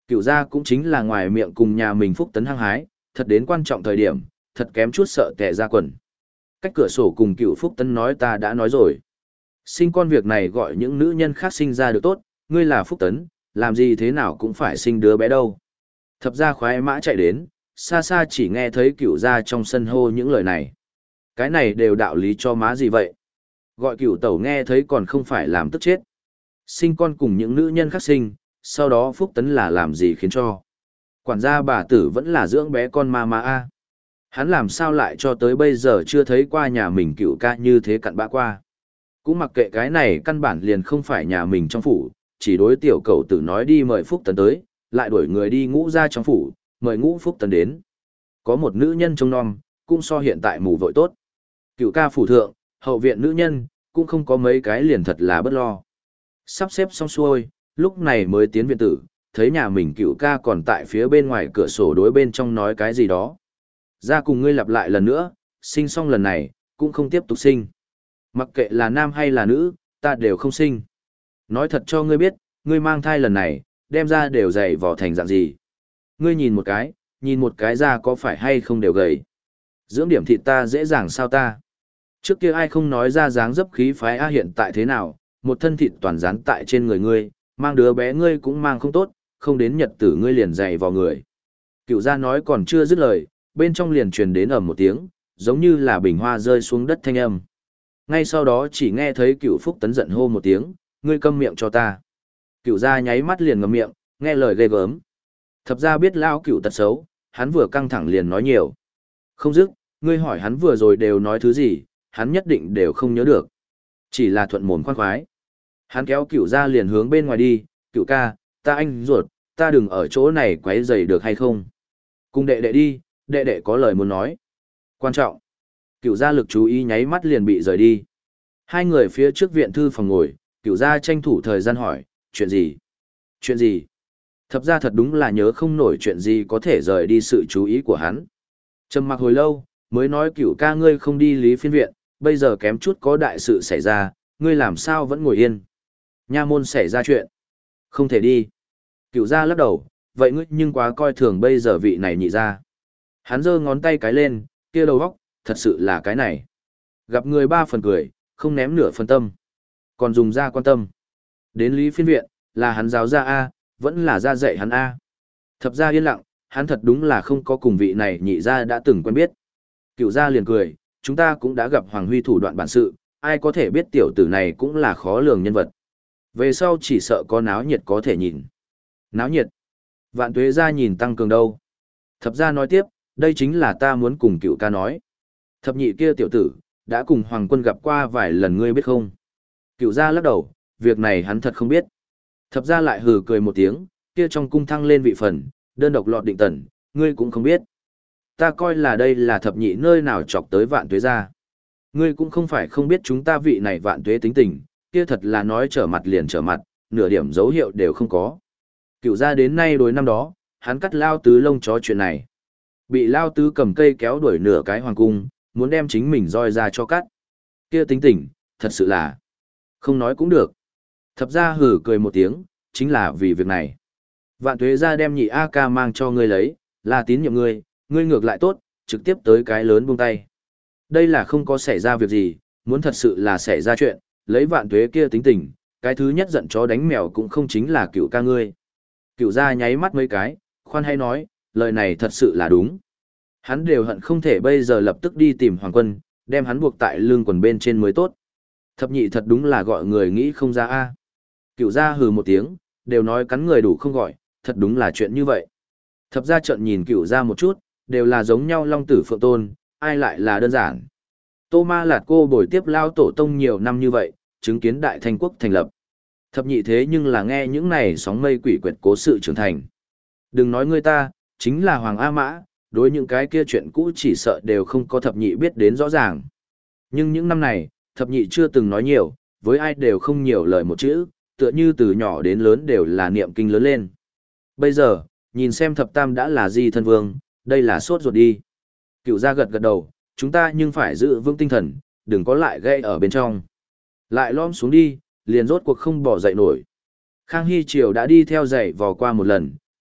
Cựu gia cũng chính là ngoài miệng cùng nhà mình Phúc Tấn hăng hái, thật đến quan trọng thời điểm, thật kém chút sợ tè ra quần. Cách cửa sổ cùng cựu Phúc Tấn nói ta đã nói rồi. Sinh con việc này gọi những nữ nhân khác sinh ra được tốt, ngươi là Phúc Tấn, làm gì thế nào cũng phải sinh đứa bé đâu. Thập gia khoái mã chạy đến, xa xa chỉ nghe thấy cựu gia trong sân hô những lời này. Cái này đều đạo lý cho má gì vậy? Gọi cựu tẩu nghe thấy còn không phải làm tức chết. Sinh con cùng những nữ nhân khác sinh, sau đó Phúc Tấn là làm gì khiến cho. Quản gia bà tử vẫn là dưỡng bé con ma ma a. Hắn làm sao lại cho tới bây giờ chưa thấy qua nhà mình cựu ca như thế cặn bã qua. Cũng mặc kệ cái này căn bản liền không phải nhà mình trong phủ, chỉ đối tiểu cầu tử nói đi mời Phúc Tấn tới, lại đuổi người đi ngũ ra trong phủ, mời ngũ Phúc Tấn đến. Có một nữ nhân trông nom, cũng so hiện tại mù vội tốt. Cựu ca phủ thượng, hậu viện nữ nhân, cũng không có mấy cái liền thật là bất lo. Sắp xếp xong xuôi, lúc này mới tiến viện tử, thấy nhà mình cựu ca còn tại phía bên ngoài cửa sổ đối bên trong nói cái gì đó. Ra cùng ngươi lặp lại lần nữa, sinh xong lần này, cũng không tiếp tục sinh. Mặc kệ là nam hay là nữ, ta đều không sinh. Nói thật cho ngươi biết, ngươi mang thai lần này, đem ra đều dày vỏ thành dạng gì. Ngươi nhìn một cái, nhìn một cái ra có phải hay không đều gầy. Dưỡng điểm thịt ta dễ dàng sao ta. Trước kia ai không nói ra dáng dấp khí phái a hiện tại thế nào, một thân thịt toàn dán tại trên người ngươi, mang đứa bé ngươi cũng mang không tốt, không đến nhật tử ngươi liền dày vào người. Cựu gia nói còn chưa dứt lời, bên trong liền truyền đến ầm một tiếng, giống như là bình hoa rơi xuống đất thanh âm. Ngay sau đó chỉ nghe thấy cựu Phúc Tấn giận hô một tiếng, ngươi câm miệng cho ta. Cựu gia nháy mắt liền ngậm miệng, nghe lời ghê gớm. Thập gia biết lao cựu tật xấu, hắn vừa căng thẳng liền nói nhiều. Không dứt, ngươi hỏi hắn vừa rồi đều nói thứ gì, hắn nhất định đều không nhớ được. Chỉ là thuận mồm khoan khoái. Hắn kéo cựu gia liền hướng bên ngoài đi, cựu ca, ta anh ruột, ta đừng ở chỗ này quấy rầy được hay không. Cùng đệ đệ đi, đệ đệ có lời muốn nói. Quan trọng. Cựu gia lực chú ý nháy mắt liền bị rời đi. Hai người phía trước viện thư phòng ngồi, cựu gia tranh thủ thời gian hỏi, chuyện gì? Chuyện gì? Thập gia thật đúng là nhớ không nổi chuyện gì có thể rời đi sự chú ý của hắn. Trầm mặc hồi lâu, mới nói cựu ca ngươi không đi lý phiên viện, bây giờ kém chút có đại sự xảy ra, ngươi làm sao vẫn ngồi yên. Nha môn xảy ra chuyện. Không thể đi. Cựu gia lắc đầu, vậy ngươi nhưng quá coi thường bây giờ vị này nhị ra. Hắn giơ ngón tay cái lên, kia đầu góc, thật sự là cái này. Gặp người ba phần cười, không ném nửa phần tâm. Còn dùng ra quan tâm. Đến lý phiên viện, là hắn giáo ra A, vẫn là ra dạy hắn A. Thập gia yên lặng, hắn thật đúng là không có cùng vị này nhị ra đã từng quen biết. Cựu gia liền cười, chúng ta cũng đã gặp Hoàng Huy thủ đoạn bản sự, ai có thể biết tiểu tử này cũng là khó lường nhân vật. Về sau chỉ sợ có náo nhiệt có thể nhìn. Náo nhiệt. Vạn tuế gia nhìn tăng cường đâu. Thập gia nói tiếp, đây chính là ta muốn cùng cựu ca nói. Thập nhị kia tiểu tử, đã cùng Hoàng quân gặp qua vài lần ngươi biết không? Cựu gia lắc đầu, việc này hắn thật không biết. Thập gia lại hừ cười một tiếng, kia trong cung thăng lên vị phần, đơn độc lọt định tần, ngươi cũng không biết. Ta coi là đây là thập nhị nơi nào chọc tới vạn tuế gia. Ngươi cũng không phải không biết chúng ta vị này vạn tuế tính tình, kia thật là nói trở mặt liền trở mặt, nửa điểm dấu hiệu đều không có. Cựu gia đến nay đối năm đó, hắn cắt lao tứ lông chó chuyện này. Bị lao tứ cầm cây kéo đuổi nửa cái hoàng cung, muốn đem chính mình roi ra cho cắt. Kia tính tình, thật sự là không nói cũng được. Thập gia hử cười một tiếng, chính là vì việc này. Vạn tuế gia đem nhị A ca mang cho ngươi lấy, là tín nhiệm ngươi, ngươi ngược lại tốt, trực tiếp tới cái lớn buông tay. Đây là không có xảy ra việc gì, muốn thật sự là xảy ra chuyện, lấy vạn tuế kia tính tình, cái thứ nhất giận chó đánh mèo cũng không chính là cựu ca ngươi. Cựu gia nháy mắt mấy cái, khoan hay nói, lời này thật sự là đúng. Hắn đều hận không thể bây giờ lập tức đi tìm hoàng quân, đem hắn buộc tại lưng quần bên trên mới tốt. Thập nhị thật đúng là gọi người nghĩ không ra a. Cựu gia hừ một tiếng, đều nói cắn người đủ không gọi, thật đúng là chuyện như vậy. Thập gia trợn nhìn cựu gia một chút, đều là giống nhau long tử phượng tôn, ai lại là đơn giản. Tô Ma Lạt cô bồi tiếp lao tổ tông nhiều năm như vậy, chứng kiến đại thanh quốc thành lập. Thập nhị thế nhưng là nghe những này sóng mây quỷ quyệt cố sự trưởng thành. Đừng nói người ta, chính là Hoàng A Mã, đối những cái kia chuyện cũ chỉ sợ đều không có thập nhị biết đến rõ ràng. Nhưng những năm này, thập nhị chưa từng nói nhiều, với ai đều không nhiều lời một chữ, tựa như từ nhỏ đến lớn đều là niệm kinh lớn lên. Bây giờ, nhìn xem thập tam đã là di thân vương, đây là sốt ruột đi. Cựu gia gật gật đầu, chúng ta nhưng phải giữ vững tinh thần, đừng có lại gây ở bên trong. Lại lom xuống đi, liền rốt cuộc không bỏ dậy nổi. Khang Hy Triều đã đi theo dậy vò qua một lần,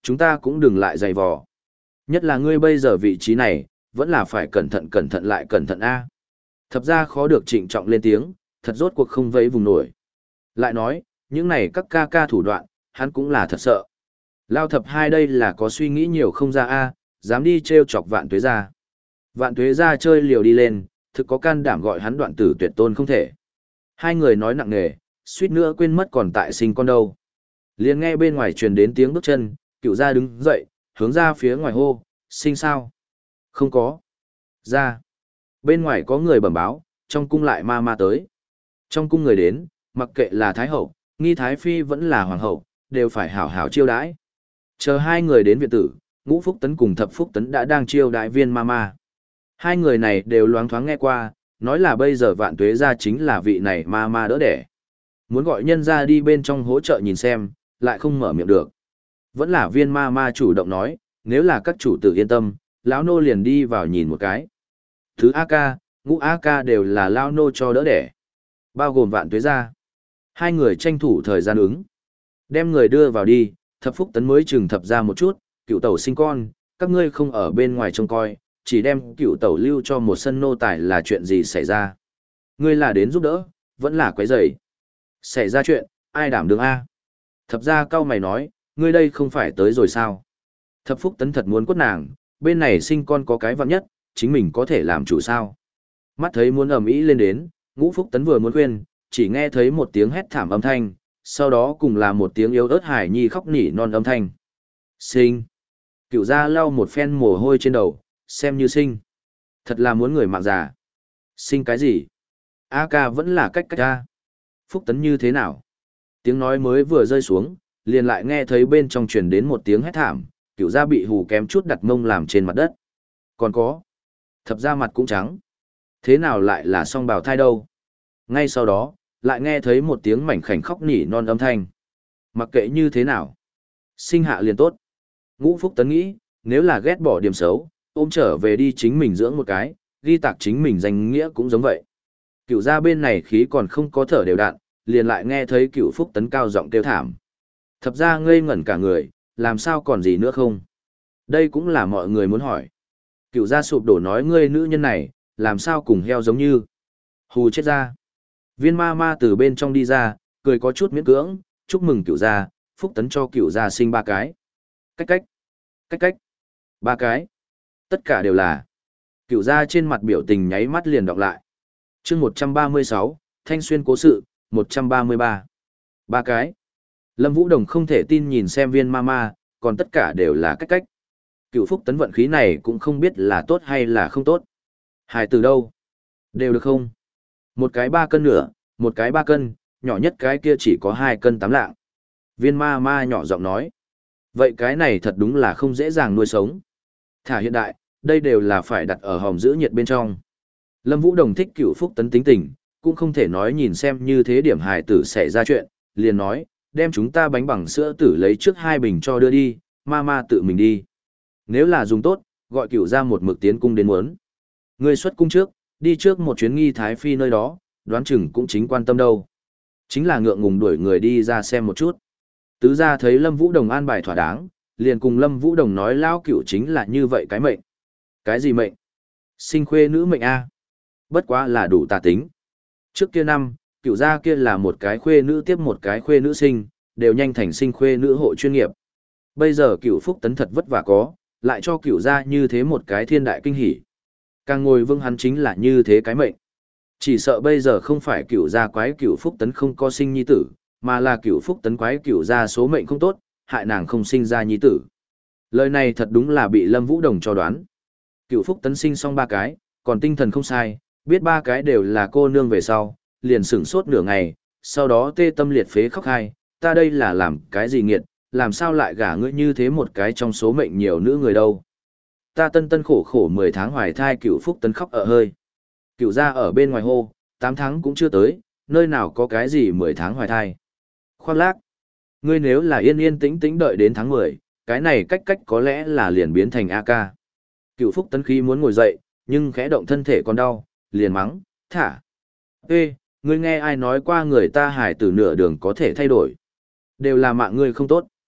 chúng ta cũng đừng lại dày vò. Nhất là ngươi bây giờ vị trí này, vẫn là phải cẩn thận cẩn thận lại cẩn thận a. Thập ra khó được trịnh trọng lên tiếng, thật rốt cuộc không vẫy vùng nổi. Lại nói, những này các ca ca thủ đoạn, hắn cũng là thật sợ. Lao thập hai đây là có suy nghĩ nhiều không ra a, dám đi trêu chọc vạn tuế ra. Vạn tuế ra chơi liều đi lên, thực có can đảm gọi hắn đoạn tử tuyệt tôn không thể. Hai người nói nặng nề, suýt nữa quên mất còn tại sinh con đâu. Liền nghe bên ngoài truyền đến tiếng bước chân, cựu gia đứng dậy, hướng ra phía ngoài hô, sinh sao? Không có. Ra. Bên ngoài có người bẩm báo, trong cung lại ma ma tới. Trong cung người đến, mặc kệ là thái hậu, nghi thái phi vẫn là hoàng hậu, đều phải hảo hảo chiêu đãi. Chờ hai người đến viện tử, ngũ phúc tấn cùng thập phúc tấn đã đang chiêu đãi viên ma ma. Hai người này đều loáng thoáng nghe qua, nói là bây giờ vạn tuế ra chính là vị này ma ma đỡ đẻ. Muốn gọi nhân ra đi bên trong hỗ trợ nhìn xem, lại không mở miệng được. Vẫn là viên ma ma chủ động nói, nếu là các chủ tử yên tâm, lão nô liền đi vào nhìn một cái. Thứ A ca, ngũ A ca đều là lão nô cho đỡ đẻ. Bao gồm vạn tuế ra. Hai người tranh thủ thời gian ứng. Đem người đưa vào đi, thập phúc tấn mới chừng thập ra một chút, cựu tẩu sinh con, các ngươi không ở bên ngoài trông coi, chỉ đem cựu tẩu lưu cho một sân nô tài là chuyện gì xảy ra. Ngươi là đến giúp đỡ, vẫn là quấy rầy. Xảy ra chuyện, ai đảm đương A. Thập ra cao mày nói, ngươi đây không phải tới rồi sao? Thập phúc tấn thật muốn quất nàng, bên này sinh con có cái vặn nhất, chính mình có thể làm chủ sao? Mắt thấy muốn ầm ĩ lên đến, ngũ phúc tấn vừa muốn khuyên, chỉ nghe thấy một tiếng hét thảm âm thanh, sau đó cùng là một tiếng yếu ớt hải nhi khóc nỉ non âm thanh. Sinh. Cựu gia lau một phen mồ hôi trên đầu, xem như sinh. Thật là muốn người mạng già. Sinh cái gì? A ca vẫn là cách cách A. Phúc tấn như thế nào? Tiếng nói mới vừa rơi xuống, liền lại nghe thấy bên trong truyền đến một tiếng hét thảm, cựu gia bị hù kém chút đặt mông làm trên mặt đất. Còn có. Thập ra mặt cũng trắng. Thế nào lại là song bào thai đâu? Ngay sau đó, lại nghe thấy một tiếng mảnh khảnh khóc nỉ non âm thanh. Mặc kệ như thế nào, sinh hạ liền tốt. Ngũ Phúc Tấn nghĩ, nếu là ghét bỏ điểm xấu, ôm trở về đi chính mình dưỡng một cái, ghi tạc chính mình danh nghĩa cũng giống vậy. Cựu gia bên này khí còn không có thở đều đặn, liền lại nghe thấy Cựu Phúc Tấn cao giọng kêu thảm. Thập ra ngây ngẩn cả người, làm sao còn gì nữa không? Đây cũng là mọi người muốn hỏi. Cựu gia sụp đổ nói ngươi nữ nhân này, làm sao cùng heo giống như. Hù chết ra. Viên ma ma từ bên trong đi ra, cười có chút miễn cưỡng, chúc mừng cựu gia, Phúc Tấn cho cựu gia sinh ba cái. Cách cách, cách cách, ba cái. Tất cả đều là. Cựu gia trên mặt biểu tình nháy mắt liền đọc lại. chương một trăm ba mươi sáu, Thanh Xuyên cố sự, một trăm ba mươi ba. Ba cái. Lâm Vũ Đồng không thể tin nhìn xem viên ma ma, còn tất cả đều là cách cách. Cựu Phúc Tấn vận khí này cũng không biết là tốt hay là không tốt. Hài từ đâu? Đều được không? Một cái ba cân nửa, một cái ba cân, nhỏ nhất cái kia chỉ có hai cân tám lạng. Viên ma ma nhỏ giọng nói. Vậy cái này thật đúng là không dễ dàng nuôi sống. Thả hiện đại, đây đều là phải đặt ở hòm giữ nhiệt bên trong. Lâm Vũ Đồng thích Cựu Phúc Tấn tính tình, cũng không thể nói nhìn xem như thế điểm hài tử xảy ra chuyện, liền nói, đem chúng ta bánh bằng sữa tử lấy trước hai bình cho đưa đi, ma ma tự mình đi. Nếu là dùng tốt, gọi Cựu ra một mực tiến cung đến muốn. Người xuất cung trước, đi trước một chuyến nghi thái phi nơi đó, đoán chừng cũng chính quan tâm đâu. Chính là ngượng ngùng đuổi người đi ra xem một chút. Tứ gia thấy Lâm Vũ Đồng an bài thỏa đáng, liền cùng Lâm Vũ Đồng nói lao Cựu chính là như vậy cái mệnh. Cái gì mệnh? Sinh khuê nữ mệnh A. Bất quá là đủ tà tính. Trước kia năm, Cựu gia kia là một cái khuê nữ tiếp một cái khuê nữ sinh, đều nhanh thành sinh khuê nữ hộ chuyên nghiệp. Bây giờ Cựu Phúc Tấn thật vất vả có, lại cho Cựu gia như thế một cái thiên đại kinh hỉ. Càng ngồi vương hắn chính là như thế cái mệnh. Chỉ sợ bây giờ không phải Cựu gia quái Cựu Phúc Tấn không có sinh nhi tử, mà là Cựu Phúc Tấn quái Cựu gia số mệnh không tốt, hại nàng không sinh ra nhi tử. Lời này thật đúng là bị Lâm Vũ Đồng cho đoán. Cựu Phúc Tấn sinh xong ba cái, còn tinh thần không sai, biết ba cái đều là cô nương về sau, liền sửng sốt nửa ngày, sau đó tê tâm liệt phế khóc hai, ta đây là làm cái gì nghiệt, làm sao lại gả ngươi như thế một cái trong số mệnh nhiều nữ người đâu. Ta tân tân khổ khổ mười tháng hoài thai. Cựu Phúc Tấn khóc ở hơi. Cựu gia ở bên ngoài hô, tám tháng cũng chưa tới, nơi nào có cái gì mười tháng hoài thai. Khoác lác. Ngươi nếu là yên yên tĩnh tĩnh đợi đến tháng mười, cái này cách cách có lẽ là liền biến thành a ca. Cựu Phúc Tấn khí muốn ngồi dậy, nhưng khẽ động thân thể còn đau, liền mắng, thả. Ê, ngươi nghe ai nói qua người ta hải tử nửa đường có thể thay đổi. Đều là mạng ngươi không tốt.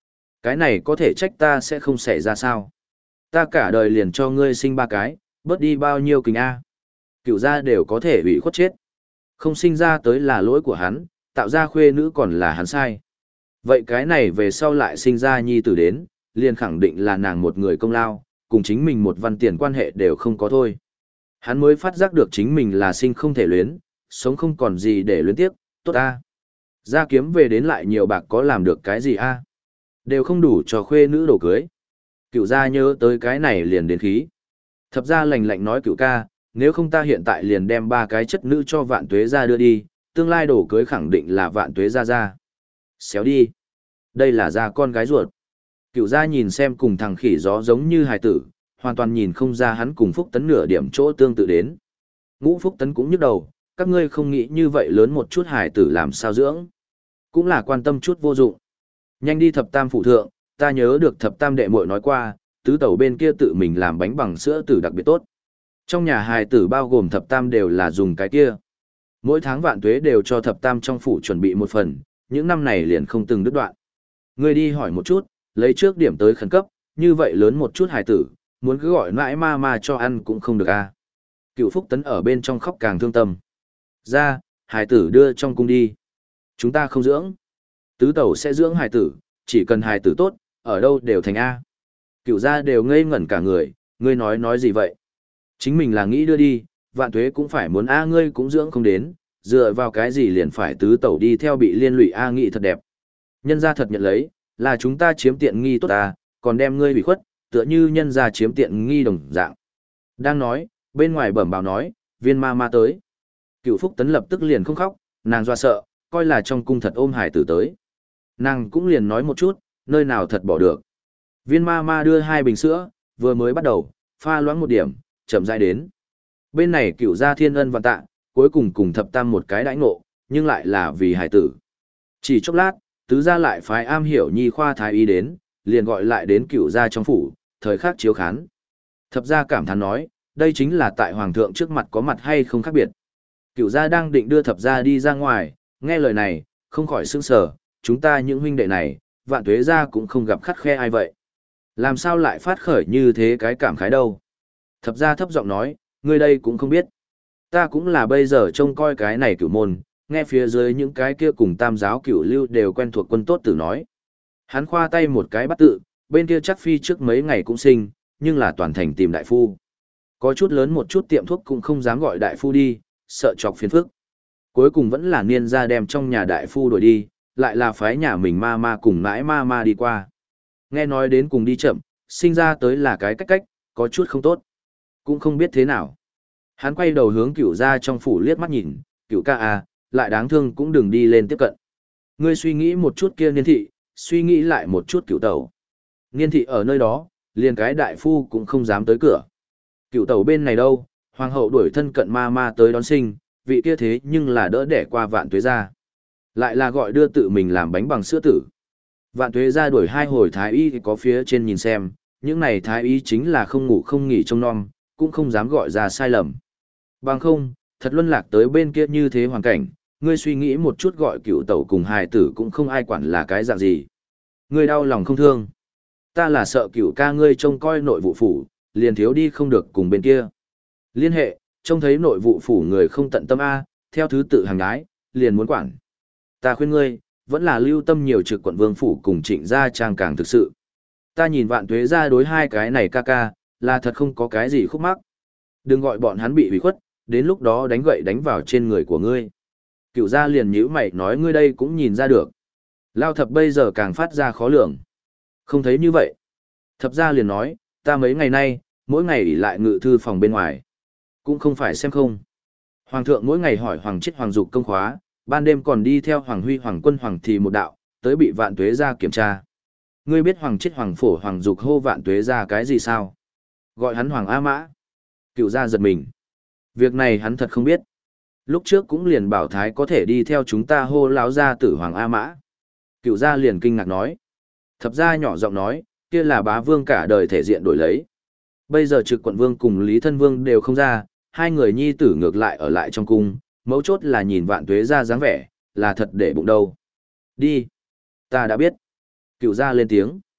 Cái này có thể trách ta sẽ không xảy ra sao? Ta cả đời liền cho ngươi sinh ba cái, bớt đi bao nhiêu kình A. Cựu gia đều có thể bị khuất chết. Không sinh ra tới là lỗi của hắn, tạo ra khuê nữ còn là hắn sai. Vậy cái này về sau lại sinh ra nhi tử đến, liền khẳng định là nàng một người công lao, cùng chính mình một văn tiền quan hệ đều không có thôi. Hắn mới phát giác được chính mình là sinh không thể luyến, sống không còn gì để luyến tiếc, tốt a. Ra kiếm về đến lại nhiều bạc có làm được cái gì a? Đều không đủ cho khuê nữ đồ cưới. Cựu gia nhớ tới cái này liền đến khí. Thập gia lạnh lạnh nói cựu ca, nếu không ta hiện tại liền đem ba cái chất nữ cho vạn tuế gia đưa đi, tương lai đồ cưới khẳng định là vạn tuế gia gia. Xéo đi. Đây là gia con gái ruột. Cựu gia nhìn xem cùng thằng khỉ gió giống như hài tử, hoàn toàn nhìn không ra hắn cùng Phúc Tấn nửa điểm chỗ tương tự đến. Ngũ Phúc Tấn cũng nhức đầu, các ngươi không nghĩ như vậy lớn một chút hài tử làm sao dưỡng. Cũng là quan tâm chút vô dụng. Nhanh đi thập tam phụ thượng, ta nhớ được thập tam đệ muội nói qua, tứ tẩu bên kia tự mình làm bánh bằng sữa tử đặc biệt tốt. Trong nhà hài tử bao gồm thập tam đều là dùng cái kia. Mỗi tháng vạn tuế đều cho thập tam trong phủ chuẩn bị một phần, những năm này liền không từng đứt đoạn. Ngươi đi hỏi một chút, lấy trước điểm tới khẩn cấp, như vậy lớn một chút hài tử, muốn cứ gọi mãi ma ma cho ăn cũng không được a. À. Cựu Phúc Tấn ở bên trong khóc càng thương tâm. Ra, hài tử đưa trong cung đi. Chúng ta không dưỡng. Tứ tẩu sẽ dưỡng hài tử, chỉ cần hài tử tốt, ở đâu đều thành A. Cựu gia đều ngây ngẩn cả người, ngươi nói nói gì vậy? Chính mình là nghĩ đưa đi, vạn tuế cũng phải muốn A ngươi cũng dưỡng không đến, dựa vào cái gì liền phải tứ tẩu đi theo bị liên lụy A nghị thật đẹp. Nhân gia thật nhận lấy, là chúng ta chiếm tiện nghi tốt ta, còn đem ngươi bị khuất, tựa như nhân gia chiếm tiện nghi đồng dạng. Đang nói, bên ngoài bẩm báo nói, viên ma ma tới. Cựu Phúc Tấn lập tức liền không khóc, nàng doa sợ, coi là trong cung thật ôm hải tử tới. Nàng cũng liền nói một chút, nơi nào thật bỏ được. Viên ma ma đưa hai bình sữa, vừa mới bắt đầu, pha loãng một điểm, chậm rãi đến. Bên này cựu gia thiên ân và tạ, cuối cùng cùng thập tam một cái đãi ngộ, nhưng lại là vì hải tử. Chỉ chốc lát, tứ gia lại phái am hiểu nhi khoa thái y đến, liền gọi lại đến cựu gia trong phủ, thời khắc chiếu khán. Thập gia cảm thán nói, đây chính là tại hoàng thượng trước mặt có mặt hay không khác biệt. Cựu gia đang định đưa thập gia đi ra ngoài, nghe lời này, không khỏi sững sờ, chúng ta những huynh đệ này, vạn tuế gia cũng không gặp khắt khe ai vậy. Làm sao lại phát khởi như thế cái cảm khái đâu. Thập gia thấp giọng nói, ngươi đây cũng không biết. Ta cũng là bây giờ trông coi cái này cửu môn, nghe phía dưới những cái kia cùng tam giáo cửu lưu đều quen thuộc quân tốt tử nói. Hắn khoa tay một cái bắt tự, bên kia chắc phi trước mấy ngày cũng sinh, nhưng là toàn thành tìm đại phu. Có chút lớn một chút tiệm thuốc cũng không dám gọi đại phu đi, sợ chọc phiền phức. Cuối cùng vẫn là niên ra đem trong nhà đại phu đuổi đi, lại là phái nhà mình ma ma cùng mãi ma ma đi qua. Nghe nói đến cùng đi chậm, sinh ra tới là cái cách cách, có chút không tốt. Cũng không biết thế nào. Hắn quay đầu hướng cửu ra trong phủ liếc mắt nhìn, cửu ca à, lại đáng thương cũng đừng đi lên tiếp cận. Ngươi suy nghĩ một chút kia niên thị, suy nghĩ lại một chút cửu tẩu. Niên thị ở nơi đó, liền cái đại phu cũng không dám tới cửa. Cửu tẩu bên này đâu, hoàng hậu đuổi thân cận ma ma tới đón sinh, vị kia thế nhưng là đỡ đẻ qua vạn tuế ra. Lại là gọi đưa tự mình làm bánh bằng sữa tử. Vạn tuế ra đuổi hai hồi thái y thì có phía trên nhìn xem, những này thái y chính là không ngủ không nghỉ trông nom, cũng không dám gọi ra sai lầm. Bằng không, thật luân lạc tới bên kia như thế hoàn cảnh, ngươi suy nghĩ một chút gọi cựu tẩu cùng hài tử cũng không ai quản là cái dạng gì. Ngươi đau lòng không thương. Ta là sợ cựu ca ngươi trông coi nội vụ phủ, liền thiếu đi không được cùng bên kia. Liên hệ, trông thấy nội vụ phủ người không tận tâm A, theo thứ tự hàng gái, liền muốn quản. Ta khuyên ngươi, vẫn là lưu tâm nhiều trực quận vương phủ cùng trịnh gia trang càng thực sự. Ta nhìn vạn tuế ra đối hai cái này ca ca, là thật không có cái gì khúc mắc. Đừng gọi bọn hắn bị hủy khuất, đến lúc đó đánh gậy đánh vào trên người của ngươi. Cựu gia liền nhíu mày nói ngươi đây cũng nhìn ra được. Lao thập bây giờ càng phát ra khó lường. Không thấy như vậy. Thập gia liền nói, ta mấy ngày nay, mỗi ngày ỉ lại ngự thư phòng bên ngoài. Cũng không phải xem không. Hoàng thượng mỗi ngày hỏi hoàng chết hoàng dục công khóa, ban đêm còn đi theo hoàng huy hoàng quân hoàng thì một đạo, tới bị vạn tuế ra kiểm tra. Ngươi biết hoàng chết hoàng phổ hoàng dục hô vạn tuế ra cái gì sao? Gọi hắn hoàng A Mã. Cựu gia giật mình. Việc này hắn thật không biết. Lúc trước cũng liền bảo thái có thể đi theo chúng ta hô láo gia tử hoàng A Mã. Cựu gia liền kinh ngạc nói. Thập gia nhỏ giọng nói, kia là bá vương cả đời thể diện đổi lấy. Bây giờ trực quận vương cùng Lý Thân Vương đều không ra, hai người nhi tử ngược lại ở lại trong cung, mấu chốt là nhìn vạn tuế ra dáng vẻ, là thật để bụng đâu. Đi. Ta đã biết. Cựu gia lên tiếng.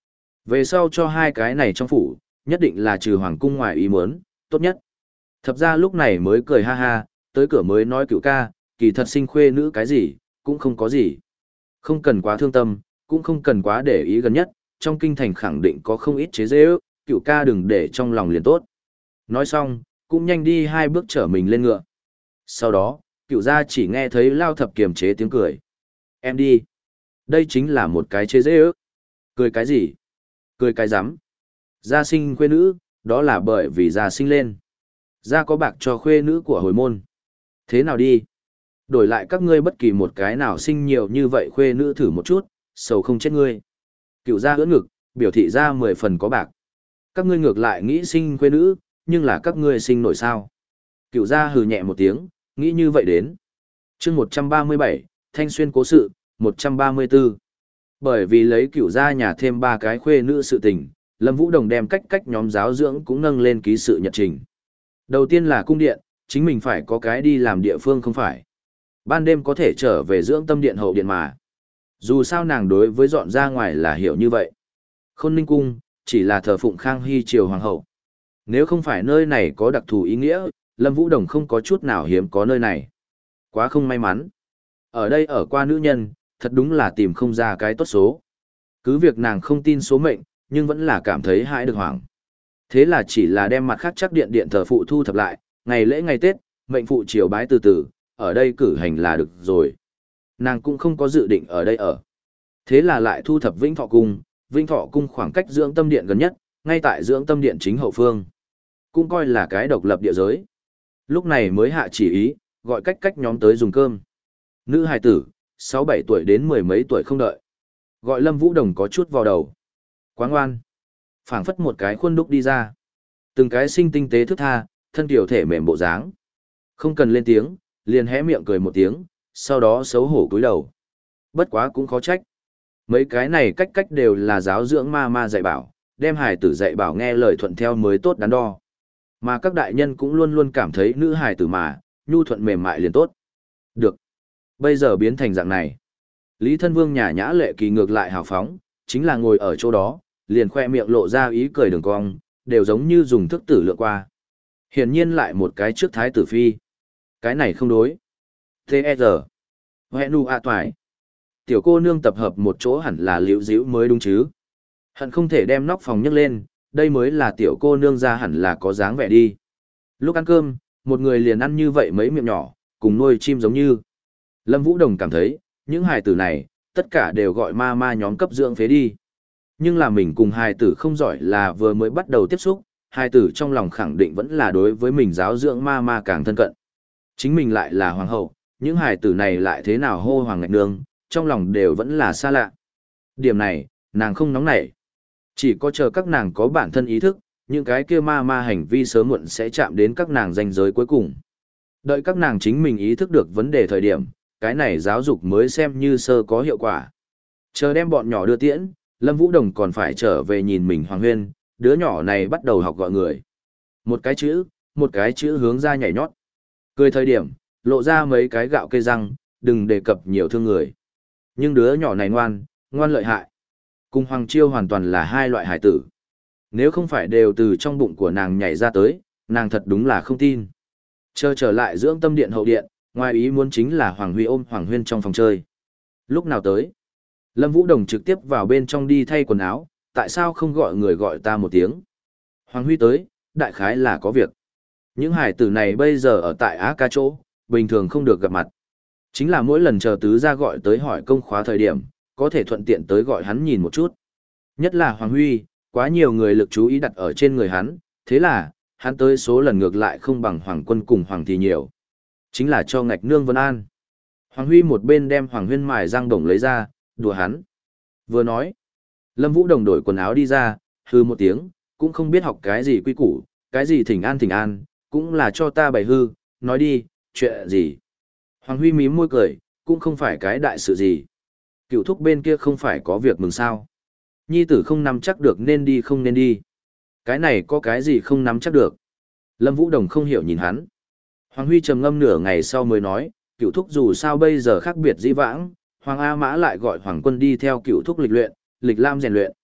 Về sau cho hai cái này trong phủ, nhất định là trừ hoàng cung ngoài ý muốn, tốt nhất. Thập ra lúc này mới cười ha ha, tới cửa mới nói cựu ca, kỳ thật sinh khuê nữ cái gì, cũng không có gì. Không cần quá thương tâm, cũng không cần quá để ý gần nhất, trong kinh thành khẳng định có không ít chế dễ ước, cựu ca đừng để trong lòng liền tốt. Nói xong, cũng nhanh đi hai bước trở mình lên ngựa. Sau đó, cựu gia chỉ nghe thấy Lao Thập kiềm chế tiếng cười. Em đi. Đây chính là một cái chế dễ ước. Cười cái gì? Cười cái rắm Gia sinh khuê nữ, đó là bởi vì gia sinh lên. Gia có bạc cho khuê nữ của hồi môn. Thế nào đi? Đổi lại các ngươi bất kỳ một cái nào sinh nhiều như vậy khuê nữ thử một chút, sầu không chết ngươi. Cựu gia ưỡn ngực, biểu thị ra mười phần có bạc. Các ngươi ngược lại nghĩ sinh khuê nữ, nhưng là các ngươi sinh nổi sao. Cựu gia hừ nhẹ một tiếng, nghĩ như vậy đến. chương một trăm ba mươi bảy, Thanh Xuyên cố sự, một trăm ba mươi tư. Bởi vì lấy cựu gia nhà thêm ba cái khuê nữ sự tình, Lâm Vũ Đồng đem cách cách nhóm giáo dưỡng cũng nâng lên ký sự nhật trình. Đầu tiên là cung điện, chính mình phải có cái đi làm địa phương không phải. Ban đêm có thể trở về dưỡng tâm điện hậu điện mà. Dù sao nàng đối với dọn ra ngoài là hiểu như vậy. Khôn Ninh Cung, chỉ là thờ phụng Khang Hy triều hoàng hậu. Nếu không phải nơi này có đặc thù ý nghĩa, Lâm Vũ Đồng không có chút nào hiếm có nơi này. Quá không may mắn. Ở đây ở qua nữ nhân, thật đúng là tìm không ra cái tốt số. Cứ việc nàng không tin số mệnh, nhưng vẫn là cảm thấy hãi được hoảng. Thế là chỉ là đem mặt khác chắc điện điện thờ phụ thu thập lại, ngày lễ ngày Tết, mệnh phụ triều bái từ từ, ở đây cử hành là được rồi. Nàng cũng không có dự định ở đây ở. Thế là lại thu thập Vĩnh Thọ Cung, Vĩnh Thọ Cung khoảng cách dưỡng tâm điện gần nhất, ngay tại dưỡng tâm điện chính hậu phương. Cũng coi là cái độc lập địa giới. Lúc này mới hạ chỉ ý, gọi cách cách nhóm tới dùng cơm. Nữ hài tử, sáu bảy tuổi đến mười mấy tuổi không đợi. Gọi Lâm Vũ Đồng có chút vào đầu. Quá ngoan. Phảng phất một cái khuôn đúc đi ra. Từng cái sinh tinh tế thức tha, thân tiểu thể mềm bộ dáng. Không cần lên tiếng, liền hé miệng cười một tiếng, sau đó xấu hổ cúi đầu. Bất quá cũng khó trách. Mấy cái này cách cách đều là giáo dưỡng ma ma dạy bảo, đem hài tử dạy bảo nghe lời thuận theo mới tốt đắn đo. Mà các đại nhân cũng luôn luôn cảm thấy nữ hài tử mà, nhu thuận mềm mại liền tốt. Được. Bây giờ biến thành dạng này. Lý Thân Vương nhà nhã lệ kỳ ngược lại hào phóng, chính là ngồi ở chỗ đó, liền khoe miệng lộ ra ý cười đường cong, đều giống như dùng thức tử lựa qua. Hiển nhiên lại một cái trước thái tử phi. Cái này không đối. T.E.R. Hẹn nu ạ toài. Tiểu cô nương tập hợp một chỗ hẳn là liễu díu mới đúng chứ. Hận không thể đem nóc phòng nhấc lên, đây mới là tiểu cô nương ra hẳn là có dáng vẻ đi. Lúc ăn cơm, một người liền ăn như vậy mấy miệng nhỏ, cùng nuôi chim giống như. Lâm Vũ Đồng cảm thấy, những hài tử này, tất cả đều gọi ma ma nhóm cấp dưỡng phế đi. Nhưng là mình cùng hài tử không giỏi là vừa mới bắt đầu tiếp xúc, hài tử trong lòng khẳng định vẫn là đối với mình giáo dưỡng ma ma càng thân cận. Chính mình lại là hoàng hậu, những hài tử này lại thế nào hô hoàng ngạch nương, trong lòng đều vẫn là xa lạ. Điểm này, nàng không nóng nảy. Chỉ có chờ các nàng có bản thân ý thức, những cái kia ma ma hành vi sớm muộn sẽ chạm đến các nàng ranh giới cuối cùng. Đợi các nàng chính mình ý thức được vấn đề thời điểm, cái này giáo dục mới xem như sơ có hiệu quả. Chờ đem bọn nhỏ đưa tiễn, Lâm Vũ Đồng còn phải trở về nhìn mình Hoàng Huyên, đứa nhỏ này bắt đầu học gọi người. Một cái chữ, một cái chữ hướng ra nhảy nhót. Cười thời điểm, lộ ra mấy cái gạo cây răng, đừng đề cập nhiều thương người. Nhưng đứa nhỏ này ngoan, ngoan lợi hại. Cùng Hoàng Chiêu hoàn toàn là hai loại hải tử. Nếu không phải đều từ trong bụng của nàng nhảy ra tới, nàng thật đúng là không tin. Chờ trở lại dưỡng tâm điện hậu điện, ngoài ý muốn chính là Hoàng Huy ôm Hoàng Huyên trong phòng chơi. Lúc nào tới? Lâm Vũ Đồng trực tiếp vào bên trong đi thay quần áo, tại sao không gọi người gọi ta một tiếng? Hoàng Huy tới, đại khái là có việc. Những hải tử này bây giờ ở tại Á Ca chỗ, bình thường không được gặp mặt. Chính là mỗi lần chờ tứ ra gọi tới hỏi công khóa thời điểm, có thể thuận tiện tới gọi hắn nhìn một chút. Nhất là Hoàng Huy, quá nhiều người lực chú ý đặt ở trên người hắn, thế là, hắn tới số lần ngược lại không bằng Hoàng Quân cùng Hoàng thì nhiều. Chính là cho ngạch nương Vân An. Hoàng Huy một bên đem Hoàng Huyên mài răng đồng lấy ra, đùa hắn. Vừa nói, Lâm Vũ Đồng đổi quần áo đi ra, hư một tiếng, cũng không biết học cái gì quy củ, cái gì thỉnh an thỉnh an, cũng là cho ta bày hư, nói đi, chuyện gì. Hoàng Huy mím môi cười, cũng không phải cái đại sự gì. Cựu thúc bên kia không phải có việc mừng sao. Nhi tử không nắm chắc được nên đi không nên đi. Cái này có cái gì không nắm chắc được. Lâm Vũ Đồng không hiểu nhìn hắn. Hoàng Huy trầm ngâm nửa ngày sau mới nói, cựu thúc dù sao bây giờ khác biệt dĩ vãng, Hoàng A Mã lại gọi Hoàng Quân đi theo cựu thúc lịch luyện, lịch lam rèn luyện.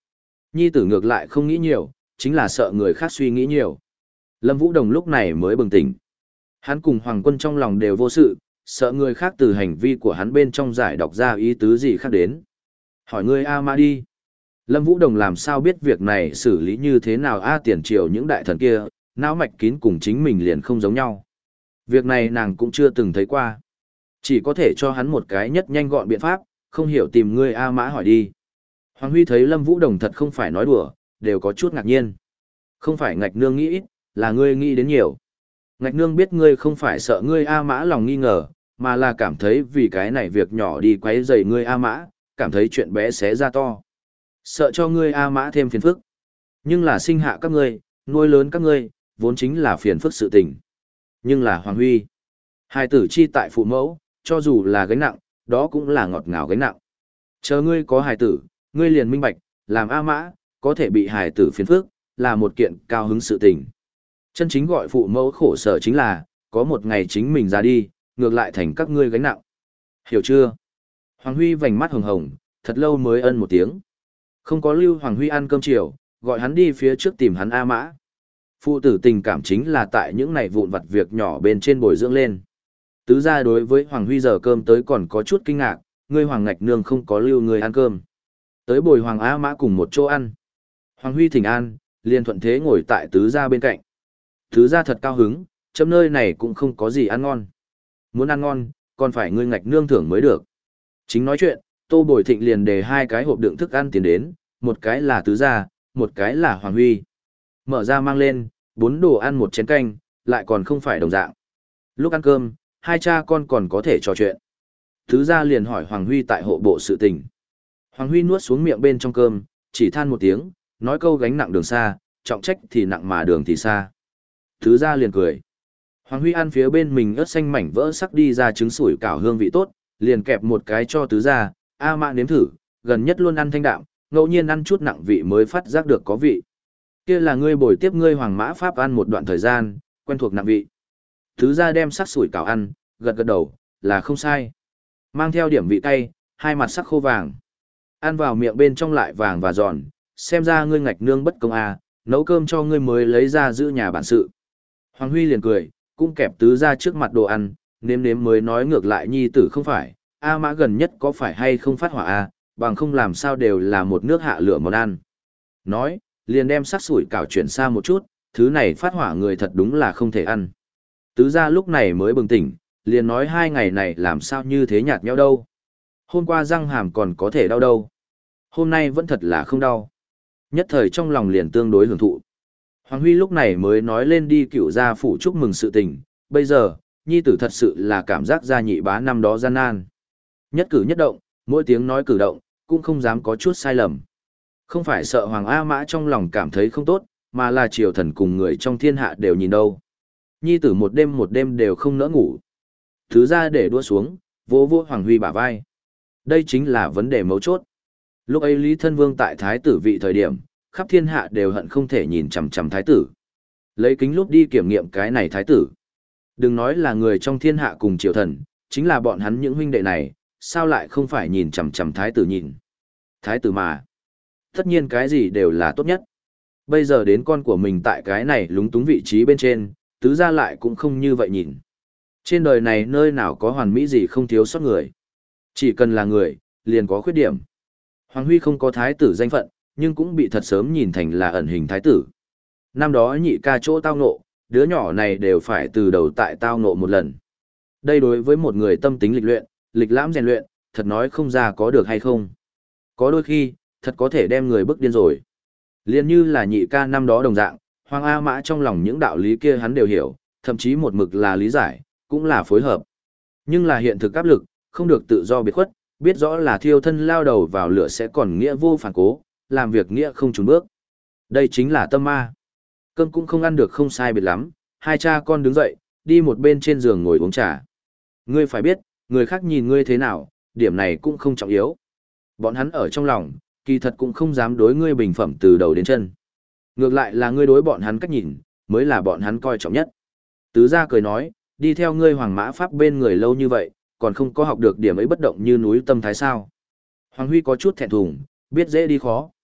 Nhi tử ngược lại không nghĩ nhiều, chính là sợ người khác suy nghĩ nhiều. Lâm Vũ Đồng lúc này mới bừng tỉnh. Hắn cùng Hoàng Quân trong lòng đều vô sự, sợ người khác từ hành vi của hắn bên trong giải đọc ra ý tứ gì khác đến. Hỏi ngươi A Mã đi. Lâm Vũ Đồng làm sao biết việc này xử lý như thế nào A tiền triều những đại thần kia, não mạch kín cùng chính mình liền không giống nhau. Việc này nàng cũng chưa từng thấy qua. Chỉ có thể cho hắn một cái nhất nhanh gọn biện pháp, không hiểu tìm ngươi A Mã hỏi đi. Hoàng Huy thấy Lâm Vũ Đồng thật không phải nói đùa, đều có chút ngạc nhiên. Không phải ngạch nương nghĩ ít, là ngươi nghĩ đến nhiều. Ngạch nương biết ngươi không phải sợ ngươi A Mã lòng nghi ngờ, mà là cảm thấy vì cái này việc nhỏ đi quấy rầy ngươi A Mã, cảm thấy chuyện bé xé ra to. Sợ cho ngươi A Mã thêm phiền phức. Nhưng là sinh hạ các ngươi, nuôi lớn các ngươi, vốn chính là phiền phức sự tình. Nhưng là Hoàng Huy. Hài tử chi tại phụ mẫu, cho dù là gánh nặng, đó cũng là ngọt ngào gánh nặng. Chờ ngươi có hài tử, ngươi liền minh bạch, làm A Mã, có thể bị hài tử phiền phức, là một kiện cao hứng sự tình. Chân chính gọi phụ mẫu khổ sở chính là, có một ngày chính mình ra đi, ngược lại thành các ngươi gánh nặng. Hiểu chưa? Hoàng Huy vành mắt hồng hồng, thật lâu mới ân một tiếng. Không có lưu Hoàng Huy ăn cơm chiều, gọi hắn đi phía trước tìm hắn A Mã. Phụ tử tình cảm chính là tại những này vụn vặt việc nhỏ bên trên bồi dưỡng lên. Tứ gia đối với Hoàng Huy giờ cơm tới còn có chút kinh ngạc, ngươi Hoàng Ngạch Nương không có lưu người ăn cơm. Tới bồi Hoàng A Mã cùng một chỗ ăn. Hoàng Huy thỉnh an, liền thuận thế ngồi tại tứ gia bên cạnh. Tứ gia thật cao hứng, chấm nơi này cũng không có gì ăn ngon. Muốn ăn ngon, còn phải ngươi Ngạch Nương thưởng mới được. Chính nói chuyện, Tô Bồi Thịnh liền đề hai cái hộp đựng thức ăn tiền đến, một cái là tứ gia, một cái là Hoàng Huy. Mở ra mang lên, bốn đồ ăn một chén canh, lại còn không phải đồng dạng. Lúc ăn cơm, hai cha con còn có thể trò chuyện. Tứ gia liền hỏi Hoàng Huy tại hộ bộ sự tình. Hoàng Huy nuốt xuống miệng bên trong cơm, chỉ than một tiếng, nói câu gánh nặng đường xa, trọng trách thì nặng mà đường thì xa. Tứ gia liền cười. Hoàng Huy ăn phía bên mình ớt xanh mảnh vỡ sắc đi ra trứng sủi cảo hương vị tốt, liền kẹp một cái cho tứ gia, A Mã nếm thử, gần nhất luôn ăn thanh đạm, ngẫu nhiên ăn chút nặng vị mới phát giác được có vị. Kia là ngươi bồi tiếp ngươi Hoàng Mã Pháp ăn một đoạn thời gian, quen thuộc nặng vị. Tứ gia đem sắc sủi cảo ăn, gật gật đầu, là không sai. Mang theo điểm vị cay, hai mặt sắc khô vàng. Ăn vào miệng bên trong lại vàng và giòn, xem ra ngươi Ngạch Nương bất công à, nấu cơm cho ngươi mới lấy ra giữ nhà bản sự. Hoàng Huy liền cười, cũng kẹp tứ gia trước mặt đồ ăn, nếm nếm mới nói ngược lại nhi tử không phải, A Mã gần nhất có phải hay không phát hỏa a, bằng không làm sao đều là một nước hạ lửa món ăn. Nói, liền đem sắc sủi cảo chuyển xa một chút, thứ này phát hỏa người thật đúng là không thể ăn. Tứ gia lúc này mới bừng tỉnh, liền nói hai ngày này làm sao như thế nhạt nhau đâu. Hôm qua răng hàm còn có thể đau đâu. Hôm nay vẫn thật là không đau. Nhất thời trong lòng liền tương đối hưởng thụ. Hoàng Huy lúc này mới nói lên đi cựu gia phủ chúc mừng sự tình, bây giờ, nhi tử thật sự là cảm giác gia nhị bá năm đó gian nan. Nhất cử nhất động, mỗi tiếng nói cử động, cũng không dám có chút sai lầm. Không phải sợ Hoàng A Mã trong lòng cảm thấy không tốt, mà là triều thần cùng người trong thiên hạ đều nhìn đâu. Nhi tử một đêm một đêm đều không nỡ ngủ. Thứ ra để đua xuống, vỗ vỗ Hoàng Huy bả vai. Đây chính là vấn đề mấu chốt. Lúc ấy Lý Thân Vương tại thái tử vị thời điểm, khắp thiên hạ đều hận không thể nhìn chằm chằm thái tử. Lấy kính lúp đi kiểm nghiệm cái này thái tử. Đừng nói là người trong thiên hạ cùng triều thần, chính là bọn hắn những huynh đệ này, sao lại không phải nhìn chằm chằm thái tử nhìn. Thái tử mà. Tất nhiên cái gì đều là tốt nhất. Bây giờ đến con của mình tại cái này lúng túng vị trí bên trên, tứ ra lại cũng không như vậy nhìn. Trên đời này nơi nào có hoàn mỹ gì không thiếu sót người. Chỉ cần là người, liền có khuyết điểm. Hoàng Huy không có thái tử danh phận, nhưng cũng bị thật sớm nhìn thành là ẩn hình thái tử. Năm đó nhị ca chỗ tao ngộ, đứa nhỏ này đều phải từ đầu tại tao ngộ một lần. Đây đối với một người tâm tính lịch luyện, lịch lãm rèn luyện, thật nói không ra có được hay không. Có đôi khi, thật có thể đem người bức điên rồi. Liên như là nhị ca năm đó đồng dạng, Hoàng A Mã trong lòng những đạo lý kia hắn đều hiểu, thậm chí một mực là lý giải, cũng là phối hợp. Nhưng là hiện thực áp lực, không được tự do biệt khuất, biết rõ là thiêu thân lao đầu vào lửa sẽ còn nghĩa vô phản cố, làm việc nghĩa không trốn bước. Đây chính là tâm ma. Cơm cũng không ăn được không sai biệt lắm, hai cha con đứng dậy, đi một bên trên giường ngồi uống trà. Ngươi phải biết, người khác nhìn ngươi thế nào, điểm này cũng không trọng yếu. Bọn hắn ở trong lòng, kỳ thật cũng không dám đối ngươi bình phẩm từ đầu đến chân. Ngược lại là ngươi đối bọn hắn cách nhìn, mới là bọn hắn coi trọng nhất. Tứ gia cười nói, đi theo ngươi Hoàng Mã Pháp bên người lâu như vậy, còn không có học được điểm ấy bất động như núi tâm thái sao. Hoàng Huy có chút thẹn thùng, biết dễ đi khó.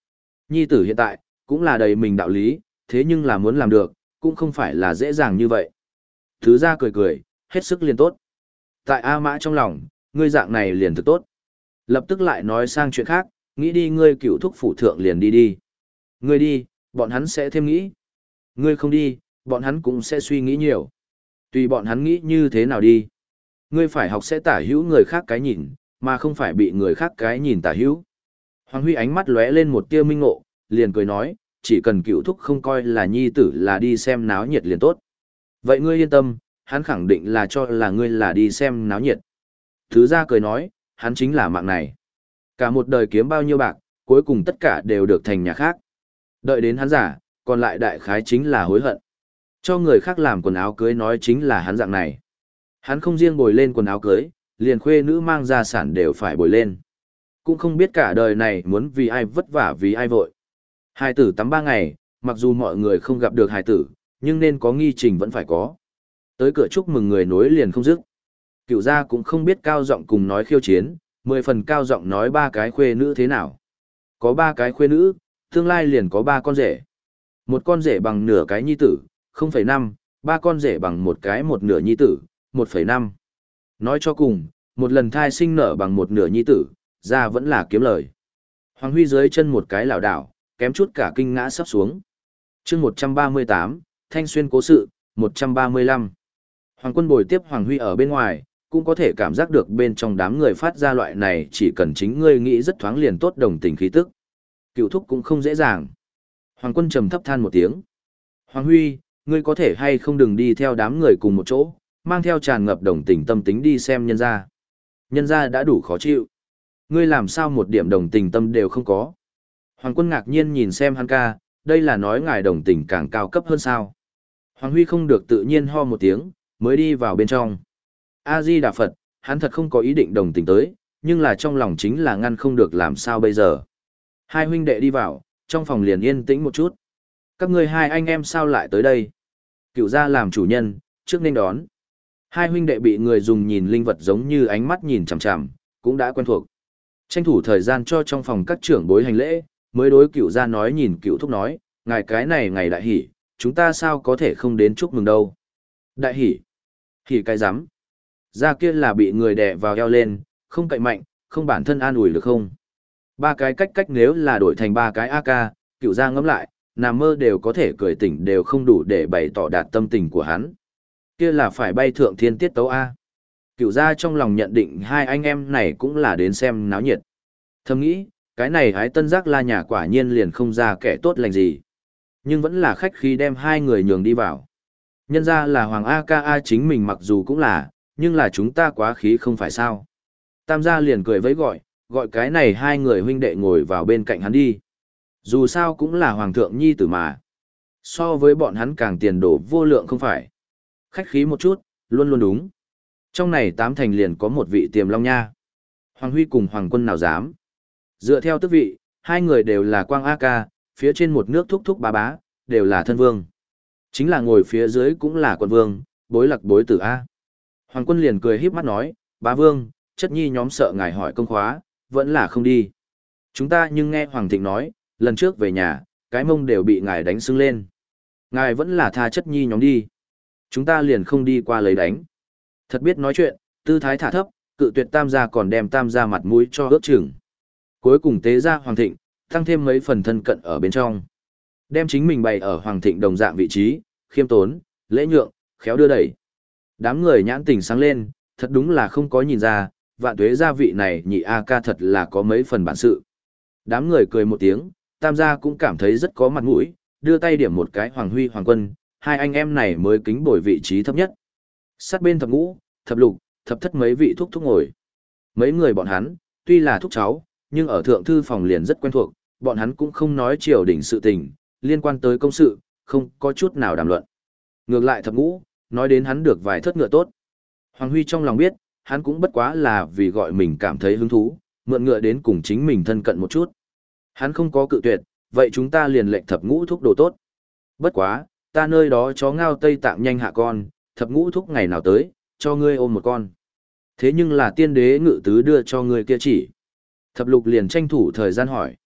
Nhi tử hiện tại, cũng là đầy mình đạo lý, thế nhưng là muốn làm được, cũng không phải là dễ dàng như vậy. Thứ ra cười cười, hết sức liền tốt. Tại A Mã trong lòng, ngươi dạng này liền thực tốt. Lập tức lại nói sang chuyện khác, nghĩ đi ngươi cựu thúc phủ thượng liền đi đi. Ngươi đi, bọn hắn sẽ thêm nghĩ. Ngươi không đi, bọn hắn cũng sẽ suy nghĩ nhiều. Tùy bọn hắn nghĩ như thế nào đi. Ngươi phải học sẽ tả hữu người khác cái nhìn, mà không phải bị người khác cái nhìn tả hữu. Hoàng Huy ánh mắt lóe lên một tia minh ngộ, liền cười nói, chỉ cần cựu thúc không coi là nhi tử là đi xem náo nhiệt liền tốt. Vậy ngươi yên tâm, hắn khẳng định là cho là ngươi là đi xem náo nhiệt. Thứ ra cười nói, hắn chính là mạng này. Cả một đời kiếm bao nhiêu bạc, cuối cùng tất cả đều được thành nhà khác. Đợi đến hắn giả, còn lại đại khái chính là hối hận. Cho người khác làm quần áo cưới nói chính là hắn dạng này. Hắn không riêng bồi lên quần áo cưới, liền khuê nữ mang gia sản đều phải bồi lên. Cũng không biết cả đời này muốn vì ai vất vả vì ai vội. Hài tử tắm ba ngày, mặc dù mọi người không gặp được hài tử, nhưng nên có nghi trình vẫn phải có. Tới cửa chúc mừng người nối liền không dứt. Cựu gia cũng không biết cao giọng cùng nói khiêu chiến, mười phần cao giọng nói ba cái khuê nữ thế nào. Có ba cái khuê nữ, tương lai liền có ba con rể. Một con rể bằng nửa cái nhi tử, không phẩy năm, ba con rể bằng một cái một nửa nhi tử, một phẩy năm. Nói cho cùng, một lần thai sinh nở bằng một nửa nhi tử, ra vẫn là kiếm lời. Hoàng Huy dưới chân một cái lảo đảo, kém chút cả kinh ngã sắp xuống. chương một trăm ba mươi tám, Thanh Xuyên cố sự, một trăm ba mươi lăm. Hoàng Quân bồi tiếp Hoàng Huy ở bên ngoài, cũng có thể cảm giác được bên trong đám người phát ra loại này chỉ cần chính ngươi nghĩ rất thoáng liền tốt đồng tình khí tức. Cựu thúc cũng không dễ dàng. Hoàng Quân trầm thấp than một tiếng. Hoàng Huy, ngươi có thể hay không đừng đi theo đám người cùng một chỗ, mang theo tràn ngập đồng tình tâm tính đi xem nhân gia. Nhân gia đã đủ khó chịu. Ngươi làm sao một điểm đồng tình tâm đều không có. Hoàng Quân ngạc nhiên nhìn xem hắn ca, đây là nói ngài đồng tình càng cao cấp hơn sao. Hoàng Huy không được tự nhiên ho một tiếng, mới đi vào bên trong. A-di-đà Phật, hắn thật không có ý định đồng tình tới, nhưng là trong lòng chính là ngăn không được làm sao bây giờ. Hai huynh đệ đi vào, trong phòng liền yên tĩnh một chút. Các ngươi hai anh em sao lại tới đây? Cựu gia làm chủ nhân, trước nên đón. Hai huynh đệ bị người dùng nhìn linh vật giống như ánh mắt nhìn chằm chằm, cũng đã quen thuộc. Tranh thủ thời gian cho trong phòng các trưởng bối hành lễ, mới đối cựu gia nói nhìn cựu thúc nói, ngài cái này ngày đại hỷ, chúng ta sao có thể không đến chúc mừng đâu. Đại hỷ? Hỷ cái rắm Gia kia là bị người đè vào eo lên, không cậy mạnh, không bản thân an ủi được không? Ba cái cách cách nếu là đổi thành ba cái a ca, cựu gia ngẫm lại, nằm mơ đều có thể cười tỉnh đều không đủ để bày tỏ đạt tâm tình của hắn. Kia là phải bay thượng thiên tiết tấu A. Cựu gia trong lòng nhận định hai anh em này cũng là đến xem náo nhiệt. Thầm nghĩ, cái này hái tân giác la nhà quả nhiên liền không ra kẻ tốt lành gì. Nhưng vẫn là khách khi đem hai người nhường đi vào. Nhân ra là Hoàng A Ca A chính mình mặc dù cũng là, nhưng là chúng ta quá khí không phải sao. Tam gia liền cười với gọi, gọi cái này hai người huynh đệ ngồi vào bên cạnh hắn đi. Dù sao cũng là Hoàng thượng nhi tử mà. So với bọn hắn càng tiền đổ vô lượng không phải. Khách khí một chút, luôn luôn đúng. Trong này tám thành liền có một vị tiềm long nha. Hoàng Huy cùng Hoàng Quân nào dám. Dựa theo tước vị, hai người đều là quang A ca, phía trên một nước thúc thúc bá bá, đều là thân vương. Chính là ngồi phía dưới cũng là quận vương, bối lạc bối tử A. Hoàng Quân liền cười híp mắt nói, bá vương, chất nhi nhóm sợ ngài hỏi công khóa, vẫn là không đi. Chúng ta nhưng nghe Hoàng Thịnh nói, lần trước về nhà, cái mông đều bị ngài đánh sưng lên. Ngài vẫn là tha chất nhi nhóm đi. Chúng ta liền không đi qua lấy đánh. Thật biết nói chuyện, tư thái thả thấp, cự tuyệt tam gia còn đem tam gia mặt mũi cho ước chừng. Cuối cùng tế ra Hoàng Thịnh, tăng thêm mấy phần thân cận ở bên trong. Đem chính mình bày ở Hoàng Thịnh đồng dạng vị trí, khiêm tốn, lễ nhượng, khéo đưa đẩy. Đám người nhãn tình sáng lên, thật đúng là không có nhìn ra, vạn tuế gia vị này nhị A ca thật là có mấy phần bản sự. Đám người cười một tiếng, tam gia cũng cảm thấy rất có mặt mũi, đưa tay điểm một cái Hoàng Huy Hoàng Quân, hai anh em này mới kính bồi vị trí thấp nhất. Sát bên thập ngũ, thập lục, thập thất mấy vị thúc thúc ngồi. Mấy người bọn hắn, tuy là thúc cháu, nhưng ở thượng thư phòng liền rất quen thuộc, bọn hắn cũng không nói triều đình sự tình, liên quan tới công sự, không có chút nào đàm luận. Ngược lại thập ngũ, nói đến hắn được vài thất ngựa tốt. Hoàng Huy trong lòng biết, hắn cũng bất quá là vì gọi mình cảm thấy hứng thú, mượn ngựa đến cùng chính mình thân cận một chút. Hắn không có cự tuyệt, vậy chúng ta liền lệnh thập ngũ thúc đồ tốt. Bất quá, ta nơi đó chó ngao Tây Tạng nhanh hạ con, thập ngũ thúc ngày nào tới, cho ngươi ôm một con. Thế nhưng là tiên đế ngự tứ đưa cho ngươi kia chỉ. Thập lục liền tranh thủ thời gian hỏi.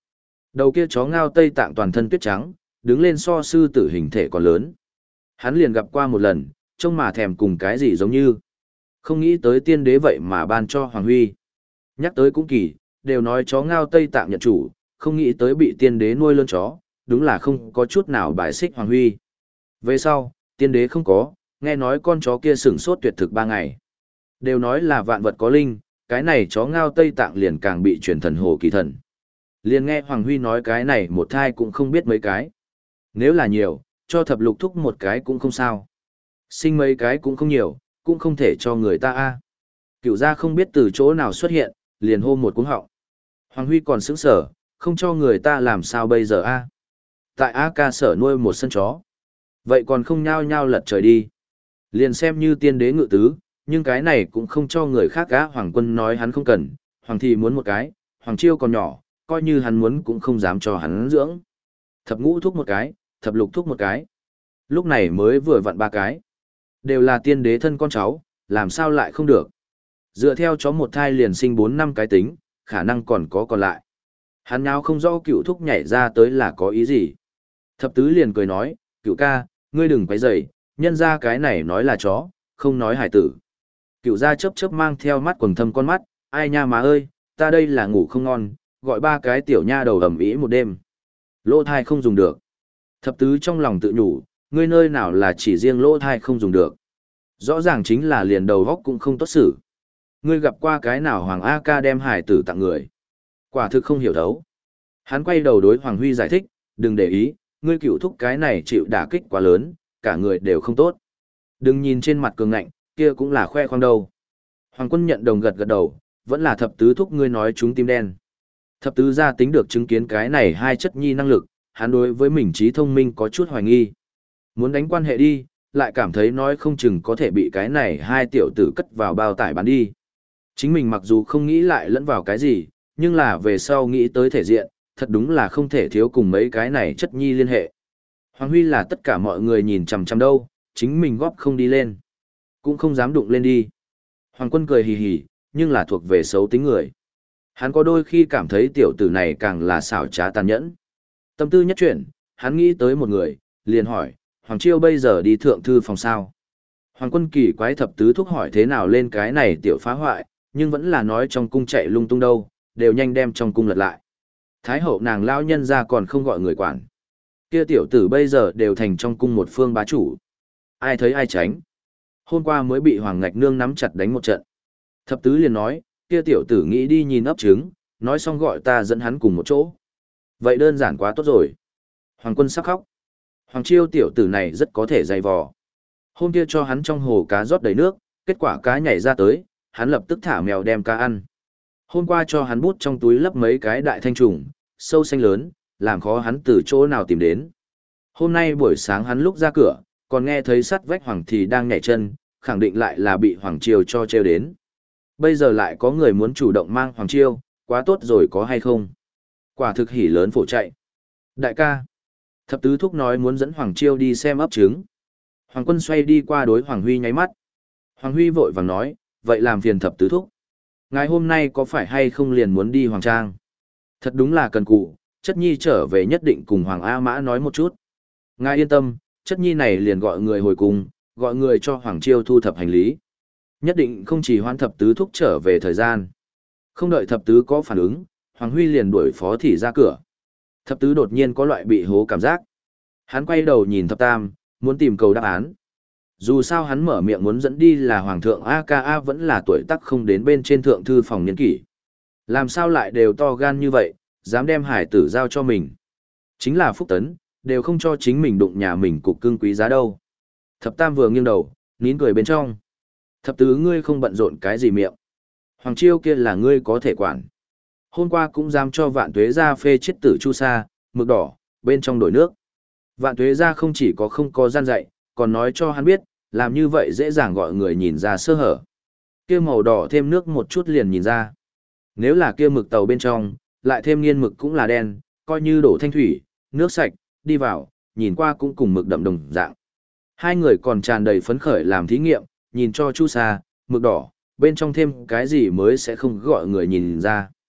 Đầu kia chó ngao Tây Tạng toàn thân tuyết trắng, đứng lên so sư tử hình thể còn lớn. Hắn liền gặp qua một lần, trông mà thèm cùng cái gì giống như. Không nghĩ tới tiên đế vậy mà ban cho Hoàng Huy. Nhắc tới cũng kỳ, đều nói chó ngao Tây Tạng nhận chủ, không nghĩ tới bị tiên đế nuôi lớn chó, đúng là không có chút nào bài xích Hoàng Huy. Về sau, tiên đế không có, nghe nói con chó kia sửng sốt tuyệt thực ba ngày. Đều nói là vạn vật có linh, cái này chó ngao Tây Tạng liền càng bị truyền thần hồ kỳ thần. Liền nghe Hoàng Huy nói cái này một thai cũng không biết mấy cái. Nếu là nhiều, cho thập lục thúc một cái cũng không sao. Sinh mấy cái cũng không nhiều, cũng không thể cho người ta a. Cựu gia không biết từ chỗ nào xuất hiện, liền hô một cuống họng. Hoàng Huy còn sững sở, không cho người ta làm sao bây giờ a? Tại A ca sở nuôi một sân chó. Vậy còn không nhao nhao lật trời đi. Liền xem như tiên đế ngự tứ, nhưng cái này cũng không cho người khác á. Hoàng Quân nói hắn không cần, Hoàng Thị muốn một cái, Hoàng Chiêu còn nhỏ, coi như hắn muốn cũng không dám cho hắn dưỡng. Thập ngũ thúc một cái, thập lục thúc một cái. Lúc này mới vừa vặn ba cái. Đều là tiên đế thân con cháu, làm sao lại không được. Dựa theo chó một thai liền sinh bốn năm cái tính, khả năng còn có còn lại. Hắn nào không rõ cựu thúc nhảy ra tới là có ý gì. Thập tứ liền cười nói, cựu ca, ngươi đừng quấy rầy, nhân ra cái này nói là chó, không nói hải tử. Cựu gia chớp chớp mang theo mắt quầng thâm con mắt, ai nha má ơi, ta đây là ngủ không ngon, gọi ba cái tiểu nha đầu ầm ĩ một đêm. Lỗ thai không dùng được. Thập tứ trong lòng tự nhủ, ngươi nơi nào là chỉ riêng lỗ thai không dùng được. Rõ ràng chính là liền đầu góc cũng không tốt xử. Ngươi gặp qua cái nào Hoàng A ca đem hải tử tặng người. Quả thực không hiểu thấu. Hắn quay đầu đối Hoàng Huy giải thích, đừng để ý, ngươi cựu thúc cái này chịu đả kích quá lớn, cả người đều không tốt. Đừng nhìn trên mặt cường ngạnh, kia cũng là khoe khoang đâu. Hoàng Quân nhận đồng gật gật đầu, vẫn là thập tứ thúc ngươi nói chúng tim đen. Thập tứ gia tính được chứng kiến cái này hai chất nhi năng lực, hắn đối với mình trí thông minh có chút hoài nghi. Muốn đánh quan hệ đi, lại cảm thấy nói không chừng có thể bị cái này hai tiểu tử cất vào bao tải bán đi. Chính mình mặc dù không nghĩ lại lẫn vào cái gì, nhưng là về sau nghĩ tới thể diện, thật đúng là không thể thiếu cùng mấy cái này chất nhi liên hệ. Hoàng Huy là tất cả mọi người nhìn chằm chằm đâu, chính mình góp không đi lên. Cũng không dám đụng lên đi. Hoàng Quân cười hì hì, nhưng là thuộc về xấu tính người. Hắn có đôi khi cảm thấy tiểu tử này càng là xảo trá tàn nhẫn. Tâm tư nhất chuyển, hắn nghĩ tới một người, liền hỏi, Hoàng Chiêu bây giờ đi thượng thư phòng sao? Hoàng Quân kỳ quái thập tứ thúc hỏi thế nào lên cái này tiểu phá hoại, nhưng vẫn là nói trong cung chạy lung tung đâu, đều nhanh đem trong cung lật lại. Thái hậu nàng lao nhân ra còn không gọi người quản. Kia tiểu tử bây giờ đều thành trong cung một phương bá chủ. Ai thấy ai tránh. Hôm qua mới bị Hoàng Ngạch Nương nắm chặt đánh một trận. Thập tứ liền nói, kia tiểu tử nghĩ đi nhìn ấp trứng, nói xong gọi ta dẫn hắn cùng một chỗ. Vậy đơn giản quá tốt rồi. Hoàng Quân sắp khóc. Hoàng Chiêu tiểu tử này rất có thể dày vò. Hôm kia cho hắn trong hồ cá rót đầy nước, kết quả cá nhảy ra tới, hắn lập tức thả mèo đem cá ăn. Hôm qua cho hắn bút trong túi lấp mấy cái đại thanh trùng, sâu xanh lớn, làm khó hắn từ chỗ nào tìm đến. Hôm nay buổi sáng hắn lúc ra cửa, còn nghe thấy sắt vách Hoàng thì đang nhảy chân, khẳng định lại là bị Hoàng Chiêu cho trêu đến. Bây giờ lại có người muốn chủ động mang Hoàng Chiêu, quá tốt rồi có hay không? Quả thực hỉ lớn phổ chạy. Đại ca. Thập tứ thúc nói muốn dẫn Hoàng Chiêu đi xem ấp trứng. Hoàng Quân xoay đi qua đối Hoàng Huy nháy mắt. Hoàng Huy vội vàng nói, vậy làm phiền thập tứ thúc. Ngày hôm nay có phải hay không liền muốn đi Hoàng Trang? Thật đúng là cần cụ, chất nhi trở về nhất định cùng Hoàng A Mã nói một chút. Ngài yên tâm, chất nhi này liền gọi người hồi cùng, gọi người cho Hoàng Chiêu thu thập hành lý. Nhất định không chỉ hoan thập tứ thúc trở về thời gian. Không đợi thập tứ có phản ứng, Hoàng Huy liền đuổi phó thị ra cửa. Thập tứ đột nhiên có loại bị hố cảm giác. Hắn quay đầu nhìn thập tam, muốn tìm cầu đáp án. Dù sao hắn mở miệng muốn dẫn đi là Hoàng thượng a ca a vẫn là tuổi tác không đến bên trên thượng thư phòng niên kỷ. Làm sao lại đều to gan như vậy, dám đem hải tử giao cho mình. Chính là Phúc Tấn, đều không cho chính mình đụng nhà mình cục cưng quý giá đâu. Thập tam vừa nghiêng đầu, nín cười bên trong. Thập tứ ngươi không bận rộn cái gì miệng. Hoàng Chiêu kia là ngươi có thể quản. Hôm qua cũng dám cho Vạn Tuế ra phê chết tử chu sa, mực đỏ, bên trong đổi nước. Vạn Tuế ra không chỉ có không có gian dạy, còn nói cho hắn biết, làm như vậy dễ dàng gọi người nhìn ra sơ hở. Kia màu đỏ thêm nước một chút liền nhìn ra. Nếu là kia mực tàu bên trong, lại thêm nghiên mực cũng là đen, coi như đổ thanh thủy, nước sạch, đi vào, nhìn qua cũng cùng mực đậm đồng dạng. Hai người còn tràn đầy phấn khởi làm thí nghiệm, nhìn cho chu sa, mực đỏ, bên trong thêm cái gì mới sẽ không gọi người nhìn ra.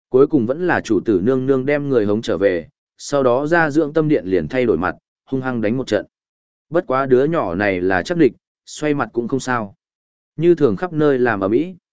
Cuối cùng vẫn là chủ tử nương nương đem người hống trở về, sau đó ra dưỡng tâm điện liền thay đổi mặt, hung hăng đánh một trận. Bất quá đứa nhỏ này là chắc địch, xoay mặt cũng không sao. Như thường khắp nơi làm ở mỹ.